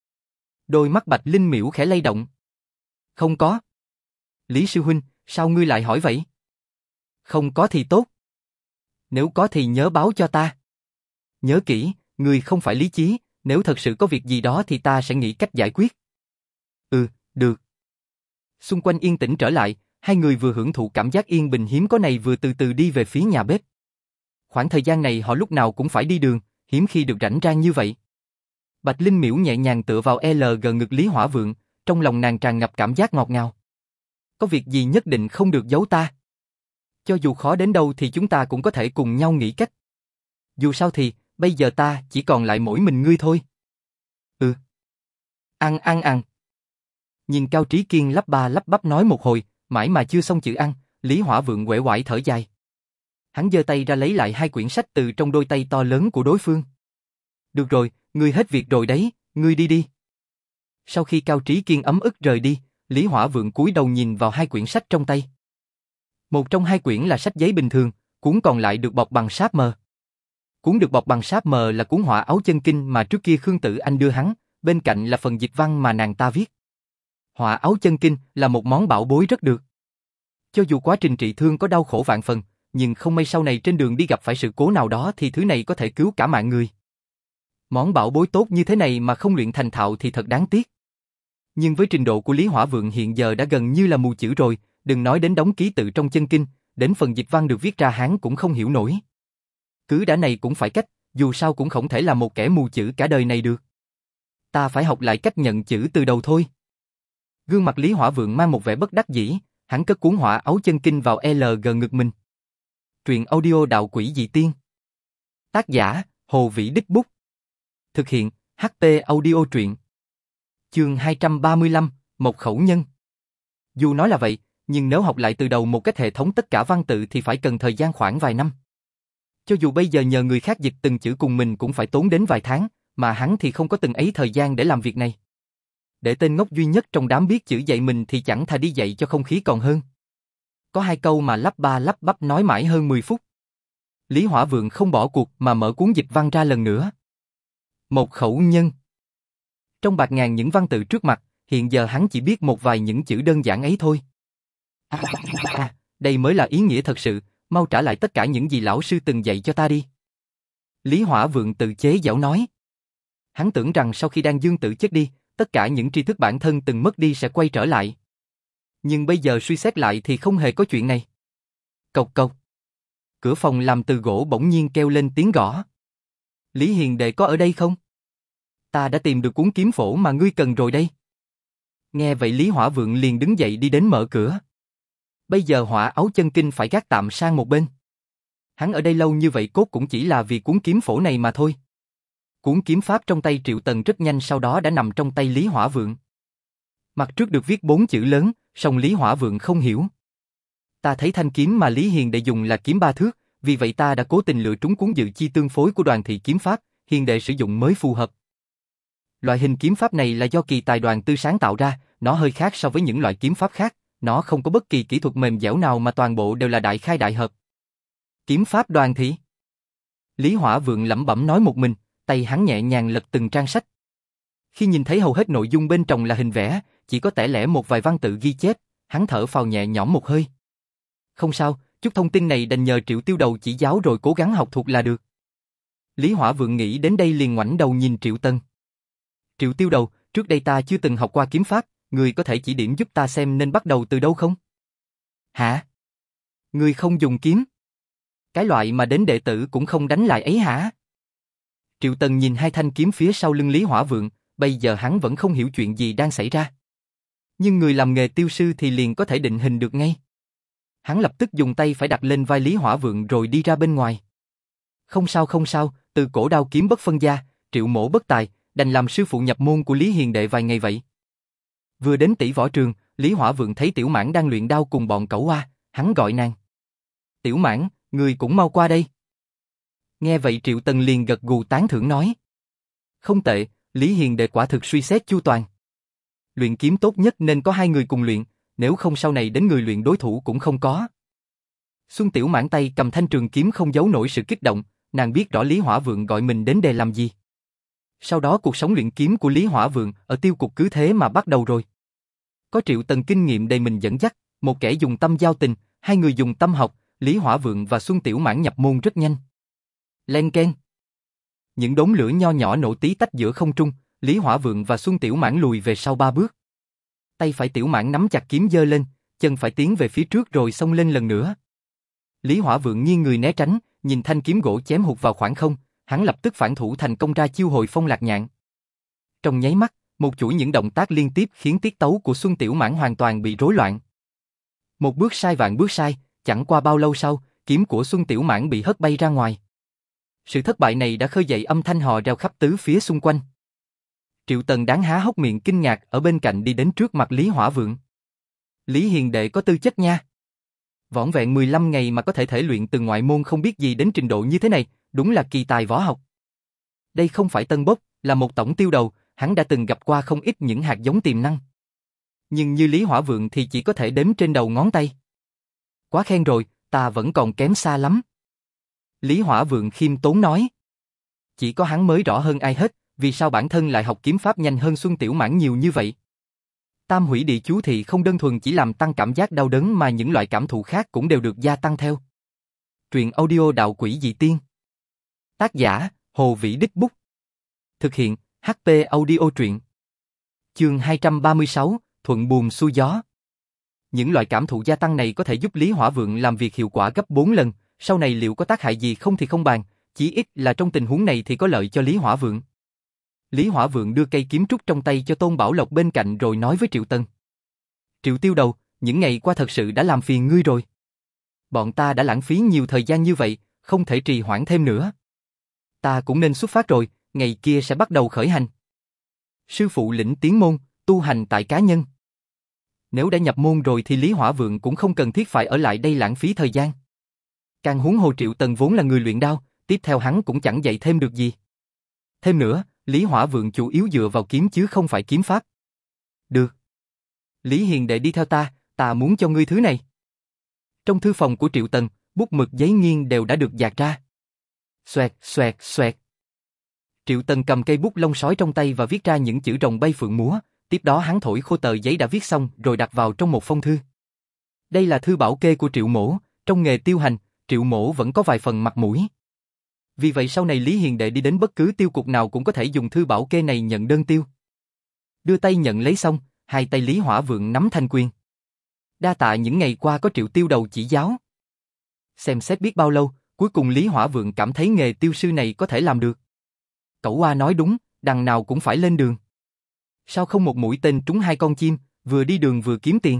Đôi mắt Bạch Linh Miễu khẽ lay động. Không có. Lý Sư Huynh, sao ngươi lại hỏi vậy? Không có thì tốt. Nếu có thì nhớ báo cho ta. Nhớ kỹ, ngươi không phải Lý Chí, nếu thật sự có việc gì đó thì ta sẽ nghĩ cách giải quyết. Ừ, được. Xung quanh yên tĩnh trở lại, hai người vừa hưởng thụ cảm giác yên bình hiếm có này vừa từ từ đi về phía nhà bếp. Khoảng thời gian này họ lúc nào cũng phải đi đường, hiếm khi được rảnh rang như vậy. Bạch Linh Miễu nhẹ nhàng tựa vào lờ giê ngực Lý Hỏa Vượng, trong lòng nàng tràn ngập cảm giác ngọt ngào. Có việc gì nhất định không được giấu ta. Cho dù khó đến đâu thì chúng ta cũng có thể cùng nhau nghĩ cách. Dù sao thì, bây giờ ta chỉ còn lại mỗi mình ngươi thôi. Ừ. Ăn ăn ăn. Nhìn Cao Trí Kiên lắp ba lắp bắp nói một hồi, mãi mà chưa xong chữ ăn, Lý Hỏa Vượng uể oải thở dài. Hắn giơ tay ra lấy lại hai quyển sách từ trong đôi tay to lớn của đối phương. Được rồi, ngươi hết việc rồi đấy, ngươi đi đi. Sau khi Cao Trí Kiên ấm ức rời đi, Lý Hỏa Vượng cúi đầu nhìn vào hai quyển sách trong tay. Một trong hai quyển là sách giấy bình thường, cuốn còn lại được bọc bằng sáp mờ. Cuốn được bọc bằng sáp mờ là cuốn Hỏa Áo Chân Kinh mà trước kia Khương Tử Anh đưa hắn, bên cạnh là phần dịch văn mà nàng ta viết. Hỏa Áo Chân Kinh là một món bảo bối rất được. Cho dù quá trình trị thương có đau khổ vạn phần, nhưng không may sau này trên đường đi gặp phải sự cố nào đó thì thứ này có thể cứu cả mạng người. Món bảo bối tốt như thế này mà không luyện thành thạo thì thật đáng tiếc. Nhưng với trình độ của Lý Hỏa Vượng hiện giờ đã gần như là mù chữ rồi, đừng nói đến đóng ký tự trong chân kinh, đến phần dịch văn được viết ra hắn cũng không hiểu nổi. Cứ đã này cũng phải cách, dù sao cũng không thể là một kẻ mù chữ cả đời này được. Ta phải học lại cách nhận chữ từ đầu thôi. Gương mặt Lý Hỏa Vượng mang một vẻ bất đắc dĩ, hắn cất cuốn Hỏa Áo Chân Kinh vào lờ giê ngực mình. Truyện audio Đạo Quỷ Dị Tiên. Tác giả, Hồ Vĩ Đích Bút. Thực hiện, hát pê Audio Truyện. Chương hai trăm ba mươi lăm, Một Khẩu Nhân. Dù nói là vậy, nhưng nếu học lại từ đầu một cách hệ thống tất cả văn tự thì phải cần thời gian khoảng vài năm. Cho dù bây giờ nhờ người khác dịch từng chữ cùng mình cũng phải tốn đến vài tháng, mà hắn thì không có từng ấy thời gian để làm việc này. Để tên ngốc duy nhất trong đám biết chữ dạy mình thì chẳng thà đi dạy cho không khí còn hơn. Có hai câu mà lắp ba lắp bắp nói mãi hơn mười phút. Lý Hỏa Vượng không bỏ cuộc mà mở cuốn dịch văn ra lần nữa. Một khẩu nhân. Trong bạt ngàn những văn tự trước mặt, hiện giờ hắn chỉ biết một vài những chữ đơn giản ấy thôi. À, à, đây mới là ý nghĩa thật sự, mau trả lại tất cả những gì lão sư từng dạy cho ta đi. Lý Hỏa Vượng tự chế giảo nói. Hắn tưởng rằng sau khi Đan Dương tự chết đi, tất cả những tri thức bản thân từng mất đi sẽ quay trở lại. Nhưng bây giờ suy xét lại thì không hề có chuyện này. Cộc cộc. Cửa phòng làm từ gỗ bỗng nhiên kêu lên tiếng gõ. Lý Hiền đệ có ở đây không? Ta đã tìm được cuốn kiếm phổ mà ngươi cần rồi đây. Nghe vậy Lý Hỏa Vượng liền đứng dậy đi đến mở cửa. Bây giờ Hỏa Áo Chân Kinh phải gác tạm sang một bên. Hắn ở đây lâu như vậy cốt cũng chỉ là vì cuốn kiếm phổ này mà thôi. Cuốn kiếm pháp trong tay Triệu Tần rất nhanh sau đó đã nằm trong tay Lý Hỏa Vượng. Mặt trước được viết bốn chữ lớn, song Lý Hỏa Vượng không hiểu. Ta thấy thanh kiếm mà Lý Hiền đệ dùng là kiếm ba thước, vì vậy ta đã cố tình lựa trúng cuốn dự chi tương phối của Đoàn thị kiếm pháp, Hiền đệ sử dụng mới phù hợp. Loại hình kiếm pháp này là do kỳ tài Đoàn Tư sáng tạo ra, nó hơi khác so với những loại kiếm pháp khác, nó không có bất kỳ kỹ thuật mềm dẻo nào mà toàn bộ đều là đại khai đại hợp. Kiếm pháp Đoàn thị. Lý Hỏa Vượng lẩm bẩm nói một mình, tay hắn nhẹ nhàng lật từng trang sách. Khi nhìn thấy hầu hết nội dung bên trong là hình vẽ, chỉ có tẻ lẻ một vài văn tự ghi chép, hắn thở phào nhẹ nhõm một hơi. Không sao, chút thông tin này đành nhờ Triệu Tiêu Đầu chỉ giáo rồi cố gắng học thuộc là được. Lý Hỏa Vượng nghĩ đến đây liền ngoảnh đầu nhìn Triệu Tần. Triệu Tiêu Đầu, trước đây ta chưa từng học qua kiếm pháp, người có thể chỉ điểm giúp ta xem nên bắt đầu từ đâu không? Hả? Người không dùng kiếm? Cái loại mà đến đệ tử cũng không đánh lại ấy hả? Triệu Tần nhìn hai thanh kiếm phía sau lưng Lý Hỏa Vượng, bây giờ hắn vẫn không hiểu chuyện gì đang xảy ra. Nhưng người làm nghề tiêu sư thì liền có thể định hình được ngay. Hắn lập tức dùng tay phải đặt lên vai Lý Hỏa Vượng rồi đi ra bên ngoài. Không sao không sao, từ cổ đao kiếm bất phân gia, Triệu mổ bất tài, đành làm sư phụ nhập môn của Lý Hiền đệ vài ngày vậy. Vừa đến tỷ võ trường, Lý Hỏa Vượng thấy Tiểu Mãn đang luyện đao cùng bọn cẩu oa, hắn gọi nàng. Tiểu Mãn, người cũng mau qua đây. Nghe vậy Triệu Tần liền gật gù tán thưởng nói. Không tệ, Lý Hiền đệ quả thực suy xét chu toàn. Luyện kiếm tốt nhất nên có hai người cùng luyện, nếu không sau này đến người luyện đối thủ cũng không có. Xuân Tiểu Mãn tay cầm thanh trường kiếm không giấu nổi sự kích động, nàng biết rõ Lý Hỏa Vượng gọi mình đến đây làm gì. Sau đó cuộc sống luyện kiếm của Lý Hỏa Vượng ở tiêu cục cứ thế mà bắt đầu rồi. Có Triệu Tần kinh nghiệm đầy mình dẫn dắt, một kẻ dùng tâm giao tình, hai người dùng tâm học, Lý Hỏa Vượng và Xuân Tiểu Mãn nhập môn rất nhanh. Len keng. Những đốm lửa nho nhỏ nổ tí tách giữa không trung, Lý Hỏa Vượng và Xuân Tiểu Mãn lùi về sau ba bước. Tay phải Tiểu Mãn nắm chặt kiếm giơ lên, chân phải tiến về phía trước rồi xông lên lần nữa. Lý Hỏa Vượng nghiêng người né tránh, nhìn thanh kiếm gỗ chém hụt vào khoảng không, hắn lập tức phản thủ thành công ra chiêu hồi phong lạc nhạn. Trong nháy mắt, một chuỗi những động tác liên tiếp khiến tiết tấu của Xuân Tiểu Mãn hoàn toàn bị rối loạn. Một bước sai vạn bước sai, chẳng qua bao lâu sau, kiếm của Xuân Tiểu Mãn bị hất bay ra ngoài. Sự thất bại này đã khơi dậy âm thanh hò reo khắp tứ phía xung quanh. Triệu Tần đáng há hốc miệng kinh ngạc ở bên cạnh đi đến trước mặt Lý Hỏa Vượng. Lý Hiền đệ có tư chất nha. Vỏn vẹn mười lăm ngày mà có thể thể luyện từ ngoại môn không biết gì đến trình độ như thế này, đúng là kỳ tài võ học. Đây không phải tân bốc, là một tổng tiêu đầu, hắn đã từng gặp qua không ít những hạt giống tiềm năng. Nhưng như Lý Hỏa Vượng thì chỉ có thể đếm trên đầu ngón tay. Quá khen rồi, ta vẫn còn kém xa lắm. Lý Hỏa Vượng khiêm tốn nói. Chỉ có hắn mới rõ hơn ai hết, vì sao bản thân lại học kiếm pháp nhanh hơn Xuân Tiểu Mãn nhiều như vậy. Tam hủy địa chú thì không đơn thuần chỉ làm tăng cảm giác đau đớn mà những loại cảm thụ khác cũng đều được gia tăng theo. Truyện audio Đạo Quỷ Dị Tiên. Tác giả, Hồ Vĩ Đích Bút. Thực hiện, hát pê Audio Truyện. Chương hai trăm ba mươi sáu, Thuận buồm xuôi gió. Những loại cảm thụ gia tăng này có thể giúp Lý Hỏa Vượng làm việc hiệu quả gấp bốn lần, sau này liệu có tác hại gì không thì không bàn, chỉ ít là trong tình huống này thì có lợi cho Lý Hỏa Vượng. Lý Hỏa Vượng đưa cây kiếm trúc trong tay cho Tôn Bảo Lộc bên cạnh rồi nói với Triệu Tần. Triệu Tiêu Đầu, những ngày qua thật sự đã làm phiền ngươi rồi. Bọn ta đã lãng phí nhiều thời gian như vậy, không thể trì hoãn thêm nữa. Ta cũng nên xuất phát rồi, ngày kia sẽ bắt đầu khởi hành. Sư phụ lĩnh tiến môn, tu hành tại cá nhân. Nếu đã nhập môn rồi thì Lý Hỏa Vượng cũng không cần thiết phải ở lại đây lãng phí thời gian. Càng huống hồ Triệu Tần vốn là người luyện đao, tiếp theo hắn cũng chẳng dạy thêm được gì. Thêm nữa, Lý Hỏa Vượng chủ yếu dựa vào kiếm chứ không phải kiếm pháp. Được. Lý Hiền đệ đi theo ta, ta muốn cho ngươi thứ này. Trong thư phòng của Triệu Tần, Bút mực giấy nghiêng đều đã được dạt ra. Xoẹt, xoẹt, xoẹt. Triệu Tần cầm cây bút lông sói trong tay và viết ra những chữ rồng bay phượng múa, tiếp đó hắn thổi khô tờ giấy đã viết xong rồi đặt vào trong một phong thư. Đây là thư bảo kê của Triệu Mỗ, trong nghề tiêu hành, Triệu Mỗ vẫn có vài phần mặt mũi. Vì vậy sau này Lý Hiền Đệ đi đến bất cứ tiêu cục nào cũng có thể dùng thư bảo kê này nhận đơn tiêu. Đưa tay nhận lấy xong, hai tay Lý Hỏa Vượng nắm thanh quyền. Đa tạ những ngày qua có Triệu Tiêu Đầu chỉ giáo. Xem xét biết bao lâu, cuối cùng Lý Hỏa Vượng cảm thấy nghề tiêu sư này có thể làm được. Cẩu Oa nói đúng, đằng nào cũng phải lên đường. Sao không một mũi tên trúng hai con chim, vừa đi đường vừa kiếm tiền?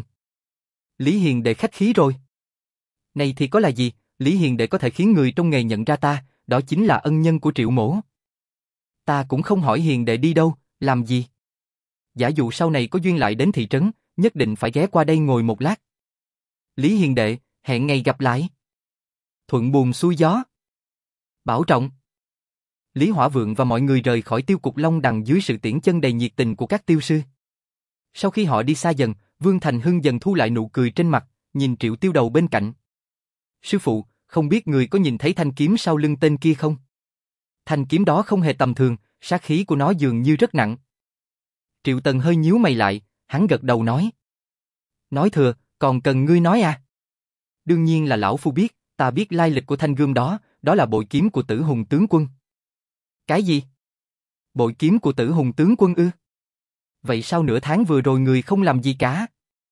Lý Hiền Đệ khách khí rồi. Này thì có là gì, Lý Hiền Đệ có thể khiến người trong nghề nhận ra ta, đó chính là ân nhân của Triệu Mỗ. Ta cũng không hỏi Hiền Đệ đi đâu, làm gì. Giả dụ sau này có duyên lại đến thị trấn, nhất định phải ghé qua đây ngồi một lát. Lý Hiền Đệ, hẹn ngày gặp lại. Thuận buồm xuôi gió. Bảo trọng. Lý Hỏa Vượng và mọi người rời khỏi tiêu cục Long Đằng dưới sự tiễn chân đầy nhiệt tình của các tiêu sư. Sau khi họ đi xa dần, Vương Thành Hưng dần thu lại nụ cười trên mặt, nhìn Triệu Tiêu Đầu bên cạnh. Sư phụ, không biết người có nhìn thấy thanh kiếm sau lưng tên kia không? Thanh kiếm đó không hề tầm thường, sát khí của nó dường như rất nặng. Triệu Tần hơi nhíu mày lại, hắn gật đầu nói. Nói thừa, còn cần ngươi nói à? Đương nhiên là lão phu biết, ta biết lai lịch của thanh gươm đó, đó là bội kiếm của Tử Hùng tướng quân. Cái gì? Bội kiếm của Tử Hùng tướng quân ư? Vậy sao nửa tháng vừa rồi người không làm gì cả?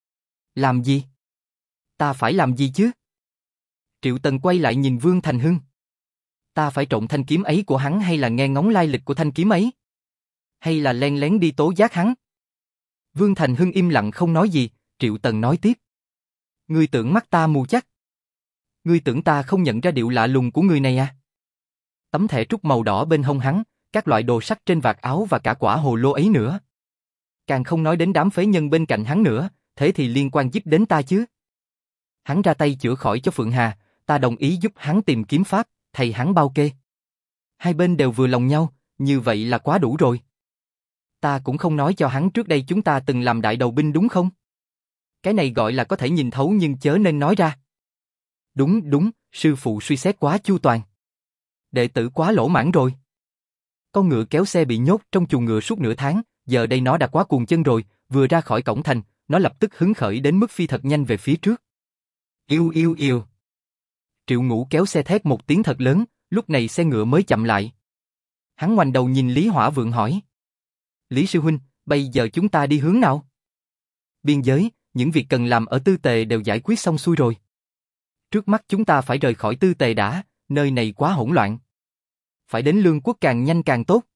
Làm gì? Ta phải làm gì chứ? Triệu Tần quay lại nhìn Vương Thành Hưng. Ta phải trộm thanh kiếm ấy của hắn hay là nghe ngóng lai lịch của thanh kiếm ấy? Hay là len lén đi tố giác hắn? Vương Thành Hưng im lặng không nói gì, Triệu Tần nói tiếp. Ngươi tưởng mắt ta mù chắc? Ngươi tưởng ta không nhận ra điệu lạ lùng của người này à? Tấm thẻ trúc màu đỏ bên hông hắn, các loại đồ sắt trên vạt áo và cả quả hồ lô ấy nữa. Càng không nói đến đám phế nhân bên cạnh hắn nữa, thế thì liên quan giúp đến ta chứ? Hắn ra tay chữa khỏi cho Phượng Hà, ta đồng ý giúp hắn tìm kiếm pháp, thầy hắn bao kê. Hai bên đều vừa lòng nhau, như vậy là quá đủ rồi. Ta cũng không nói cho hắn trước đây chúng ta từng làm đại đầu binh đúng không? Cái này gọi là có thể nhìn thấu nhưng chớ nên nói ra. Đúng đúng, sư phụ suy xét quá chu toàn. Đệ tử quá lỗ mãn rồi. Con ngựa kéo xe bị nhốt trong chuồng ngựa suốt nửa tháng, giờ đây nó đã quá cuồng chân rồi, vừa ra khỏi cổng thành, nó lập tức hứng khởi đến mức phi thật nhanh về phía trước. Yêu yêu yêu. Triệu Ngũ kéo xe thét một tiếng thật lớn, lúc này xe ngựa mới chậm lại. Hắn ngoảnh đầu nhìn Lý Hỏa Vượng hỏi. Lý sư huynh, bây giờ chúng ta đi hướng nào? Biên giới, những việc cần làm ở Tư Tề đều giải quyết xong xuôi rồi. Trước mắt chúng ta phải rời khỏi Tư Tề đã, nơi này quá hỗn loạn. Phải đến Lương Quốc càng nhanh càng tốt.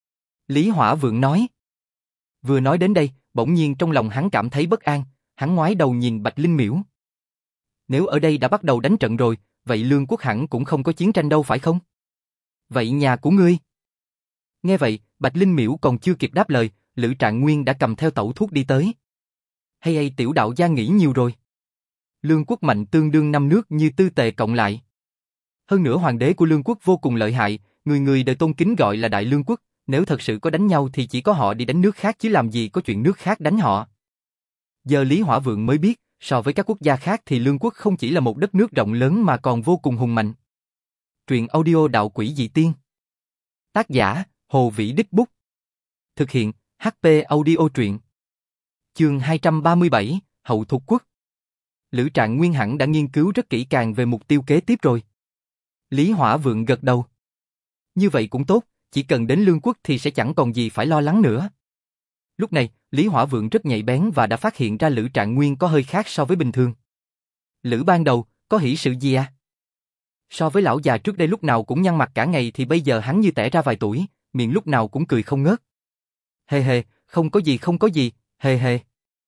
Lý Hỏa Vượng nói. Vừa nói đến đây, bỗng nhiên trong lòng hắn cảm thấy bất an, hắn ngoái đầu nhìn Bạch Linh Miễu. Nếu ở đây đã bắt đầu đánh trận rồi, vậy Lương Quốc hẳn cũng không có chiến tranh đâu phải không? Vậy nhà của ngươi? Nghe vậy, Bạch Linh Miễu còn chưa kịp đáp lời, Lữ Trạng Nguyên đã cầm theo tẩu thuốc đi tới. Hay hay tiểu đạo gia nghĩ nhiều rồi. Lương Quốc mạnh tương đương năm nước như Tư Tề cộng lại. Hơn nữa hoàng đế của Lương Quốc vô cùng lợi hại, người người đều tôn kính gọi là Đại Lương Quốc, nếu thật sự có đánh nhau thì chỉ có họ đi đánh nước khác chứ làm gì có chuyện nước khác đánh họ. Giờ Lý Hỏa Vượng mới biết, so với các quốc gia khác thì Lương Quốc không chỉ là một đất nước rộng lớn mà còn vô cùng hùng mạnh. Truyện audio Đạo Quỷ Dị Tiên. Tác giả, Hồ Vĩ Đích Bút. Thực hiện, hát pê Audio Truyện. Chương hai trăm ba mươi bảy, Hậu Thục Quốc. Lữ Trạng Nguyên hẳn đã nghiên cứu rất kỹ càng về mục tiêu kế tiếp rồi. Lý Hỏa Vượng gật đầu. Như vậy cũng tốt, chỉ cần đến Lương Quốc thì sẽ chẳng còn gì phải lo lắng nữa. Lúc này, Lý Hỏa Vượng rất nhạy bén và đã phát hiện ra Lữ Trạng Nguyên có hơi khác so với bình thường. Lữ ban đầu, có hỷ sự gì à? So với lão già trước đây lúc nào cũng nhăn mặt cả ngày thì bây giờ hắn như tẻ ra vài tuổi, miệng lúc nào cũng cười không ngớt. Hề hề, không có gì không có gì, hề hề.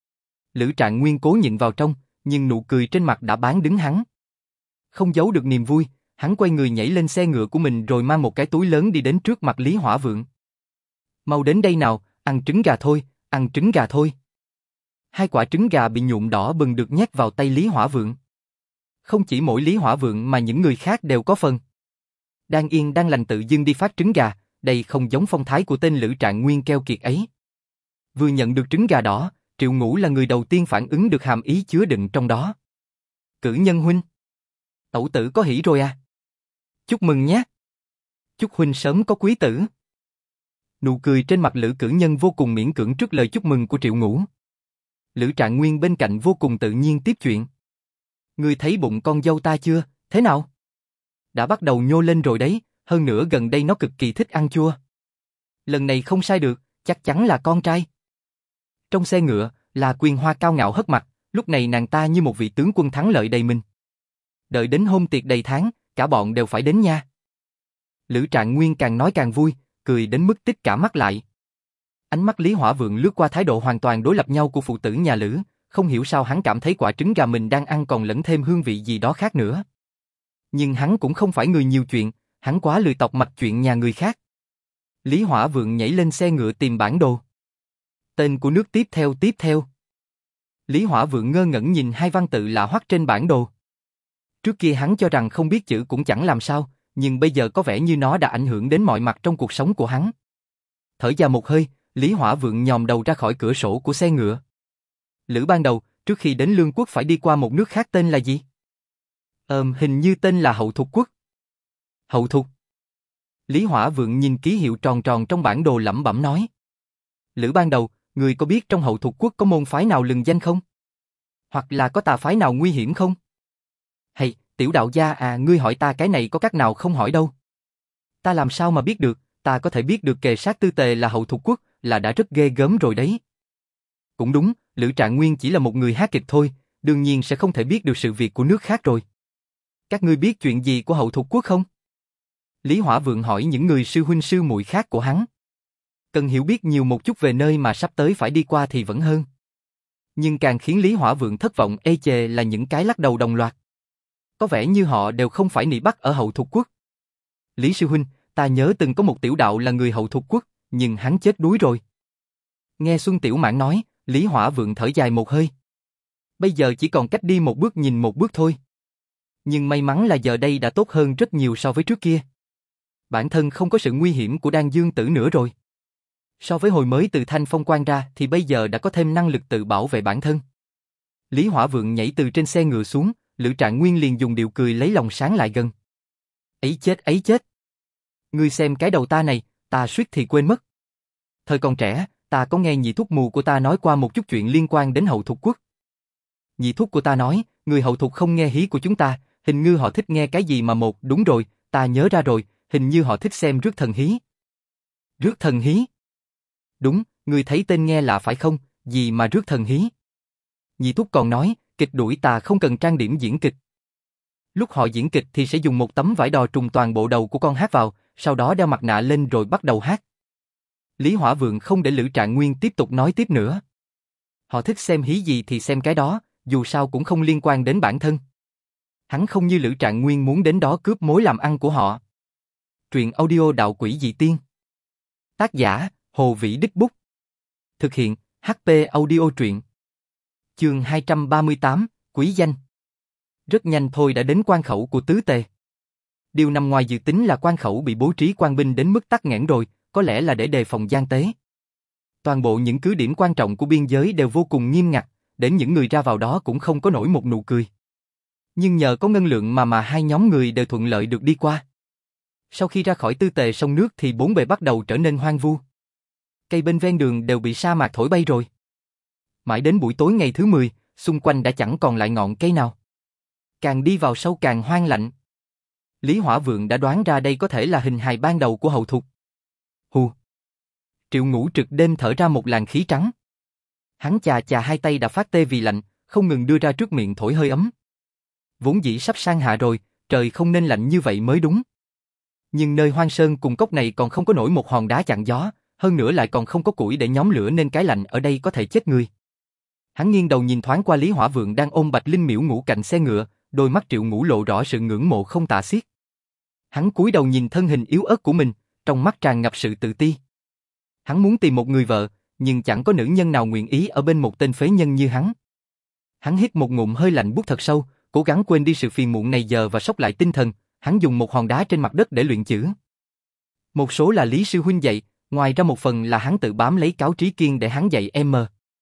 Lữ Trạng Nguyên cố nhịn vào trong, nhưng nụ cười trên mặt đã bán đứng hắn. Không giấu được niềm vui, hắn quay người nhảy lên xe ngựa của mình rồi mang một cái túi lớn đi đến trước mặt Lý Hỏa Vượng. Mau đến đây nào, ăn trứng gà thôi, ăn trứng gà thôi. Hai quả trứng gà bị nhuộm đỏ bừng được nhét vào tay Lý Hỏa Vượng. Không chỉ mỗi Lý Hỏa Vượng mà những người khác đều có phần. Đang yên đang lành tự dưng đi phát trứng gà, đây không giống phong thái của tên Lữ Trạng Nguyên keo kiệt ấy. Vừa nhận được trứng gà đỏ, Triệu Ngũ là người đầu tiên phản ứng được hàm ý chứa đựng trong đó. Cử nhân huynh. Tẩu tử có hỷ rồi à? Chúc mừng nhé. Chúc huynh sớm có quý tử. Nụ cười trên mặt Lữ Cử Nhân vô cùng miễn cưỡng trước lời chúc mừng của Triệu Ngũ. Lữ Trạng Nguyên bên cạnh vô cùng tự nhiên tiếp chuyện. Ngươi thấy bụng con dâu ta chưa, thế nào? Đã bắt đầu nhô lên rồi đấy, hơn nữa gần đây nó cực kỳ thích ăn chua. Lần này không sai được, chắc chắn là con trai. Trong xe ngựa, là Quyền Hoa cao ngạo hất mặt, lúc này nàng ta như một vị tướng quân thắng lợi đầy mình. Đợi đến hôn tiệc đầy tháng, cả bọn đều phải đến nha. Lữ Trạng Nguyên càng nói càng vui, cười đến mức tích cả mắt lại. Ánh mắt Lý Hỏa Vượng lướt qua thái độ hoàn toàn đối lập nhau của phụ tử nhà Lữ, không hiểu sao hắn cảm thấy quả trứng gà mình đang ăn còn lẫn thêm hương vị gì đó khác nữa. Nhưng hắn cũng không phải người nhiều chuyện, hắn quá lười tọc mạch chuyện nhà người khác. Lý Hỏa Vượng nhảy lên xe ngựa tìm bản đồ. Tên của nước tiếp theo tiếp theo. Lý Hỏa Vượng ngơ ngẩn nhìn hai văn tự lạ hoắc trên bản đồ. Trước kia hắn cho rằng không biết chữ cũng chẳng làm sao, nhưng bây giờ có vẻ như nó đã ảnh hưởng đến mọi mặt trong cuộc sống của hắn. Thở ra một hơi, Lý Hỏa Vượng nhòm đầu ra khỏi cửa sổ của xe ngựa. Lữ ban đầu, trước khi đến Lương Quốc phải đi qua một nước khác tên là gì? Ờm, hình như tên là Hậu Thục Quốc. Hậu Thục. Lý Hỏa Vượng nhìn ký hiệu tròn tròn trong bản đồ lẩm bẩm nói. Lữ ban đầu, người có biết trong Hậu Thục Quốc có môn phái nào lừng danh không? Hoặc là có tà phái nào nguy hiểm không? Hay, tiểu đạo gia à, ngươi hỏi ta cái này có cách nào không hỏi đâu. Ta làm sao mà biết được, ta có thể biết được kề sát tư tề là Hậu Thục Quốc, là đã rất ghê gớm rồi đấy. Cũng đúng, Lữ Trạng Nguyên chỉ là một người hát kịch thôi, đương nhiên sẽ không thể biết được sự việc của nước khác rồi. Các ngươi biết chuyện gì của Hậu Thục Quốc không? Lý Hỏa Vượng hỏi những người sư huynh sư muội khác của hắn. Cần hiểu biết nhiều một chút về nơi mà sắp tới phải đi qua thì vẫn hơn. Nhưng càng khiến Lý Hỏa Vượng thất vọng ê chề là những cái lắc đầu đồng loạt. Có vẻ như họ đều không phải nị Bắc ở Hậu Thục Quốc. Lý sư huynh, ta nhớ từng có một tiểu đạo là người Hậu Thục Quốc, nhưng hắn chết đuối rồi. Nghe Xuân Tiểu Mãn nói, Lý Hỏa Vượng thở dài một hơi. Bây giờ chỉ còn cách đi một bước nhìn một bước thôi. Nhưng may mắn là giờ đây đã tốt hơn rất nhiều so với trước kia. Bản thân không có sự nguy hiểm của Đan Dương Tử nữa rồi. So với hồi mới từ Thanh Phong Quan ra thì bây giờ đã có thêm năng lực tự bảo vệ bản thân. Lý Hỏa Vượng nhảy từ trên xe ngựa xuống, Lữ Trạng Nguyên liền dùng điệu cười lấy lòng sáng lại gần. Ấy chết ấy chết. Ngươi xem cái đầu ta này, ta suýt thì quên mất. Thời còn trẻ, ta có nghe nhị thúc mù của ta nói qua một chút chuyện liên quan đến Hậu Thục Quốc. Nhị thúc của ta nói, người Hậu Thục không nghe hí của chúng ta, hình như họ thích nghe cái gì mà một, đúng rồi, ta nhớ ra rồi, hình như họ thích xem rước thần hí. Rước thần hí? Đúng, ngươi thấy tên nghe lạ phải không, gì mà rước thần hí? Nhị thúc còn nói, kịch đuổi tà không cần trang điểm diễn kịch. Lúc họ diễn kịch thì sẽ dùng một tấm vải đò trùm toàn bộ đầu của con hát vào, sau đó đeo mặt nạ lên rồi bắt đầu hát. Lý Hỏa Vượng không để Lữ Trạng Nguyên tiếp tục nói tiếp nữa. Họ thích xem hí gì thì xem cái đó, dù sao cũng không liên quan đến bản thân. Hắn không như Lữ Trạng Nguyên muốn đến đó cướp mối làm ăn của họ. Truyện audio Đạo Quỷ Dị Tiên. Tác giả, Hồ Vĩ Đích Bút. Thực hiện, hát pê Audio Truyện. Chương hai trăm ba mươi tám, Quý Danh. Rất nhanh thôi đã đến quan khẩu của Tứ Tề. Điều nằm ngoài dự tính là quan khẩu bị bố trí quan binh đến mức tắc nghẽn rồi, có lẽ là để đề phòng gian tế. Toàn bộ những cứ điểm quan trọng của biên giới đều vô cùng nghiêm ngặt, đến những người ra vào đó cũng không có nổi một nụ cười. Nhưng nhờ có ngân lượng mà mà hai nhóm người đều thuận lợi được đi qua. Sau khi ra khỏi Tư Tề sông nước thì bốn bề bắt đầu trở nên hoang vu. Cây bên ven đường đều bị sa mạc thổi bay rồi. Mãi đến buổi tối ngày thứ mười, xung quanh đã chẳng còn lại ngọn cây nào. Càng đi vào sâu càng hoang lạnh. Lý Hỏa Vượng đã đoán ra đây có thể là hình hài ban đầu của Hậu Thục. Hù. Triệu Ngũ trực đêm thở ra một làn khí trắng. Hắn chà chà hai tay đã phát tê vì lạnh, không ngừng đưa ra trước miệng thổi hơi ấm. Vốn dĩ sắp sang hạ rồi, trời không nên lạnh như vậy mới đúng. Nhưng nơi hoang sơn cùng cốc này còn không có nổi một hòn đá chặn gió, hơn nữa lại còn không có củi để nhóm lửa nên cái lạnh ở đây có thể chết người. Hắn nghiêng đầu nhìn thoáng qua Lý Hỏa Vượng đang ôm Bạch Linh Miễu ngủ cạnh xe ngựa, đôi mắt Triệu Ngũ lộ rõ sự ngưỡng mộ không tả xiết. Hắn cúi đầu nhìn thân hình yếu ớt của mình, trong mắt tràn ngập sự tự ti. Hắn muốn tìm một người vợ, nhưng chẳng có nữ nhân nào nguyện ý ở bên một tên phế nhân như hắn. Hắn hít một ngụm hơi lạnh buốt thật sâu, cố gắng quên đi sự phiền muộn này giờ và sốc lại tinh thần. Hắn dùng một hòn đá trên mặt đất để luyện chữ. Một số là Lý sư huynh dạy, ngoài ra một phần là hắn tự bám lấy Cáo Trí Kiên để hắn dạy em.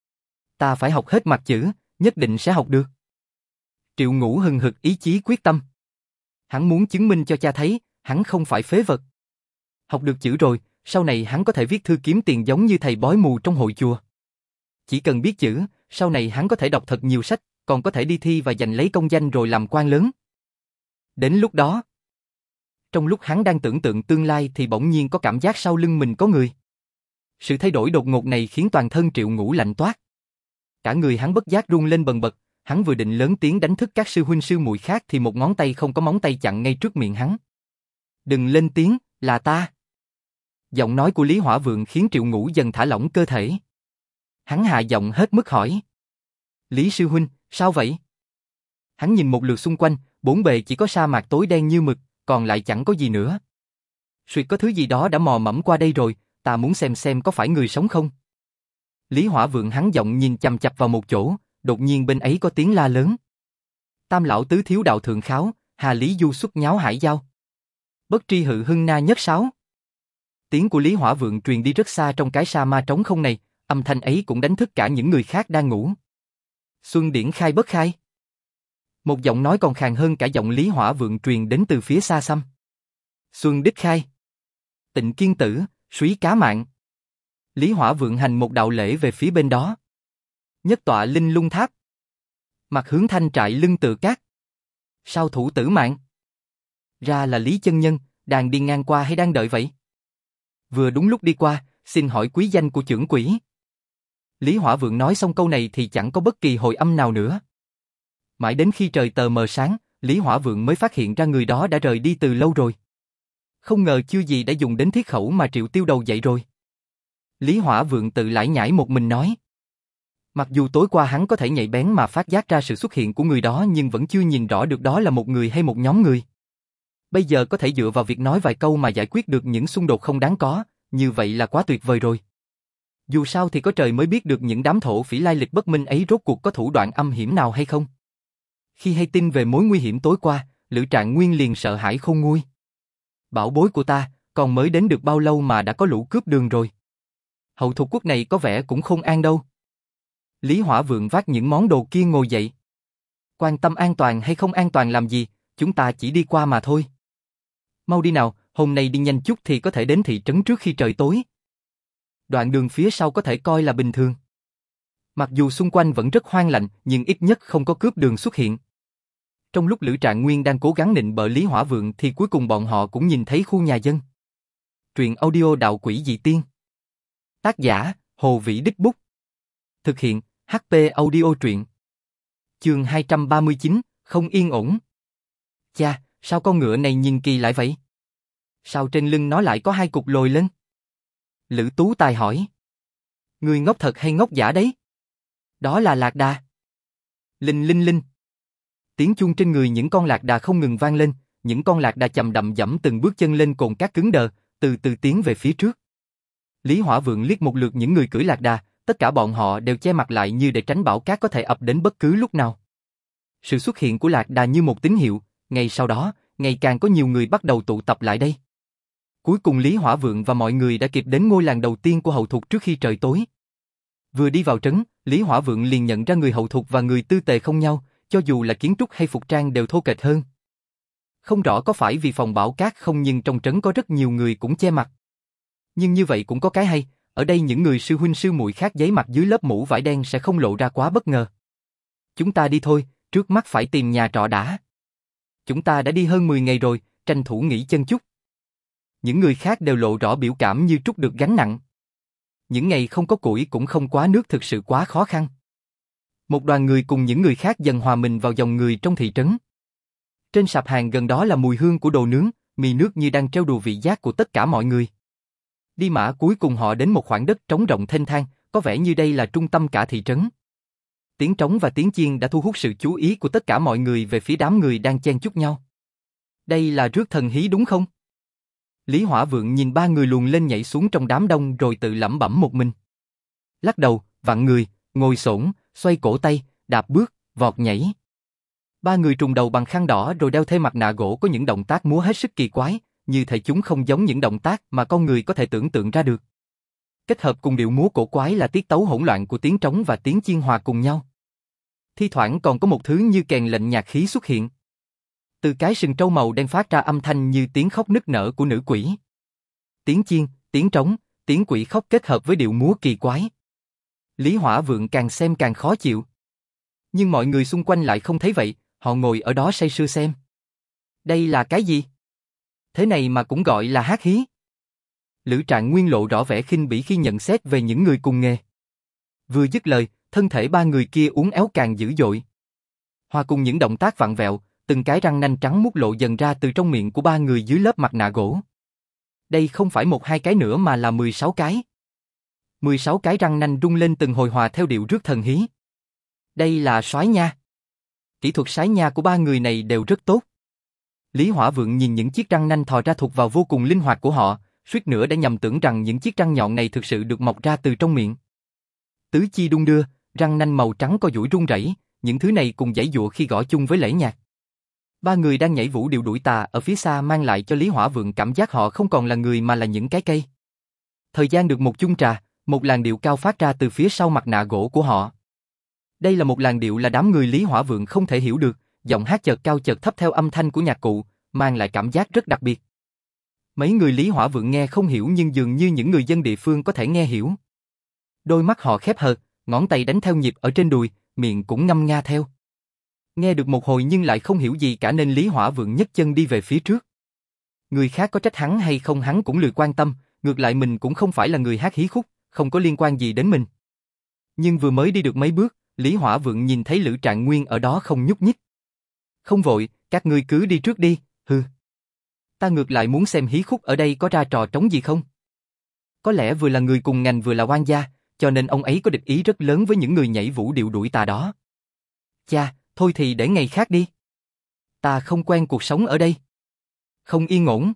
Ta phải học hết mặt chữ, nhất định sẽ học được. Triệu Ngũ hừng hực ý chí quyết tâm. Hắn muốn chứng minh cho cha thấy, hắn không phải phế vật. Học được chữ rồi, sau này hắn có thể viết thư kiếm tiền giống như thầy bói mù trong hội chùa. Chỉ cần biết chữ, sau này hắn có thể đọc thật nhiều sách, còn có thể đi thi và giành lấy công danh rồi làm quan lớn. Đến lúc đó, trong lúc hắn đang tưởng tượng tương lai thì bỗng nhiên có cảm giác sau lưng mình có người. Sự thay đổi đột ngột này khiến toàn thân Triệu Ngũ lạnh toát. Cả người hắn bất giác run lên bần bật, hắn vừa định lớn tiếng đánh thức các sư huynh sư muội khác thì một ngón tay không có móng tay chặn ngay trước miệng hắn. Đừng lên tiếng, là ta. Giọng nói của Lý Hỏa Vượng khiến Triệu Ngũ dần thả lỏng cơ thể. Hắn hạ giọng hết mức hỏi. Lý sư huynh, sao vậy? Hắn nhìn một lượt xung quanh, bốn bề chỉ có sa mạc tối đen như mực, còn lại chẳng có gì nữa. Suýt có thứ gì đó đã mò mẫm qua đây rồi, ta muốn xem xem có phải người sống không. Lý Hỏa Vượng hắn giọng nhìn chằm chằm vào một chỗ, đột nhiên bên ấy có tiếng la lớn. Tam lão tứ thiếu đạo thượng kháo, Hà Lý du xuất nháo hải giao. Bất tri hự hưng na nhất sáo. Tiếng của Lý Hỏa Vượng truyền đi rất xa trong cái sa ma trống không này, âm thanh ấy cũng đánh thức cả những người khác đang ngủ. Xuân điển khai bất khai. Một giọng nói còn khàn hơn cả giọng Lý Hỏa Vượng truyền đến từ phía xa xăm. Xuân đích khai. Tịnh kiên tử, súy cá mạng. Lý Hỏa Vượng hành một đạo lễ về phía bên đó. Nhất tọa linh lung tháp. Mặt hướng thanh trại lưng tự cát. Sao thủ tử mạng? Ra là Lý chân nhân, đang đi ngang qua hay đang đợi vậy? Vừa đúng lúc đi qua, xin hỏi quý danh của chưởng quỷ. Lý Hỏa Vượng nói xong câu này thì chẳng có bất kỳ hồi âm nào nữa. Mãi đến khi trời tờ mờ sáng, Lý Hỏa Vượng mới phát hiện ra người đó đã rời đi từ lâu rồi. Không ngờ chưa gì đã dùng đến thiết khẩu mà Triệu Tiêu Đầu dạy rồi. Lý Hỏa Vượng tự lải nhải một mình nói. Mặc dù tối qua hắn có thể nhạy bén mà phát giác ra sự xuất hiện của người đó nhưng vẫn chưa nhìn rõ được đó là một người hay một nhóm người. Bây giờ có thể dựa vào việc nói vài câu mà giải quyết được những xung đột không đáng có, như vậy là quá tuyệt vời rồi. Dù sao thì có trời mới biết được những đám thổ phỉ lai lịch bất minh ấy rốt cuộc có thủ đoạn âm hiểm nào hay không. Khi hay tin về mối nguy hiểm tối qua, Lữ Trạng Nguyên liền sợ hãi khôn nguôi. Bảo bối của ta, còn mới đến được bao lâu mà đã có lũ cướp đường rồi. Hậu thuộc quốc này có vẻ cũng không an đâu. Lý Hỏa Vượng vác những món đồ kia ngồi dậy. Quan tâm an toàn hay không an toàn làm gì, chúng ta chỉ đi qua mà thôi. Mau đi nào, hôm nay đi nhanh chút thì có thể đến thị trấn trước khi trời tối. Đoạn đường phía sau có thể coi là bình thường. Mặc dù xung quanh vẫn rất hoang lạnh, nhưng ít nhất không có cướp đường xuất hiện. Trong lúc Lữ Trạng Nguyên đang cố gắng nịnh bợ Lý Hỏa Vượng thì cuối cùng bọn họ cũng nhìn thấy khu nhà dân. Truyện audio Đạo Quỷ Dị Tiên. Tác giả, Hồ Vĩ Đích Bút. Thực hiện, hát pê Audio Truyện. Chương hai trăm ba mươi chín, không yên ổn. Cha, sao con ngựa này nhìn kỳ lại vậy? Sao trên lưng nó lại có hai cục lồi lên? Lữ Tú Tài hỏi. Người ngốc thật hay ngốc giả đấy? Đó là lạc đà. Linh linh linh. Tiếng chuông trên người những con lạc đà không ngừng vang lên, những con lạc đà chậm đậm dẫm từng bước chân lên cồn cát cứng đờ, từ từ tiến về phía trước. Lý Hỏa Vượng liếc một lượt những người cưỡi lạc đà, tất cả bọn họ đều che mặt lại như để tránh bão cát có thể ập đến bất cứ lúc nào. Sự xuất hiện của lạc đà như một tín hiệu, ngay sau đó, ngày càng có nhiều người bắt đầu tụ tập lại đây. Cuối cùng Lý Hỏa Vượng và mọi người đã kịp đến ngôi làng đầu tiên của hậu thục trước khi trời tối. Vừa đi vào trấn, Lý Hỏa Vượng liền nhận ra người hậu thục và người tư tề không nhau, cho dù là kiến trúc hay phục trang đều thô kệch hơn. Không rõ có phải vì phòng bão cát không nhưng trong trấn có rất nhiều người cũng che mặt. Nhưng như vậy cũng có cái hay, ở đây những người sư huynh sư muội khác giấu mặt dưới lớp mũ vải đen sẽ không lộ ra quá bất ngờ. Chúng ta đi thôi, trước mắt phải tìm nhà trọ đã. Chúng ta đã đi hơn mười ngày rồi, tranh thủ nghỉ chân chút. Những người khác đều lộ rõ biểu cảm như trút được gánh nặng. Những ngày không có củi cũng không quá nước thực sự quá khó khăn. Một đoàn người cùng những người khác dần hòa mình vào dòng người trong thị trấn. Trên sạp hàng gần đó là mùi hương của đồ nướng, mì nước như đang trêu đùa vị giác của tất cả mọi người. Đi mã cuối cùng họ đến một khoảng đất trống rộng thênh thang, có vẻ như đây là trung tâm cả thị trấn. Tiếng trống và tiếng chiên đã thu hút sự chú ý của tất cả mọi người về phía đám người đang chen chúc nhau. Đây là rước thần hí đúng không? Lý Hỏa Vượng nhìn ba người luồn lên nhảy xuống trong đám đông rồi tự lẩm bẩm một mình. Lắc đầu, vặn người, ngồi xổm, xoay cổ tay, đạp bước, vọt nhảy. Ba người trùm đầu bằng khăn đỏ rồi đeo thêm mặt nạ gỗ có những động tác múa hết sức kỳ quái, như thể chúng không giống những động tác mà con người có thể tưởng tượng ra được. Kết hợp cùng điệu múa cổ quái là tiết tấu hỗn loạn của tiếng trống và tiếng chiên hòa cùng nhau. Thi thoảng còn có một thứ như kèn lệnh nhạc khí xuất hiện. Từ cái sừng trâu màu đen phát ra âm thanh như tiếng khóc nức nở của nữ quỷ. Tiếng chiên, tiếng trống, tiếng quỷ khóc kết hợp với điệu múa kỳ quái. Lý Hỏa Vượng càng xem càng khó chịu. Nhưng mọi người xung quanh lại không thấy vậy, họ ngồi ở đó say sưa xem. Đây là cái gì? Thế này mà cũng gọi là hát hí. Lữ Trạng Nguyên lộ rõ vẻ khinh bỉ khi nhận xét về những người cùng nghề. Vừa dứt lời, thân thể ba người kia uốn éo càng dữ dội. Hòa cùng những động tác vặn vẹo, từng cái răng nanh trắng muốt lộ dần ra từ trong miệng của ba người dưới lớp mặt nạ gỗ. Đây không phải một hai cái nữa mà là mười sáu cái. mười sáu cái răng nanh rung lên từng hồi hòa theo điệu rước thần hí. Đây là soái nha. Kỹ thuật sái nha của ba người này đều rất tốt. Lý Hỏa Vượng nhìn những chiếc răng nanh thò ra thuộc vào vô cùng linh hoạt của họ, suýt nữa đã nhầm tưởng rằng những chiếc răng nhọn này thực sự được mọc ra từ trong miệng. Tứ chi đung đưa, răng nanh màu trắng co duỗi rung rẩy, những thứ này cùng giãy giụa khi gõ chung với lễ nhạc. Ba người đang nhảy vũ điệu đuổi tà ở phía xa mang lại cho Lý Hỏa Vượng cảm giác họ không còn là người mà là những cái cây. Thời gian được một chung trà, một làn điệu cao phát ra từ phía sau mặt nạ gỗ của họ. Đây là một làn điệu là đám người Lý Hỏa Vượng không thể hiểu được, giọng hát chợt cao chợt thấp theo âm thanh của nhạc cụ, mang lại cảm giác rất đặc biệt. Mấy người Lý Hỏa Vượng nghe không hiểu nhưng dường như những người dân địa phương có thể nghe hiểu. Đôi mắt họ khép hờ, ngón tay đánh theo nhịp ở trên đùi, miệng cũng ngâm nga theo. Nghe được một hồi nhưng lại không hiểu gì cả nên Lý Hỏa Vượng nhấc chân đi về phía trước. Người khác có trách hắn hay không hắn cũng lười quan tâm, ngược lại mình cũng không phải là người hát hí khúc, không có liên quan gì đến mình. Nhưng vừa mới đi được mấy bước, Lý Hỏa Vượng nhìn thấy Lữ Trạng Nguyên ở đó không nhúc nhích. Không vội, các ngươi cứ đi trước đi, hừ. Ta ngược lại muốn xem hí khúc ở đây có ra trò trống gì không. Có lẽ vừa là người cùng ngành vừa là oan gia, cho nên ông ấy có địch ý rất lớn với những người nhảy vũ điệu đuổi tà đó. Cha, thôi thì để ngày khác đi. Ta không quen cuộc sống ở đây. Không yên ổn.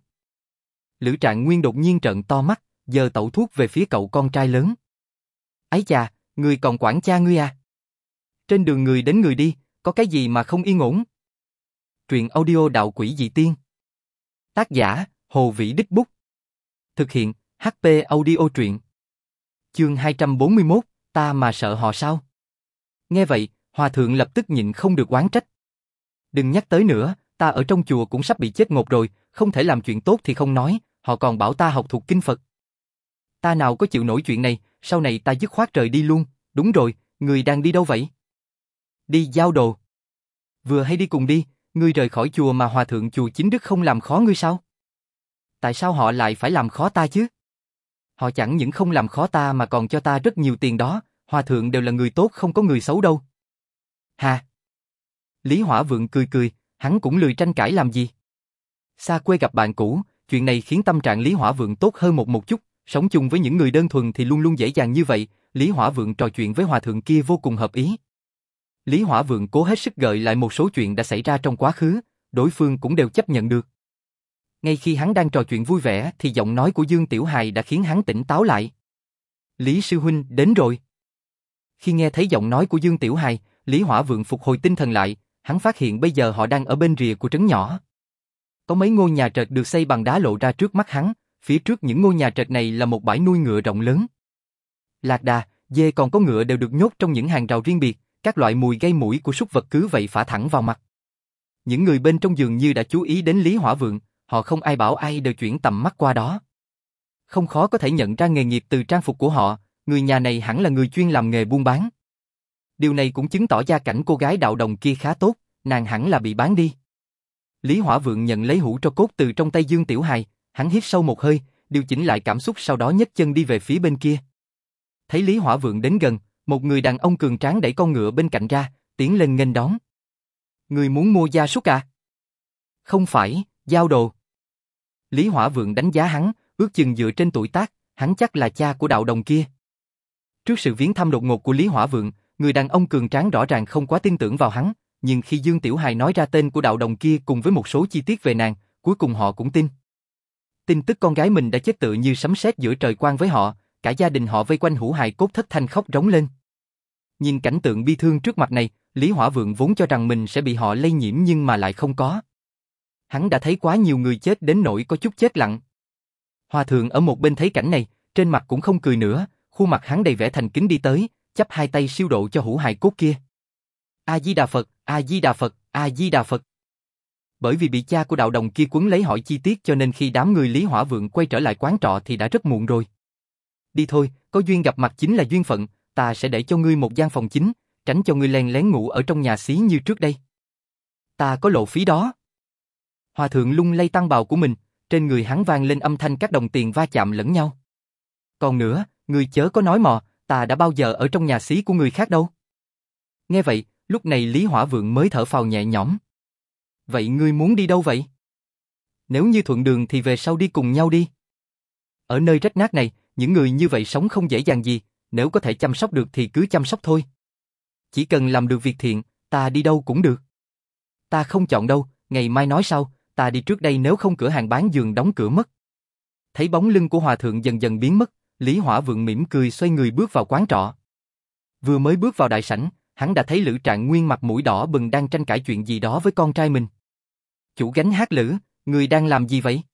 Lữ Trạng Nguyên đột nhiên trợn to mắt, giơ tẩu thuốc về phía cậu con trai lớn. Ấy chà, ngươi còn quản cha ngươi à? Trên đường người đến người đi, có cái gì mà không yên ổn? Truyện audio Đạo Quỷ Dị Tiên. Tác giả, Hồ Vĩ Đích Bút. Thực hiện, hát pê Audio Truyện. Chương hai trăm bốn mươi mốt, ta mà sợ họ sao? Nghe vậy, Hòa Thượng lập tức nhịn không được oán trách. Đừng nhắc tới nữa, ta ở trong chùa cũng sắp bị chết ngột rồi, không thể làm chuyện tốt thì không nói, họ còn bảo ta học thuộc kinh Phật. Ta nào có chịu nổi chuyện này, sau này ta dứt khoát rời đi luôn, đúng rồi, người đang đi đâu vậy? Đi giao đồ. Vừa hay đi cùng đi, ngươi rời khỏi chùa mà Hòa Thượng chùa Chính Đức không làm khó ngươi sao? Tại sao họ lại phải làm khó ta chứ? Họ chẳng những không làm khó ta mà còn cho ta rất nhiều tiền đó, Hòa Thượng đều là người tốt không có người xấu đâu. Hà! Lý Hỏa Vượng cười cười, hắn cũng lười tranh cãi làm gì. Xa quê gặp bạn cũ, chuyện này khiến tâm trạng Lý Hỏa Vượng tốt hơn một một chút, sống chung với những người đơn thuần thì luôn luôn dễ dàng như vậy, Lý Hỏa Vượng trò chuyện với Hòa Thượng kia vô cùng hợp ý. Lý Hỏa Vượng cố hết sức gợi lại một số chuyện đã xảy ra trong quá khứ, đối phương cũng đều chấp nhận được. Ngay khi hắn đang trò chuyện vui vẻ thì giọng nói của Dương Tiểu Hài đã khiến hắn tỉnh táo lại. Lý sư huynh đến rồi. Khi nghe thấy giọng nói của Dương Tiểu Hài, Lý Hỏa Vượng phục hồi tinh thần lại, hắn phát hiện bây giờ họ đang ở bên rìa của trấn nhỏ. Có mấy ngôi nhà trệt được xây bằng đá lộ ra trước mắt hắn, phía trước những ngôi nhà trệt này là một bãi nuôi ngựa rộng lớn. Lạc đà, dê còn có ngựa đều được nhốt trong những hàng rào riêng biệt, các loại mùi gây mũi của súc vật cứ vậy phả thẳng vào mặt. Những người bên trong dường như đã chú ý đến Lý Hỏa Vượng, họ không ai bảo ai đều chuyển tầm mắt qua đó. Không khó có thể nhận ra nghề nghiệp từ trang phục của họ, người nhà này hẳn là người chuyên làm nghề buôn bán. Điều này cũng chứng tỏ gia cảnh cô gái đạo đồng kia khá tốt, nàng hẳn là bị bán đi. Lý Hỏa Vượng nhận lấy hũ tro cốt từ trong tay Dương Tiểu Hài, hắn hít sâu một hơi, điều chỉnh lại cảm xúc sau đó nhấc chân đi về phía bên kia. Thấy Lý Hỏa Vượng đến gần, một người đàn ông cường tráng đẩy con ngựa bên cạnh ra, tiến lên nghênh đón. Người muốn mua gia súc à? Không phải, giao đồ. Lý Hỏa Vượng đánh giá hắn, ước chừng dựa trên tuổi tác, hắn chắc là cha của đạo đồng kia. Trước sự viếng thăm đột ngột của Lý Hỏa Vượng, người đàn ông cường tráng rõ ràng không quá tin tưởng vào hắn, nhưng khi Dương Tiểu Hài nói ra tên của đạo đồng kia cùng với một số chi tiết về nàng, cuối cùng họ cũng tin. Tin tức con gái mình đã chết tựa như sấm sét giữa trời quang với họ, cả gia đình họ vây quanh hũ hài cốt thất thanh khóc rống lên. Nhìn cảnh tượng bi thương trước mặt này, Lý Hỏa Vượng vốn cho rằng mình sẽ bị họ lây nhiễm nhưng mà lại không có. Hắn đã thấy quá nhiều người chết đến nỗi có chút chết lặng. Hòa Thượng ở một bên thấy cảnh này, trên mặt cũng không cười nữa, khuôn mặt hắn đầy vẻ thành kính đi tới, chắp hai tay siêu độ cho hũ hài cốt kia. A Di Đà Phật, A Di Đà Phật, A Di Đà Phật. Bởi vì bị cha của đạo đồng kia quấn lấy hỏi chi tiết cho nên khi đám người Lý Hỏa Vượng quay trở lại quán trọ thì đã rất muộn rồi. Đi thôi, có duyên gặp mặt chính là duyên phận, ta sẽ để cho ngươi một gian phòng chính, tránh cho ngươi len lén ngủ ở trong nhà xí như trước đây. Ta có lộ phí đó. Hòa thượng lung lay tăng bào của mình, trên người hắn vang lên âm thanh các đồng tiền va chạm lẫn nhau. Còn nữa, ngươi chớ có nói mò, ta đã bao giờ ở trong nhà xí của người khác đâu. Nghe vậy, lúc này Lý Hỏa Vượng mới thở phào nhẹ nhõm. Vậy ngươi muốn đi đâu vậy? Nếu như thuận đường thì về sau đi cùng nhau đi. Ở nơi rách nát này, những người như vậy sống không dễ dàng gì, nếu có thể chăm sóc được thì cứ chăm sóc thôi. Chỉ cần làm được việc thiện, ta đi đâu cũng được. Ta không chọn đâu, ngày mai nói sau, ta đi trước đây nếu không cửa hàng bán giường đóng cửa mất. Thấy bóng lưng của hòa thượng dần dần biến mất, Lý Hỏa Vượng mỉm cười xoay người bước vào quán trọ. Vừa mới bước vào đại sảnh, hắn đã thấy Lữ Trạng Nguyên mặt mũi đỏ bừng đang tranh cãi chuyện gì đó với con trai mình. Chủ gánh hát Lữ, người đang làm gì vậy?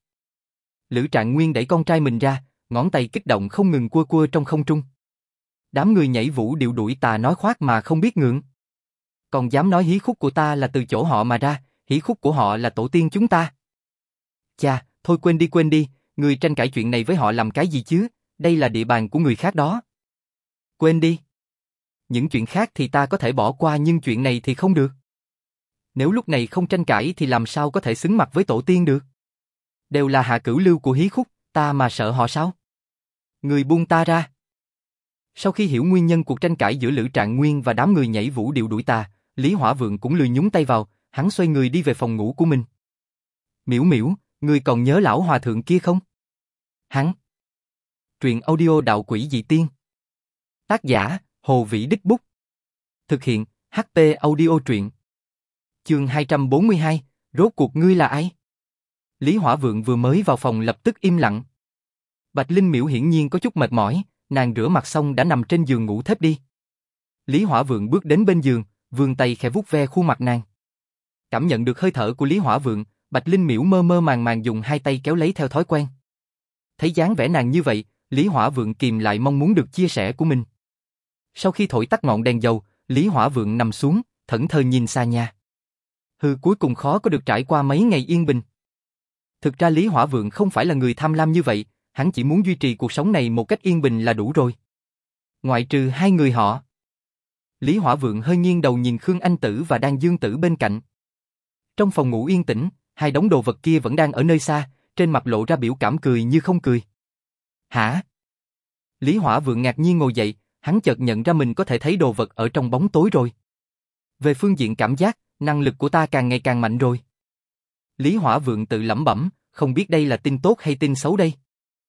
Lữ Trạng Nguyên đẩy con trai mình ra, ngón tay kích động không ngừng cua cua trong không trung. Đám người nhảy vũ điệu đuổi tà nói khoác mà không biết ngượng. Còn dám nói hí khúc của ta là từ chỗ họ mà ra, hí khúc của họ là tổ tiên chúng ta. Chà, thôi quên đi quên đi, người tranh cãi chuyện này với họ làm cái gì chứ, đây là địa bàn của người khác đó. Quên đi. Những chuyện khác thì ta có thể bỏ qua nhưng chuyện này thì không được. Nếu lúc này không tranh cãi thì làm sao có thể xứng mặt với tổ tiên được. Đều là hạ cửu lưu của hí khúc, ta mà sợ họ sao? Người buông ta ra. Sau khi hiểu nguyên nhân cuộc tranh cãi giữa Lữ Trạng Nguyên và đám người nhảy vũ điệu đuổi tà, Lý Hỏa Vượng cũng lười nhúng tay vào, hắn xoay người đi về phòng ngủ của mình. Miễu Miễu, ngươi còn nhớ lão hòa thượng kia không? Hắn. Truyện audio đạo quỷ dị tiên. Tác giả, Hồ Vĩ Đích Bút. Thực hiện, hát pê Audio truyện. Chương hai trăm bốn mươi hai, rốt cuộc ngươi là ai? Lý Hỏa Vượng vừa mới vào phòng lập tức im lặng. Bạch Linh Miễu hiển nhiên có chút mệt mỏi, nàng rửa mặt xong đã nằm trên giường ngủ thiếp đi. Lý Hỏa Vượng bước đến bên giường, vươn tay khẽ vuốt ve khuôn mặt nàng. Cảm nhận được hơi thở của Lý Hỏa Vượng, Bạch Linh Miễu mơ mơ màng màng dùng hai tay kéo lấy theo thói quen. Thấy dáng vẻ nàng như vậy, Lý Hỏa Vượng kìm lại mong muốn được chia sẻ của mình. Sau khi thổi tắt ngọn đèn dầu, Lý Hỏa Vượng nằm xuống, thẫn thờ nhìn xa nha. Hừ, cuối cùng khó có được trải qua mấy ngày yên bình. Thực ra Lý Hỏa Vượng không phải là người tham lam như vậy, hắn chỉ muốn duy trì cuộc sống này một cách yên bình là đủ rồi. Ngoại trừ hai người họ. Lý Hỏa Vượng hơi nghiêng đầu nhìn Khương Anh Tử và Đan Dương Tử bên cạnh. Trong phòng ngủ yên tĩnh, hai đống đồ vật kia vẫn đang ở nơi xa, trên mặt lộ ra biểu cảm cười như không cười. Hả? Lý Hỏa Vượng ngạc nhiên ngồi dậy, hắn chợt nhận ra mình có thể thấy đồ vật ở trong bóng tối rồi. Về phương diện cảm giác, năng lực của ta càng ngày càng mạnh rồi. Lý Hỏa Vượng tự lẩm bẩm, không biết đây là tin tốt hay tin xấu đây.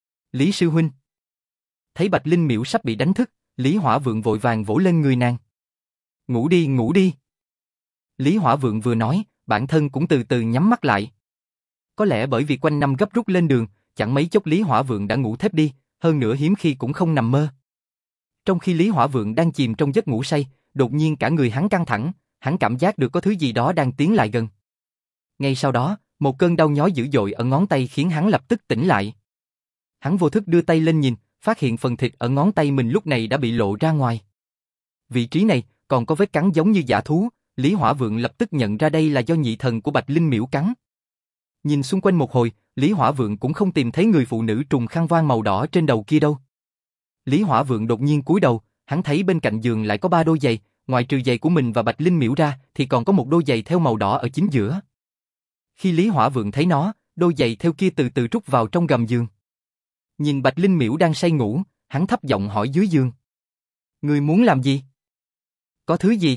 Lý sư huynh. Thấy Bạch Linh Miễu sắp bị đánh thức, Lý Hỏa Vượng vội vàng vỗ lên người nàng. Ngủ đi, ngủ đi. Lý Hỏa Vượng vừa nói, bản thân cũng từ từ nhắm mắt lại. Có lẽ bởi vì quanh năm gấp rút lên đường, chẳng mấy chốc Lý Hỏa Vượng đã ngủ thiếp đi, hơn nữa hiếm khi cũng không nằm mơ. Trong khi Lý Hỏa Vượng đang chìm trong giấc ngủ say, đột nhiên cả người hắn căng thẳng, hắn cảm giác được có thứ gì đó đang tiến lại gần. Ngay sau đó, một cơn đau nhói dữ dội ở ngón tay khiến hắn lập tức tỉnh lại. Hắn vô thức đưa tay lên nhìn, phát hiện phần thịt ở ngón tay mình lúc này đã bị lộ ra ngoài. Vị trí này còn có vết cắn giống như dã thú, Lý Hỏa Vượng lập tức nhận ra đây là do nhị thần của Bạch Linh Miễu cắn. Nhìn xung quanh một hồi, Lý Hỏa Vượng cũng không tìm thấy người phụ nữ trùng khăn voan màu đỏ trên đầu kia đâu. Lý Hỏa Vượng đột nhiên cúi đầu, hắn thấy bên cạnh giường lại có ba đôi giày, ngoài trừ giày của mình và Bạch Linh Miễu ra, thì còn có một đôi giày theo màu đỏ ở chính giữa. Khi Lý Hỏa Vượng thấy nó, đôi giày theo kia từ từ rút vào trong gầm giường. Nhìn Bạch Linh Miễu đang say ngủ, hắn thấp giọng hỏi dưới giường. Ngươi muốn làm gì? Có thứ gì?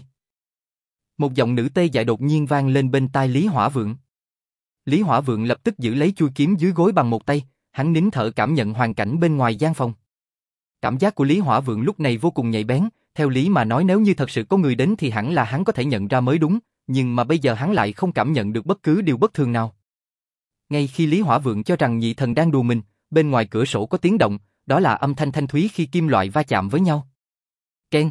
Một giọng nữ tê dại đột nhiên vang lên bên tai Lý Hỏa Vượng. Lý Hỏa Vượng lập tức giữ lấy chuôi kiếm dưới gối bằng một tay, hắn nín thở cảm nhận hoàn cảnh bên ngoài gian phòng. Cảm giác của Lý Hỏa Vượng lúc này vô cùng nhạy bén, theo lý mà nói nếu như thật sự có người đến thì hẳn là hắn có thể nhận ra mới đúng, nhưng mà bây giờ hắn lại không cảm nhận được bất cứ điều bất thường nào. Ngay khi Lý Hỏa Vượng cho rằng nhị thần đang đùa mình, bên ngoài cửa sổ có tiếng động, đó là âm thanh thanh thúy khi kim loại va chạm với nhau. Keng.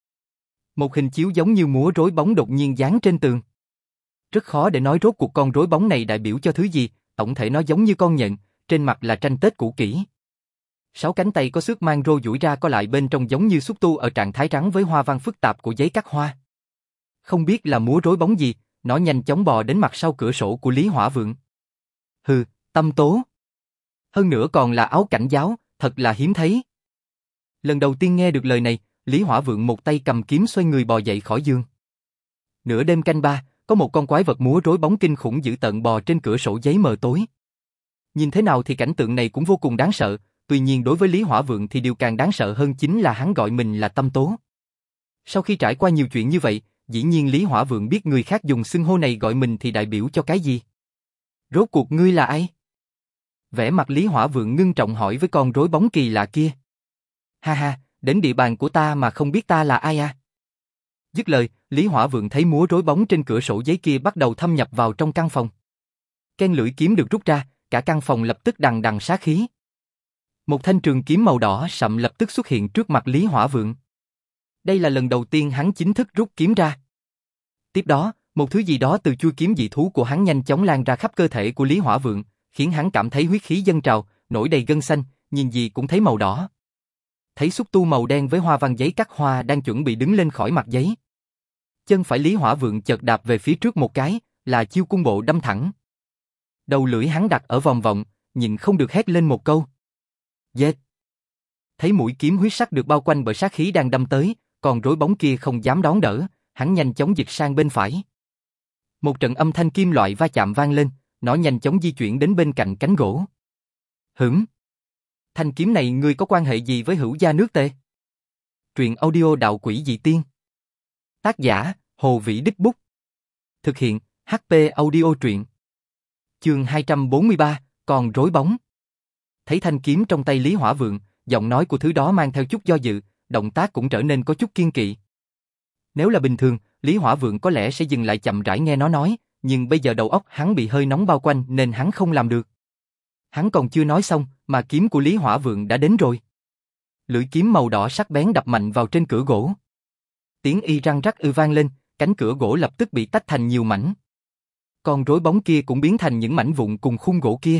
Một hình chiếu giống như múa rối bóng đột nhiên dán trên tường. Rất khó để nói rốt cuộc con rối bóng này đại biểu cho thứ gì, tổng thể nó giống như con nhện, trên mặt là tranh Tết cũ kỹ. Sáu cánh tay có xước mang rô duỗi ra co lại bên trong giống như xúc tu ở trạng thái trắng với hoa văn phức tạp của giấy cắt hoa. Không biết là múa rối bóng gì, nó nhanh chóng bò đến mặt sau cửa sổ của Lý Hỏa Vượng. Hừ, Tâm Tố. Hơn nữa còn là áo cảnh giáo, thật là hiếm thấy. Lần đầu tiên nghe được lời này, Lý Hỏa Vượng một tay cầm kiếm xoay người bò dậy khỏi giường. Nửa đêm canh ba, có một con quái vật múa rối bóng kinh khủng dữ tợn bò trên cửa sổ giấy mờ tối. Nhìn thế nào thì cảnh tượng này cũng vô cùng đáng sợ, tuy nhiên đối với Lý Hỏa Vượng thì điều càng đáng sợ hơn chính là hắn gọi mình là Tâm Tố. Sau khi trải qua nhiều chuyện như vậy, dĩ nhiên Lý Hỏa Vượng biết người khác dùng xưng hô này gọi mình thì đại biểu cho cái gì. Rốt cuộc ngươi là ai? Vẻ mặt Lý Hỏa Vượng ngưng trọng hỏi với con rối bóng kỳ lạ kia. Ha ha, đến địa bàn của ta mà không biết ta là ai à? Dứt lời, Lý Hỏa Vượng thấy múa rối bóng trên cửa sổ giấy kia bắt đầu thâm nhập vào trong căn phòng. Ken lưỡi kiếm được rút ra, cả căn phòng lập tức đằng đằng sát khí. Một thanh trường kiếm màu đỏ sậm lập tức xuất hiện trước mặt Lý Hỏa Vượng. Đây là lần đầu tiên hắn chính thức rút kiếm ra. Tiếp đó, một thứ gì đó từ chuôi kiếm dị thú của hắn nhanh chóng lan ra khắp cơ thể của Lý Hỏa Vượng, khiến hắn cảm thấy huyết khí dâng trào, nổi đầy gân xanh, nhìn gì cũng thấy màu đỏ. Thấy xúc tu màu đen với hoa văn giấy cắt hoa đang chuẩn bị đứng lên khỏi mặt giấy. Chân phải Lý Hỏa Vượng chợt đạp về phía trước một cái, là chiêu cung bộ đâm thẳng. Đầu lưỡi hắn đặt ở vòng vọng, nhịn không được hét lên một câu. Giết! Thấy mũi kiếm huyết sắc được bao quanh bởi sát khí đang đâm tới, còn rối bóng kia không dám đón đỡ, hắn nhanh chóng dịch sang bên phải. Một trận âm thanh kim loại va chạm vang lên, nó nhanh chóng di chuyển đến bên cạnh cánh gỗ. Hửm? Thanh kiếm này ngươi có quan hệ gì với Hữu Gia Nước Tề? Truyện audio Đạo Quỷ Dị Tiên. Tác giả, Hồ Vĩ Đích Bút. Thực hiện, hát pê Audio Truyện. Chương hai trăm bốn mươi ba, còn rối bóng. Thấy thanh kiếm trong tay Lý Hỏa Vượng, giọng nói của thứ đó mang theo chút do dự, động tác cũng trở nên có chút kiên kỵ. Nếu là bình thường, Lý Hỏa Vượng có lẽ sẽ dừng lại chậm rãi nghe nó nói, nhưng bây giờ đầu óc hắn bị hơi nóng bao quanh nên hắn không làm được. Hắn còn chưa nói xong, mà kiếm của Lý Hỏa Vượng đã đến rồi. Lưỡi kiếm màu đỏ sắc bén đập mạnh vào trên cửa gỗ. Tiếng y răng rắc ư vang lên, cánh cửa gỗ lập tức bị tách thành nhiều mảnh. Con rối bóng kia cũng biến thành những mảnh vụn cùng khung gỗ kia.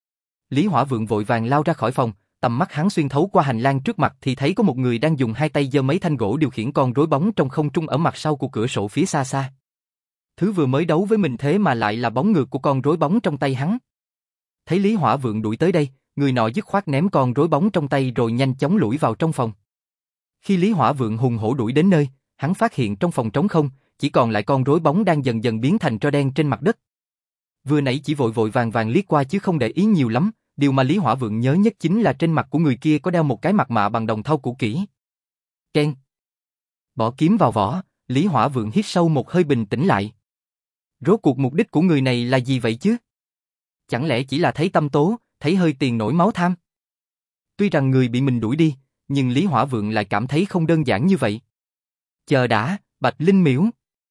Lý Hỏa Vượng vội vàng lao ra khỏi phòng, tầm mắt hắn xuyên thấu qua hành lang trước mặt thì thấy có một người đang dùng hai tay giơ mấy thanh gỗ điều khiển con rối bóng trong không trung ở mặt sau của cửa sổ phía xa xa. Thứ vừa mới đấu với mình thế mà lại là bóng ngược của con rối bóng trong tay hắn. Thấy Lý Hỏa Vượng đuổi tới đây, người nọ dứt khoát ném con rối bóng trong tay rồi nhanh chóng lủi vào trong phòng. Khi Lý Hỏa Vượng hùng hổ đuổi đến nơi, hắn phát hiện trong phòng trống không, chỉ còn lại con rối bóng đang dần dần biến thành tro đen trên mặt đất. Vừa nãy chỉ vội vội vàng vàng liếc qua chứ không để ý nhiều lắm, điều mà Lý Hỏa Vượng nhớ nhất chính là trên mặt của người kia có đeo một cái mặt mạ bằng đồng thau cũ kỹ. Ken. Bỏ kiếm vào vỏ, Lý Hỏa Vượng hít sâu một hơi bình tĩnh lại. Rốt cuộc mục đích của người này là gì vậy chứ? Chẳng lẽ chỉ là thấy Tâm Tố, thấy hơi tiền nổi máu tham? Tuy rằng người bị mình đuổi đi, nhưng Lý Hỏa Vượng lại cảm thấy không đơn giản như vậy. Chờ đã, Bạch Linh Miễu.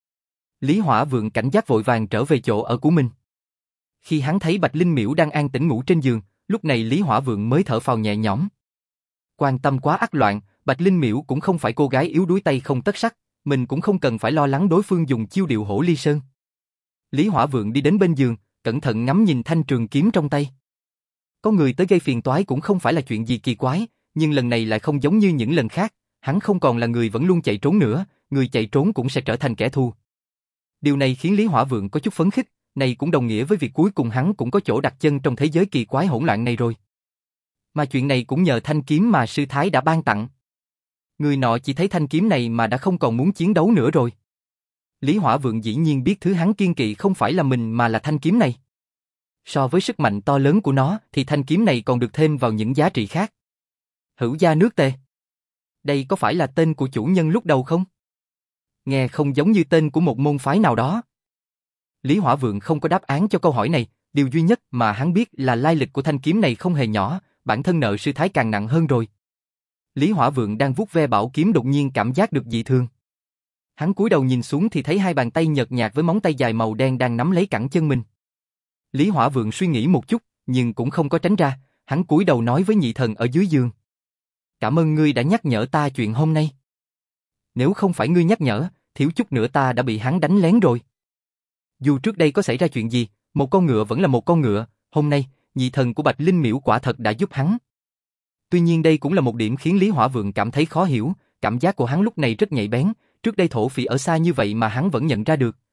Lý Hỏa Vượng cảnh giác vội vàng trở về chỗ ở của mình. Khi hắn thấy Bạch Linh Miễu đang an tĩnh ngủ trên giường, lúc này Lý Hỏa Vượng mới thở phào nhẹ nhõm. Quan tâm quá ác loạn, Bạch Linh Miễu cũng không phải cô gái yếu đuối tay không tất sắt, mình cũng không cần phải lo lắng đối phương dùng chiêu điệu hổ ly sơn. Lý Hỏa Vượng đi đến bên giường, cẩn thận ngắm nhìn thanh trường kiếm trong tay. Có người tới gây phiền toái cũng không phải là chuyện gì kỳ quái, nhưng lần này lại không giống như những lần khác, hắn không còn là người vẫn luôn chạy trốn nữa, người chạy trốn cũng sẽ trở thành kẻ thù. Điều này khiến Lý Hỏa Vượng có chút phấn khích, này cũng đồng nghĩa với việc cuối cùng hắn cũng có chỗ đặt chân trong thế giới kỳ quái hỗn loạn này rồi. Mà chuyện này cũng nhờ thanh kiếm mà sư thái đã ban tặng. Người nọ chỉ thấy thanh kiếm này mà đã không còn muốn chiến đấu nữa rồi. Lý Hỏa Vượng dĩ nhiên biết thứ hắn kiên kỵ không phải là mình mà là thanh kiếm này. So với sức mạnh to lớn của nó thì thanh kiếm này còn được thêm vào những giá trị khác. Hữu Gia Nước Tề. Đây có phải là tên của chủ nhân lúc đầu không? Nghe không giống như tên của một môn phái nào đó. Lý Hỏa Vượng không có đáp án cho câu hỏi này, điều duy nhất mà hắn biết là lai lịch của thanh kiếm này không hề nhỏ, bản thân nợ sư thái càng nặng hơn rồi. Lý Hỏa Vượng đang vuốt ve bảo kiếm đột nhiên cảm giác được dị thường. Hắn cúi đầu nhìn xuống thì thấy hai bàn tay nhợt nhạt với móng tay dài màu đen đang nắm lấy cẳng chân mình. Lý Hỏa Vượng suy nghĩ một chút, nhưng cũng không có tránh ra, hắn cúi đầu nói với nhị thần ở dưới giường. Cảm ơn ngươi đã nhắc nhở ta chuyện hôm nay. Nếu không phải ngươi nhắc nhở, thiếu chút nữa ta đã bị hắn đánh lén rồi. Dù trước đây có xảy ra chuyện gì, một con ngựa vẫn là một con ngựa, hôm nay, nhị thần của Bạch Linh Miễu quả thật đã giúp hắn. Tuy nhiên đây cũng là một điểm khiến Lý Hỏa Vượng cảm thấy khó hiểu, cảm giác của hắn lúc này rất nhạy bén, trước đây thổ phỉ ở xa như vậy mà hắn vẫn nhận ra được,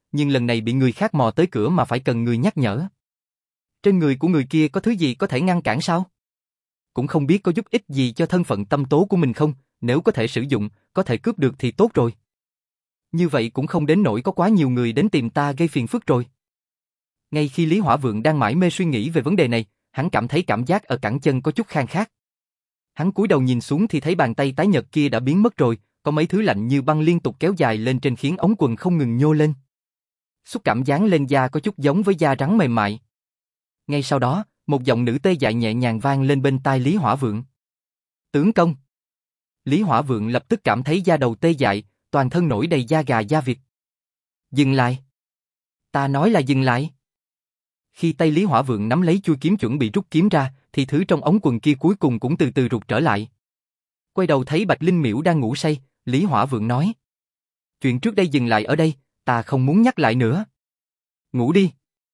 nhưng lần này bị người khác mò tới cửa mà phải cần người nhắc nhở. Trên người của người kia có thứ gì có thể ngăn cản sao? Cũng không biết có giúp ích gì cho thân phận tâm tố của mình không, nếu có thể sử dụng, có thể cướp được thì tốt rồi. Như vậy cũng không đến nỗi có quá nhiều người đến tìm ta gây phiền phức rồi. Ngay khi Lý Hỏa Vượng đang mải mê suy nghĩ về vấn đề này, hắn cảm thấy cảm giác ở cẳng chân có chút khang khát. Hắn cúi đầu nhìn xuống thì thấy bàn tay tái nhợt kia đã biến mất rồi, có mấy thứ lạnh như băng liên tục kéo dài lên trên khiến ống quần không ngừng nhô lên. Xúc cảm dán lên da có chút giống với da rắn mềm mại. Ngay sau đó, một giọng nữ tê dại nhẹ nhàng vang lên bên tai Lý Hỏa Vượng. Tướng công. Lý Hỏa Vượng lập tức cảm thấy da đầu tê dại, toàn thân nổi đầy da gà da vịt. Dừng lại. Ta nói là dừng lại. Khi tay Lý Hỏa Vượng nắm lấy chuôi kiếm chuẩn bị rút kiếm ra, thì thứ trong ống quần kia cuối cùng cũng từ từ rụt trở lại. Quay đầu thấy Bạch Linh Miễu đang ngủ say, Lý Hỏa Vượng nói. Chuyện trước đây dừng lại ở đây, ta không muốn nhắc lại nữa. Ngủ đi.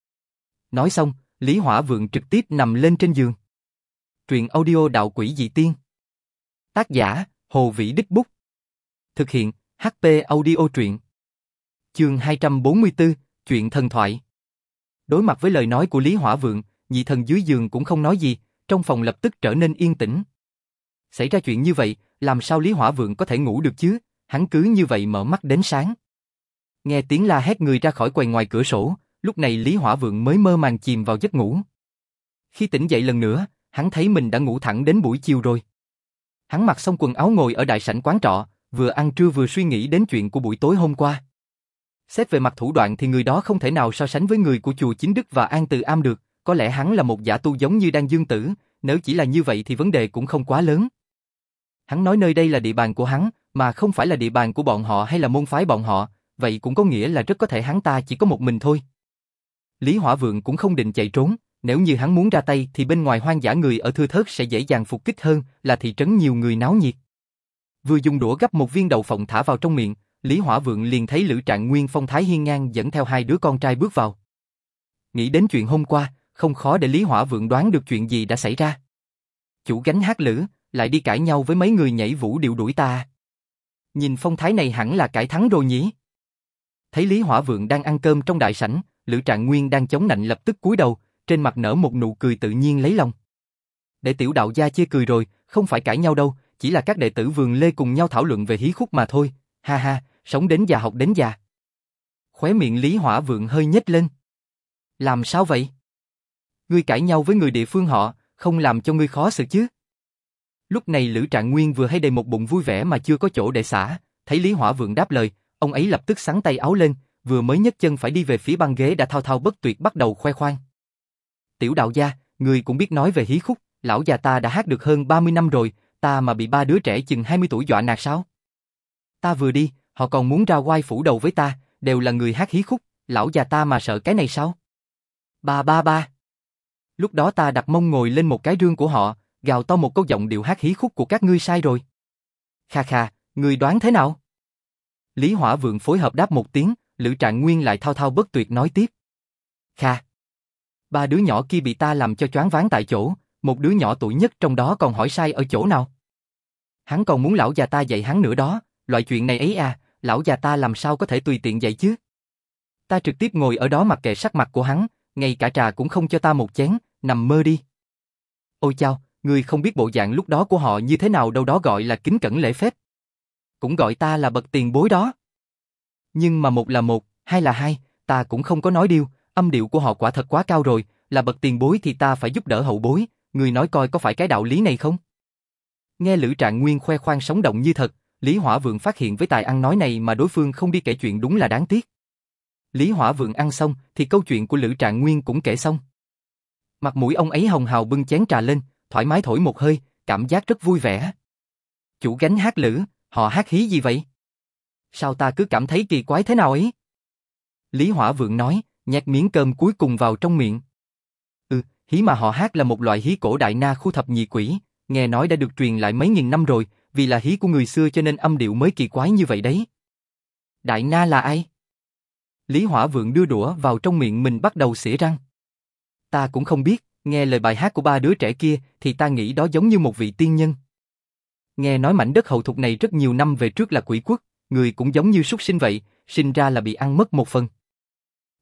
Nói xong, Lý Hỏa Vượng trực tiếp nằm lên trên giường. Truyện audio Đạo Quỷ Dị Tiên. Tác giả, Hồ Vĩ Đích Bút. Thực hiện, hát pê Audio Truyện. Chương hai trăm bốn mươi tư, Chuyện thần thoại. Đối mặt với lời nói của Lý Hỏa Vượng, nhị thần dưới giường cũng không nói gì, trong phòng lập tức trở nên yên tĩnh. Xảy ra chuyện như vậy, làm sao Lý Hỏa Vượng có thể ngủ được chứ, hắn cứ như vậy mở mắt đến sáng. Nghe tiếng la hét người ra khỏi quầy ngoài cửa sổ, lúc này Lý Hỏa Vượng mới mơ màng chìm vào giấc ngủ. Khi tỉnh dậy lần nữa, hắn thấy mình đã ngủ thẳng đến buổi chiều rồi. Hắn mặc xong quần áo ngồi ở đại sảnh quán trọ, vừa ăn trưa vừa suy nghĩ đến chuyện của buổi tối hôm qua. Xét về mặt thủ đoạn thì người đó không thể nào so sánh với người của chùa Chính Đức và An Từ Am được, có lẽ hắn là một giả tu giống như Đan Dương Tử, nếu chỉ là như vậy thì vấn đề cũng không quá lớn. Hắn nói nơi đây là địa bàn của hắn, mà không phải là địa bàn của bọn họ hay là môn phái bọn họ, vậy cũng có nghĩa là rất có thể hắn ta chỉ có một mình thôi. Lý Hỏa Vượng cũng không định chạy trốn, nếu như hắn muốn ra tay thì bên ngoài hoang dã người ở thưa thớt sẽ dễ dàng phục kích hơn là thị trấn nhiều người náo nhiệt. Vừa dùng đũa gắp một viên đậu phộng thả vào trong miệng, Lý Hỏa Vượng liền thấy Lữ Trạng Nguyên phong thái hiên ngang dẫn theo hai đứa con trai bước vào. Nghĩ đến chuyện hôm qua, không khó để Lý Hỏa Vượng đoán được chuyện gì đã xảy ra. Chủ gánh hát Lữ, lại đi cãi nhau với mấy người nhảy vũ điệu đuổi ta. Nhìn phong thái này hẳn là cãi thắng rồi nhỉ? Thấy Lý Hỏa Vượng đang ăn cơm trong đại sảnh, Lữ Trạng Nguyên đang chống nạnh lập tức cúi đầu, trên mặt nở một nụ cười tự nhiên lấy lòng. Để tiểu đạo gia chê cười rồi, không phải cãi nhau đâu, chỉ là các đệ tử Vườn Lê cùng nhau thảo luận về hí khúc mà thôi, ha ha, sống đến già học đến già. Khóe miệng Lý Hỏa Vượng hơi nhếch lên. Làm sao vậy? Ngươi cãi nhau với người địa phương họ, không làm cho ngươi khó xử chứ? Lúc này Lữ Trạng Nguyên vừa hay đầy một bụng vui vẻ mà chưa có chỗ để xả, thấy Lý Hỏa Vượng đáp lời, ông ấy lập tức xắn tay áo lên, vừa mới nhấc chân phải đi về phía băng ghế đã thao thao bất tuyệt bắt đầu khoe khoang. Tiểu đạo gia, người cũng biết nói về hí khúc, lão già ta đã hát được hơn ba mươi năm rồi, ta mà bị ba đứa trẻ chừng hai mươi tuổi dọa nạt sao? Ta vừa đi, họ còn muốn ra oai phủ đầu với ta, đều là người hát hí khúc, lão già ta mà sợ cái này sao? Ba ba ba. Lúc đó ta đặt mông ngồi lên một cái rương của họ, gào to một câu giọng điệu hát hí khúc của các ngươi sai rồi. Kha kha, ngươi đoán thế nào? Lý Hỏa Vượng phối hợp đáp một tiếng, Lữ Trạng Nguyên lại thao thao bất tuyệt nói tiếp. Kha. Ba đứa nhỏ kia bị ta làm cho choáng váng tại chỗ, một đứa nhỏ tuổi nhất trong đó còn hỏi sai ở chỗ nào. Hắn còn muốn lão già ta dạy hắn nữa đó, loại chuyện này ấy à, lão già ta làm sao có thể tùy tiện dạy chứ? Ta trực tiếp ngồi ở đó mặc kệ sắc mặt của hắn, ngay cả trà cũng không cho ta một chén, nằm mơ đi. Ôi chao, ngươi không biết bộ dạng lúc đó của họ như thế nào đâu, đó gọi là kính cẩn lễ phép. Cũng gọi ta là bậc tiền bối đó. Nhưng mà một là một, hai là hai, ta cũng không có nói điêu, âm điệu của họ quả thật quá cao rồi, là bậc tiền bối thì ta phải giúp đỡ hậu bối, ngươi nói coi có phải cái đạo lý này không? Nghe Lữ Trạng Nguyên khoe khoang sống động như thật, Lý Hỏa Vượng phát hiện với tài ăn nói này mà đối phương không đi kể chuyện đúng là đáng tiếc. Lý Hỏa Vượng ăn xong thì câu chuyện của Lữ Trạng Nguyên cũng kể xong. Mặt mũi ông ấy hồng hào bưng chén trà lên, thoải mái thổi một hơi, cảm giác rất vui vẻ. Chủ gánh hát Lữ, họ hát hí gì vậy? Sao ta cứ cảm thấy kỳ quái thế nào ấy? Lý Hỏa Vượng nói, nhét miếng cơm cuối cùng vào trong miệng. Ừ, hí mà họ hát là một loại hí cổ Đại Na khu thập nhị quỷ, nghe nói đã được truyền lại mấy nghìn năm rồi, vì là hí của người xưa cho nên âm điệu mới kỳ quái như vậy đấy. Đại Na là ai? Lý Hỏa Vượng đưa đũa vào trong miệng mình bắt đầu xỉa răng. Ta cũng không biết, nghe lời bài hát của ba đứa trẻ kia thì ta nghĩ đó giống như một vị tiên nhân. Nghe nói mảnh đất hậu thục này rất nhiều năm về trước là quỷ quốc, người cũng giống như súc sinh vậy, sinh ra là bị ăn mất một phần.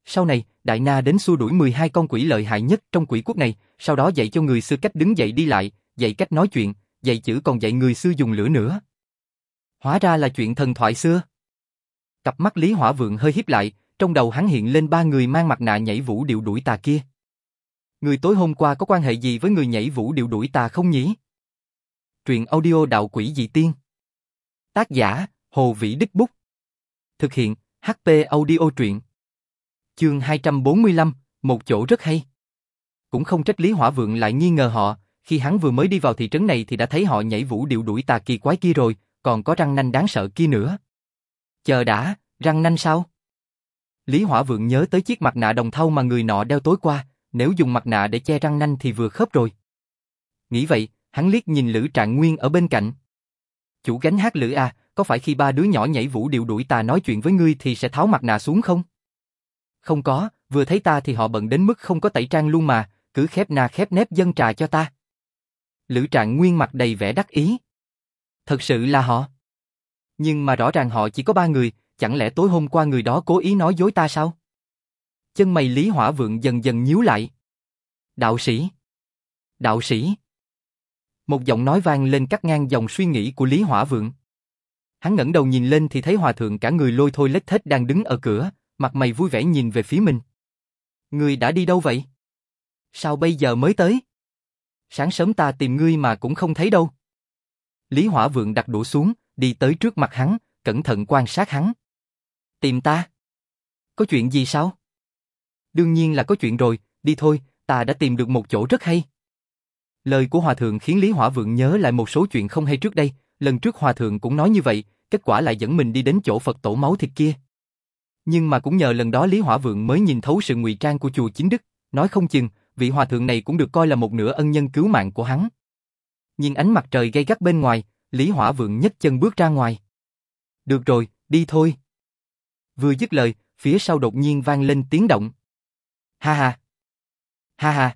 Sau này, Đại Na đến xua đuổi mười hai con quỷ lợi hại nhất trong quỷ quốc này, sau đó dạy cho người xưa cách đứng dậy đi lại, dạy cách nói chuyện, dạy chữ còn dạy người xưa dùng lửa nữa. Hóa ra là chuyện thần thoại xưa. Cặp mắt Lý Hỏa Vượng hơi híp lại, trong đầu hắn hiện lên ba người mang mặt nạ nhảy vũ điệu đuổi tà kia. Người tối hôm qua có quan hệ gì với người nhảy vũ điệu đuổi tà không nhỉ? Truyện audio đạo quỷ dị tiên. Tác giả, Hồ Vĩ Đích Bút. Thực hiện, hát pê Audio truyện. Chương hai trăm bốn mươi lăm, một chỗ rất hay. Cũng không trách Lý Hỏa Vượng lại nghi ngờ họ, khi hắn vừa mới đi vào thị trấn này thì đã thấy họ nhảy vũ điệu đuổi tà kỳ quái kia rồi, còn có răng nanh đáng sợ kia nữa. Chờ đã, răng nanh sao? Lý Hỏa Vượng nhớ tới chiếc mặt nạ đồng thau mà người nọ đeo tối qua, nếu dùng mặt nạ để che răng nanh thì vừa khớp rồi. Nghĩ vậy, hắn liếc nhìn Lữ Trạng Nguyên ở bên cạnh. Chủ gánh hát Lữ à, có phải khi ba đứa nhỏ nhảy vũ điệu đuổi tà nói chuyện với ngươi thì sẽ tháo mặt nạ xuống không? Không có, vừa thấy ta thì họ bận đến mức không có tẩy trang luôn mà, cứ khép na khép nép dâng trà cho ta. Lữ Trạng Nguyên mặt đầy vẻ đắc ý. Thật sự là họ. Nhưng mà rõ ràng họ chỉ có ba người, chẳng lẽ tối hôm qua người đó cố ý nói dối ta sao? Chân mày Lý Hỏa Vượng dần dần nhíu lại. Đạo sĩ. Đạo sĩ. Một giọng nói vang lên cắt ngang dòng suy nghĩ của Lý Hỏa Vượng. Hắn ngẩng đầu nhìn lên thì thấy hòa thượng cả người lôi thôi lết thết đang đứng ở cửa, mặt mày vui vẻ nhìn về phía mình. Ngươi đã đi đâu vậy? Sao bây giờ mới tới? Sáng sớm ta tìm ngươi mà cũng không thấy đâu. Lý Hỏa Vượng đặt đũa xuống, đi tới trước mặt hắn, cẩn thận quan sát hắn. Tìm ta? Có chuyện gì sao? Đương nhiên là có chuyện rồi, đi thôi, ta đã tìm được một chỗ rất hay. Lời của hòa thượng khiến Lý Hỏa Vượng nhớ lại một số chuyện không hay trước đây, lần trước hòa thượng cũng nói như vậy, kết quả lại dẫn mình đi đến chỗ Phật tổ máu thịt kia. Nhưng mà cũng nhờ lần đó Lý Hỏa Vượng mới nhìn thấu sự ngụy trang của chùa Chính Đức, nói không chừng, vị hòa thượng này cũng được coi là một nửa ân nhân cứu mạng của hắn. Nhìn ánh mặt trời gay gắt bên ngoài, Lý Hỏa Vượng nhấc chân bước ra ngoài. Được rồi, đi thôi. Vừa dứt lời, phía sau đột nhiên vang lên tiếng động. Ha ha. Ha ha.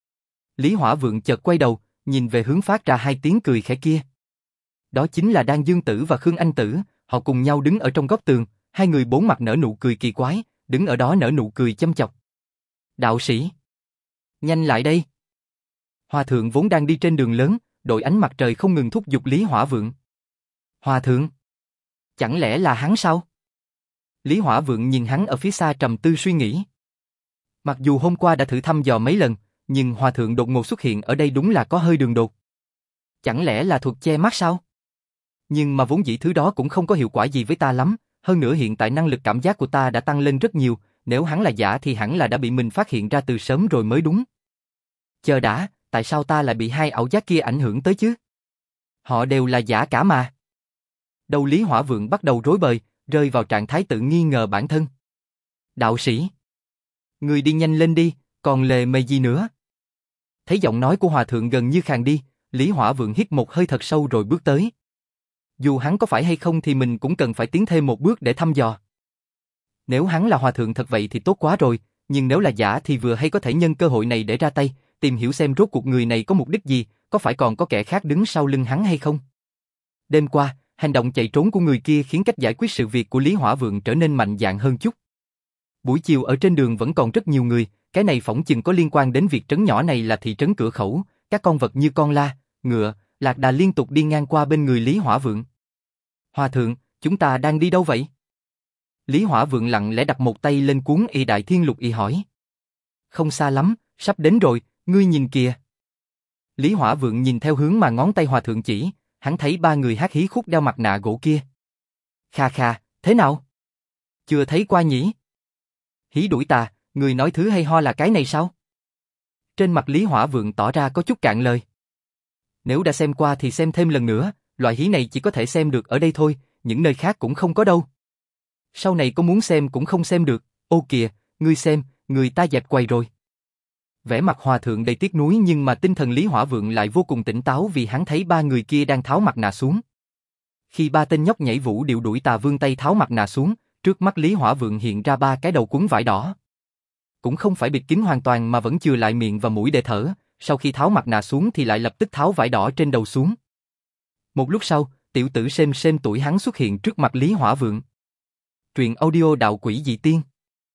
Lý Hỏa Vượng chợt quay đầu, nhìn về hướng phát ra hai tiếng cười khẽ kia. Đó chính là Đan Dương Tử và Khương Anh Tử, họ cùng nhau đứng ở trong góc tường, hai người bốn mặt nở nụ cười kỳ quái, đứng ở đó nở nụ cười châm chọc. Đạo sĩ, nhanh lại đây. Hòa thượng vốn đang đi trên đường lớn, đội ánh mặt trời không ngừng thúc giục Lý Hỏa Vượng. Hòa thượng? Chẳng lẽ là hắn sao? Lý Hỏa Vượng nhìn hắn ở phía xa trầm tư suy nghĩ. Mặc dù hôm qua đã thử thăm dò mấy lần, nhưng hòa thượng đột ngột xuất hiện ở đây đúng là có hơi đường đột. Chẳng lẽ là thuật che mắt sao? Nhưng mà vốn dĩ thứ đó cũng không có hiệu quả gì với ta lắm, hơn nữa hiện tại năng lực cảm giác của ta đã tăng lên rất nhiều, nếu hắn là giả thì hẳn là đã bị mình phát hiện ra từ sớm rồi mới đúng. Chờ đã, tại sao ta lại bị hai ảo giác kia ảnh hưởng tới chứ? Họ đều là giả cả mà. Đầu Lý Hỏa Vượng bắt đầu rối bời, rơi vào trạng thái tự nghi ngờ bản thân. Đạo sĩ, người đi nhanh lên đi, còn lề mề gì nữa? Thấy giọng nói của hòa thượng gần như khàn đi, Lý Hỏa Vượng hít một hơi thật sâu rồi bước tới. Dù hắn có phải hay không thì mình cũng cần phải tiến thêm một bước để thăm dò. Nếu hắn là hòa thượng thật vậy thì tốt quá rồi, nhưng nếu là giả thì vừa hay có thể nhân cơ hội này để ra tay, tìm hiểu xem rốt cuộc người này có mục đích gì, có phải còn có kẻ khác đứng sau lưng hắn hay không. Đêm qua, hành động chạy trốn của người kia khiến cách giải quyết sự việc của Lý Hỏa Vượng trở nên mạnh dạn hơn chút. Buổi chiều ở trên đường vẫn còn rất nhiều người, cái này phỏng chừng có liên quan đến việc trấn nhỏ này là thị trấn cửa khẩu, các con vật như con la, ngựa, lạc đà liên tục đi ngang qua bên người Lý Hỏa Vượng. Hòa thượng, chúng ta đang đi đâu vậy? Lý Hỏa Vượng lặng lẽ đặt một tay lên cuốn Y Đại Thiên Lục Y hỏi. Không xa lắm, sắp đến rồi, ngươi nhìn kìa. Lý Hỏa Vượng nhìn theo hướng mà ngón tay hòa thượng chỉ, hắn thấy ba người hát hí khúc đeo mặt nạ gỗ kia. Kha kha, thế nào? Chưa thấy qua nhỉ? Hí đuổi tà, người nói thứ hay ho là cái này sao? Trên mặt Lý Hỏa Vượng tỏ ra có chút cạn lời. Nếu đã xem qua thì xem thêm lần nữa, loại hí này chỉ có thể xem được ở đây thôi, những nơi khác cũng không có đâu. Sau này có muốn xem cũng không xem được, ô kìa, ngươi xem, người ta dẹp quầy rồi. Vẻ mặt hòa thượng đầy tiếc nuối nhưng mà tinh thần Lý Hỏa Vượng lại vô cùng tỉnh táo vì hắn thấy ba người kia đang tháo mặt nạ xuống. Khi ba tên nhóc nhảy vũ điệu đuổi tà vươn tay tháo mặt nạ xuống, trước mắt Lý Hỏa Vượng hiện ra ba cái đầu quấn vải đỏ. Cũng không phải bịt kín hoàn toàn mà vẫn chừa lại miệng và mũi để thở, sau khi tháo mặt nạ xuống thì lại lập tức tháo vải đỏ trên đầu xuống. Một lúc sau, tiểu tử xem xem tuổi hắn xuất hiện trước mặt Lý Hỏa Vượng. Truyện audio đạo quỷ dị tiên.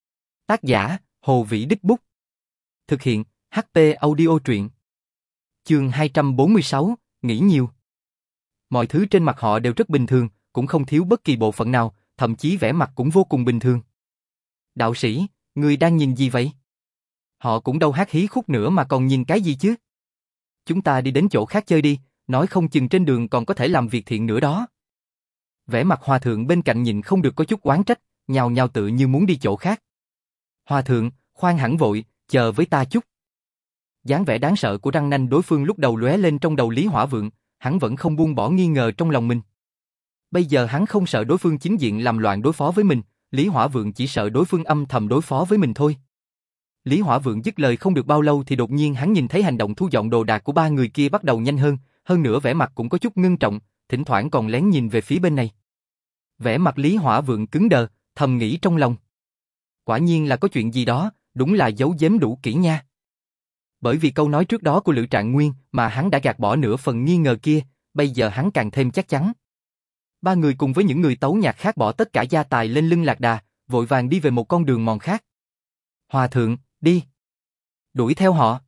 Tác giả, Hồ Vĩ Đích Bút. Thực hiện, hát pê Audio truyện. Chương hai trăm bốn mươi sáu, nghĩ nhiều. Mọi thứ trên mặt họ đều rất bình thường, cũng không thiếu bất kỳ bộ phận nào, thậm chí vẻ mặt cũng vô cùng bình thường. Đạo sĩ, người đang nhìn gì vậy? Họ cũng đâu hát hí khúc nữa mà còn nhìn cái gì chứ? Chúng ta đi đến chỗ khác chơi đi, nói không chừng trên đường còn có thể làm việc thiện nữa đó. Vẻ mặt hòa thượng bên cạnh nhìn không được có chút oán trách, nhào nhào tự như muốn đi chỗ khác. Hòa thượng, khoan hẳn vội, chờ với ta chút. Dáng vẻ đáng sợ của răng nanh đối phương lúc đầu lóe lên trong đầu Lý Hỏa Vượng, hắn vẫn không buông bỏ nghi ngờ trong lòng mình. Bây giờ hắn không sợ đối phương chính diện làm loạn đối phó với mình, Lý Hỏa Vượng chỉ sợ đối phương âm thầm đối phó với mình thôi. Lý Hỏa Vượng dứt lời không được bao lâu thì đột nhiên hắn nhìn thấy hành động thu dọn đồ đạc của ba người kia bắt đầu nhanh hơn, hơn nữa vẻ mặt cũng có chút ngưng trọng, thỉnh thoảng còn lén nhìn về phía bên này. Vẻ mặt Lý Hỏa Vượng cứng đờ, thầm nghĩ trong lòng. Quả nhiên là có chuyện gì đó, đúng là giấu giếm đủ kỹ nha. Bởi vì câu nói trước đó của Lữ Trạng Nguyên mà hắn đã gạt bỏ nửa phần nghi ngờ kia, bây giờ hắn càng thêm chắc chắn. Ba người cùng với những người tấu nhạc khác bỏ tất cả gia tài lên lưng lạc đà, vội vàng đi về một con đường mòn khác. Hòa thượng, đi. Đuổi theo họ.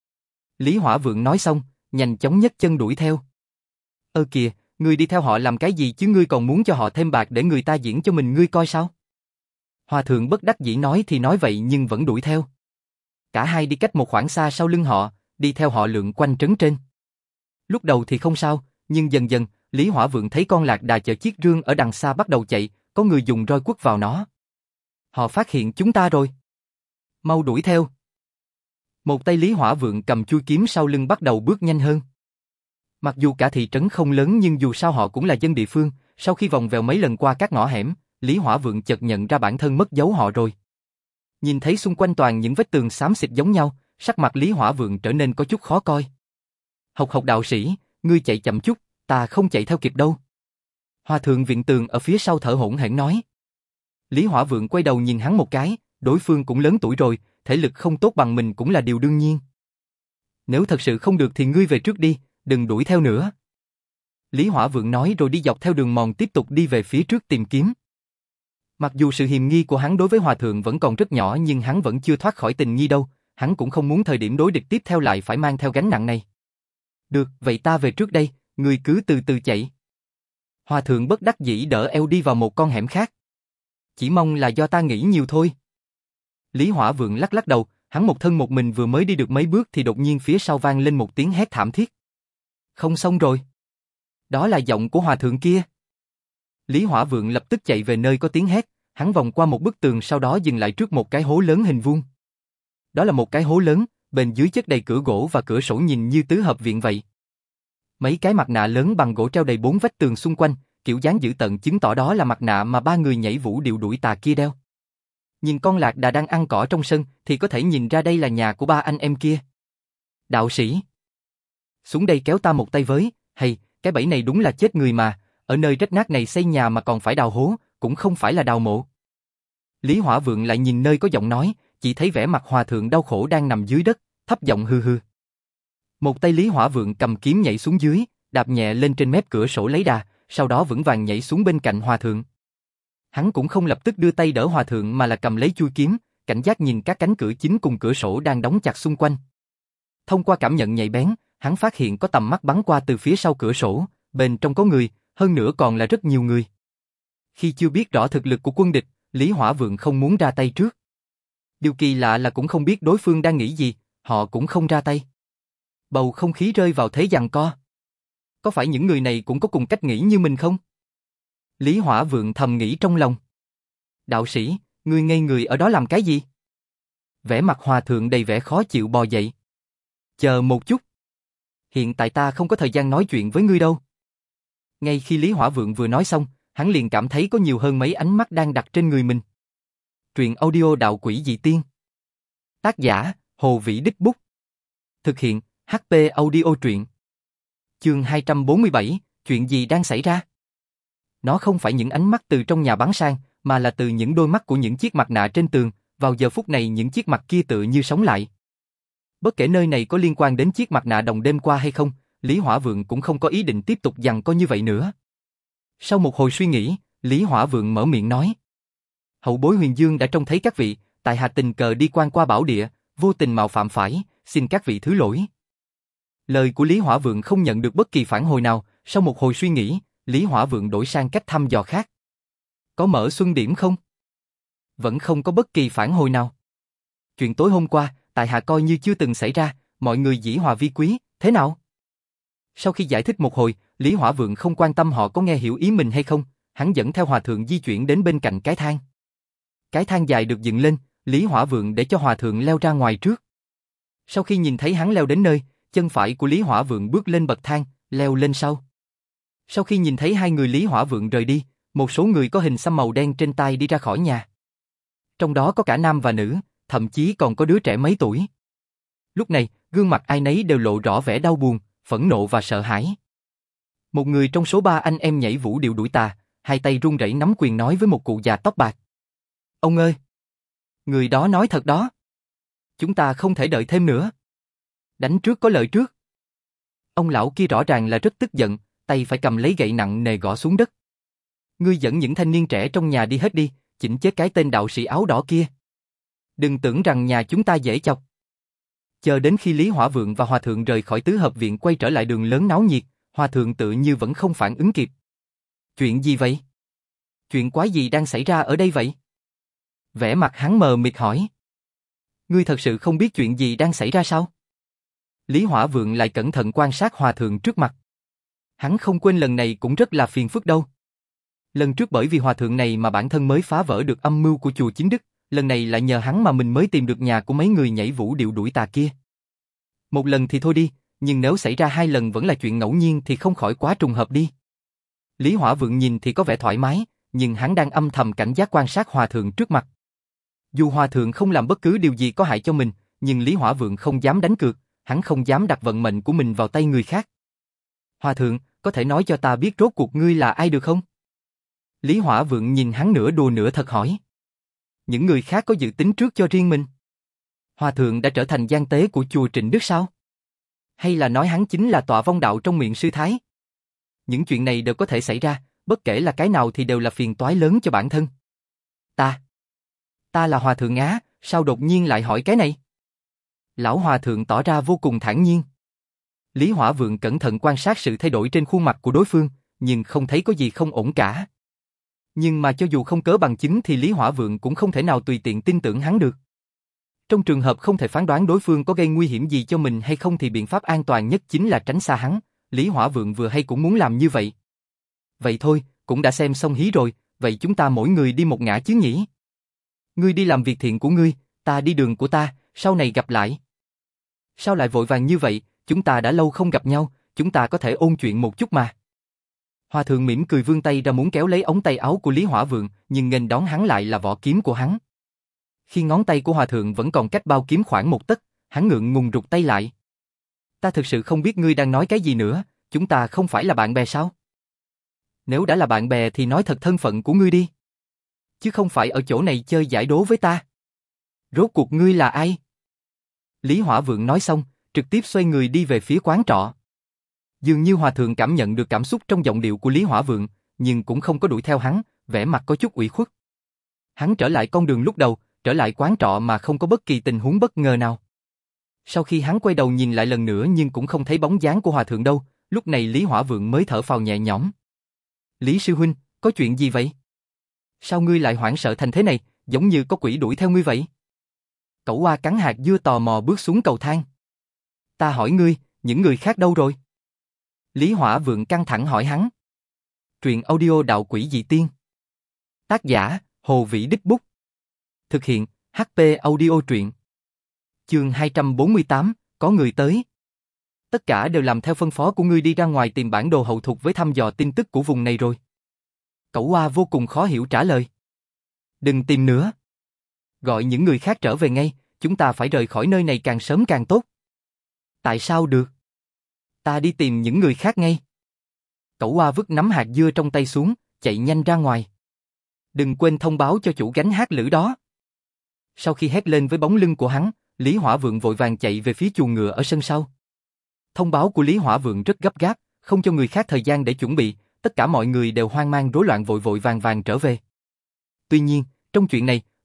Lý Hỏa Vượng nói xong, nhanh chóng nhấc chân đuổi theo. Ơ kìa, ngươi đi theo họ làm cái gì chứ, ngươi còn muốn cho họ thêm bạc để người ta diễn cho mình ngươi coi sao? Hòa thượng bất đắc dĩ nói thì nói vậy nhưng vẫn đuổi theo. Cả hai đi cách một khoảng xa sau lưng họ, đi theo họ lượn quanh trấn trên. Lúc đầu thì không sao, nhưng dần dần, Lý Hỏa Vượng thấy con lạc đà chở chiếc rương ở đằng xa bắt đầu chạy, có người dùng roi quất vào nó. Họ phát hiện chúng ta rồi. Mau đuổi theo. Một tay Lý Hỏa Vượng cầm chui kiếm sau lưng bắt đầu bước nhanh hơn. Mặc dù cả thị trấn không lớn nhưng dù sao họ cũng là dân địa phương, sau khi vòng vèo mấy lần qua các ngõ hẻm, Lý Hỏa Vượng chợt nhận ra bản thân mất dấu họ rồi. Nhìn thấy xung quanh toàn những vết tường xám xịt giống nhau, sắc mặt Lý Hỏa Vượng trở nên có chút khó coi. Hộc Hộc đạo sĩ, ngươi chạy chậm chút, ta không chạy theo kịp đâu. Hòa thượng viện tường ở phía sau thở hổn hển nói. Lý Hỏa Vượng quay đầu nhìn hắn một cái, đối phương cũng lớn tuổi rồi, thể lực không tốt bằng mình cũng là điều đương nhiên. Nếu thật sự không được thì ngươi về trước đi, đừng đuổi theo nữa. Lý Hỏa Vượng nói rồi đi dọc theo đường mòn tiếp tục đi về phía trước tìm kiếm. Mặc dù sự hiềm nghi của hắn đối với Hòa thượng vẫn còn rất nhỏ nhưng hắn vẫn chưa thoát khỏi tình nghi đâu, hắn cũng không muốn thời điểm đối địch tiếp theo lại phải mang theo gánh nặng này. Được, vậy ta về trước đây, ngươi cứ từ từ chạy. Hòa thượng bất đắc dĩ đỡ eo đi vào một con hẻm khác. Chỉ mong là do ta nghĩ nhiều thôi. Lý Hỏa Vượng lắc lắc đầu, hắn một thân một mình vừa mới đi được mấy bước thì đột nhiên phía sau vang lên một tiếng hét thảm thiết. Không xong rồi. Đó là giọng của Hòa thượng kia. Lý Hỏa Vượng lập tức chạy về nơi có tiếng hét, hắn vòng qua một bức tường sau đó dừng lại trước một cái hố lớn hình vuông. Đó là một cái hố lớn, bên dưới chất đầy cửa gỗ và cửa sổ nhìn như tứ hợp viện vậy. Mấy cái mặt nạ lớn bằng gỗ treo đầy bốn vách tường xung quanh, kiểu dáng dữ tợn chứng tỏ đó là mặt nạ mà ba người nhảy vũ điệu đuổi tà kia đeo. Nhìn con lạc đà đang ăn cỏ trong sân thì có thể nhìn ra đây là nhà của ba anh em kia. Đạo sĩ, xuống đây kéo ta một tay với, hay, cái bẫy này đúng là chết người mà, ở nơi rách nát này xây nhà mà còn phải đào hố, cũng không phải là đào mộ. Lý Hỏa Vượng lại nhìn nơi có giọng nói, chỉ thấy vẻ mặt Hòa thượng đau khổ đang nằm dưới đất, thấp giọng hư hư. Một tay Lý Hỏa Vượng cầm kiếm nhảy xuống dưới, đạp nhẹ lên trên mép cửa sổ lấy đà, sau đó vững vàng nhảy xuống bên cạnh Hòa thượng. Hắn cũng không lập tức đưa tay đỡ Hòa thượng mà là cầm lấy chui kiếm, cảnh giác nhìn các cánh cửa chính cùng cửa sổ đang đóng chặt xung quanh. Thông qua cảm nhận nhạy bén, hắn phát hiện có tầm mắt bắn qua từ phía sau cửa sổ, bên trong có người, hơn nữa còn là rất nhiều người. Khi chưa biết rõ thực lực của quân địch, Lý Hỏa Vượng không muốn ra tay trước. Điều kỳ lạ là cũng không biết đối phương đang nghĩ gì, họ cũng không ra tay. Bầu không khí rơi vào thế giằng co. Có phải những người này cũng có cùng cách nghĩ như mình không? Lý Hỏa Vượng thầm nghĩ trong lòng. Đạo sĩ, ngươi ngây người ở đó làm cái gì? Vẻ mặt Hòa thượng đầy vẻ khó chịu bò dậy. Chờ một chút. Hiện tại ta không có thời gian nói chuyện với ngươi đâu. Ngay khi Lý Hỏa Vượng vừa nói xong, hắn liền cảm thấy có nhiều hơn mấy ánh mắt đang đặt trên người mình. Truyện audio Đạo Quỷ Dị Tiên. Tác giả, Hồ Vĩ Đích Bút. Thực hiện, hát pê Audio truyện. Chương hai trăm bốn mươi bảy, chuyện gì đang xảy ra? Nó không phải những ánh mắt từ trong nhà bắn sang, mà là từ những đôi mắt của những chiếc mặt nạ trên tường, vào giờ phút này những chiếc mặt kia tự như sống lại. Bất kể nơi này có liên quan đến chiếc mặt nạ đồng đêm qua hay không, Lý Hỏa Vượng cũng không có ý định tiếp tục giằng co như vậy nữa. Sau một hồi suy nghĩ, Lý Hỏa Vượng mở miệng nói. Hậu bối Huyền Dương đã trông thấy các vị, tại hạ tình cờ đi quan qua bảo địa, vô tình mạo phạm phải, xin các vị thứ lỗi. Lời của Lý Hỏa Vượng không nhận được bất kỳ phản hồi nào, sau một hồi suy nghĩ, Lý Hỏa Vượng đổi sang cách thăm dò khác. Có mở xuân điểm không? Vẫn không có bất kỳ phản hồi nào. Chuyện tối hôm qua, tại hạ coi như chưa từng xảy ra, mọi người dĩ hòa vi quý, thế nào? Sau khi giải thích một hồi, Lý Hỏa Vượng không quan tâm họ có nghe hiểu ý mình hay không, hắn dẫn theo hòa thượng di chuyển đến bên cạnh cái thang. Cái thang dài được dựng lên, Lý Hỏa Vượng để cho hòa thượng leo ra ngoài trước. Sau khi nhìn thấy hắn leo đến nơi, chân phải của Lý Hỏa Vượng bước lên bậc thang, leo lên sau. Sau khi nhìn thấy hai người Lý Hỏa Vượng rời đi, một số người có hình xăm màu đen trên tay đi ra khỏi nhà. Trong đó có cả nam và nữ, thậm chí còn có đứa trẻ mấy tuổi. Lúc này, gương mặt ai nấy đều lộ rõ vẻ đau buồn, phẫn nộ và sợ hãi. Một người trong số ba anh em nhảy vũ điệu đuổi tà, hai tay run rẩy nắm quyền nói với một cụ già tóc bạc. Ông ơi! Người đó nói thật đó. Chúng ta không thể đợi thêm nữa. Đánh trước có lợi trước. Ông lão kia rõ ràng là rất tức giận, tay phải cầm lấy gậy nặng nề gõ xuống đất. Ngươi dẫn những thanh niên trẻ trong nhà đi hết đi, chỉnh chết cái tên đạo sĩ áo đỏ kia. Đừng tưởng rằng nhà chúng ta dễ chọc. Chờ đến khi Lý Hỏa Vượng và Hòa Thượng rời khỏi tứ hợp viện quay trở lại đường lớn náo nhiệt, Hòa Thượng tự như vẫn không phản ứng kịp. Chuyện gì vậy? Chuyện quái gì đang xảy ra ở đây vậy? Vẻ mặt hắn mờ mịt hỏi. Ngươi thật sự không biết chuyện gì đang xảy ra sao? Lý Hỏa Vượng lại cẩn thận quan sát Hòa Thượng trước mặt. Hắn không quên lần này cũng rất là phiền phức đâu. Lần trước bởi vì Hòa Thượng này mà bản thân mới phá vỡ được âm mưu của chùa Chính Đức, lần này lại nhờ hắn mà mình mới tìm được nhà của mấy người nhảy vũ điệu đuổi tà kia. Một lần thì thôi đi, nhưng nếu xảy ra hai lần vẫn là chuyện ngẫu nhiên thì không khỏi quá trùng hợp đi. Lý Hỏa Vượng nhìn thì có vẻ thoải mái, nhưng hắn đang âm thầm cảnh giác quan sát Hòa Thượng trước mặt. Dù Hòa Thượng không làm bất cứ điều gì có hại cho mình, nhưng Lý Hỏa Vượng không dám đánh cược, hắn không dám đặt vận mệnh của mình vào tay người khác. Hòa Thượng, có thể nói cho ta biết rốt cuộc ngươi là ai được không? Lý Hỏa Vượng nhìn hắn nửa đùa nửa thật hỏi. Những người khác có dự tính trước cho riêng mình? Hòa Thượng đã trở thành gian tế của chùa Trịnh Đức sao? Hay là nói hắn chính là tọa vong đạo trong miệng sư Thái? Những chuyện này đều có thể xảy ra, bất kể là cái nào thì đều là phiền toái lớn cho bản thân. Ta, ta là Hòa Thượng Á, sao đột nhiên lại hỏi cái này? Lão Hòa Thượng tỏ ra vô cùng thản nhiên. Lý Hỏa Vượng cẩn thận quan sát sự thay đổi trên khuôn mặt của đối phương, nhưng không thấy có gì không ổn cả. Nhưng mà cho dù không cớ bằng chứng thì Lý Hỏa Vượng cũng không thể nào tùy tiện tin tưởng hắn được. Trong trường hợp không thể phán đoán đối phương có gây nguy hiểm gì cho mình hay không thì biện pháp an toàn nhất chính là tránh xa hắn, Lý Hỏa Vượng vừa hay cũng muốn làm như vậy. Vậy thôi, cũng đã xem xong hí rồi, vậy chúng ta mỗi người đi một ngả chứ nhỉ? Ngươi đi làm việc thiện của ngươi, ta đi đường của ta, sau này gặp lại. Sao lại vội vàng như vậy, chúng ta đã lâu không gặp nhau, chúng ta có thể ôn chuyện một chút mà. Hòa Thượng mỉm cười vươn tay ra muốn kéo lấy ống tay áo của Lý Hỏa Vượng, nhưng nghênh đón hắn lại là vỏ kiếm của hắn. Khi ngón tay của Hòa Thượng vẫn còn cách bao kiếm khoảng một tấc, hắn ngượng ngùng rụt tay lại. Ta thực sự không biết ngươi đang nói cái gì nữa, chúng ta không phải là bạn bè sao? Nếu đã là bạn bè thì nói thật thân phận của ngươi đi. Chứ không phải ở chỗ này chơi giải đố với ta. Rốt cuộc ngươi là ai? Lý Hỏa Vượng nói xong, trực tiếp xoay người đi về phía quán trọ. Dường như Hòa Thượng cảm nhận được cảm xúc trong giọng điệu của Lý Hỏa Vượng, nhưng cũng không có đuổi theo hắn, vẻ mặt có chút ủy khuất. Hắn trở lại con đường lúc đầu, trở lại quán trọ mà không có bất kỳ tình huống bất ngờ nào. Sau khi hắn quay đầu nhìn lại lần nữa nhưng cũng không thấy bóng dáng của Hòa Thượng đâu, lúc này Lý Hỏa Vượng mới thở phào nhẹ nhõm. Lý sư huynh, có chuyện gì vậy? Sao ngươi lại hoảng sợ thành thế này, giống như có quỷ đuổi theo ngươi vậy? Cẩu Oa cắn hạt dưa tò mò bước xuống cầu thang. Ta hỏi ngươi, những người khác đâu rồi? Lý Hỏa Vượng căng thẳng hỏi hắn. Truyện audio đạo quỷ dị tiên. Tác giả, Hồ Vĩ Đích Bút. Thực hiện, hát pê Audio truyện. Chương hai trăm bốn mươi tám, có người tới. Tất cả đều làm theo phân phó của ngươi đi ra ngoài tìm bản đồ hậu thuộc với thăm dò tin tức của vùng này rồi. Cẩu Oa vô cùng khó hiểu trả lời. Đừng tìm nữa. Gọi những người khác trở về ngay, chúng ta phải rời khỏi nơi này càng sớm càng tốt. Tại sao được? Ta đi tìm những người khác ngay. Cẩu Oa vứt nắm hạt dưa trong tay xuống, chạy nhanh ra ngoài. Đừng quên thông báo cho chủ gánh hát lử đó. Sau khi hét lên với bóng lưng của hắn, Lý Hỏa Vượng vội vàng chạy về phía chuồng ngựa ở sân sau. Thông báo của Lý Hỏa Vượng rất gấp gáp, không cho người khác thời gian để chuẩn bị, tất cả mọi người đều hoang mang rối loạn vội vội vàng vàng trở về. Tuy nhiên, trong chuyện này,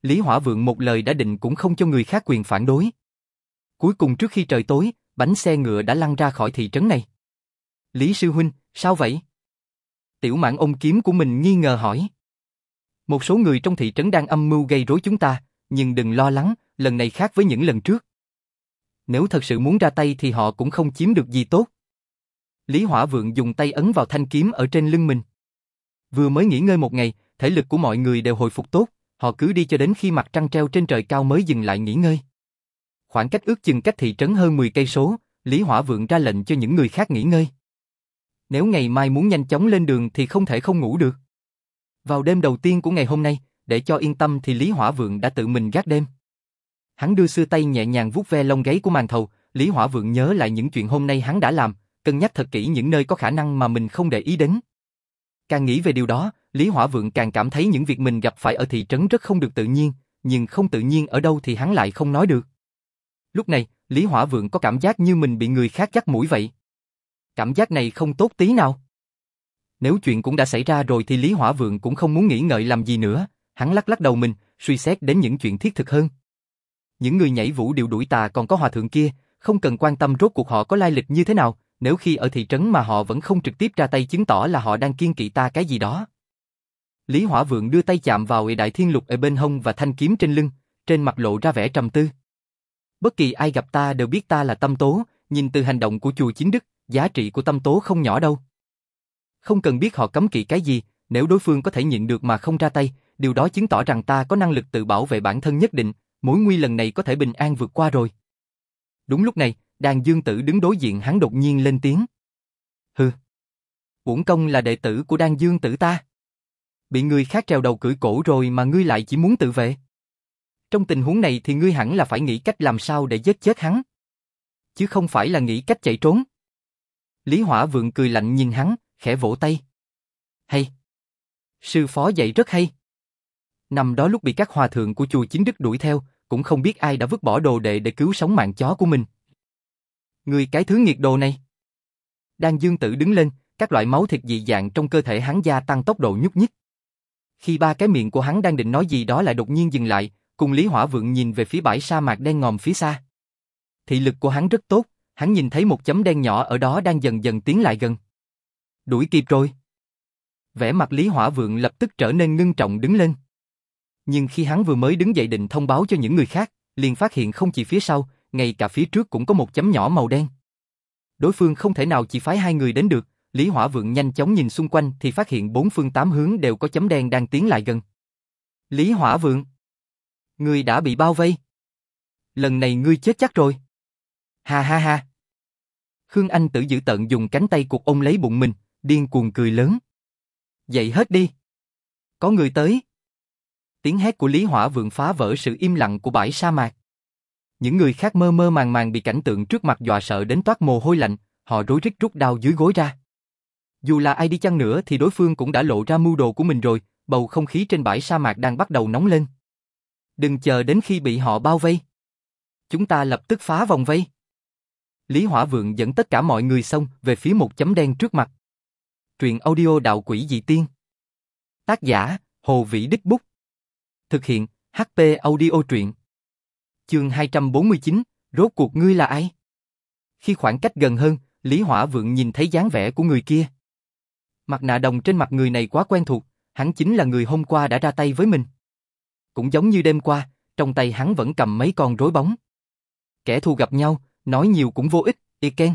Lý Hỏa Vượng một lời đã định cũng không cho người khác quyền phản đối. Cuối cùng trước khi trời tối, bánh xe ngựa đã lăn ra khỏi thị trấn này. Lý sư huynh, sao vậy? Tiểu Mãn ôm kiếm của mình nghi ngờ hỏi. Một số người trong thị trấn đang âm mưu gây rối chúng ta, nhưng đừng lo lắng, lần này khác với những lần trước. Nếu thật sự muốn ra tay thì họ cũng không chiếm được gì tốt. Lý Hỏa Vượng dùng tay ấn vào thanh kiếm ở trên lưng mình. Vừa mới nghỉ ngơi một ngày, thể lực của mọi người đều hồi phục tốt, họ cứ đi cho đến khi mặt trăng treo trên trời cao mới dừng lại nghỉ ngơi. Khoảng cách ước chừng cách thị trấn hơn mười cây số, Lý Hỏa Vượng ra lệnh cho những người khác nghỉ ngơi. Nếu ngày mai muốn nhanh chóng lên đường thì không thể không ngủ được. Vào đêm đầu tiên của ngày hôm nay, để cho yên tâm thì Lý Hỏa Vượng đã tự mình gác đêm. Hắn đưa xưa tay nhẹ nhàng vuốt ve lông gáy của màn thầu, Lý Hỏa Vượng nhớ lại những chuyện hôm nay hắn đã làm, cân nhắc thật kỹ những nơi có khả năng mà mình không để ý đến. Càng nghĩ về điều đó, Lý Hỏa Vượng càng cảm thấy những việc mình gặp phải ở thị trấn rất không được tự nhiên, nhưng không tự nhiên ở đâu thì hắn lại không nói được. Lúc này, Lý Hỏa Vượng có cảm giác như mình bị người khác dắt mũi vậy. Cảm giác này không tốt tí nào. Nếu chuyện cũng đã xảy ra rồi thì Lý Hỏa Vượng cũng không muốn nghĩ ngợi làm gì nữa, hắn lắc lắc đầu mình, suy xét đến những chuyện thiết thực hơn. Những người nhảy vũ điệu đuổi tà còn có hòa thượng kia, không cần quan tâm rốt cuộc họ có lai lịch như thế nào, nếu khi ở thị trấn mà họ vẫn không trực tiếp ra tay chứng tỏ là họ đang kiêng kỵ ta cái gì đó. Lý Hỏa Vượng đưa tay chạm vào ệ đại thiên lục ở bên hông và thanh kiếm trên lưng, trên mặt lộ ra vẻ trầm tư. Bất kỳ ai gặp ta đều biết ta là Tâm Tố, nhìn từ hành động của chùa Chính Đức, giá trị của Tâm Tố không nhỏ đâu. Không cần biết họ cấm kỵ cái gì, nếu đối phương có thể nhịn được mà không ra tay, điều đó chứng tỏ rằng ta có năng lực tự bảo vệ bản thân nhất định, mối nguy lần này có thể bình an vượt qua rồi. Đúng lúc này, Đàn Dương Tử đứng đối diện hắn đột nhiên lên tiếng. Hừ, uổng công là đệ tử của Đan Dương Tử ta. Bị người khác trèo đầu cưỡi cổ rồi mà ngươi lại chỉ muốn tự vệ. Trong tình huống này thì ngươi hẳn là phải nghĩ cách làm sao để giết chết hắn, chứ không phải là nghĩ cách chạy trốn. Lý Hỏa Vượng cười lạnh nhìn hắn, khẽ vỗ tay. Hay! Sư phó dạy rất hay. Năm đó lúc bị các hòa thượng của chùa Chính Đức đuổi theo, cũng không biết ai đã vứt bỏ đồ đệ để cứu sống mạng chó của mình. Ngươi cái thứ nghiệt đồ này. Đan Dương Tử đứng lên, các loại máu thịt dị dạng trong cơ thể hắn gia tăng tốc độ nhúc nhích. Khi ba cái miệng của hắn đang định nói gì đó lại đột nhiên dừng lại, cùng Lý Hỏa Vượng nhìn về phía bãi sa mạc đen ngòm phía xa. Thị lực của hắn rất tốt, hắn nhìn thấy một chấm đen nhỏ ở đó đang dần dần tiến lại gần. Đuổi kịp rồi. Vẻ mặt Lý Hỏa Vượng lập tức trở nên ngưng trọng đứng lên. Nhưng khi hắn vừa mới đứng dậy định thông báo cho những người khác, liền phát hiện không chỉ phía sau, ngay cả phía trước cũng có một chấm nhỏ màu đen. Đối phương không thể nào chỉ phái hai người đến được, Lý Hỏa Vượng nhanh chóng nhìn xung quanh thì phát hiện bốn phương tám hướng đều có chấm đen đang tiến lại gần. Lý Hỏa Vượng, ngươi đã bị bao vây. Lần này ngươi chết chắc rồi. Ha ha ha. Khương Anh Tử giữ tợn dùng cánh tay cụt ôm lấy bụng mình, điên cuồng cười lớn. Dậy hết đi. Có người tới. Tiếng hét của Lý Hỏa Vượng phá vỡ sự im lặng của bãi sa mạc. Những người khác mơ mơ màng màng bị cảnh tượng trước mặt dọa sợ đến toát mồ hôi lạnh, họ rối rít rút đao dưới gối ra. Dù là ai đi chăng nữa thì đối phương cũng đã lộ ra mưu đồ của mình rồi, bầu không khí trên bãi sa mạc đang bắt đầu nóng lên. Đừng chờ đến khi bị họ bao vây. Chúng ta lập tức phá vòng vây. Lý Hỏa Vượng dẫn tất cả mọi người xông về phía một chấm đen trước mặt. Truyện audio Đạo Quỷ Dị Tiên. Tác giả, Hồ Vĩ Đích Bút. Thực hiện, hát pê Audio Truyện. Chương hai trăm bốn mươi chín, rốt cuộc ngươi là ai? Khi khoảng cách gần hơn, Lý Hỏa Vượng nhìn thấy dáng vẻ của người kia. Mặt nạ đồng trên mặt người này quá quen thuộc, hắn chính là người hôm qua đã ra tay với mình. Cũng giống như đêm qua, trong tay hắn vẫn cầm mấy con rối bóng. Kẻ thù gặp nhau, nói nhiều cũng vô ích, Iken.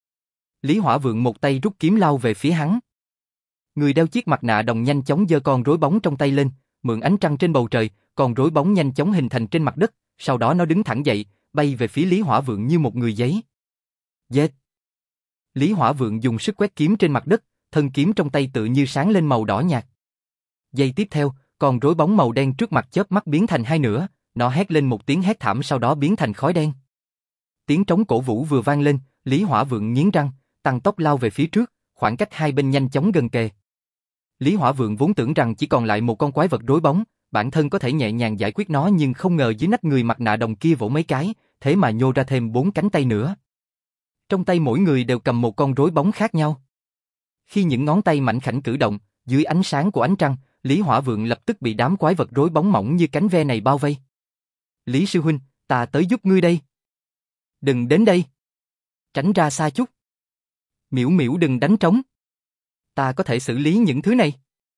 Lý Hỏa Vượng một tay rút kiếm lao về phía hắn. Người đeo chiếc mặt nạ đồng nhanh chóng giơ con rối bóng trong tay lên, mượn ánh trăng trên bầu trời, con rối bóng nhanh chóng hình thành trên mặt đất, sau đó nó đứng thẳng dậy, bay về phía Lý Hỏa Vượng như một người giấy. Giết! Lý Hỏa Vượng dùng sức quét kiếm trên mặt đất, thân kiếm trong tay tự như sáng lên màu đỏ nhạt. Giây tiếp theo, con rối bóng màu đen trước mặt chớp mắt biến thành hai nửa, nó hét lên một tiếng hét thảm sau đó biến thành khói đen. Tiếng trống cổ vũ vừa vang lên, Lý Hỏa Vượng nghiến răng, tăng tốc lao về phía trước, khoảng cách hai bên nhanh chóng gần kề. Lý Hỏa Vượng vốn tưởng rằng chỉ còn lại một con quái vật rối bóng, bản thân có thể nhẹ nhàng giải quyết nó nhưng không ngờ dưới nách người mặt nạ đồng kia vỗ mấy cái, thế mà nhô ra thêm bốn cánh tay nữa. Trong tay mỗi người đều cầm một con rối bóng khác nhau. Khi những ngón tay mảnh khảnh cử động, dưới ánh sáng của ánh trăng, Lý Hỏa Vượng lập tức bị đám quái vật rối bóng mỏng như cánh ve này bao vây. Lý sư huynh, ta tới giúp ngươi đây. Đừng đến đây. Tránh ra xa chút. Miễu miễu đừng đánh trống. Ta có thể xử lý những thứ này.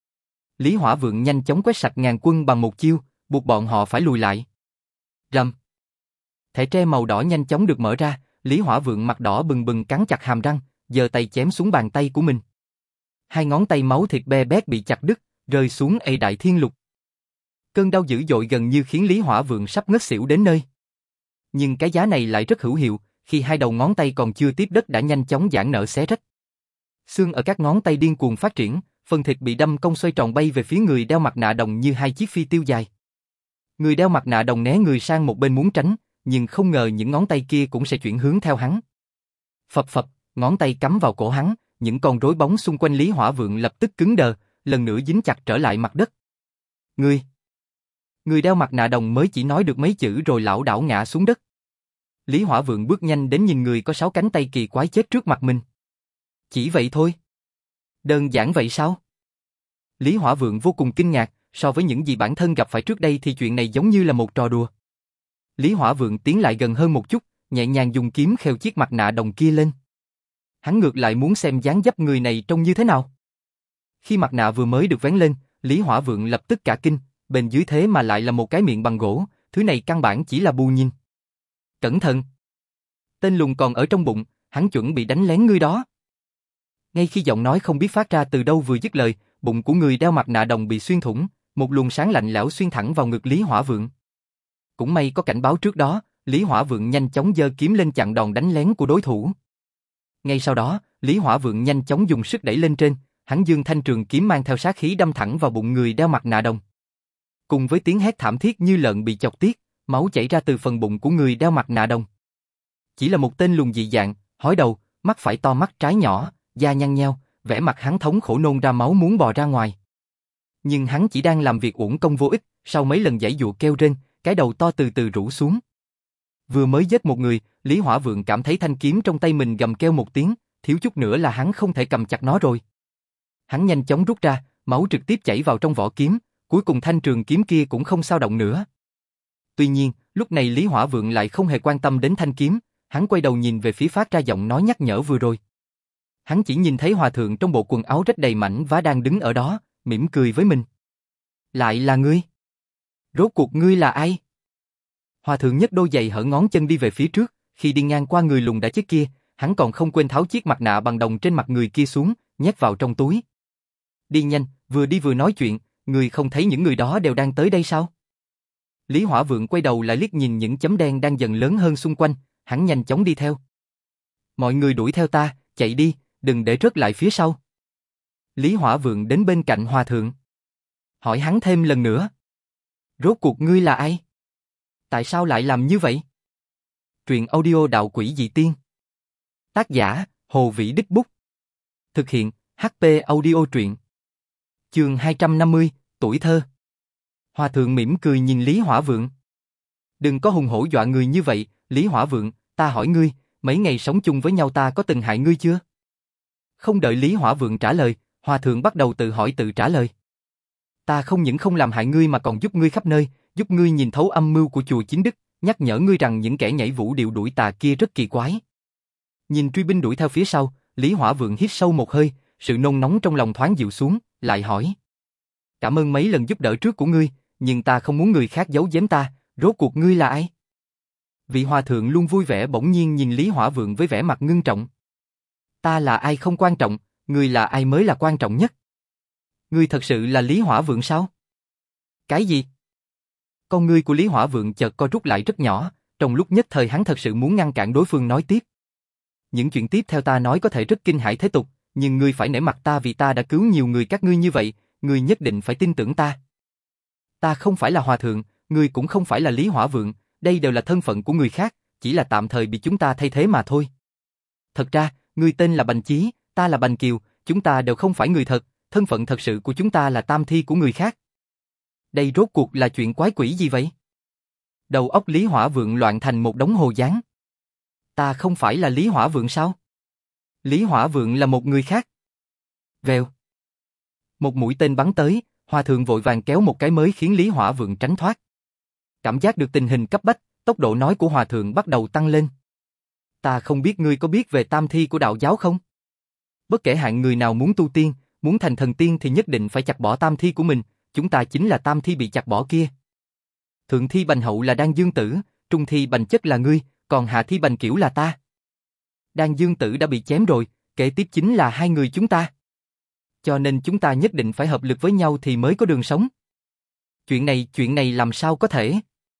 Lý Hỏa Vượng nhanh chóng quét sạch ngàn quân bằng một chiêu, buộc bọn họ phải lùi lại. Rầm. Thẻ tre màu đỏ nhanh chóng được mở ra, Lý Hỏa Vượng mặt đỏ bừng bừng cắn chặt hàm răng, giơ tay chém xuống bàn tay của mình. Hai ngón tay máu thịt be bét bị chặt đứt, rơi xuống ê đại thiên lục. Cơn đau dữ dội gần như khiến Lý Hỏa Vượng sắp ngất xỉu đến nơi. Nhưng cái giá này lại rất hữu hiệu, khi hai đầu ngón tay còn chưa tiếp đất đã nhanh chóng giãn nở xé rách. Xương ở các ngón tay điên cuồng phát triển, phần thịt bị đâm cong xoay tròn bay về phía người đeo mặt nạ đồng như hai chiếc phi tiêu dài. Người đeo mặt nạ đồng né người sang một bên muốn tránh, nhưng không ngờ những ngón tay kia cũng sẽ chuyển hướng theo hắn. Phập phập, ngón tay cắm vào cổ hắn, những con rối bóng xung quanh Lý Hỏa Vượng lập tức cứng đờ, lần nữa dính chặt trở lại mặt đất. Người, người đeo mặt nạ đồng mới chỉ nói được mấy chữ rồi lảo đảo ngã xuống đất. Lý Hỏa Vượng bước nhanh đến nhìn người có sáu cánh tay kỳ quái chết trước mặt mình. Chỉ vậy thôi? Đơn giản vậy sao? Lý Hỏa Vượng vô cùng kinh ngạc, so với những gì bản thân gặp phải trước đây thì chuyện này giống như là một trò đùa. Lý Hỏa Vượng tiến lại gần hơn một chút, nhẹ nhàng dùng kiếm khêu chiếc mặt nạ đồng kia lên. Hắn ngược lại muốn xem dáng dấp người này trông như thế nào. Khi mặt nạ vừa mới được vén lên, Lý Hỏa Vượng lập tức cả kinh, bên dưới thế mà lại là một cái miệng bằng gỗ, thứ này căn bản chỉ là bù nhìn. Cẩn thận! Tên lùn còn ở trong bụng, hắn chuẩn bị đánh lén ngươi đó. Ngay khi giọng nói không biết phát ra từ đâu vừa dứt lời, bụng của người đeo mặt nạ đồng bị xuyên thủng, một luồng sáng lạnh lẽo xuyên thẳng vào ngực Lý Hỏa Vượng. Cũng may có cảnh báo trước đó, Lý Hỏa Vượng nhanh chóng giơ kiếm lên chặn đòn đánh lén của đối thủ. Ngay sau đó, Lý Hỏa Vượng nhanh chóng dùng sức đẩy lên trên, hắn giương thanh trường kiếm mang theo sát khí đâm thẳng vào bụng người đeo mặt nạ đồng. Cùng với tiếng hét thảm thiết như lợn bị chọc tiết, máu chảy ra từ phần bụng của người đeo mặt nạ đồng. Chỉ là một tên lùn dị dạng, hói đầu, mắt phải to mắt trái nhỏ, da nhăn nheo, vẻ mặt hắn thống khổ nôn ra máu muốn bò ra ngoài. Nhưng hắn chỉ đang làm việc uổng công vô ích, sau mấy lần giãy giụa kêu rên, cái đầu to từ từ rũ xuống. Vừa mới giết một người, Lý Hỏa Vượng cảm thấy thanh kiếm trong tay mình gầm kêu một tiếng, thiếu chút nữa là hắn không thể cầm chặt nó rồi. Hắn nhanh chóng rút ra, máu trực tiếp chảy vào trong vỏ kiếm, cuối cùng thanh trường kiếm kia cũng không sao động nữa. Tuy nhiên, lúc này Lý Hỏa Vượng lại không hề quan tâm đến thanh kiếm, hắn quay đầu nhìn về phía phát ra giọng nói nhắc nhở vừa rồi. Hắn chỉ nhìn thấy hòa thượng trong bộ quần áo rách đầy mảnh vá đang đứng ở đó, mỉm cười với mình. Lại là ngươi? Rốt cuộc ngươi là ai? Hòa thượng nhấc đôi giày hở ngón chân đi về phía trước, khi đi ngang qua người lùn đã chết kia, hắn còn không quên tháo chiếc mặt nạ bằng đồng trên mặt người kia xuống, nhét vào trong túi. Đi nhanh, vừa đi vừa nói chuyện, người không thấy những người đó đều đang tới đây sao? Lý Hỏa Vượng quay đầu lại liếc nhìn những chấm đen đang dần lớn hơn xung quanh, hắn nhanh chóng đi theo. Mọi người đuổi theo ta, chạy đi, đừng để rớt lại phía sau. Lý Hỏa Vượng đến bên cạnh hòa thượng. Hỏi hắn thêm lần nữa. Rốt cuộc ngươi là ai? Tại sao lại làm như vậy? Truyện audio đạo quỷ dị tiên. Tác giả, Hồ Vĩ Đích Bút. Thực hiện, hát pê Audio truyện. Chương hai trăm năm mươi, tuổi thơ. Hòa thượng mỉm cười nhìn Lý Hỏa Vượng. Đừng có hùng hổ dọa người như vậy, Lý Hỏa Vượng, ta hỏi ngươi, mấy ngày sống chung với nhau ta có từng hại ngươi chưa? Không đợi Lý Hỏa Vượng trả lời, hòa thượng bắt đầu tự hỏi tự trả lời. Ta không những không làm hại ngươi mà còn giúp ngươi khắp nơi, giúp ngươi nhìn thấu âm mưu của chùa Chính Đức, nhắc nhở ngươi rằng những kẻ nhảy vũ điệu đuổi tà kia rất kỳ quái. Nhìn truy binh đuổi theo phía sau, Lý Hỏa Vượng hít sâu một hơi, sự nôn nóng trong lòng thoáng dịu xuống, lại hỏi. Cảm ơn mấy lần giúp đỡ trước của ngươi, nhưng ta không muốn người khác giấu giếm ta, rốt cuộc ngươi là ai? Vị hòa thượng luôn vui vẻ bỗng nhiên nhìn Lý Hỏa Vượng với vẻ mặt ngưng trọng. Ta là ai không quan trọng, ngươi là ai mới là quan trọng nhất. Ngươi thật sự là Lý Hỏa Vượng sao? Cái gì? Con ngươi của Lý Hỏa Vượng chợt co rút lại rất nhỏ, trong lúc nhất thời hắn thật sự muốn ngăn cản đối phương nói tiếp. Những chuyện tiếp theo ta nói có thể rất kinh hãi thế tục, nhưng ngươi phải nể mặt ta vì ta đã cứu nhiều người các ngươi như vậy, ngươi nhất định phải tin tưởng ta. Ta không phải là hòa thượng, ngươi cũng không phải là Lý Hỏa Vượng, đây đều là thân phận của người khác, chỉ là tạm thời bị chúng ta thay thế mà thôi. Thật ra, ngươi tên là Bành Chí, ta là Bành Kiều, chúng ta đều không phải người thật, thân phận thật sự của chúng ta là tam thi của người khác. Đây rốt cuộc là chuyện quái quỷ gì vậy? Đầu óc Lý Hỏa Vượng loạn thành một đống hồ dáng. Ta không phải là Lý Hỏa Vượng sao? Lý Hỏa Vượng là một người khác. Vèo. Một mũi tên bắn tới, Hòa thượng vội vàng kéo một cái mới khiến Lý Hỏa Vượng tránh thoát. Cảm giác được tình hình cấp bách, tốc độ nói của hòa thượng bắt đầu tăng lên. Ta không biết ngươi có biết về tam thi của đạo giáo không? Bất kể hạng người nào muốn tu tiên, muốn thành thần tiên thì nhất định phải chặt bỏ tam thi của mình, chúng ta chính là tam thi bị chặt bỏ kia. Thượng thi Bành Hậu là Đan Dương Tử, trung thi Bành Chất là ngươi, còn hạ thi Bành Kiểu là ta. Đan Dương Tử đã bị chém rồi, kế tiếp chính là hai người chúng ta. Cho nên chúng ta nhất định phải hợp lực với nhau thì mới có đường sống. Chuyện này, chuyện này làm sao có thể?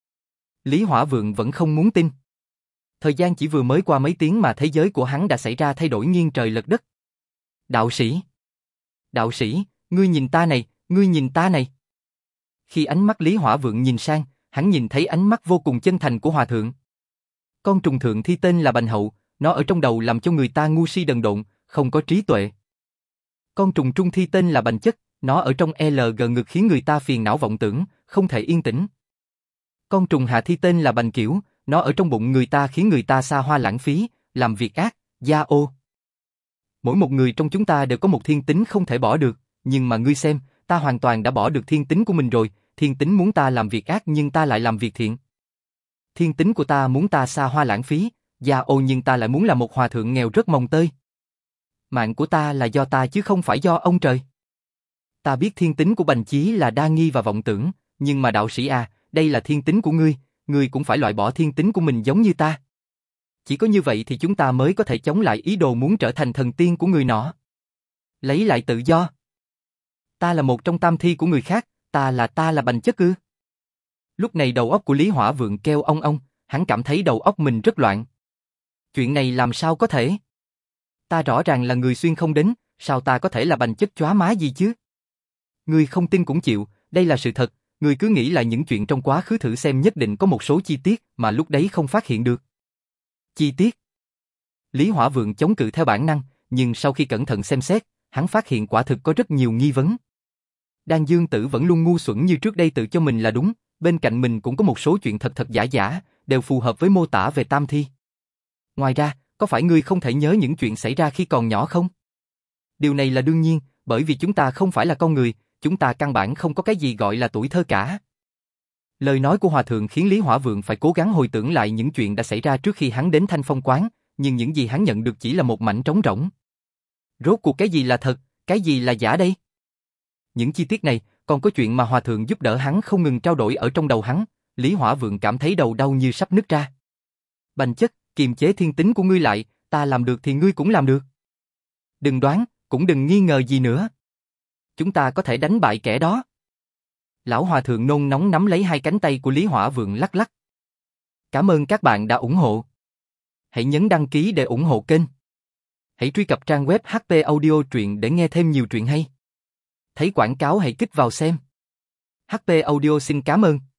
Lý Hỏa Vượng vẫn không muốn tin. Thời gian chỉ vừa mới qua mấy tiếng mà thế giới của hắn đã xảy ra thay đổi nghiêng trời lệch đất. Đạo sĩ! Đạo sĩ, ngươi nhìn ta này, ngươi nhìn ta này. Khi ánh mắt Lý Hỏa Vượng nhìn sang, hắn nhìn thấy ánh mắt vô cùng chân thành của hòa thượng. Con trùng thượng thi tên là Bành Hậu, nó ở trong đầu làm cho người ta ngu si đần độn, không có trí tuệ. Con trùng trung thi tên là Bành Chất, nó ở trong lờ giê ngực khiến người ta phiền não vọng tưởng, không thể yên tĩnh. Con trùng hạ thi tên là Bành Kiểu, nó ở trong bụng người ta khiến người ta xa hoa lãng phí, làm việc ác, gia ô. Mỗi một người trong chúng ta đều có một thiên tính không thể bỏ được, nhưng mà ngươi xem, ta hoàn toàn đã bỏ được thiên tính của mình rồi, thiên tính muốn ta làm việc ác nhưng ta lại làm việc thiện. Thiên tính của ta muốn ta xa hoa lãng phí, gia ô nhưng ta lại muốn là một hòa thượng nghèo rất mồng tơi. Mạng của ta là do ta chứ không phải do ông trời. Ta biết thiên tính của Bành Chí là đa nghi và vọng tưởng, nhưng mà đạo sĩ à, đây là thiên tính của ngươi, ngươi cũng phải loại bỏ thiên tính của mình giống như ta. Chỉ có như vậy thì chúng ta mới có thể chống lại ý đồ muốn trở thành thần tiên của người nọ. Lấy lại tự do. Ta là một trong tam thi của người khác, ta là ta là Bành Chất ư? Lúc này đầu óc của Lý Hỏa Vượng kêu ong ong, hắn cảm thấy đầu óc mình rất loạn. Chuyện này làm sao có thể? Ta rõ ràng là người xuyên không đến, sao ta có thể là Bành Chất chóa má gì chứ? Ngươi không tin cũng chịu, đây là sự thật, ngươi cứ nghĩ là những chuyện trong quá khứ thử xem nhất định có một số chi tiết mà lúc đấy không phát hiện được. Chi tiết? Lý Hỏa Vượng chống cự theo bản năng, nhưng sau khi cẩn thận xem xét, hắn phát hiện quả thực có rất nhiều nghi vấn. Đan Dương Tử vẫn luôn ngu xuẩn như trước đây tự cho mình là đúng, bên cạnh mình cũng có một số chuyện thật thật giả giả, đều phù hợp với mô tả về tam thi. Ngoài ra, có phải ngươi không thể nhớ những chuyện xảy ra khi còn nhỏ không? Điều này là đương nhiên, bởi vì chúng ta không phải là con người, chúng ta căn bản không có cái gì gọi là tuổi thơ cả. Lời nói của hòa thượng khiến Lý Hỏa Vượng phải cố gắng hồi tưởng lại những chuyện đã xảy ra trước khi hắn đến Thanh Phong quán, nhưng những gì hắn nhận được chỉ là một mảnh trống rỗng. Rốt cuộc cái gì là thật, cái gì là giả đây? Những chi tiết này, còn có chuyện mà hòa thượng giúp đỡ hắn không ngừng trao đổi ở trong đầu hắn, Lý Hỏa Vượng cảm thấy đầu đau như sắp nứt ra. Bành Chất, kiềm chế thiên tính của ngươi lại, ta làm được thì ngươi cũng làm được. Đừng đoán, cũng đừng nghi ngờ gì nữa. Chúng ta có thể đánh bại kẻ đó. Lão hòa thượng nôn nóng nắm lấy hai cánh tay của Lý Hỏa Vượng lắc lắc. Cảm ơn các bạn đã ủng hộ. Hãy nhấn đăng ký để ủng hộ kênh. Hãy truy cập trang web hát pê Audio Truyện để nghe thêm nhiều truyện hay. Thấy quảng cáo hãy kích vào xem. hát pê Audio xin cảm ơn.